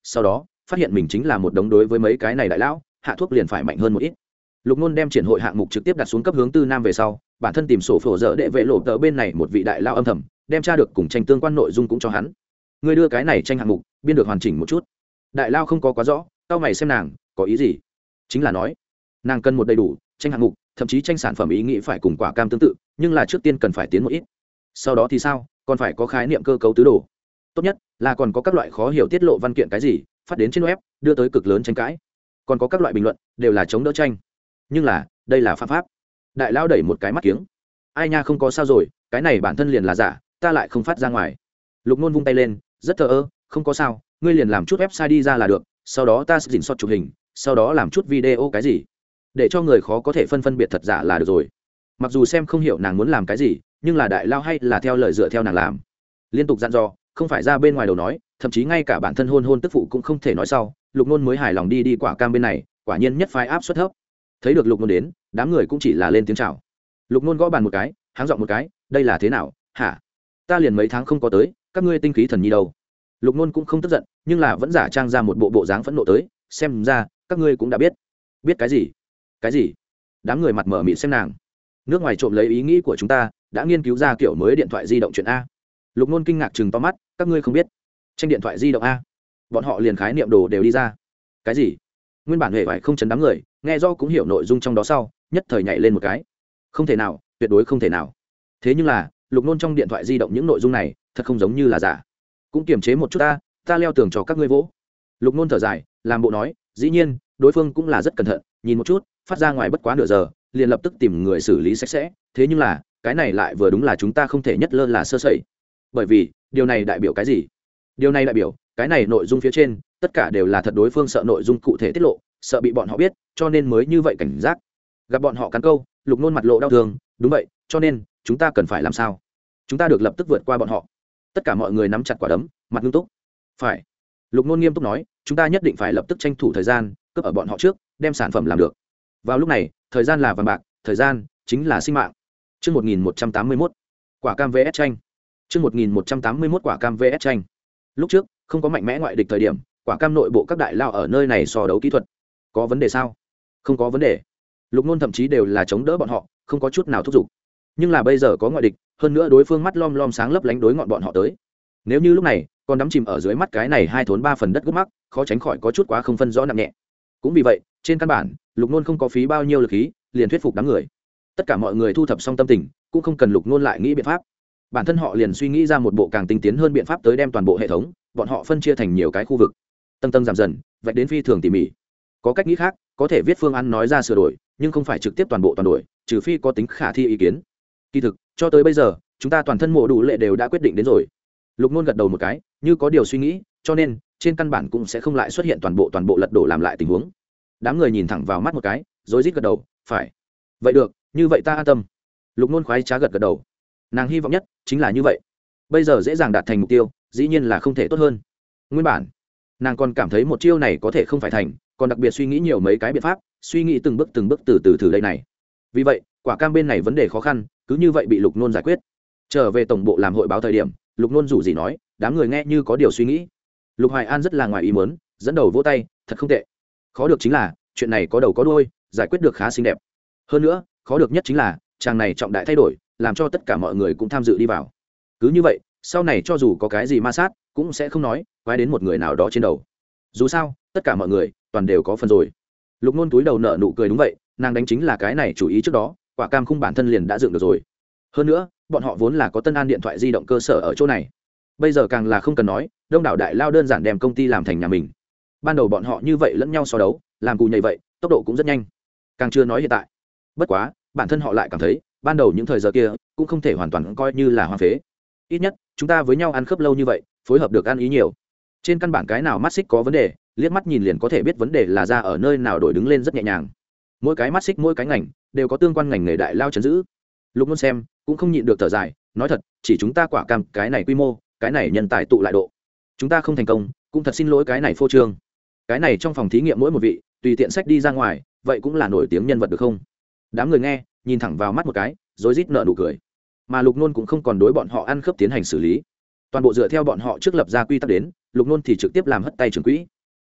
sau đó phát hiện mình chính là một đống đối với mấy cái này đại lão hạ thuốc liền phải mạnh hơn một ít. Lục Nôn đem triển hội hạng mục trực tiếp đặt xuống cấp hướng tư nam về sau, bản thân tìm sổ phổ dở đệ vệ lộ tờ bên này một vị đại lao âm thầm, đem tra được cùng tranh tương quan nội dung cũng cho hắn. Người đưa cái này tranh hạng mục, biên được hoàn chỉnh một chút. Đại lao không có quá rõ, tao mày xem nàng có ý gì? Chính là nói, nàng cần một đầy đủ tranh hạng mục, thậm chí tranh sản phẩm ý nghĩ phải cùng quả cam tương tự, nhưng là trước tiên cần phải tiến một ít. Sau đó thì sao? Còn phải có khái niệm cơ cấu tứ đồ. Tốt nhất là còn có các loại khó hiểu tiết lộ văn kiện cái gì, phát đến trên web, đưa tới cực lớn tranh cãi. Còn có các loại bình luận, đều là chống đỡ tranh. Nhưng là đây là phạm pháp. Đại lao đẩy một cái mắt kiếng, ai nha, không có sao rồi, cái này bản thân liền là giả, ta lại không phát ra ngoài. Lục Nôn vung tay lên, rất thờ ơ, không có sao, ngươi liền làm chút website đi ra là được, sau đó ta sẽ dình shot chụp hình, sau đó làm chút video cái gì, để cho người khó có thể phân phân biệt thật giả là được rồi. Mặc dù xem không hiểu nàng muốn làm cái gì, nhưng là đại lao hay là theo lời dựa theo nàng làm, liên tục dặn dò, không phải ra bên ngoài đầu nói, thậm chí ngay cả bản thân hôn hôn tức phụ cũng không thể nói sau. Lục Nôn mới hài lòng đi đi quả cam bên này, quả nhiên nhất phái áp suất thấp. Thấy được Lục Nôn đến, đám người cũng chỉ là lên tiếng chào. Lục Nôn gõ bàn một cái, háng giọng một cái, đây là thế nào hả? Ta liền mấy tháng không có tới, các ngươi tinh khí thần nhi đâu? Lục Nôn cũng không tức giận, nhưng là vẫn giả trang ra một bộ bộ dáng phẫn nộ tới, xem ra các ngươi cũng đã biết. Biết cái gì? Cái gì? Đám người mặt mở mịt xem nàng. Nước ngoài trộm lấy ý nghĩ của chúng ta, đã nghiên cứu ra kiểu mới điện thoại di động chuyện a. Lục Nôn kinh ngạc chừng to mắt, các ngươi không biết? Tranh điện thoại di động a? Bọn họ liền khái niệm đồ đều đi ra. Cái gì? Nguyên bản hề phải không chấn đám người, nghe do cũng hiểu nội dung trong đó sau, nhất thời nhảy lên một cái. Không thể nào, tuyệt đối không thể nào. Thế nhưng là, Lục Nôn trong điện thoại di động những nội dung này, thật không giống như là giả. Cũng kiềm chế một chút ta, ta leo tường cho các ngươi vỗ. Lục Nôn thở dài, làm bộ nói, dĩ nhiên, đối phương cũng là rất cẩn thận, nhìn một chút, phát ra ngoài bất quá nửa giờ, liền lập tức tìm người xử lý sạch sẽ. Thế nhưng là, cái này lại vừa đúng là chúng ta không thể nhất lơ là sơ sẩy. Bởi vì, điều này đại biểu cái gì? Điều này đại biểu, cái này nội dung phía trên, tất cả đều là thật, đối phương sợ nội dung cụ thể tiết lộ, sợ bị bọn họ biết, cho nên mới như vậy cảnh giác. Gặp bọn họ cắn câu, Lục Nôn mặt lộ đau thương, đúng vậy, cho nên chúng ta cần phải làm sao? Chúng ta được lập tức vượt qua bọn họ. Tất cả mọi người nắm chặt quả đấm, mặt nghiêm túc. Phải. Lục Nôn nghiêm túc nói, chúng ta nhất định phải lập tức tranh thủ thời gian, cướp ở bọn họ trước, đem sản phẩm làm được. Vào lúc này, thời gian là vàng bạc, thời gian chính là sinh mạng. Chương một nghìn một trăm tám mươi mốt, quả cam vs tranh. Chương một nghìn một trăm tám mươi mốt, quả cam vs tranh. Lúc trước, không có mạnh mẽ ngoại địch thời điểm, quả cam nội bộ các đại lao ở nơi này so đấu kỹ thuật. Có vấn đề sao? Không có vấn đề. Lục Nôn thậm chí đều là chống đỡ bọn họ, không có chút nào thúc giục. Nhưng là bây giờ có ngoại địch, hơn nữa đối phương mắt lom lom sáng lấp lánh đối ngọn bọn họ tới. Nếu như lúc này còn đắm chìm ở dưới mắt cái này hai thốn ba phần đất gốc mắc, khó tránh khỏi có chút quá không phân rõ nặng nhẹ. Cũng vì vậy, trên căn bản, Lục Nôn không có phí bao nhiêu lực khí, liền thuyết phục đám người. Tất cả mọi người thu thập xong tâm tình, cũng không cần Lục Nôn lại nghĩ biện pháp. Bản thân họ liền suy nghĩ ra một bộ càng tinh tiến hơn biện pháp tới đem toàn bộ hệ thống, bọn họ phân chia thành nhiều cái khu vực, tầng tầng giảm dần, vạch đến phi thường tỉ mỉ. Có cách nghĩ khác, có thể viết phương án nói ra sửa đổi, nhưng không phải trực tiếp toàn bộ toàn đổi, trừ phi có tính khả thi ý kiến. Kỳ thực, cho tới bây giờ, chúng ta toàn thân mộ đủ lệ đều đã quyết định đến rồi. Lục Nôn gật đầu một cái, như có điều suy nghĩ, cho nên trên căn bản cũng sẽ không lại xuất hiện toàn bộ toàn bộ lật đổ làm lại tình huống. Đám người nhìn thẳng vào mắt một cái, rối rít gật đầu, phải. Vậy được, như vậy ta an tâm. Lục Nôn khoái trá gật gật đầu. Nàng hy vọng nhất chính là như vậy. Bây giờ dễ dàng đạt thành mục tiêu, dĩ nhiên là không thể tốt hơn. Nguyên bản, nàng còn cảm thấy một chiêu này có thể không phải thành, còn đặc biệt suy nghĩ nhiều mấy cái biện pháp, suy nghĩ từng bước từng bước từ từ thử đây này. Vì vậy, quả cam bên này vấn đề khó khăn, cứ như vậy bị Lục Nôn giải quyết. Trở về tổng bộ làm hội báo thời điểm, Lục Nôn rủ gì nói, đám người nghe như có điều suy nghĩ. Lục Hoài An rất là ngoài ý muốn, dẫn đầu vỗ tay, thật không tệ. Khó được chính là, chuyện này có đầu có đuôi, giải quyết được khá xinh đẹp. Hơn nữa, khó được nhất chính là, chàng này trọng đại thay đổi, làm cho tất cả mọi người cũng tham dự đi vào. Cứ như vậy, sau này cho dù có cái gì ma sát, cũng sẽ không nói quái đến một người nào đó trên đầu. Dù sao, tất cả mọi người toàn đều có phần rồi. Lục Nôn túi đầu nở nụ cười, đúng vậy, nàng đánh chính là cái này chủ ý trước đó, quả cam khung bản thân liền đã dựng được rồi. Hơn nữa, bọn họ vốn là có Tân An điện thoại di động cơ sở ở chỗ này. Bây giờ càng là không cần nói, đông đảo đại lao đơn giản đem công ty làm thành nhà mình. Ban đầu bọn họ như vậy lẫn nhau so đấu, làm cù nhầy vậy, tốc độ cũng rất nhanh. Càng chưa nói hiện tại. Bất quá, bản thân họ lại cảm thấy, ban đầu những thời giờ kia cũng không thể hoàn toàn coi như là hoang phế. Ít nhất, chúng ta với nhau ăn khớp lâu như vậy, phối hợp được ăn ý nhiều. Trên căn bản cái nào mắt xích có vấn đề, liếc mắt nhìn liền có thể biết vấn đề là ra ở nơi nào, đổi đứng lên rất nhẹ nhàng. Mỗi cái mắt xích mỗi cái ngành đều có tương quan ngành nghề đại lao chấn giữ. Lục Nôn xem cũng không nhịn được thở dài, nói thật, chỉ chúng ta quả cam cái này quy mô, cái này nhân tài tụ lại độ, chúng ta không thành công, cũng thật xin lỗi cái này phô trương. Cái này trong phòng thí nghiệm mỗi một vị tùy tiện sách đi ra ngoài, vậy cũng là nổi tiếng nhân vật được không? Đám người nghe nhìn thẳng vào mắt một cái, rối rít nở nụ cười. Mà Lục Nôn cũng không còn đối bọn họ ăn khớp tiến hành xử lý, toàn bộ dựa theo bọn họ trước lập ra quy tắc đến. Lục Nôn thì trực tiếp làm hất tay trưởng quỹ.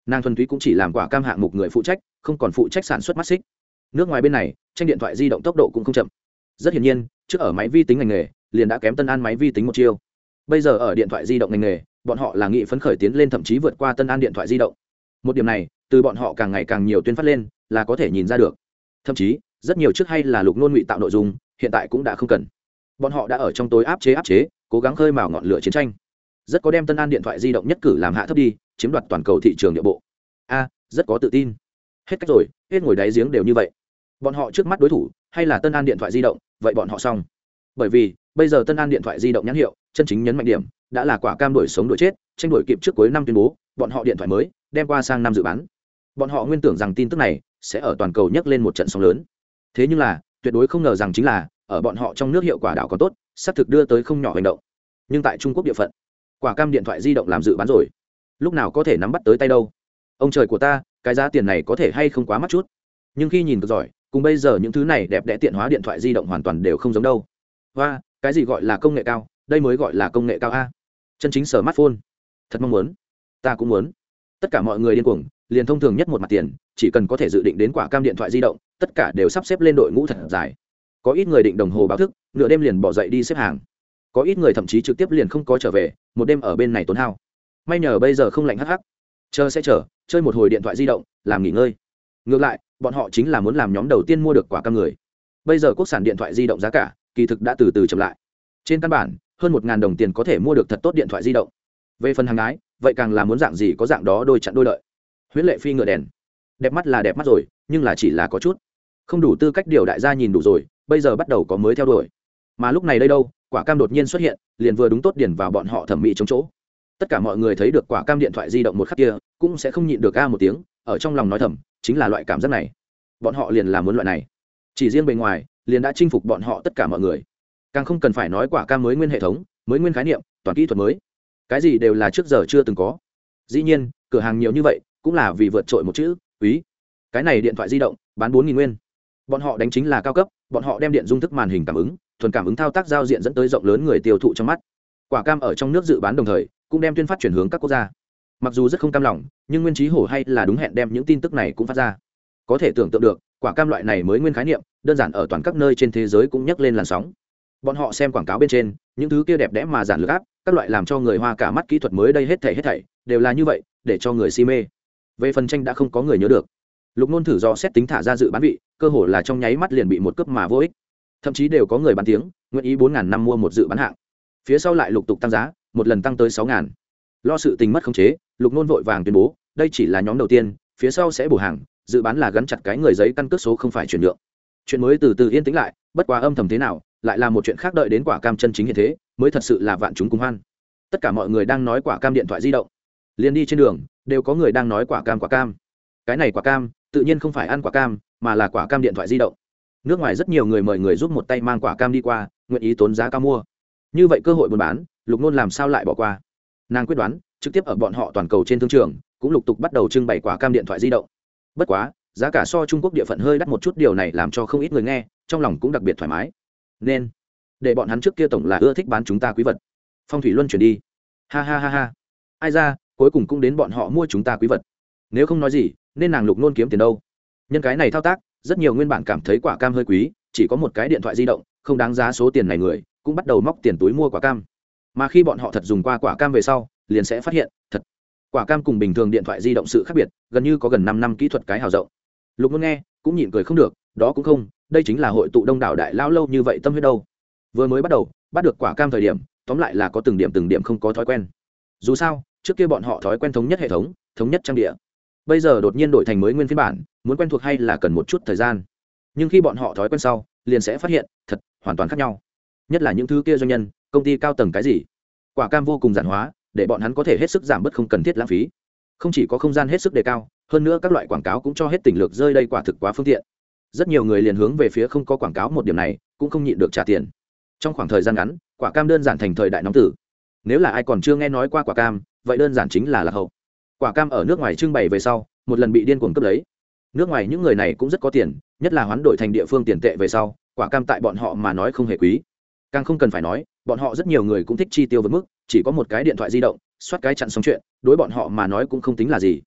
nàng thuần túy cũng chỉ làm quả cam hạng mục người phụ trách, không còn phụ trách sản xuất mắt xích. Nước ngoài bên này tranh điện thoại di động tốc độ cũng không chậm. Rất hiển nhiên trước ở máy vi tính ngành nghề liền đã kém Tân An máy vi tính một chiêu. Bây giờ ở điện thoại di động ngành nghề bọn họ là nghị phấn khởi tiến lên, thậm chí vượt qua Tân An điện thoại di động. Một điểm này từ bọn họ càng ngày càng nhiều tuyên phát lên là có thể nhìn ra được. Thậm chí rất nhiều trước hay là Lục Nôn ngụy tạo nội dung hiện tại cũng đã không cần, bọn họ đã ở trong tối áp chế áp chế cố gắng khơi mào ngọn lửa chiến tranh, rất có đem Tân An điện thoại di động nhất cử làm hạ thấp đi, chiếm đoạt toàn cầu thị trường địa bộ. A rất có tự tin. Hết cách rồi, hết ngồi đáy giếng đều như vậy. Bọn họ trước mắt đối thủ hay là Tân An điện thoại di động, vậy bọn họ xong. Bởi vì bây giờ Tân An điện thoại di động nhãn hiệu chân chính nhấn mạnh điểm đã là quả cam đổi sống đổi chết, tranh đổi kịp trước cuối năm tuyên bố bọn họ điện thoại mới đem qua sang năm dự bán. Bọn họ nguyên tưởng rằng tin tức này sẽ ở toàn cầu nhấc lên một trận sóng lớn, thế nhưng là tuyệt đối không ngờ rằng chính là ở bọn họ trong nước hiệu quả đảo còn tốt, xác thực đưa tới không nhỏ hành động. Nhưng tại Trung Quốc địa phận, quả cam điện thoại di động làm dự bán rồi, lúc nào có thể nắm bắt tới tay đâu. Ông trời của ta, cái giá tiền này có thể hay không quá mắc chút. Nhưng khi nhìn cực giỏi, cùng bây giờ những thứ này đẹp đẽ tiện hóa điện thoại di động hoàn toàn đều không giống đâu. Và cái gì gọi là công nghệ cao, đây mới gọi là công nghệ cao a. Chân chính smartphone. Thật mong muốn, ta cũng muốn. Tất cả mọi người điên cuồng, liền thông thường nhất một mặt tiền, chỉ cần có thể dự định đến quả cam điện thoại di động, tất cả đều sắp xếp lên đội ngũ thật dài. Có ít người định đồng hồ báo thức, nửa đêm liền bỏ dậy đi xếp hàng. Có ít người thậm chí trực tiếp liền không có trở về, một đêm ở bên này tốn hao. May nhờ bây giờ không lạnh hắc hắc, chờ sẽ chờ, chơi một hồi điện thoại di động, làm nghỉ ngơi. Ngược lại, bọn họ chính là muốn làm nhóm đầu tiên mua được quả cam người. Bây giờ quốc sản điện thoại di động giá cả, kỳ thực đã từ từ chậm lại. Trên căn bản, hơn một ngàn đồng tiền có thể mua được thật tốt điện thoại di động. Về phần hàng gái, vậy càng là muốn dạng gì có dạng đó, đôi chặn đôi lợi. Huyễn lệ phi ngựa đèn, đẹp mắt là đẹp mắt rồi, nhưng là chỉ là có chút không đủ tư cách điều đại gia nhìn đủ rồi, bây giờ bắt đầu có mới theo đuổi. Mà lúc này đây đâu, quả cam đột nhiên xuất hiện, liền vừa đúng tốt điển vào bọn họ thẩm mỹ chống chỗ. Tất cả mọi người thấy được quả cam điện thoại di động một khắc kia, cũng sẽ không nhịn được a một tiếng, ở trong lòng nói thầm, chính là loại cảm giác này. Bọn họ liền là muốn loại này. Chỉ riêng bề ngoài, liền đã chinh phục bọn họ tất cả mọi người. Càng không cần phải nói quả cam mới nguyên hệ thống, mới nguyên khái niệm, toàn kỹ thuật mới. Cái gì đều là trước giờ chưa từng có. Dĩ nhiên, cửa hàng nhiều như vậy, cũng là vì vượt trội một chữ, quý. Cái này điện thoại di động, bán bốn nghìn nguyên. Bọn họ đánh chính là cao cấp, bọn họ đem điện dung thức màn hình cảm ứng, thuần cảm ứng thao tác giao diện dẫn tới rộng lớn người tiêu thụ trong mắt. Quả cam ở trong nước dự bán đồng thời, cũng đem tuyên phát chuyển hướng các quốc gia. Mặc dù rất không cam lòng, nhưng Nguyên Chí Hổ hay là đúng hẹn đem những tin tức này cũng phát ra. Có thể tưởng tượng được, quả cam loại này mới nguyên khái niệm, đơn giản ở toàn các nơi trên thế giới cũng nhấc lên làn sóng. Bọn họ xem quảng cáo bên trên, những thứ kia đẹp đẽ mà giản lược áp, các loại làm cho người hoa cả mắt kỹ thuật mới đây hết thảy hết thảy, đều là như vậy, để cho người si mê. Về phần tranh đã không có người nhớ được. Lục Nôn thử do xét tính thả ra dự bán vị, cơ hồ là trong nháy mắt liền bị một cướp mà vô ích. Thậm chí đều có người bán tiếng, nguyện ý bốn ngàn năm mua một dự bán hạng. Phía sau lại lục tục tăng giá, một lần tăng tới sáu ngàn. Lo sự tình mất khống chế, Lục Nôn vội vàng tuyên bố, đây chỉ là nhóm đầu tiên, phía sau sẽ bổ hàng, dự bán là gắn chặt cái người giấy căn cước số không phải chuyển nhượng. Chuyện mới từ từ yên tĩnh lại, bất quá âm thầm thế nào, lại là một chuyện khác, đợi đến quả cam chân chính hiện thế, mới thật sự là vạn chúng cùng hoan. Tất cả mọi người đang nói quả cam điện thoại di động, liền đi trên đường, đều có người đang nói quả cam quả cam. Cái này quả cam, tự nhiên không phải ăn quả cam, mà là quả cam điện thoại di động. Nước ngoài rất nhiều người mời người giúp một tay mang quả cam đi qua, nguyện ý tốn giá cao mua. Như vậy cơ hội buôn bán, Lục Nôn làm sao lại bỏ qua? Nàng quyết đoán, trực tiếp ở bọn họ toàn cầu trên thương trường, cũng lục tục bắt đầu trưng bày quả cam điện thoại di động. Bất quá, giá cả so Trung Quốc địa phận hơi đắt một chút, điều này làm cho không ít người nghe, trong lòng cũng đặc biệt thoải mái. Nên để bọn hắn trước kia tổng là ưa thích bán chúng ta quý vật. Phong thủy luân chuyển đi. Ha ha ha ha. Ai ra, cuối cùng cũng đến bọn họ mua chúng ta quý vật. Nếu không nói gì, nên nàng Lục Nôn kiếm tiền đâu? Nhân cái này thao tác, rất nhiều nguyên bản cảm thấy quả cam hơi quý, chỉ có một cái điện thoại di động, không đáng giá số tiền này người, cũng bắt đầu móc tiền túi mua quả cam. Mà khi bọn họ thật dùng qua quả cam về sau, liền sẽ phát hiện, thật, quả cam cùng bình thường điện thoại di động sự khác biệt, gần như có gần năm năm kỹ thuật cái hào rộng. Lục Nôn nghe, cũng nhịn cười không được, đó cũng không, đây chính là hội tụ đông đảo đại lao lâu như vậy tâm huyết đâu. Vừa mới bắt đầu, bắt được quả cam thời điểm, tóm lại là có từng điểm từng điểm không có thói quen. Dù sao, trước kia bọn họ thói quen thống nhất hệ thống, thống nhất trang địa. Bây giờ đột nhiên đổi thành mới nguyên phiên bản, muốn quen thuộc hay là cần một chút thời gian. Nhưng khi bọn họ thói quen sau, liền sẽ phát hiện, thật, hoàn toàn khác nhau. Nhất là những thứ kia doanh nhân, công ty cao tầng cái gì, quả cam vô cùng giản hóa, để bọn hắn có thể hết sức giảm bớt không cần thiết lãng phí. Không chỉ có không gian hết sức đề cao, hơn nữa các loại quảng cáo cũng cho hết tình lược rơi, đây quả thực quá phương tiện. Rất nhiều người liền hướng về phía không có quảng cáo một điểm này, cũng không nhịn được trả tiền. Trong khoảng thời gian ngắn, quả cam đơn giản thành thời đại nóng tử. Nếu là ai còn chưa nghe nói qua quả cam, vậy đơn giản chính là lạc hậu. Quả cam ở nước ngoài trưng bày về sau, một lần bị điên cuồng cướp lấy. Nước ngoài những người này cũng rất có tiền, nhất là hoán đổi thành địa phương tiền tệ về sau, quả cam tại bọn họ mà nói không hề quý. Càng không cần phải nói, bọn họ rất nhiều người cũng thích chi tiêu vượt mức, chỉ có một cái điện thoại di động, soát cái chặn xong chuyện, đối bọn họ mà nói cũng không tính là gì.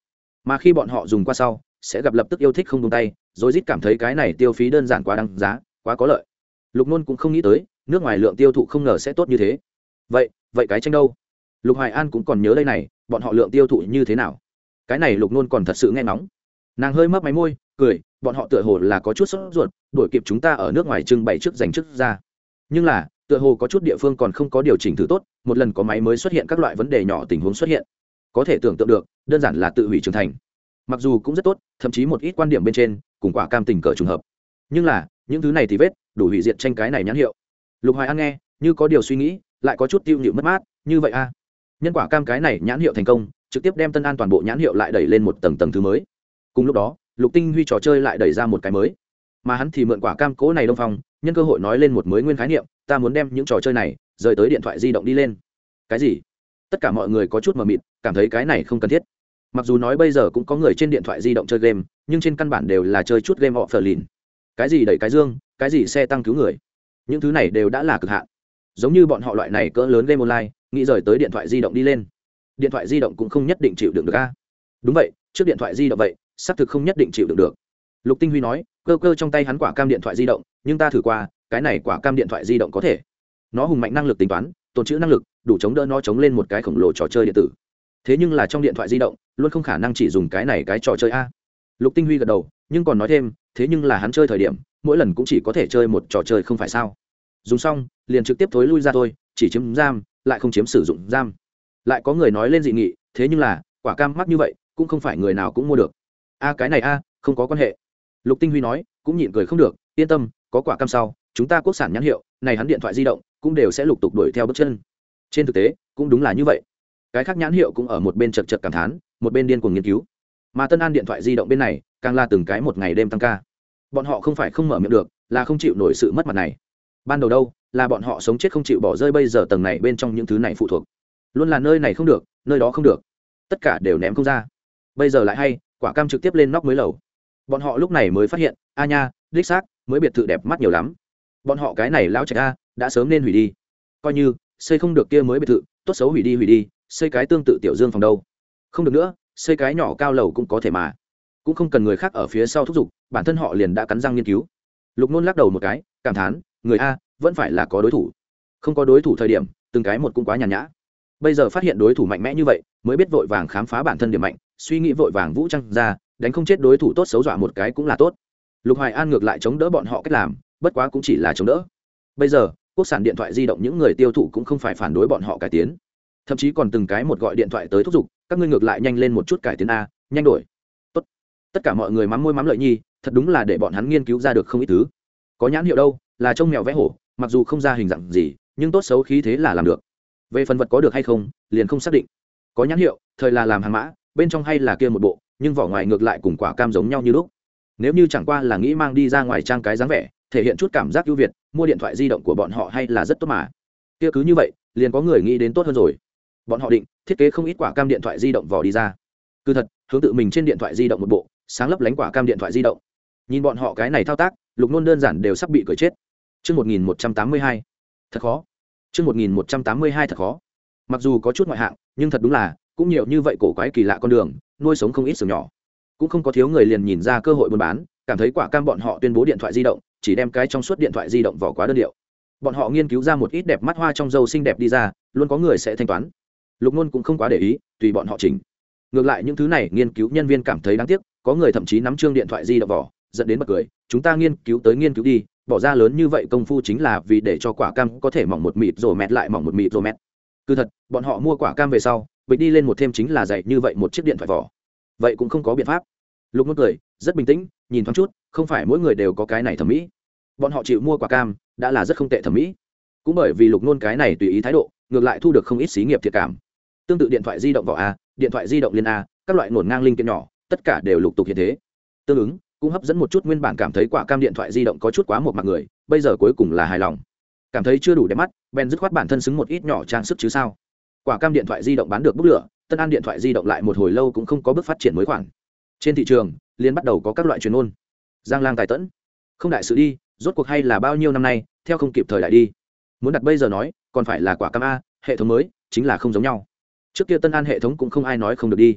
mà khi bọn họ dùng qua sau sẽ gặp lập tức yêu thích không tung tay, rồi rít cảm thấy cái này tiêu phí đơn giản quá đáng giá, quá có lợi. Lục Nôn cũng không nghĩ tới nước ngoài lượng tiêu thụ không ngờ sẽ tốt như thế. vậy vậy cái tranh đâu? Lục Hoài An cũng còn nhớ đây này, bọn họ lượng tiêu thụ như thế nào? Cái này Lục Nôn còn thật sự nghe ngóng. Nàng hơi mấp máy môi cười, bọn họ tựa hồ là có chút sốt ruột đuổi kịp chúng ta ở nước ngoài trưng bày trước giành trước ra, nhưng là tựa hồ có chút địa phương còn không có điều chỉnh thử tốt, một lần có máy mới xuất hiện các loại vấn đề nhỏ tình huống xuất hiện, có thể tưởng tượng được đơn giản là tự hủy trưởng thành. Mặc dù cũng rất tốt, thậm chí một ít quan điểm bên trên cùng quả cam tình cờ trùng hợp, nhưng là những thứ này thì vết đủ hủy diệt tranh cái này nhãn hiệu. Lục Hoài An nghe như có điều suy nghĩ, lại có chút tiêu nhịu mất mát. Như vậy a à? Nhân quả cam cái này nhãn hiệu thành công, trực tiếp đem Tân An toàn bộ nhãn hiệu lại đẩy lên một tầng tầng thứ mới. Cùng lúc đó Lục Tinh Huy trò chơi lại đẩy ra một cái mới, mà hắn thì mượn quả cam cố này Đông Phong nhân cơ hội nói lên một mới nguyên khái niệm, ta muốn đem những trò chơi này rời tới điện thoại di động đi lên. Cái gì? Tất cả mọi người có chút mờ mịt, cảm thấy cái này không cần thiết. Mặc dù nói bây giờ cũng có người trên điện thoại di động chơi game, nhưng trên căn bản đều là chơi chút game họ phờ lìn. Cái gì đẩy cái dương, cái gì xe tăng cứu người, những thứ này đều đã là cực hạn. Giống như bọn họ loại này cỡ lớn game online, nghĩ rời tới điện thoại di động đi lên, điện thoại di động cũng không nhất định chịu đựng được a. Đúng vậy, trước điện thoại di động vậy xác thực không nhất định chịu đựng được. Lục Tinh Huy nói, cơ cơ trong tay hắn quả cam điện thoại di động, nhưng ta thử qua, cái này quả cam điện thoại di động có thể, nó hùng mạnh năng lực tính toán, tồn trữ năng lực đủ chống đỡ nó chống lên một cái khổng lồ trò chơi điện tử. Thế nhưng là trong điện thoại di động luôn không khả năng chỉ dùng cái này cái trò chơi a. Lục Tinh Huy gật đầu, nhưng còn nói thêm, thế nhưng là hắn chơi thời điểm mỗi lần cũng chỉ có thể chơi một trò chơi không phải sao? Dùng xong liền trực tiếp thối lui ra thôi, chỉ chiếm giam lại không chiếm sử dụng giam. Lại có người nói lên dị nghị, thế nhưng là quả cam mắc như vậy cũng không phải người nào cũng mua được. A cái này a không có quan hệ. Lục Tinh Huy nói, cũng nhịn cười không được, yên tâm, có quả cam sau chúng ta quốc sản nhãn hiệu này hắn điện thoại di động cũng đều sẽ lục tục đuổi theo bước chân. Trên thực tế cũng đúng là như vậy, cái khác nhãn hiệu cũng ở một bên chật chật cảm thán, một bên điên cuồng nghiên cứu, mà Tân An điện thoại di động bên này càng là từng cái một ngày đêm tăng ca. Bọn họ không phải không mở miệng được, là không chịu nổi sự mất mặt này. Ban đầu đâu là bọn họ sống chết không chịu bỏ rơi, bây giờ tầng này bên trong những thứ này phụ thuộc luôn là nơi này không được, nơi đó không được, tất cả đều ném không ra. Bây giờ lại hay, quả cam trực tiếp lên nóc mới lầu. Bọn họ lúc này mới phát hiện, a nha, đích xác mới biệt thự đẹp mắt nhiều lắm. Bọn họ cái này lão trạch a đã sớm nên hủy đi, coi như xây không được kia mới biệt thự, tốt xấu hủy đi hủy đi, xây cái tương tự tiểu dương phòng đâu. Không được nữa, xây cái nhỏ cao lầu cũng có thể mà, cũng không cần người khác ở phía sau thúc giục, bản thân họ liền đã cắn răng nghiên cứu. Lục Nôn lắc đầu một cái, cảm thán, người a vẫn phải là có đối thủ, không có đối thủ thời điểm từng cái một cũng quá nhàn nhã. Bây giờ phát hiện đối thủ mạnh mẽ như vậy, mới biết vội vàng khám phá bản thân điểm mạnh, suy nghĩ vội vàng vũ trang ra, đánh không chết đối thủ tốt xấu dọa một cái cũng là tốt. Lục Hoài An ngược lại chống đỡ bọn họ cách làm, bất quá cũng chỉ là chống đỡ. Bây giờ quốc sản điện thoại di động những người tiêu thụ cũng không phải phản đối bọn họ cải tiến, thậm chí còn từng cái một gọi điện thoại tới thúc giục, các ngươi ngược lại nhanh lên một chút cải tiến a, nhanh đổi. Tốt. Tất cả mọi người mắm môi mắm lợi nhi, thật đúng là để bọn hắn nghiên cứu ra được không ít thứ. Có nhãn hiệu đâu, là trông mèo vẽ hổ, mặc dù không ra hình dạng gì, nhưng tốt xấu khí thế là làm được. Về phần vật có được hay không, liền không xác định. Có nhãn hiệu, thời là làm hàng mã, bên trong hay là kia một bộ, nhưng vỏ ngoài ngược lại cùng quả cam giống nhau như lúc. Nếu như chẳng qua là nghĩ mang đi ra ngoài trang cái dáng vẻ, thể hiện chút cảm giác ưu việt, mua điện thoại di động của bọn họ hay là rất tốt mà. Kia cứ như vậy, liền có người nghĩ đến tốt hơn rồi. Bọn họ định thiết kế không ít quả cam điện thoại di động vỏ đi ra. Cứ thật, hướng tự mình trên điện thoại di động một bộ, sáng lấp lánh quả cam điện thoại di động. Nhìn bọn họ cái này thao tác, Lục Nôn đơn giản đều sắp bị cười chết. Chương một nghìn một trăm tám mươi hai. Thật khó. Chương một nghìn một trăm tám mươi hai thật khó. Mặc dù có chút ngoại hạng, nhưng thật đúng là cũng nhiều như vậy cổ quái kỳ lạ con đường, nuôi sống không ít xưởng nhỏ. Cũng không có thiếu người liền nhìn ra cơ hội buôn bán, cảm thấy quả cam bọn họ tuyên bố điện thoại di động, chỉ đem cái trong suốt điện thoại di động vỏ quá đơn điệu. Bọn họ nghiên cứu ra một ít đẹp mắt hoa trong dâu xinh đẹp đi ra, luôn có người sẽ thanh toán. Lục Nôn cũng không quá để ý, tùy bọn họ chỉnh. Ngược lại những thứ này nghiên cứu nhân viên cảm thấy đáng tiếc, có người thậm chí nắm trương điện thoại di động vỏ, dẫn đến bật cười, chúng ta nghiên cứu tới nghiên cứu đi, bỏ ra lớn như vậy công phu chính là vì để cho quả cam có thể mỏng một mịt rồi mẹt lại mỏng một mịt rồi mẹt. Cứ thật, bọn họ mua quả cam về sau, bịch đi lên một thêm chính là dày như vậy một chiếc điện thoại vỏ. Vậy cũng không có biện pháp. Lục Nôn cười, rất bình tĩnh, nhìn thoáng chút, không phải mỗi người đều có cái này thẩm mỹ. Bọn họ chịu mua quả cam, đã là rất không tệ thẩm mỹ. Cũng bởi vì Lục Nôn cái này tùy ý thái độ, ngược lại thu được không ít xí nghiệp thiệt cảm. Tương tự điện thoại di động vỏ a, điện thoại di động liên a, các loại ngổn ngang linh kiện nhỏ, tất cả đều lục tục hiện thế. Tương ứng, cũng hấp dẫn một chút nguyên bản cảm thấy quả cam điện thoại di động có chút quá một mặt người, bây giờ cuối cùng là hài lòng. Cảm thấy chưa đủ đẹp mắt, Ben dứt khoát bản thân xứng một ít nhỏ trang sức chứ sao. Quả cam điện thoại di động bán được bốc lửa, Tân An điện thoại di động lại một hồi lâu cũng không có bước phát triển mới khoản. Trên thị trường, liền bắt đầu có các loại truyền ngôn. Giang Lang tài tẫn, không đại sự đi, rốt cuộc hay là bao nhiêu năm nay, theo không kịp thời đại đi. Muốn đặt bây giờ nói, còn phải là quả cam a, hệ thống mới, chính là không giống nhau. Trước kia Tân An hệ thống cũng không ai nói không được đi.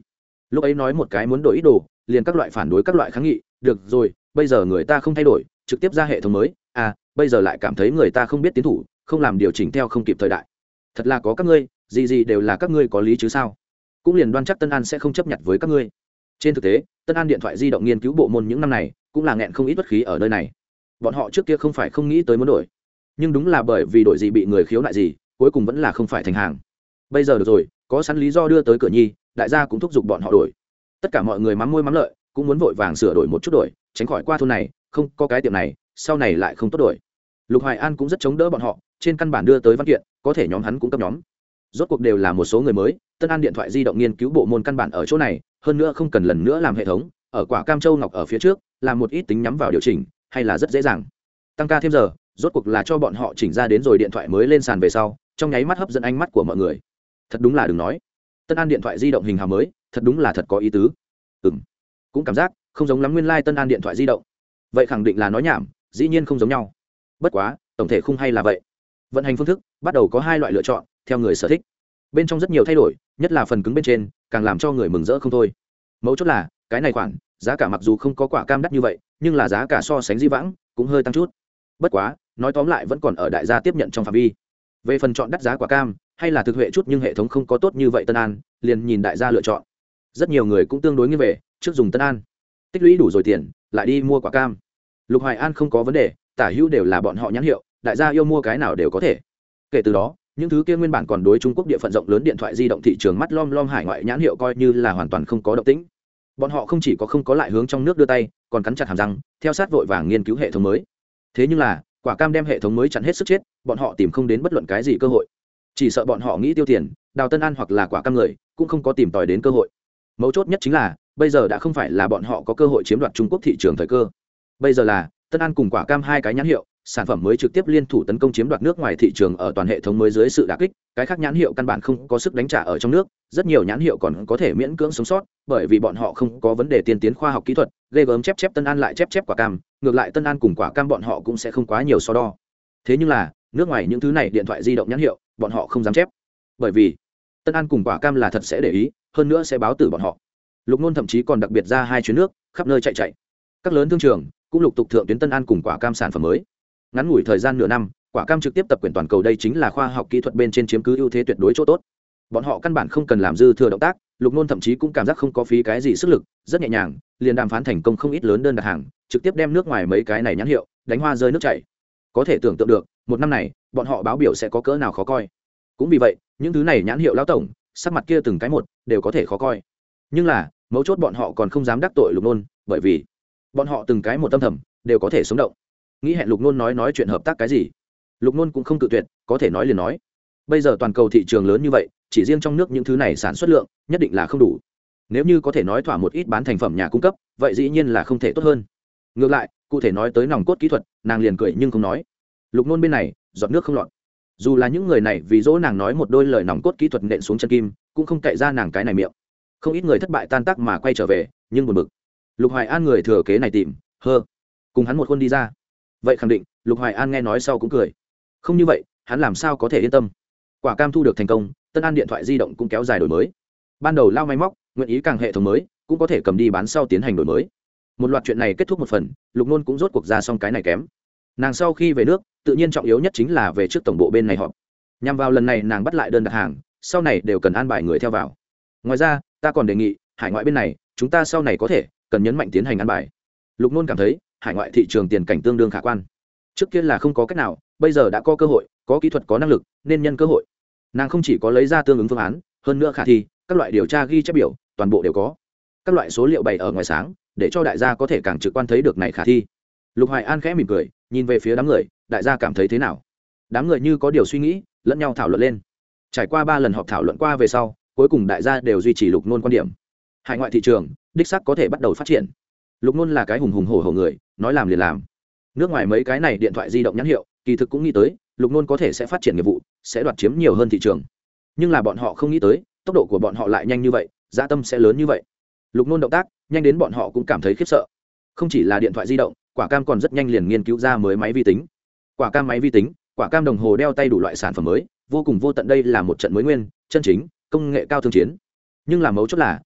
lúc ấy nói một cái muốn đổi ít đồ, liền các loại phản đối các loại kháng nghị. Được rồi, bây giờ người ta không thay đổi, trực tiếp ra hệ thống mới, à bây giờ lại cảm thấy người ta không biết tiến thủ, không làm điều chỉnh theo không kịp thời đại. Thật là có các ngươi, gì gì đều là các ngươi có lý chứ sao? Cũng liền đoan chắc Tân An sẽ không chấp nhận với các ngươi. Trên thực tế, Tân An điện thoại di động nghiên cứu bộ môn những năm này cũng là nghẹn không ít bất khí ở nơi này. Bọn họ trước kia không phải không nghĩ tới muốn đổi, nhưng đúng là bởi vì đổi gì bị người khiếu nại gì, cuối cùng vẫn là không phải thành hàng. Bây giờ được rồi, có sẵn lý do đưa tới cửa nhi, đại gia cũng thúc giục bọn họ đổi. Tất cả mọi người mắm môi mắm lợi, cũng muốn vội vàng sửa đổi một chút đổi, tránh khỏi qua thôn này không có cái tiệm này sau này lại không tốt đổi. Lục Hoài An cũng rất chống đỡ bọn họ, trên căn bản đưa tới văn kiện có thể nhóm hắn cũng cấp nhóm. Rốt cuộc đều là một số người mới, Tân An điện thoại di động nghiên cứu bộ môn căn bản ở chỗ này, hơn nữa không cần lần nữa làm hệ thống, ở quả cam châu ngọc ở phía trước làm một ít tính nhắm vào điều chỉnh hay là rất dễ dàng. Tăng ca thêm giờ, rốt cuộc là cho bọn họ chỉnh ra đến rồi điện thoại mới lên sàn về sau, trong nháy mắt hấp dẫn ánh mắt của mọi người. Thật đúng là đừng nói, Tân An điện thoại di động hình hào mới thật đúng là thật có ý tứ. Ừm, cũng cảm giác không giống lắm nguyên lai Tân An điện thoại di động. Vậy khẳng định là nói nhảm, dĩ nhiên không giống nhau. Bất quá tổng thể khung hay là vậy. Vận hành phương thức bắt đầu có hai loại lựa chọn theo người sở thích, bên trong rất nhiều thay đổi, nhất là phần cứng bên trên càng làm cho người mừng rỡ không thôi. Mấu chốt là cái này khoản giá cả mặc dù không có quả cam đắt như vậy, nhưng là giá cả so sánh di vãng cũng hơi tăng chút. Bất quá nói tóm lại vẫn còn ở đại gia tiếp nhận trong phạm vi. Về phần chọn đắt giá quả cam hay là thực huệ chút nhưng hệ thống không có tốt như vậy Tân An, liền nhìn đại gia lựa chọn. Rất nhiều người cũng tương đối nghiêng về trước dùng Tân An, tích lũy đủ rồi tiền lại đi mua quả cam. Lục Hoài An không có vấn đề, tả hữu đều là bọn họ nhãn hiệu, đại gia yêu mua cái nào đều có thể. Kể từ đó những thứ kia nguyên bản còn đối Trung Quốc địa phận rộng lớn điện thoại di động thị trường mắt lom lom hải ngoại nhãn hiệu coi như là hoàn toàn không có động tĩnh. Bọn họ không chỉ có không có lại hướng trong nước đưa tay, còn cắn chặt hàm răng theo sát vội vàng nghiên cứu hệ thống mới. Thế nhưng là quả cam đem hệ thống mới chặn hết sức chết, bọn họ tìm không đến bất luận cái gì cơ hội. Chỉ sợ bọn họ nghĩ tiêu tiền đào Tân An hoặc là quả cam người cũng không có tìm tòi đến cơ hội. Mấu chốt nhất chính là bây giờ đã không phải là bọn họ có cơ hội chiếm đoạt Trung Quốc thị trường thời cơ. Bây giờ là Tân An cùng quả cam hai cái nhãn hiệu sản phẩm mới trực tiếp liên thủ tấn công chiếm đoạt nước ngoài thị trường ở toàn hệ thống mới dưới sự đả kích, cái khác nhãn hiệu căn bản không có sức đánh trả ở trong nước, rất nhiều nhãn hiệu còn có thể miễn cưỡng sống sót, bởi vì bọn họ không có vấn đề tiên tiến khoa học kỹ thuật, ghê gớm chép chép Tân An lại chép chép quả cam, ngược lại Tân An cùng quả cam bọn họ cũng sẽ không quá nhiều so đo. Thế nhưng là, nước ngoài những thứ này điện thoại di động nhãn hiệu, bọn họ không dám chép, bởi vì Tân An cùng quả cam là thật sẽ để ý, hơn nữa sẽ báo tử bọn họ. Lục Nôn thậm chí còn đặc biệt ra hai chuyến nước, khắp nơi chạy chạy. Các lớn thương trường cũng lục tục thượng tuyến Tân An cùng quả cam sản phẩm mới. Ngắn ngủi thời gian nửa năm, quả cam trực tiếp tập quyền toàn cầu, đây chính là khoa học kỹ thuật bên trên chiếm cứ ưu thế tuyệt đối chỗ tốt. Bọn họ căn bản không cần làm dư thừa động tác, Lục Nôn thậm chí cũng cảm giác không có phí cái gì sức lực, rất nhẹ nhàng, liền đàm phán thành công không ít lớn đơn đặt hàng, trực tiếp đem nước ngoài mấy cái này nhãn hiệu đánh hoa rơi nước chảy. Có thể tưởng tượng được, một năm này, bọn họ báo biểu sẽ có cỡ nào khó coi. Cũng vì vậy, những thứ này nhãn hiệu lão tổng, sắc mặt kia từng cái một đều có thể khó coi. Nhưng là, mấu chốt bọn họ còn không dám đắc tội Lục Nôn, bởi vì bọn họ từng cái một tâm thầm đều có thể sống động. Nghĩ hẹn Lục Nôn nói nói chuyện hợp tác cái gì, Lục Nôn cũng không cự tuyệt, có thể nói liền nói. Bây giờ toàn cầu thị trường lớn như vậy, chỉ riêng trong nước những thứ này sản xuất lượng nhất định là không đủ. Nếu như có thể nói thỏa một ít bán thành phẩm nhà cung cấp, vậy dĩ nhiên là không thể tốt hơn. Ngược lại, cụ thể nói tới nòng cốt kỹ thuật, nàng liền cười nhưng không nói. Lục Nôn bên này, giọt nước không lọt. Dù là những người này vì dỗ nàng nói một đôi lời nòng cốt kỹ thuật nện xuống chân kim, cũng không cậy ra nàng cái này miệng. Không ít người thất bại tan tác mà quay trở về, nhưng buồn bực. Lục Hoài An người thừa kế này tìm, hơ, cùng hắn một khuôn đi ra. Vậy khẳng định, Lục Hoài An nghe nói sau cũng cười. Không như vậy, hắn làm sao có thể yên tâm. Quả cam thu được thành công, Tân An điện thoại di động cũng kéo dài đổi mới. Ban đầu lao máy móc, nguyện ý càng hệ thống mới, cũng có thể cầm đi bán sau tiến hành đổi mới. Một loạt chuyện này kết thúc một phần, Lục Nôn cũng rốt cuộc ra xong cái này kém. Nàng sau khi về nước, tự nhiên trọng yếu nhất chính là về trước tổng bộ bên này họp. Nhằm vào lần này nàng bắt lại đơn đặt hàng, sau này đều cần an bài người theo vào. Ngoài ra, ta còn đề nghị, hải ngoại bên này, chúng ta sau này có thể cần nhấn mạnh tiến hành an bài. Lục Nôn cảm thấy, hải ngoại thị trường tiền cảnh tương đương khả quan. Trước kia là không có cách nào, bây giờ đã có cơ hội, có kỹ thuật có năng lực, nên nhân cơ hội. Nàng không chỉ có lấy ra tương ứng phương án, hơn nữa khả thi, các loại điều tra ghi chép biểu, toàn bộ đều có. Các loại số liệu bày ở ngoài sáng, để cho đại gia có thể càng trực quan thấy được này khả thi. Lục Hoài An khẽ mỉm cười, nhìn về phía đám người, đại gia cảm thấy thế nào? Đám người như có điều suy nghĩ, lẫn nhau thảo luận lên. Trải qua ba lần họp thảo luận qua về sau, cuối cùng đại gia đều duy trì Lục Nôn quan điểm. Hải ngoại thị trường, đích xác có thể bắt đầu phát triển. Lục Nôn là cái hùng hùng hổ hổ người, nói làm liền làm. Nước ngoài mấy cái này điện thoại di động nhãn hiệu, kỳ thực cũng nghĩ tới, Lục Nôn có thể sẽ phát triển nghiệp vụ, sẽ đoạt chiếm nhiều hơn thị trường. Nhưng là bọn họ không nghĩ tới, tốc độ của bọn họ lại nhanh như vậy, dã tâm sẽ lớn như vậy. Lục Nôn động tác, nhanh đến bọn họ cũng cảm thấy khiếp sợ. Không chỉ là điện thoại di động, quả cam còn rất nhanh liền nghiên cứu ra mới máy vi tính. Quả cam máy vi tính, quả cam đồng hồ đeo tay đủ loại sản phẩm mới, vô cùng vô tận, đây là một trận mới nguyên, chân chính, công nghệ cao thương chiến. Nhưng là mấu chốt là,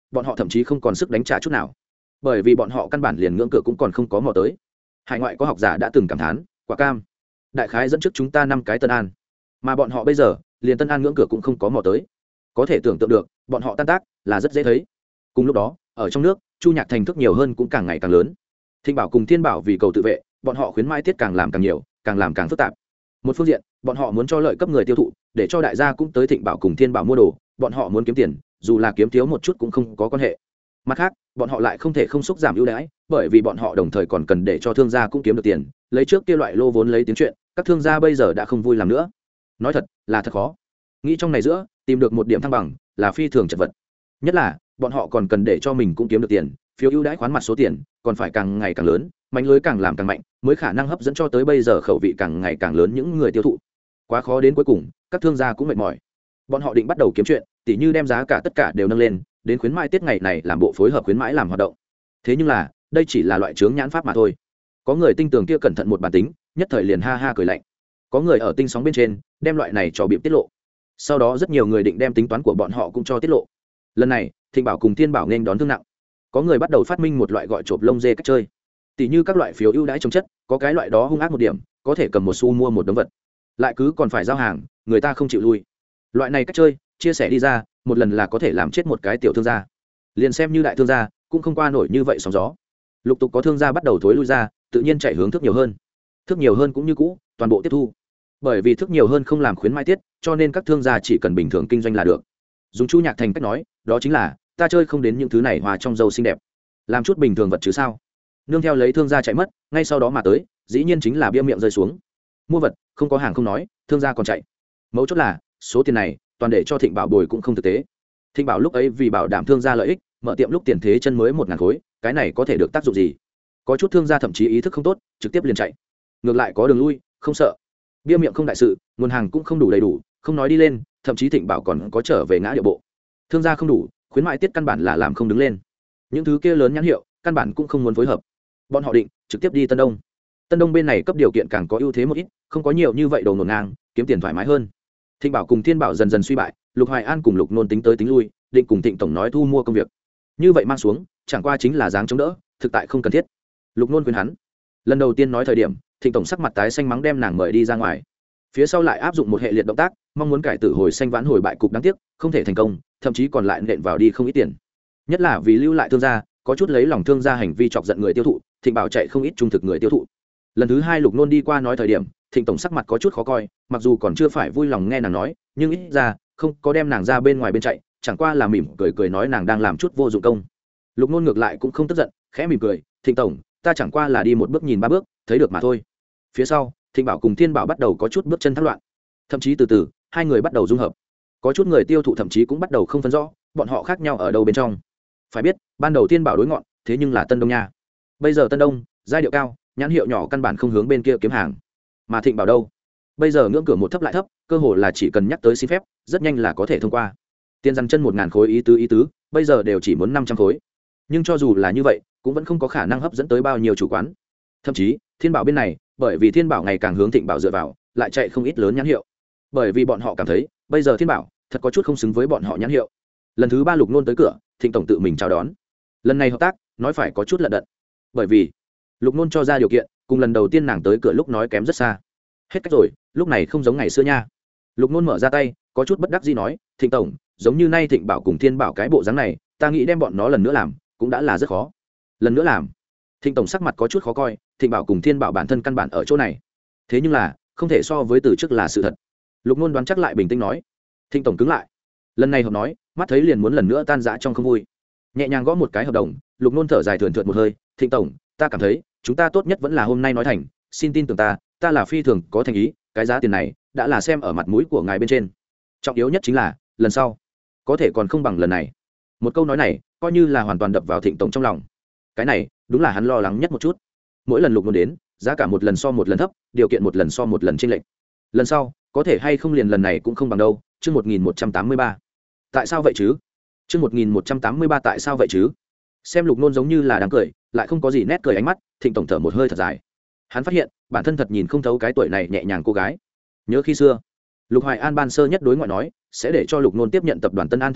bọn họ thậm chí không còn sức đánh trả chút nào, bởi vì bọn họ căn bản liền ngưỡng cửa cũng còn không có mò tới. Hải ngoại có học giả đã từng cảm thán, quả cam đại khái dẫn trước chúng ta năm cái Tân An, mà bọn họ bây giờ liền Tân An ngưỡng cửa cũng không có mò tới. Có thể tưởng tượng được bọn họ tan tác là rất dễ thấy. Cùng lúc đó ở trong nước Chu Nhạc thành thức nhiều hơn cũng càng ngày càng lớn. Thịnh Bảo cùng Thiên Bảo vì cầu tự vệ, bọn họ khuyến mãi tiết càng làm càng nhiều, càng làm càng phức tạp. Một phương diện bọn họ muốn cho lợi cấp người tiêu thụ, để cho đại gia cũng tới Thịnh Bảo cùng Thiên Bảo mua đồ, bọn họ muốn kiếm tiền, dù là kiếm thiếu một chút cũng không có quan hệ. Mặt khác bọn họ lại không thể không xúc giảm ưu đãi, bởi vì bọn họ đồng thời còn cần để cho thương gia cũng kiếm được tiền, lấy trước kia loại lô vốn lấy tiếng chuyện, các thương gia bây giờ đã không vui làm nữa. Nói thật là thật khó, nghĩ trong này giữa tìm được một điểm thăng bằng là phi thường chật vật, nhất là bọn họ còn cần để cho mình cũng kiếm được tiền, phiếu ưu đãi khoán mặt số tiền còn phải càng ngày càng lớn, mánh lưới càng làm càng mạnh mới khả năng hấp dẫn cho tới bây giờ khẩu vị càng ngày càng lớn những người tiêu thụ. Quá khó đến cuối cùng các thương gia cũng mệt mỏi, bọn họ định bắt đầu kiếm chuyện, tỉ như đem giá cả tất cả đều nâng lên, đến khuyến mãi tiết ngày này làm bộ phối hợp khuyến mãi làm hoạt động. Thế nhưng là đây chỉ là loại chướng nhãn pháp mà thôi. Có người tinh tường kia cẩn thận một bản tính, nhất thời liền ha ha cười lạnh. Có người ở tinh sóng bên trên đem loại này trò bịp tiết lộ, sau đó rất nhiều người định đem tính toán của bọn họ cũng cho tiết lộ. Lần này Thịnh Bảo cùng Thiên Bảo nên đón thương nặng. Có người bắt đầu phát minh một loại gọi chộp lông dê cách chơi, tỉ như các loại phiếu ưu đãi chống chất, có cái loại đó hung ác một điểm, có thể cầm một xu mua một đống vật, lại cứ còn phải giao hàng, người ta không chịu lui. Loại này cách chơi chia sẻ đi ra, một lần là có thể làm chết một cái tiểu thương gia, liền xem như đại thương gia cũng không qua nổi như vậy sóng gió. Lục tục có thương gia bắt đầu thối lui ra, tự nhiên chạy hướng thức nhiều hơn. Thức nhiều hơn cũng như cũ toàn bộ tiếp thu, bởi vì thức nhiều hơn không làm khuyến mãi tiết, cho nên các thương gia chỉ cần bình thường kinh doanh là được. Dùng Chu Nhạc thành cách nói, đó chính là ta chơi không đến những thứ này hòa trong dâu xinh đẹp, làm chút bình thường vật chứ sao. Nương theo lấy thương gia chạy mất, ngay sau đó mà tới dĩ nhiên chính là bia miệng rơi xuống. Mua vật không có hàng không nói, thương gia còn chạy. Mấu chốt là số tiền này toàn để cho Thịnh Bảo bồi cũng không thực tế. Thịnh Bảo lúc ấy vì bảo đảm thương gia lợi ích, mở tiệm lúc tiền thế chân mới một ngàn khối, cái này có thể được tác dụng gì? Có chút thương gia thậm chí ý thức không tốt, trực tiếp liền chạy. Ngược lại có đường lui, không sợ. Bia miệng không đại sự, nguồn hàng cũng không đủ đầy đủ, không nói đi lên, thậm chí Thịnh Bảo còn có trở về ngã địa bộ. Thương gia không đủ, khuyến mãi tiết căn bản là làm không đứng lên. Những thứ kia lớn nhãn hiệu, căn bản cũng không muốn phối hợp. Bọn họ định trực tiếp đi Tân Đông. Tân Đông bên này cấp điều kiện càng có ưu thế một ít, không có nhiều như vậy đồ ngổn ngang, kiếm tiền thoải mái hơn. Thịnh Bảo cùng Thiên Bảo dần dần suy bại, Lục Hoài An cùng Lục Nôn tính tới tính lui, định cùng Thịnh tổng nói thu mua công việc. Như vậy mang xuống, chẳng qua chính là dáng chống đỡ, thực tại không cần thiết. Lục Nôn khuyên hắn. Lần đầu tiên nói thời điểm, Thịnh tổng sắc mặt tái xanh mắng đem nàng mời đi ra ngoài. Phía sau lại áp dụng một hệ liệt động tác, mong muốn cải tử hồi xanh vãn hồi bại cục đáng tiếc, không thể thành công, thậm chí còn lại nện vào đi không ít tiền. Nhất là vì lưu lại thương gia, có chút lấy lòng thương gia hành vi chọc giận người tiêu thụ, Thịnh Bảo chạy không ít trung thực người tiêu thụ. Lần thứ hai Lục Nôn đi qua nói thời điểm, Thịnh tổng sắc mặt có chút khó coi, mặc dù còn chưa phải vui lòng nghe nàng nói, nhưng ít ra không có đem nàng ra bên ngoài bên chạy, chẳng qua là mỉm cười cười nói nàng đang làm chút vô dụng công. Lục Nôn ngược lại cũng không tức giận, khẽ mỉm cười, Thịnh tổng, ta chẳng qua là đi một bước nhìn ba bước, thấy được mà thôi. Phía sau Thịnh Bảo cùng Thiên Bảo bắt đầu có chút bước chân thất loạn, thậm chí từ từ hai người bắt đầu dung hợp. Có chút người tiêu thụ thậm chí cũng bắt đầu không phân rõ bọn họ khác nhau ở đâu bên trong. Phải biết ban đầu Thiên Bảo đối ngọn, thế nhưng là Tân Đông nha, bây giờ Tân Đông giai điệu cao, nhãn hiệu nhỏ căn bản không hướng bên kia kiếm hàng, mà Thịnh Bảo đâu, bây giờ ngưỡng cửa một thấp lại thấp, cơ hồ là chỉ cần nhắc tới xin phép rất nhanh là có thể thông qua. Tiền dằn chân một ngàn khối ý tứ ý tứ, bây giờ đều chỉ muốn năm trăm khối, nhưng cho dù là như vậy cũng vẫn không có khả năng hấp dẫn tới bao nhiêu chủ quán. Thậm chí Thiên Bảo bên này, bởi vì Thiên Bảo ngày càng hướng Thịnh Bảo dựa vào, lại chạy không ít lớn nhãn hiệu, bởi vì bọn họ cảm thấy bây giờ Thiên Bảo thật có chút không xứng với bọn họ nhãn hiệu. Lần thứ ba Lục Nôn tới cửa, Thịnh tổng tự mình chào đón. Lần này hợp tác nói phải có chút lận đận, bởi vì Lục Nôn cho ra điều kiện cùng lần đầu tiên nàng tới cửa lúc nói kém rất xa. Hết cách rồi, lúc này không giống ngày xưa nha. Lục Nôn mở ra tay, có chút bất đắc dĩ nói, Thịnh tổng, giống như nay Thịnh Bảo cùng Thiên Bảo cái bộ dáng này, ta nghĩ đem bọn nó lần nữa làm cũng đã là rất khó. Lần nữa làm? Thịnh tổng sắc mặt có chút khó coi, Thịnh Bảo cùng Thiên Bảo bản thân căn bản ở chỗ này, thế nhưng là không thể so với từ trước là sự thật. Lục Nôn đoán chắc lại bình tĩnh nói. Thịnh tổng cứng lại, lần này hợp nói, mắt thấy liền muốn lần nữa tan rã trong không vui. Nhẹ nhàng gõ một cái hợp đồng, Lục Nôn thở dài thườn thượt một hơi, Thịnh tổng, ta cảm thấy chúng ta tốt nhất vẫn là hôm nay nói thành, xin tin tưởng ta, ta là phi thường có thành ý, cái giá tiền này đã là xem ở mặt mũi của ngài bên trên. Trọng yếu nhất chính là lần sau có thể còn không bằng lần này. Một câu nói này coi như là hoàn toàn đập vào Thịnh tổng trong lòng. Cái này đúng là hắn lo lắng nhất một chút. Mỗi lần Lục Nôn đến, giá cả một lần so một lần thấp, điều kiện một lần so một lần chênh lệch. Lần sau có thể hay không liền lần này cũng không bằng đâu. Chương một nghìn một trăm tám mươi ba. Tại sao vậy chứ? Chương một nghìn một trăm tám mươi ba tại sao vậy chứ? Xem Lục Nôn giống như là đang cười, lại không có gì nét cười ánh mắt, Thịnh tổng thở một hơi thật dài. Hắn phát hiện bản thân thật nhìn không thấu cái tuổi này nhẹ nhàng cô gái. Nhớ khi xưa Lục Hoài An ban sơ nhất đối ngoại nói sẽ để cho Lục Nôn tiếp nhận tập đoàn Tân An thời điểm,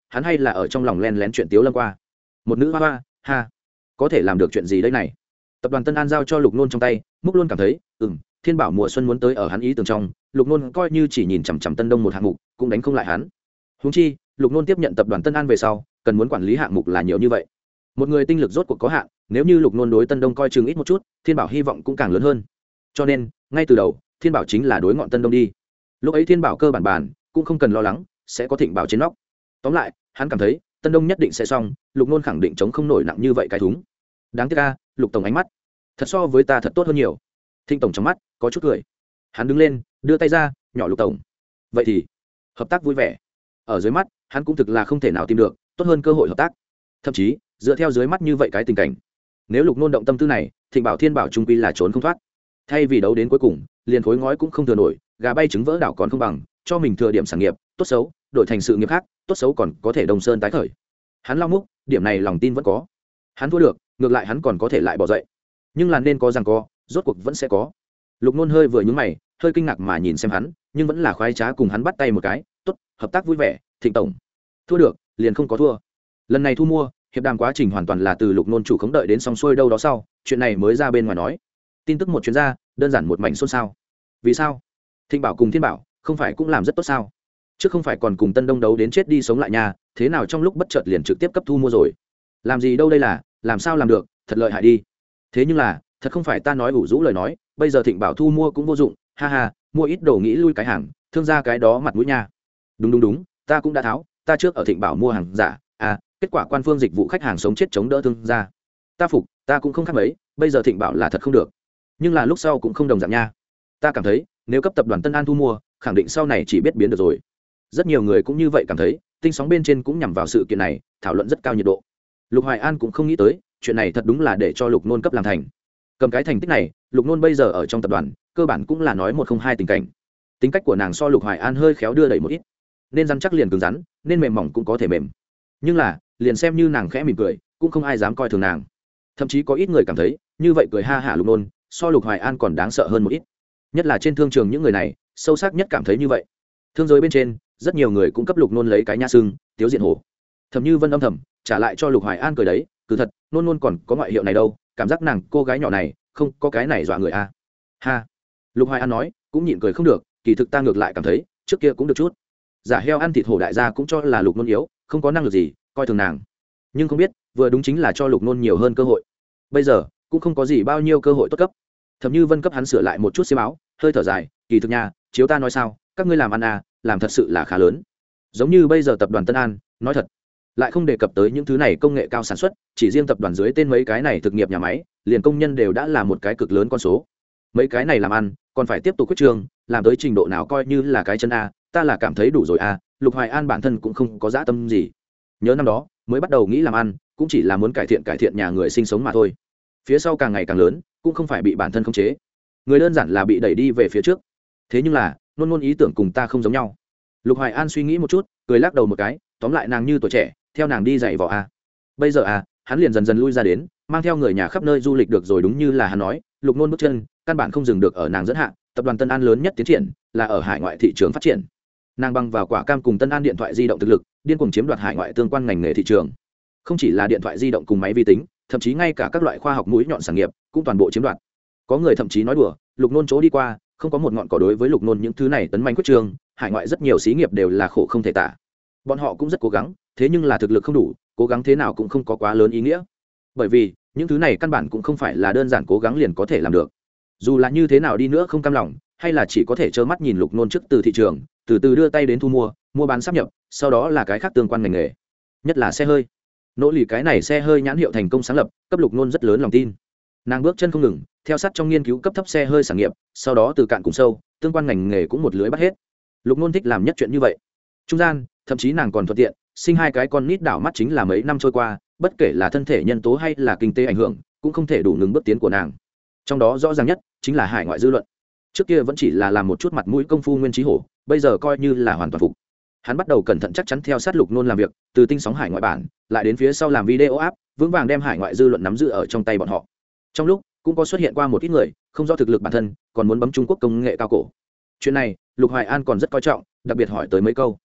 hắn hay là ở trong lòng len lén chuyện tiếu lâm qua. Một nữ hoa hoa, ha, có thể làm được chuyện gì đây này? Tập đoàn Tân An giao cho Lục Nôn trong tay, Múc luôn cảm thấy, ừm, Thiên Bảo mùa xuân muốn tới ở hắn ý tưởng trong, Lục Nôn coi như chỉ nhìn chằm chằm Tân Đông một hạng mục, cũng đánh không lại hắn. Huống chi, Lục Nôn tiếp nhận tập đoàn Tân An về sau, cần muốn quản lý hạng mục là nhiều như vậy. Một người tinh lực rốt cuộc có hạn, nếu như Lục Nôn đối Tân Đông coi chừng ít một chút, Thiên Bảo hy vọng cũng càng lớn hơn. Cho nên, ngay từ đầu, Thiên Bảo chính là đối ngọn Tân Đông đi. Lúc ấy Thiên Bảo cơ bản bản, cũng không cần lo lắng sẽ có Thịnh Bảo trên nóc. Tóm lại, hắn cảm thấy, Tân Đông nhất định sẽ xong, Lục Nôn khẳng định chống không nổi nặng như vậy cái thúng. Đáng tiếc a, Lục tổng ánh mắt, thật so với ta thật tốt hơn nhiều. Thịnh tổng trong mắt có chút cười. Hắn đứng lên, đưa tay ra, nhỏ Lục tổng. Vậy thì, hợp tác vui vẻ. Ở dưới mắt, hắn cũng thực là không thể nào tìm được tốt hơn cơ hội hợp tác. Thậm chí, dựa theo dưới mắt như vậy cái tình cảnh, nếu Lục Nôn động tâm tư này, Thịnh Bảo Thiên Bảo trung quy là trốn không thoát. Thay vì đấu đến cuối cùng, liền khối ngói cũng không thừa nổi, gà bay trứng vỡ đảo còn không bằng, cho mình thừa điểm sản nghiệp, tốt xấu, đổi thành sự nghiệp khác, tốt xấu còn có thể Đông Sơn tái khởi. Hắn lao múc, điểm này lòng tin vẫn có. Hắn thua được, ngược lại hắn còn có thể lại bỏ dậy. Nhưng là nên có rằng có, rốt cuộc vẫn sẽ có. Lục Nôn hơi vừa nhướng mày, hơi kinh ngạc mà nhìn xem hắn, nhưng vẫn là khoái trá cùng hắn bắt tay một cái, tốt, hợp tác vui vẻ, Thịnh tổng. Thua được, liền không có thua. Lần này thu mua, hiệp đàm quá trình hoàn toàn là từ Lục Nôn chủ khống đợi đến xong xuôi đâu đó sau, chuyện này mới ra bên ngoài nói. Tin tức một chuyến ra, đơn giản một mảnh xôn xao. Vì sao? Thịnh Bảo cùng Thiên Bảo, không phải cũng làm rất tốt sao? Trước không phải còn cùng Tân Đông đấu đến chết đi sống lại nha, thế nào trong lúc bất chợt liền trực tiếp cấp thu mua rồi? Làm gì đâu đây là, làm sao làm được, thật lợi hại đi. Thế nhưng là, thật không phải ta nói ủ rũ lời nói, bây giờ Thịnh Bảo thu mua cũng vô dụng, ha ha, mua ít đồ nghĩ lui cái hàng, thương gia cái đó mặt mũi nha. Đúng đúng đúng, ta cũng đã tháo, ta trước ở Thịnh Bảo mua hàng giả, à, kết quả quan phương dịch vụ khách hàng sống chết chống đỡ thương gia. Ta phục, ta cũng không khác mấy, bây giờ Thịnh Bảo là thật không được. Nhưng là lúc sau cũng không đồng dạng nha. Ta cảm thấy, nếu cấp tập đoàn Tân An thu mua, khẳng định sau này chỉ biết biến được rồi. Rất nhiều người cũng như vậy cảm thấy, tinh sóng bên trên cũng nhằm vào sự kiện này, thảo luận rất cao nhiệt độ. Lục Hoài An cũng không nghĩ tới, chuyện này thật đúng là để cho Lục Nôn cấp làm thành. Cầm cái thành tích này, Lục Nôn bây giờ ở trong tập đoàn, cơ bản cũng là nói một không hai tình cảnh. Tính cách của nàng so Lục Hoài An hơi khéo đưa đẩy một ít, nên rắn chắc liền cứng rắn, nên mềm mỏng cũng có thể mềm. Nhưng là, liền xem như nàng khẽ mỉm cười, cũng không ai dám coi thường nàng. Thậm chí có ít người cảm thấy, như vậy cười ha hả Lục Nôn, so Lục Hoài An còn đáng sợ hơn một ít. Nhất là trên thương trường những người này, sâu sắc nhất cảm thấy như vậy. Thương giới bên trên, rất nhiều người cũng cấp Lục Nôn lấy cái nha sưng, tiếu diện hổ. Thẩm Như Vân âm thầm trả lại cho Lục Hoài An cười đấy, cứ thật, Nôn Nôn còn có ngoại hiệu này đâu, cảm giác nàng cô gái nhỏ này, không có cái này dọa người a. À. Ha. Lục Hoài An nói, cũng nhịn cười không được, kỳ thực ta ngược lại cảm thấy, trước kia cũng được chút. Giả heo ăn thịt hổ đại gia cũng cho là Lục Nôn yếu, không có năng lực gì, coi thường nàng. Nhưng không biết, vừa đúng chính là cho Lục Nôn nhiều hơn cơ hội. Bây giờ, cũng không có gì bao nhiêu cơ hội tốt cấp. Thẩm Như Vân cấp hắn sửa lại một chút xiêm áo, hơi thở dài, kỳ thực nha, chiếu ta nói sao, các ngươi làm ăn à, làm thật sự là khá lớn. Giống như bây giờ tập đoàn Tân An, nói thật, lại không đề cập tới những thứ này công nghệ cao sản xuất, chỉ riêng tập đoàn dưới tên mấy cái này thực nghiệp nhà máy, liền công nhân đều đã là một cái cực lớn con số. Mấy cái này làm ăn, còn phải tiếp tục quyết trường, làm tới trình độ nào coi như là cái chân a, ta là cảm thấy đủ rồi a, Lục Hoài An bản thân cũng không có dã tâm gì. Nhớ năm đó, mới bắt đầu nghĩ làm ăn, cũng chỉ là muốn cải thiện cải thiện nhà người sinh sống mà thôi. Phía sau càng ngày càng lớn, cũng không phải bị bản thân khống chế, người đơn giản là bị đẩy đi về phía trước. Thế nhưng là, luôn luôn ý tưởng cùng ta không giống nhau. Lục Hoài An suy nghĩ một chút, cười lắc đầu một cái, tóm lại nàng như tuổi trẻ, theo nàng đi dạy võ a. Bây giờ a, hắn liền dần dần lui ra đến, mang theo người nhà khắp nơi du lịch được rồi, đúng như là hắn nói, Lục Nôn bước chân, căn bản không dừng được ở nàng dẫn hạ, tập đoàn Tân An lớn nhất tiến triển là ở hải ngoại thị trường phát triển. Nàng băng vào quả cam cùng Tân An điện thoại di động thực lực, điên cuồng chiếm đoạt hải ngoại tương quan ngành nghề thị trường. Không chỉ là điện thoại di động cùng máy vi tính, thậm chí ngay cả các loại khoa học mũi nhọn sản nghiệp cũng toàn bộ chiếm đoạt. Có người thậm chí nói đùa, Lục Nôn chỗ đi qua, không có một ngọn cỏ đối với Lục Nôn những thứ này tấn manh quyết trường, hải ngoại rất nhiều xí nghiệp đều là khổ không thể tả. Bọn họ cũng rất cố gắng, thế nhưng là thực lực không đủ, cố gắng thế nào cũng không có quá lớn ý nghĩa. Bởi vì, những thứ này căn bản cũng không phải là đơn giản cố gắng liền có thể làm được. Dù là như thế nào đi nữa không cam lòng, hay là chỉ có thể trơ mắt nhìn Lục Nôn trước từ thị trường, từ từ đưa tay đến thu mua, mua bán sáp nhập, sau đó là cái khác tương quan ngành nghề. Nhất là xe hơi. Nỗ lực cái này xe hơi nhãn hiệu thành công sáng lập, cấp Lục Nôn rất lớn lòng tin. Nàng bước chân không ngừng, theo sát trong nghiên cứu cấp thấp xe hơi sản nghiệp, sau đó từ cạn cùng sâu, tương quan ngành nghề cũng một lưới bắt hết. Lục Nôn thích làm nhất chuyện như vậy. Trung gian, thậm chí nàng còn thuận tiện, sinh hai cái con nít đảo mắt chính là mấy năm trôi qua, bất kể là thân thể nhân tố hay là kinh tế ảnh hưởng, cũng không thể đủ ngừng bước tiến của nàng. Trong đó rõ ràng nhất chính là hải ngoại dư luận. Trước kia vẫn chỉ là làm một chút mặt mũi công phu nguyên trí hổ, bây giờ coi như là hoàn toàn phục. Hắn bắt đầu cẩn thận chắc chắn theo sát Lục Nôn làm việc, từ tinh sóng hải ngoại bản, lại đến phía sau làm video app, vững vàng đem hải ngoại dư luận nắm giữ ở trong tay bọn họ. Trong lúc cũng có xuất hiện qua một ít người, không rõ thực lực bản thân, còn muốn bấm Trung Quốc công nghệ cao cổ. Chuyện này, Lục Hoài An còn rất coi trọng, đặc biệt hỏi tới mấy câu.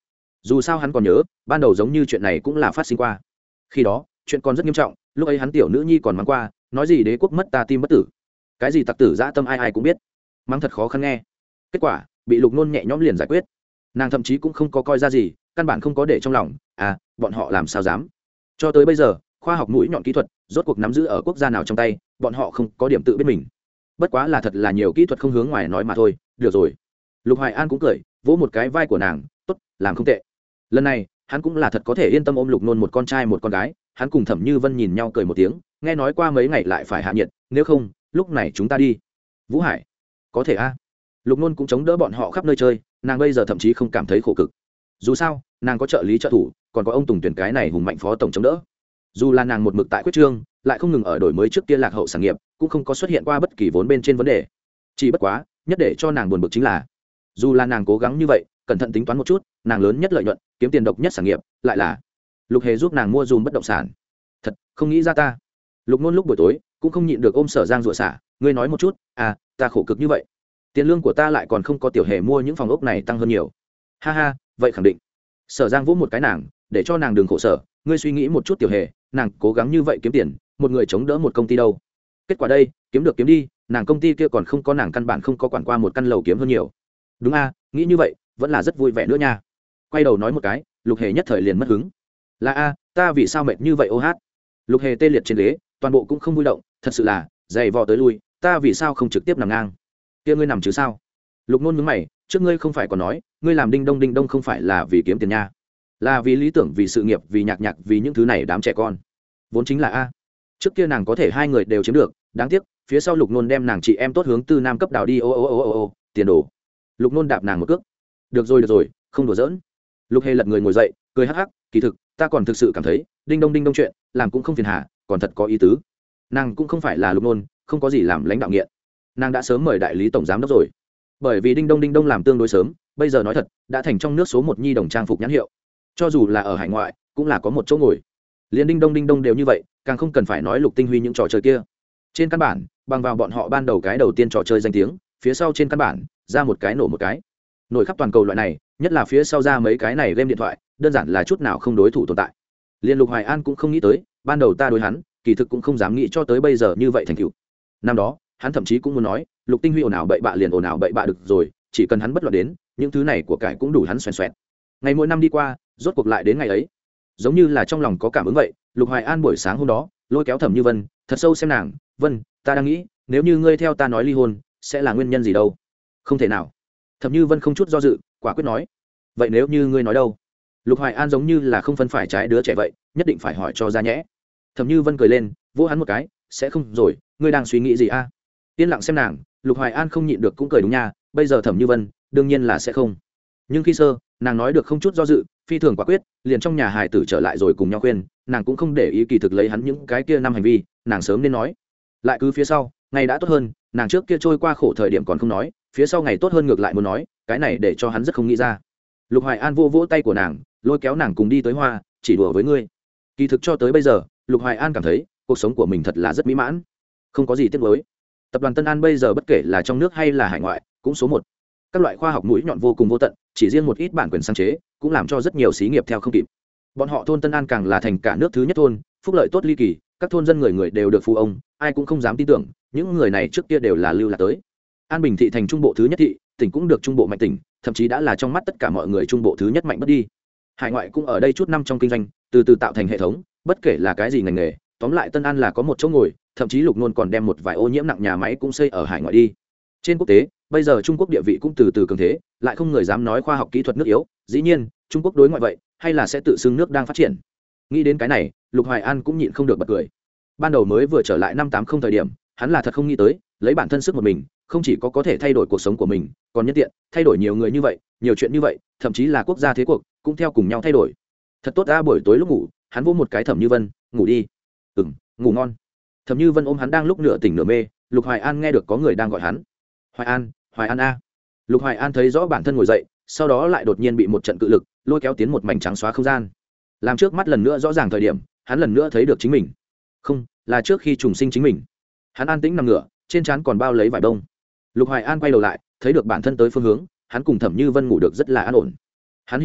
dù sao hắn còn nhớ ban đầu giống như chuyện này cũng là phát sinh qua. Khi đó chuyện còn rất nghiêm trọng, lúc ấy hắn tiểu nữ nhi còn mắng qua, nói gì đế quốc mất ta tim bất tử, cái gì tặc tử dã tâm ai ai cũng biết, mắng thật khó khăn nghe. Kết quả bị Lục Nôn nhẹ nhõm liền giải quyết. Nàng thậm chí cũng không có coi ra gì, căn bản không có để trong lòng. À, bọn họ làm sao dám. Cho tới bây giờ khoa học mũi nhọn kỹ thuật rốt cuộc nắm giữ ở quốc gia nào trong tay, bọn họ không có điểm tự biết mình. Bất quá là thật là nhiều kỹ thuật không hướng ngoài nói mà thôi. Được rồi. Lục Hoài An cũng cười, vỗ một cái vai của nàng. Tốt, làm không tệ. Lần này hắn cũng là thật có thể yên tâm ôm Lục Nôn một con trai một con gái. Hắn cùng Thẩm Như Vân nhìn nhau cười một tiếng, nghe nói qua mấy ngày lại phải hạ nhiệt, nếu không lúc này chúng ta đi. Vũ Hải, có thể a. Lục Nôn cũng chống đỡ bọn họ khắp nơi chơi, nàng bây giờ thậm chí không cảm thấy khổ cực. Dù sao nàng có trợ lý trợ thủ, còn có ông Tùng Tuyển cái này hùng mạnh phó tổng chống đỡ. Dù là nàng một mực tại quyết trương, lại không ngừng ở đổi mới trước kia lạc hậu sản nghiệp, cũng không có xuất hiện qua bất kỳ vốn bên trên vấn đề. Chỉ bất quá nhất để cho nàng buồn bực chính là, dù là nàng cố gắng như vậy, cẩn thận tính toán một chút, nàng lớn nhất lợi nhuận, kiếm tiền độc nhất sản nghiệp, lại là Lục Hề giúp nàng mua dùm bất động sản. Thật không nghĩ ra ta. Lục Nôn lúc buổi tối cũng không nhịn được ôm Sở Giang rủa xả, ngươi nói một chút, à, ta khổ cực như vậy, tiền lương của ta lại còn không có Tiểu Hề mua những phòng ốc này tăng hơn nhiều. Ha ha, vậy khẳng định. Sở Giang vỗ một cái nàng, để cho nàng đừng khổ sở, ngươi suy nghĩ một chút Tiểu Hề, nàng cố gắng như vậy kiếm tiền, một người chống đỡ một công ty đâu. Kết quả đây, kiếm được kiếm đi, nàng công ty kia còn không có nàng căn bản không có quản qua một căn lầu kiếm hơn nhiều. Đúng a, nghĩ như vậy, vẫn là rất vui vẻ nữa nha. Quay đầu nói một cái, Lục Hề nhất thời liền mất hứng. Là a, ta vì sao mệt như vậy ô hát. Lục Hề tê liệt trên ghế, toàn bộ cũng không vui động, thật sự là dày vò tới lui, ta vì sao không trực tiếp nằm ngang. Kia ngươi nằm chứ sao? Lục Nôn nhướng mày, trước ngươi không phải còn nói, ngươi làm đinh đông đinh đông không phải là vì kiếm tiền nha, là vì lý tưởng, vì sự nghiệp, vì nhạc nhạc, vì những thứ này đám trẻ con. Vốn chính là a. Trước kia nàng có thể hai người đều chiếm được, đáng tiếc phía sau Lục Nôn đem nàng chị em tốt hướng tư nam cấp đào đi. Ô ô ô ô ô, tiền đồ. Lục Nôn đạp nàng một cước. Được rồi được rồi, không đùa giỡn. Lục Hề lật người ngồi dậy, cười hắc hắc, kỳ thực ta còn thực sự cảm thấy đinh đông đinh đông chuyện làm cũng không phiền hà, còn thật có ý tứ. Nàng cũng không phải là Lục Nôn, không có gì làm lãnh đạo nghiện, nàng đã sớm mời đại lý tổng giám đốc rồi. Bởi vì đinh đông đinh đông làm tương đối sớm, bây giờ nói thật đã thành trong nước số một nhi đồng trang phục nhãn hiệu, cho dù là ở hải ngoại cũng là có một chỗ ngồi. Liên đinh đông đinh đông đều như vậy, càng không cần phải nói Lục Tinh Huy những trò chơi kia. Trên căn bản bằng vào bọn họ ban đầu cái đầu tiên trò chơi danh tiếng, phía sau trên căn bản ra một cái nổ một cái, nổi khắp toàn cầu loại này, nhất là phía sau ra mấy cái này game điện thoại, đơn giản là chút nào không đối thủ tồn tại. Liên Lục Hoài An cũng không nghĩ tới, ban đầu ta đối hắn kỳ thực cũng không dám nghĩ cho tới bây giờ như vậy thành tựu. Năm đó hắn thậm chí cũng muốn nói, Lục Tinh Huy ồn ào bậy bạ liền ồn ào bậy bạ được rồi, chỉ cần hắn bất loạn đến, những thứ này của cải cũng đủ hắn xoèn xoẹt. Ngày mỗi năm đi qua, rốt cuộc lại đến ngày ấy, giống như là trong lòng có cảm ứng vậy. Lục Hoài An buổi sáng hôm đó lôi kéo Thẩm Như Vân, thật sâu xem nàng, Vân, ta đang nghĩ, nếu như ngươi theo ta nói ly hôn, sẽ là nguyên nhân gì đâu? Không thể nào. Thẩm Như Vân không chút do dự, quả quyết nói. Vậy nếu như ngươi nói đâu? Lục Hoài An giống như là không phân phải trái đứa trẻ vậy, nhất định phải hỏi cho ra nhẽ. Thẩm Như Vân cười lên, vỗ hắn một cái, sẽ không rồi, ngươi đang suy nghĩ gì a? Yên lặng xem nàng, Lục Hoài An không nhịn được cũng cười, đúng nha, bây giờ Thẩm Như Vân đương nhiên là sẽ không. Nhưng khi sơ nàng nói được không chút do dự, phi thường quả quyết, liền trong nhà hài tử trở lại rồi cùng nhau khuyên, nàng cũng không để ý kỳ thực lấy hắn những cái kia năm hành vi, nàng sớm nên nói. Lại cứ phía sau ngày đã tốt hơn, nàng trước kia trôi qua khổ thời điểm còn không nói, phía sau ngày tốt hơn ngược lại muốn nói, cái này để cho hắn rất không nghĩ ra. Lục Hoài An vô vỗ tay của nàng, lôi kéo nàng cùng đi tới hoa, chỉ đùa với ngươi. Kỳ thực cho tới bây giờ Lục Hoài An cảm thấy cuộc sống của mình thật là rất mỹ mãn, không có gì tiếc nuối. Tập đoàn Tân An bây giờ bất kể là trong nước hay là hải ngoại cũng số một, các loại khoa học mũi nhọn vô cùng vô tận, chỉ riêng một ít bản quyền sáng chế cũng làm cho rất nhiều xí nghiệp theo không kịp. Bọn họ thôn Tân An càng là thành cả nước thứ nhất thôn, phúc lợi tốt ly kỳ, các thôn dân người người đều được phú ông, ai cũng không dám tin tưởng những người này trước kia đều là lưu lạc tới. An Bình thị thành trung bộ thứ nhất thị, tỉnh cũng được trung bộ mạnh tỉnh, thậm chí đã là trong mắt tất cả mọi người trung bộ thứ nhất mạnh bất đi. Hải ngoại cũng ở đây chút năm trong kinh doanh, từ từ tạo thành hệ thống, bất kể là cái gì ngành nghề, tóm lại Tân An là có một chỗ ngồi, thậm chí Lục Nôn còn đem một vài ô nhiễm nặng nhà máy cũng xây ở hải ngoại đi. Trên quốc tế bây giờ Trung Quốc địa vị cũng từ từ cường thế, lại không người dám nói khoa học kỹ thuật nước yếu, dĩ nhiên Trung Quốc đối ngoại vậy hay là sẽ tự xưng nước đang phát triển. Nghĩ đến cái này, Lục Hoài An cũng nhịn không được bật cười. Ban đầu mới vừa trở lại năm tám không thời điểm, hắn là thật không nghĩ tới, lấy bản thân sức một mình, không chỉ có có thể thay đổi cuộc sống của mình, còn nhân tiện thay đổi nhiều người như vậy, nhiều chuyện như vậy, thậm chí là quốc gia thế cuộc cũng theo cùng nhau thay đổi. Thật tốt ra. Buổi tối lúc ngủ, hắn vỗ một cái Thẩm Như Vân, ngủ đi. Ừm, ngủ ngon. Thẩm Như Vân ôm hắn đang lúc nửa tỉnh nửa mê, Lục Hoài An nghe được có người đang gọi hắn. Hoài An, Hoài An a. Lục Hoài An thấy rõ bản thân ngồi dậy, sau đó lại đột nhiên bị một trận cự lực lôi kéo tiến một mảnh trắng xóa không gian. Làm trước mắt lần nữa rõ ràng thời điểm, hắn lần nữa thấy được chính mình. Không, là trước khi trùng sinh chính mình. Hắn an tĩnh nằm ngửa, trên trán còn bao lấy vải bông. Lục Hoài An quay đầu lại, thấy được bản thân tới phương hướng, hắn cùng Thẩm Như Vân ngủ được rất là an ổn. Hắn hiểu được,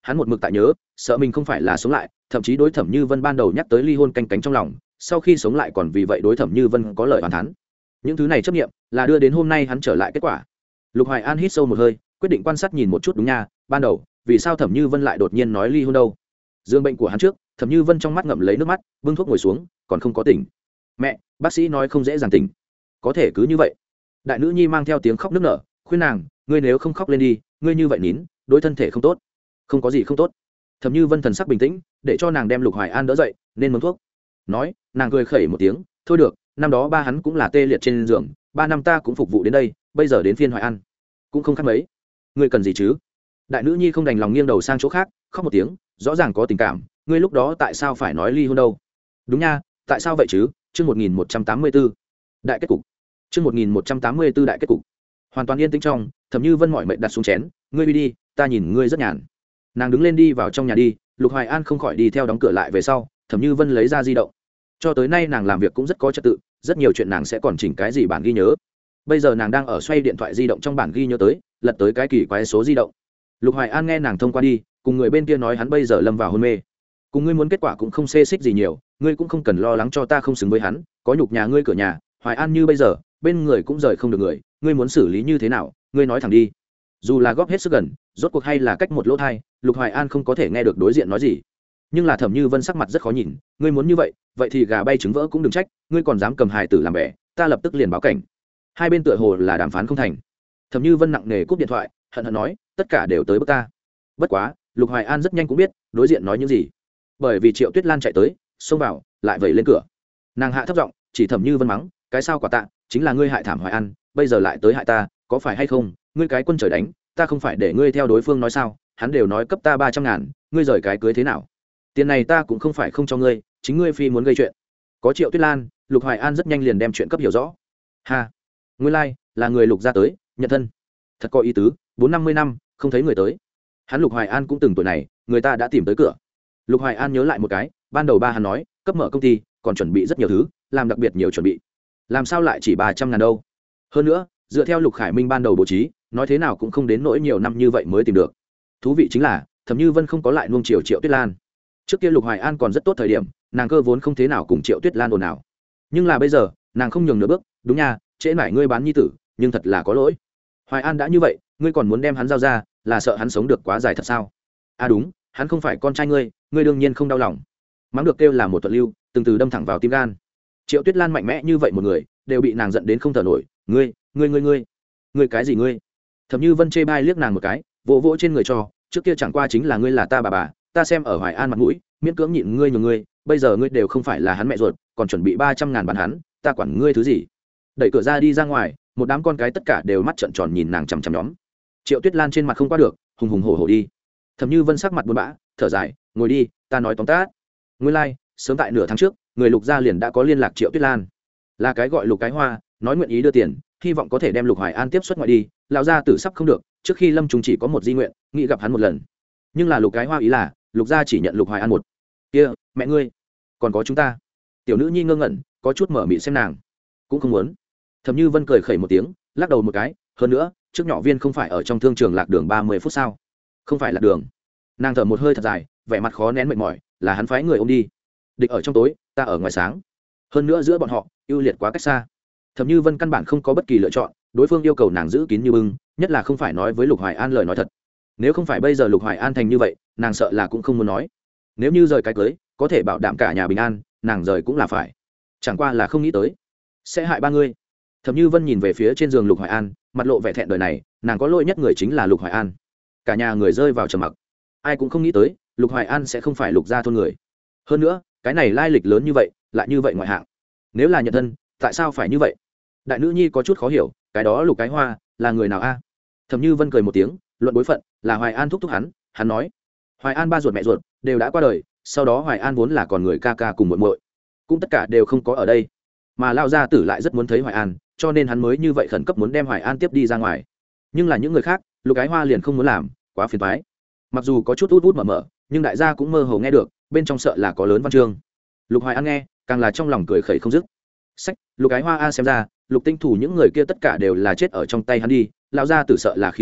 hắn một mực tại nhớ, sợ mình không phải là sống lại, thậm chí đối Thẩm Như Vân ban đầu nhắc tới ly hôn canh cánh trong lòng, sau khi sống lại còn vì vậy đối Thẩm Như Vân có lời oán thán. Những thứ này chấp niệm là đưa đến hôm nay hắn trở lại kết quả. Lục Hoài An hít sâu một hơi, quyết định quan sát nhìn một chút đúng nha, ban đầu, vì sao Thẩm Như Vân lại đột nhiên nói ly hôn đâu? Dương bệnh của hắn trước, Thẩm Như Vân trong mắt ngậm lấy nước mắt, bưng thuốc ngồi xuống, còn không có tỉnh. Mẹ, bác sĩ nói không dễ dàng tỉnh. Có thể cứ như vậy. Đại nữ nhi mang theo tiếng khóc nức nở, khuyên nàng, ngươi nếu không khóc lên đi, ngươi như vậy nín, đối thân thể không tốt. Không có gì không tốt. Thẩm Như Vân thần sắc bình tĩnh, để cho nàng đem Lục Hoài An đỡ dậy, nên mớm thuốc. Nói, nàng cười khẩy một tiếng, thôi được, năm đó ba hắn cũng là tê liệt trên giường, ba năm ta cũng phục vụ đến đây, bây giờ đến phiên Hoài An, cũng không khác mấy. Ngươi cần gì chứ? Đại nữ nhi không đành lòng nghiêng đầu sang chỗ khác, khóc một tiếng, rõ ràng có tình cảm, ngươi lúc đó tại sao phải nói ly hôn đâu? Đúng nha, tại sao vậy chứ? Chương một nghìn một trăm tám mươi tư, đại kết cục. Chương một nghìn một trăm tám mươi tư đại kết cục. Hoàn toàn yên tĩnh trong, Thẩm Như Vân mỏi mệt đặt xuống chén, ngươi đi đi, ta nhìn ngươi rất nhàn. Nàng đứng lên đi vào trong nhà đi, Lục Hoài An không khỏi đi theo đóng cửa lại về sau, Thẩm Như Vân lấy ra di động. Cho tới nay nàng làm việc cũng rất có trật tự, rất nhiều chuyện nàng sẽ còn chỉnh cái gì bản ghi nhớ. Bây giờ nàng đang ở xoay điện thoại di động trong bản ghi nhớ tới, lật tới cái kỳ quái số di động. Lục Hoài An nghe nàng thông qua đi, cùng người bên kia nói hắn bây giờ lâm vào hôn mê. Cùng ngươi muốn kết quả cũng không xê xích gì nhiều, ngươi cũng không cần lo lắng cho ta không xứng với hắn, có nhục nhà ngươi cửa nhà, Hoài An như bây giờ, bên người cũng rời không được người, ngươi muốn xử lý như thế nào, ngươi nói thẳng đi. Dù là góp hết sức gần, rốt cuộc hay là cách một lỗ thai, Lục Hoài An không có thể nghe được đối diện nói gì. Nhưng là Thẩm Như Vân sắc mặt rất khó nhìn, ngươi muốn như vậy, vậy thì gà bay trứng vỡ cũng đừng trách, ngươi còn dám cầm hài tử làm bẻ, ta lập tức liền báo cảnh. Hai bên tựa hồ là đàm phán không thành. Thẩm Như Vân nặng nề cúp điện thoại, hận hận nói, tất cả đều tới bức ta. Bất quá, Lục Hoài An rất nhanh cũng biết, đối diện nói những gì. Bởi vì Triệu Tuyết Lan chạy tới, xông vào, lại vẩy lên cửa. Nàng hạ thấp giọng, chỉ Thẩm Như Vân mắng, cái sao quả tạ, chính là ngươi hại thảm Hoài An, bây giờ lại tới hại ta, có phải hay không? Ngươi cái quân trời đánh, ta không phải để ngươi theo đối phương nói sao? Hắn đều nói cấp ta ba trăm ngàn, ngươi rời cái cưới thế nào? Tiền này ta cũng không phải không cho ngươi, chính ngươi phi muốn gây chuyện. Có Triệu Tuyết Lan, Lục Hoài An rất nhanh liền đem chuyện cấp hiểu rõ. Ha, nguyên lai like, là người Lục ra tới, nhận thân. Thật có ý tứ, bốn năm mươi năm, không thấy người tới. Hắn Lục Hoài An cũng từng tuổi này, người ta đã tìm tới cửa. Lục Hoài An nhớ lại một cái, ban đầu ba hắn nói, cấp mở công ty, còn chuẩn bị rất nhiều thứ, làm đặc biệt nhiều chuẩn bị. Làm sao lại chỉ ba trăm ngàn đâu? Hơn nữa, dựa theo Lục Khải Minh ban đầu bố trí, nói thế nào cũng không đến nỗi nhiều năm như vậy mới tìm được. Thú vị chính là, Thẩm Như Vân không có lại nuông chiều Triệu Tuyết Lan. Trước kia Lục Hoài An còn rất tốt thời điểm, nàng cơ vốn không thế nào cùng Triệu Tuyết Lan ồn ào. Nhưng là bây giờ, nàng không nhường nửa bước, đúng nha, trễ nải ngươi bán nhi tử, nhưng thật là có lỗi. Hoài An đã như vậy, ngươi còn muốn đem hắn giao ra, là sợ hắn sống được quá dài thật sao? À đúng, hắn không phải con trai ngươi, ngươi đương nhiên không đau lòng. Mắng được kêu là một thuận lưu, từng từ đâm thẳng vào tim gan. Triệu Tuyết Lan mạnh mẽ như vậy một người, đều bị nàng giận đến không thở nổi, ngươi, ngươi ngươi ngươi, ngươi cái gì ngươi? Thẩm Như Vân chê bai liếc nàng một cái, vỗ vỗ trên người cho, trước kia chẳng qua chính là ngươi là ta bà bà, ta xem ở Hoài An mặt mũi, miễn cưỡng nhịn ngươi nhường ngươi, bây giờ ngươi đều không phải là hắn mẹ ruột, còn chuẩn bị ba trăm ngàn bán hắn, ta quản ngươi thứ gì? Đẩy cửa ra đi ra ngoài, một đám con cái tất cả đều mắt trợn tròn nhìn nàng chằm chằm nhóm. Triệu Tuyết Lan trên mặt không qua được, hùng hùng hổ hổ đi. Thẩm Như Vân sắc mặt buồn bã, thở dài, ngồi đi, ta nói tóm tắt. Nguyên lai, like, sớm tại nửa tháng trước, người Lục gia liền đã có liên lạc Triệu Tuyết Lan, là cái gọi Lục cái hoa, nói nguyện ý đưa tiền, hy vọng có thể đem Lục Hoài An tiếp xuất ngoại đi, lão gia tử sắp không được, trước khi Lâm Trung chỉ có một di nguyện, nghĩ gặp hắn một lần. Nhưng là Lục cái hoa ý là, Lục gia chỉ nhận Lục Hoài An một. Kia, mẹ ngươi, còn có chúng ta. Tiểu nữ nhi ngơ ngẩn, có chút mở mịt xem nàng, cũng không muốn. Thẩm Như Vân cười khẩy một tiếng, lắc đầu một cái, hơn nữa, trước nhỏ viên không phải ở trong thương trường lạc đường ba mươi phút sao? Không phải lạc đường. Nàng thở một hơi thật dài, vẻ mặt khó nén mệt mỏi, là hắn phái người ôm đi. Địch ở trong tối, ta ở ngoài sáng. Hơn nữa giữa bọn họ, ưu liệt quá cách xa. Thẩm Như Vân căn bản không có bất kỳ lựa chọn, đối phương yêu cầu nàng giữ kín như bưng, nhất là không phải nói với Lục Hoài An lời nói thật. Nếu không phải bây giờ Lục Hoài An thành như vậy, nàng sợ là cũng không muốn nói. Nếu như rời cái cưới, có thể bảo đảm cả nhà bình an, nàng rời cũng là phải. Chẳng qua là không nghĩ tới sẽ hại ba người. Thẩm Như Vân nhìn về phía trên giường Lục Hoài An, mặt lộ vẻ thẹn đời này, nàng có lỗi nhất người chính là Lục Hoài An. Cả nhà người rơi vào trầm mặc. Ai cũng không nghĩ tới, Lục Hoài An sẽ không phải Lục gia thôn người. Hơn nữa, cái này lai lịch lớn như vậy, lại như vậy ngoại hạng. Nếu là nhận thân, tại sao phải như vậy? Đại nữ nhi có chút khó hiểu, cái đó Lục cái hoa, là người nào a? Thẩm Như Vân cười một tiếng, luận bối phận, là Hoài An thúc thúc hắn, hắn nói. Hoài An ba ruột mẹ ruột đều đã qua đời, sau đó Hoài An vốn là còn người ca ca cùng muội muội, cũng tất cả đều không có ở đây. Mà lão gia tử lại rất muốn thấy Hoài An, cho nên hắn mới như vậy khẩn cấp muốn đem Hoài An tiếp đi ra ngoài. Nhưng là những người khác, Lục cái hoa liền không muốn làm, quá phiền toái. Mặc dù có chút út út mở mở, nhưng đại gia cũng mơ hồ nghe được, bên trong sợ là có lớn văn chương. Lục Hoài An nghe, càng là trong lòng cười khẩy không dứt. Sách, Lục cái hoa a xem ra, Lục Tinh Thủ những người kia tất cả đều là chết ở trong tay hắn đi, lão gia tử sợ là khí hung ác,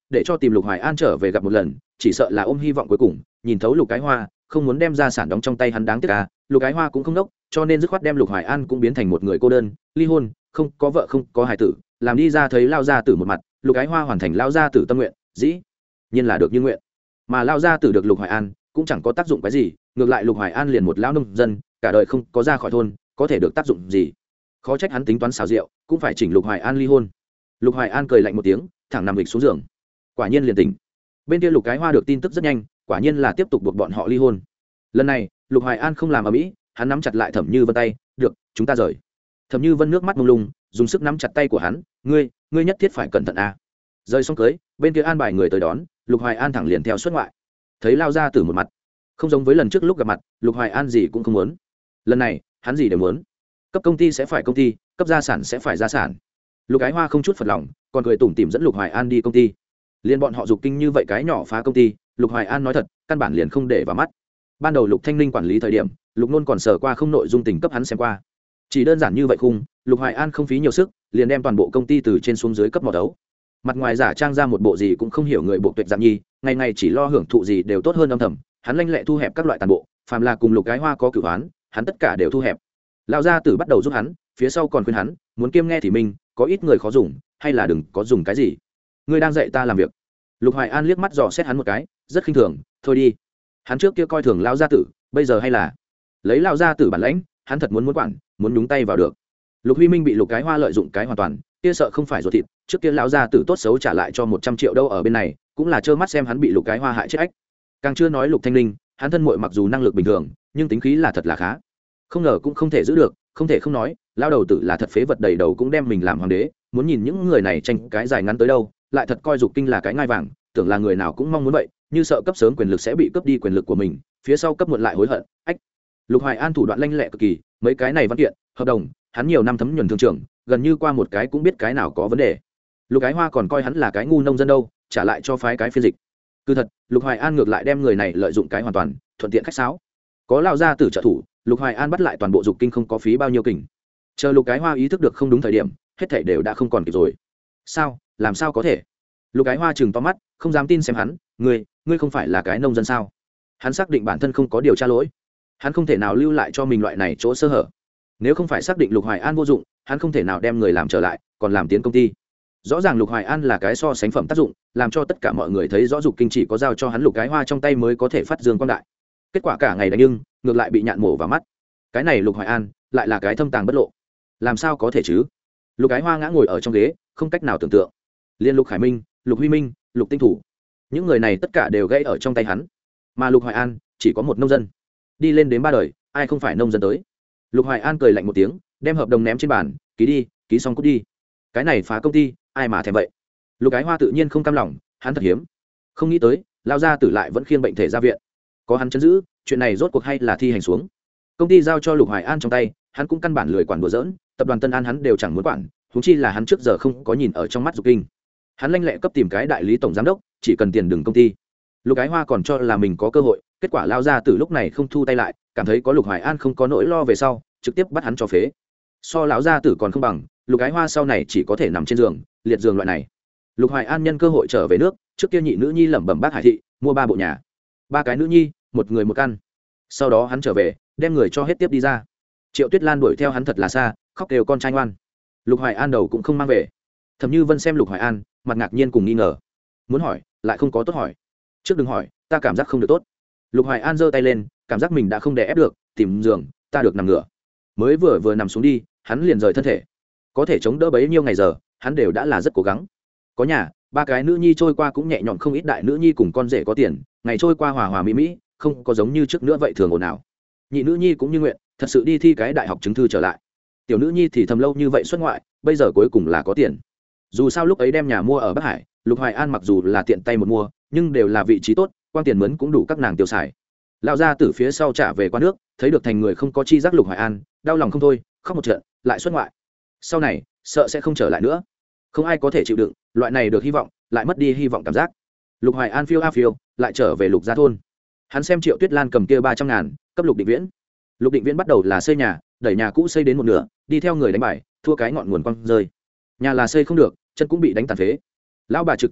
để cho tìm Lục Hoài An trở về gặp một lần, chỉ sợ là ôm hy vọng cuối cùng, nhìn thấu Lục Cái Hoa, không muốn đem gia sản đóng trong tay hắn đáng tiếc à, Lục Cái Hoa cũng không đốc, cho nên dứt khoát đem Lục Hoài An cũng biến thành một người cô đơn, ly hôn, không có vợ không có hài tử, làm đi ra thấy lao gia tử một mặt, Lục Cái Hoa hoàn thành lao gia tử tâm nguyện, dĩ nhiên là được như nguyện. Mà lao gia tử được Lục Hoài An cũng chẳng có tác dụng cái gì, ngược lại Lục Hoài An liền một lão nông dân, cả đời không có ra khỏi thôn, có thể được tác dụng gì? Khó trách hắn tính toán xảo diệu, cũng phải chỉnh Lục Hoài An ly hôn. Lục Hoài An cười lạnh một tiếng, thẳng nằm lịch xuống giường. Quả nhiên liền tỉnh. Bên kia Lục Cái Hoa được tin tức rất nhanh, quả nhiên là tiếp tục buộc bọn họ ly hôn. Lần này, Lục Hoài An không làm ở mỹ, hắn nắm chặt lại Thẩm Như Vân tay, "Được, chúng ta rời." Thẩm Như Vân nước mắt mông lung, dùng sức nắm chặt tay của hắn, "Ngươi, ngươi nhất thiết phải cẩn thận a." À. Rời xong cưới, bên kia an bài người tới đón, Lục Hoài An thẳng liền theo xuất ngoại. Thấy lao ra từ một mặt, không giống với lần trước lúc gặp mặt, Lục Hoài An gì cũng không muốn. Lần này, hắn gì đều muốn. Cấp công ty sẽ phải công ty, cấp gia sản sẽ phải gia sản. Lục Ái Hoa không chút phật lòng, còn cười tủm tỉm dẫn Lục Hoài An đi công ty. Liên bọn họ dục kinh như vậy cái nhỏ phá công ty, Lục Hoài An nói thật, căn bản liền không để vào mắt. Ban đầu Lục Thanh Ninh quản lý thời điểm, Lục Nôn còn sờ qua không nội dung tình cấp hắn xem qua. Chỉ đơn giản như vậy khung, Lục Hoài An không phí nhiều sức, liền đem toàn bộ công ty từ trên xuống dưới cấp mỏ đấu. Mặt ngoài giả trang ra một bộ gì cũng không hiểu người bộ tuyệt dạng nhi, ngày ngày chỉ lo hưởng thụ gì đều tốt hơn âm thầm, hắn lanh lẹ thu hẹp các loại toàn bộ, phàm là cùng Lục Cái Hoa có cửu hoán, hắn tất cả đều thu hẹp. Lão gia tử bắt đầu giúp hắn, phía sau còn khuyên hắn, muốn kiêm nghe thì mình, có ít người khó dùng, hay là đừng có dùng cái gì. Ngươi đang dạy ta làm việc. Lục Hoài An liếc mắt dò xét hắn một cái, rất khinh thường, thôi đi. Hắn trước kia coi thường lão gia tử, bây giờ hay là lấy lão gia tử bản lãnh, hắn thật muốn muốn quản, muốn nhúng tay vào được. Lục Huy Minh bị Lục Cái Hoa lợi dụng cái hoàn toàn, kia sợ không phải ruột thịt, trước kia lão gia tử tốt xấu trả lại cho một trăm triệu đâu ở bên này, cũng là trơ mắt xem hắn bị Lục Cái Hoa hại chết ách. Càng chưa nói Lục Thanh Linh, hắn thân muội mặc dù năng lực bình thường, nhưng tính khí là thật là khá. Không ngờ cũng không thể giữ được, không thể không nói, lão đầu tử là thật phế vật đầy đầu cũng đem mình làm hoàng đế, muốn nhìn những người này tranh cái dài ngắn tới đâu, lại thật coi Dục Kinh là cái ngai vàng, tưởng là người nào cũng mong muốn vậy, như sợ cấp sớm quyền lực sẽ bị cướp đi quyền lực của mình, phía sau cấp muộn lại hối hận. Ách. Lục Hoài An thủ đoạn lanh lẹ cực kỳ, mấy cái này văn kiện, hợp đồng, hắn nhiều năm thấm nhuần thương trưởng, gần như qua một cái cũng biết cái nào có vấn đề. Lục Ái Hoa còn coi hắn là cái ngu nông dân đâu, trả lại cho phái cái phiên dịch. Cứ thật, Lục Hoài An ngược lại đem người này lợi dụng cái hoàn toàn, thuận tiện khách sáo. Có lao ra từ trợ thủ, Lục Hoài An bắt lại toàn bộ Dục Kinh không có phí bao nhiêu kình. Chờ Lục Ái Hoa ý thức được không đúng thời điểm, hết thảy đều đã không còn kịp rồi. Sao? Làm sao có thể? Lục Ái Hoa trừng to mắt, không dám tin xem hắn, ngươi, ngươi không phải là cái nông dân sao? Hắn xác định bản thân không có điều tra lỗi, hắn không thể nào lưu lại cho mình loại này chỗ sơ hở. Nếu không phải xác định Lục Hoài An vô dụng, hắn không thể nào đem người làm trở lại, còn làm tiến công ty. Rõ ràng Lục Hoài An là cái so sánh phẩm tác dụng, làm cho tất cả mọi người thấy rõ Dục Kinh chỉ có giao cho hắn Lục Cái Hoa trong tay mới có thể phát dương quang đại. Kết quả cả ngày đánh nhưng ngược lại bị nhạn mổ vào mắt. Cái này Lục Hoài An lại là cái thâm tàng bất lộ. Làm sao có thể chứ? Lục Cái Hoa ngã ngồi ở trong ghế, không cách nào tưởng tượng. Liên Lục Khải Minh, Lục Huy Minh, Lục Tinh Thủ, những người này tất cả đều gãy ở trong tay hắn. Mà Lục Hoài An chỉ có một nông dân. Đi lên đến ba đời, ai không phải nông dân tới. Lục Hoài An cười lạnh một tiếng, đem hợp đồng ném trên bàn, ký đi, ký xong cút đi. Cái này phá công ty, ai mà thèm vậy. Lục Cái Hoa tự nhiên không cam lòng, hắn thật hiếm, không nghĩ tới lao gia tử lại vẫn khiêng bệnh thể ra viện. Có hắn chấn giữ, chuyện này rốt cuộc hay là thi hành xuống. Công ty giao cho Lục Hoài An trong tay, hắn cũng căn bản lười quản đùa giỡn, tập đoàn Tân An hắn đều chẳng muốn quản, huống chi là hắn trước giờ không có nhìn ở trong mắt Dục Kinh. Hắn lanh lẹ cấp tìm cái đại lý tổng giám đốc, chỉ cần tiền đừng công ty. Lục Cái Hoa còn cho là mình có cơ hội, kết quả lao gia tử lúc này không thu tay lại, cảm thấy có Lục Hoài An không có nỗi lo về sau, trực tiếp bắt hắn cho phế. So lão gia tử còn không bằng, Lục Ái Hoa sau này chỉ có thể nằm trên giường, liệt giường loại này. Lục Hoài An nhân cơ hội trở về nước, trước kia nhị nữ nhi lẩm bẩm bác Hải thị, mua ba bộ nhà, ba cái nữ nhi, một người một căn. Sau đó hắn trở về, đem người cho hết tiếp đi ra. Triệu Tuyết Lan đuổi theo hắn thật là xa, khóc đều con trai ngoan. Lục Hoài An đầu cũng không mang về. Thẩm Như Vân xem Lục Hoài An, mặt ngạc nhiên cùng nghi ngờ, muốn hỏi, lại không có tốt hỏi. Trước đừng hỏi, ta cảm giác không được tốt. Lục Hoài An giơ tay lên, cảm giác mình đã không đè ép được, tìm giường, ta được nằm ngửa. Mới vừa vừa nằm xuống đi, hắn liền rời thân thể. Có thể chống đỡ bấy nhiêu ngày giờ, hắn đều đã là rất cố gắng. Có nhà, ba cái nữ nhi trôi qua cũng nhẹ nhõm không ít, đại nữ nhi cùng con rể có tiền, ngày trôi qua hòa hòa mỹ mỹ, không có giống như trước nữa vậy thường ồn ào. Nhị nữ nhi cũng như nguyện, thật sự đi thi cái đại học chứng thư trở lại. Tiểu nữ nhi thì thầm lâu như vậy xuất ngoại, bây giờ cuối cùng là có tiền. Dù sao lúc ấy đem nhà mua ở Bắc Hải, Lục Hoài An mặc dù là tiện tay một mua, nhưng đều là vị trí tốt, quan tiền mướn cũng đủ các nàng tiêu xài. Lão gia tử phía sau trả về qua nước, thấy được thành người không có chi giác Lục Hoài An, đau lòng không thôi, khóc một trận, lại xuất ngoại. Sau này, sợ sẽ không trở lại nữa. Không ai có thể chịu đựng loại này được hy vọng, lại mất đi hy vọng cảm giác. Lục Hoài An phiêu a phiêu, lại trở về Lục gia thôn. Hắn xem Triệu Tuyết Lan cầm kia ba trăm ngàn, cấp Lục Định Viễn. Lục Định Viễn bắt đầu là xây nhà, đẩy nhà cũ xây đến một nửa, đi theo người đánh bài, thua cái ngọn nguồn quăng rơi. Nhà là xây không được, chân cũng bị đánh tàn phế. Lão bà trực tiếp chạy,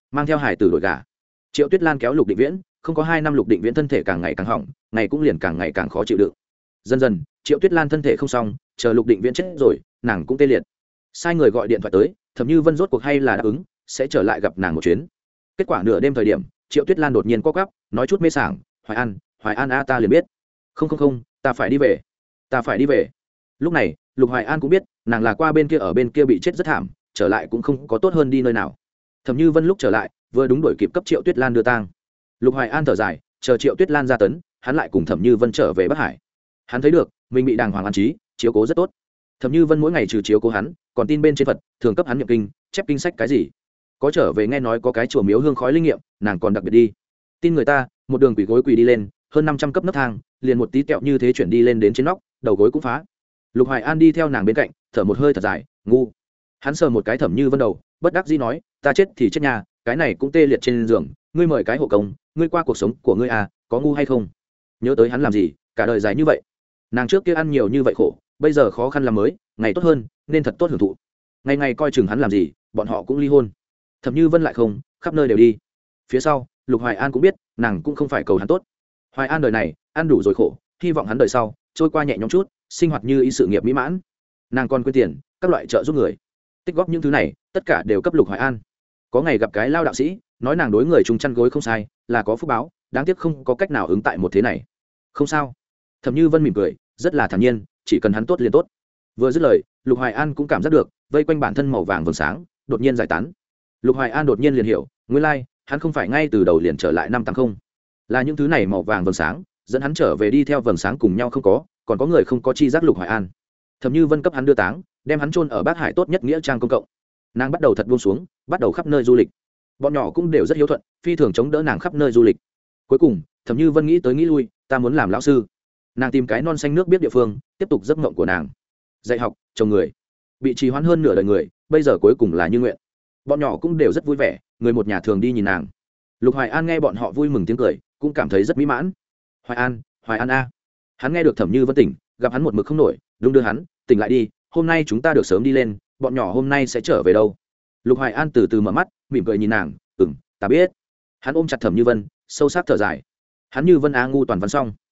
mang theo hải tử đổi gà. Triệu Tuyết Lan kéo Lục Định Viễn, không có hai năm Lục Định Viễn thân thể càng ngày càng hỏng, ngày cũng liền càng ngày càng khó chịu đựng. Dần dần, Triệu Tuyết Lan thân thể không xong, chờ Lục Định Viễn chết rồi, nàng cũng tê liệt. Sai người gọi điện thoại tới, Thẩm Như Vân rốt cuộc hay là đáp ứng, sẽ trở lại gặp nàng một chuyến. Kết quả nửa đêm thời điểm, Triệu Tuyết Lan đột nhiên co quắp, nói chút mê sảng, "Hoài An, Hoài An a, ta liền biết." "Không không không, ta phải đi về. Ta phải đi về." Lúc này, Lục Hoài An cũng biết, nàng là qua bên kia ở bên kia bị chết rất thảm, trở lại cũng không có tốt hơn đi nơi nào. Thẩm Như Vân lúc trở lại, vừa đúng đuổi kịp cấp Triệu Tuyết Lan đưa tang. Lục Hoài An thở dài, chờ Triệu Tuyết Lan ra tấn, hắn lại cùng Thẩm Như Vân trở về Bắc Hải. Hắn thấy được, mình bị đàng hoàng an trí, chiếu cố rất tốt. Thẩm Như Vân mỗi ngày trừ chiếu cố hắn, còn tin bên trên Phật, thường cấp hắn niệm kinh, chép kinh sách cái gì. Có trở về nghe nói có cái chùa miếu hương khói linh nghiệm, nàng còn đặc biệt đi. Tin người ta, một đường quỳ gối quỳ đi lên, hơn năm trăm cấp nấc thang, liền một tí kẹo như thế chuyển đi lên đến trên nóc, đầu gối cũng phá. Lục Hoài An đi theo nàng bên cạnh, thở một hơi thật dài, ngu. Hắn sờ một cái Thẩm Như Vân đầu, bất đắc dĩ nói, ta chết thì chết nhà, cái này cũng tê liệt trên giường, ngươi mời cái hộ công, ngươi qua cuộc sống của ngươi à, có ngu hay không? Nhớ tới hắn làm gì, cả đời dài như vậy. Nàng trước kia ăn nhiều như vậy khổ, bây giờ khó khăn làm mới, ngày tốt hơn, nên thật tốt hưởng thụ. Ngày ngày coi chừng hắn làm gì, bọn họ cũng ly hôn. Thẩm Như Vân lại không, khắp nơi đều đi. Phía sau, Lục Hoài An cũng biết, nàng cũng không phải cầu hắn tốt. Hoài An đời này, ăn đủ rồi khổ, hy vọng hắn đời sau trôi qua nhẹ nhõm chút, sinh hoạt như ý sự nghiệp mỹ mãn. Nàng còn quyên tiền, các loại trợ giúp người, tích góp những thứ này, tất cả đều cấp Lục Hoài An. Có ngày gặp cái lao đạo sĩ, nói nàng đối người chung chăn gối không sai, là có phúc báo, đáng tiếc không có cách nào ứng tại một thế này. Không sao. Thẩm Như Vân mỉm cười, rất là thản nhiên, chỉ cần hắn tốt liền tốt. Vừa dứt lời, Lục Hoài An cũng cảm giác được, vây quanh bản thân màu vàng vầng sáng, đột nhiên giải tán. Lục Hoài An đột nhiên liền hiểu, nguyên lai, hắn không phải ngay từ đầu liền trở lại năm tăng không, là những thứ này màu vàng vầng sáng, dẫn hắn trở về đi theo vầng sáng cùng nhau không có, còn có người không có chi giác Lục Hoài An. Thẩm Như Vân cấp hắn đưa táng, đem hắn chôn ở Bát Hải tốt nhất nghĩa trang công cộng. Nàng bắt đầu thật buông xuống, bắt đầu khắp nơi du lịch. Bọn nhỏ cũng đều rất hiếu thuận, phi thường chống đỡ nàng khắp nơi du lịch. Cuối cùng, Thẩm Như Vân nghĩ tới nghĩ lui, ta muốn làm lão sư. Nàng tìm cái non xanh nước biết địa phương, tiếp tục giấc mộng của nàng. Dạy học, trồng người, bị trì hoãn hơn nửa đời người, bây giờ cuối cùng là như nguyện. Bọn nhỏ cũng đều rất vui vẻ, người một nhà thường đi nhìn nàng. Lục Hoài An nghe bọn họ vui mừng tiếng cười, cũng cảm thấy rất mỹ mãn. Hoài An, Hoài An a. Hắn nghe được Thẩm Như Vân tỉnh, gặp hắn một mực không nổi, đúng đưa hắn, tỉnh lại đi, hôm nay chúng ta được sớm đi lên, bọn nhỏ hôm nay sẽ trở về đâu? Lục Hoài An từ từ mở mắt, mỉm cười nhìn nàng, ừm, ta biết. Hắn ôm chặt Thẩm Như Vân, sâu sắc thở dài. Hắn Như Vân a ngu toàn văn xong.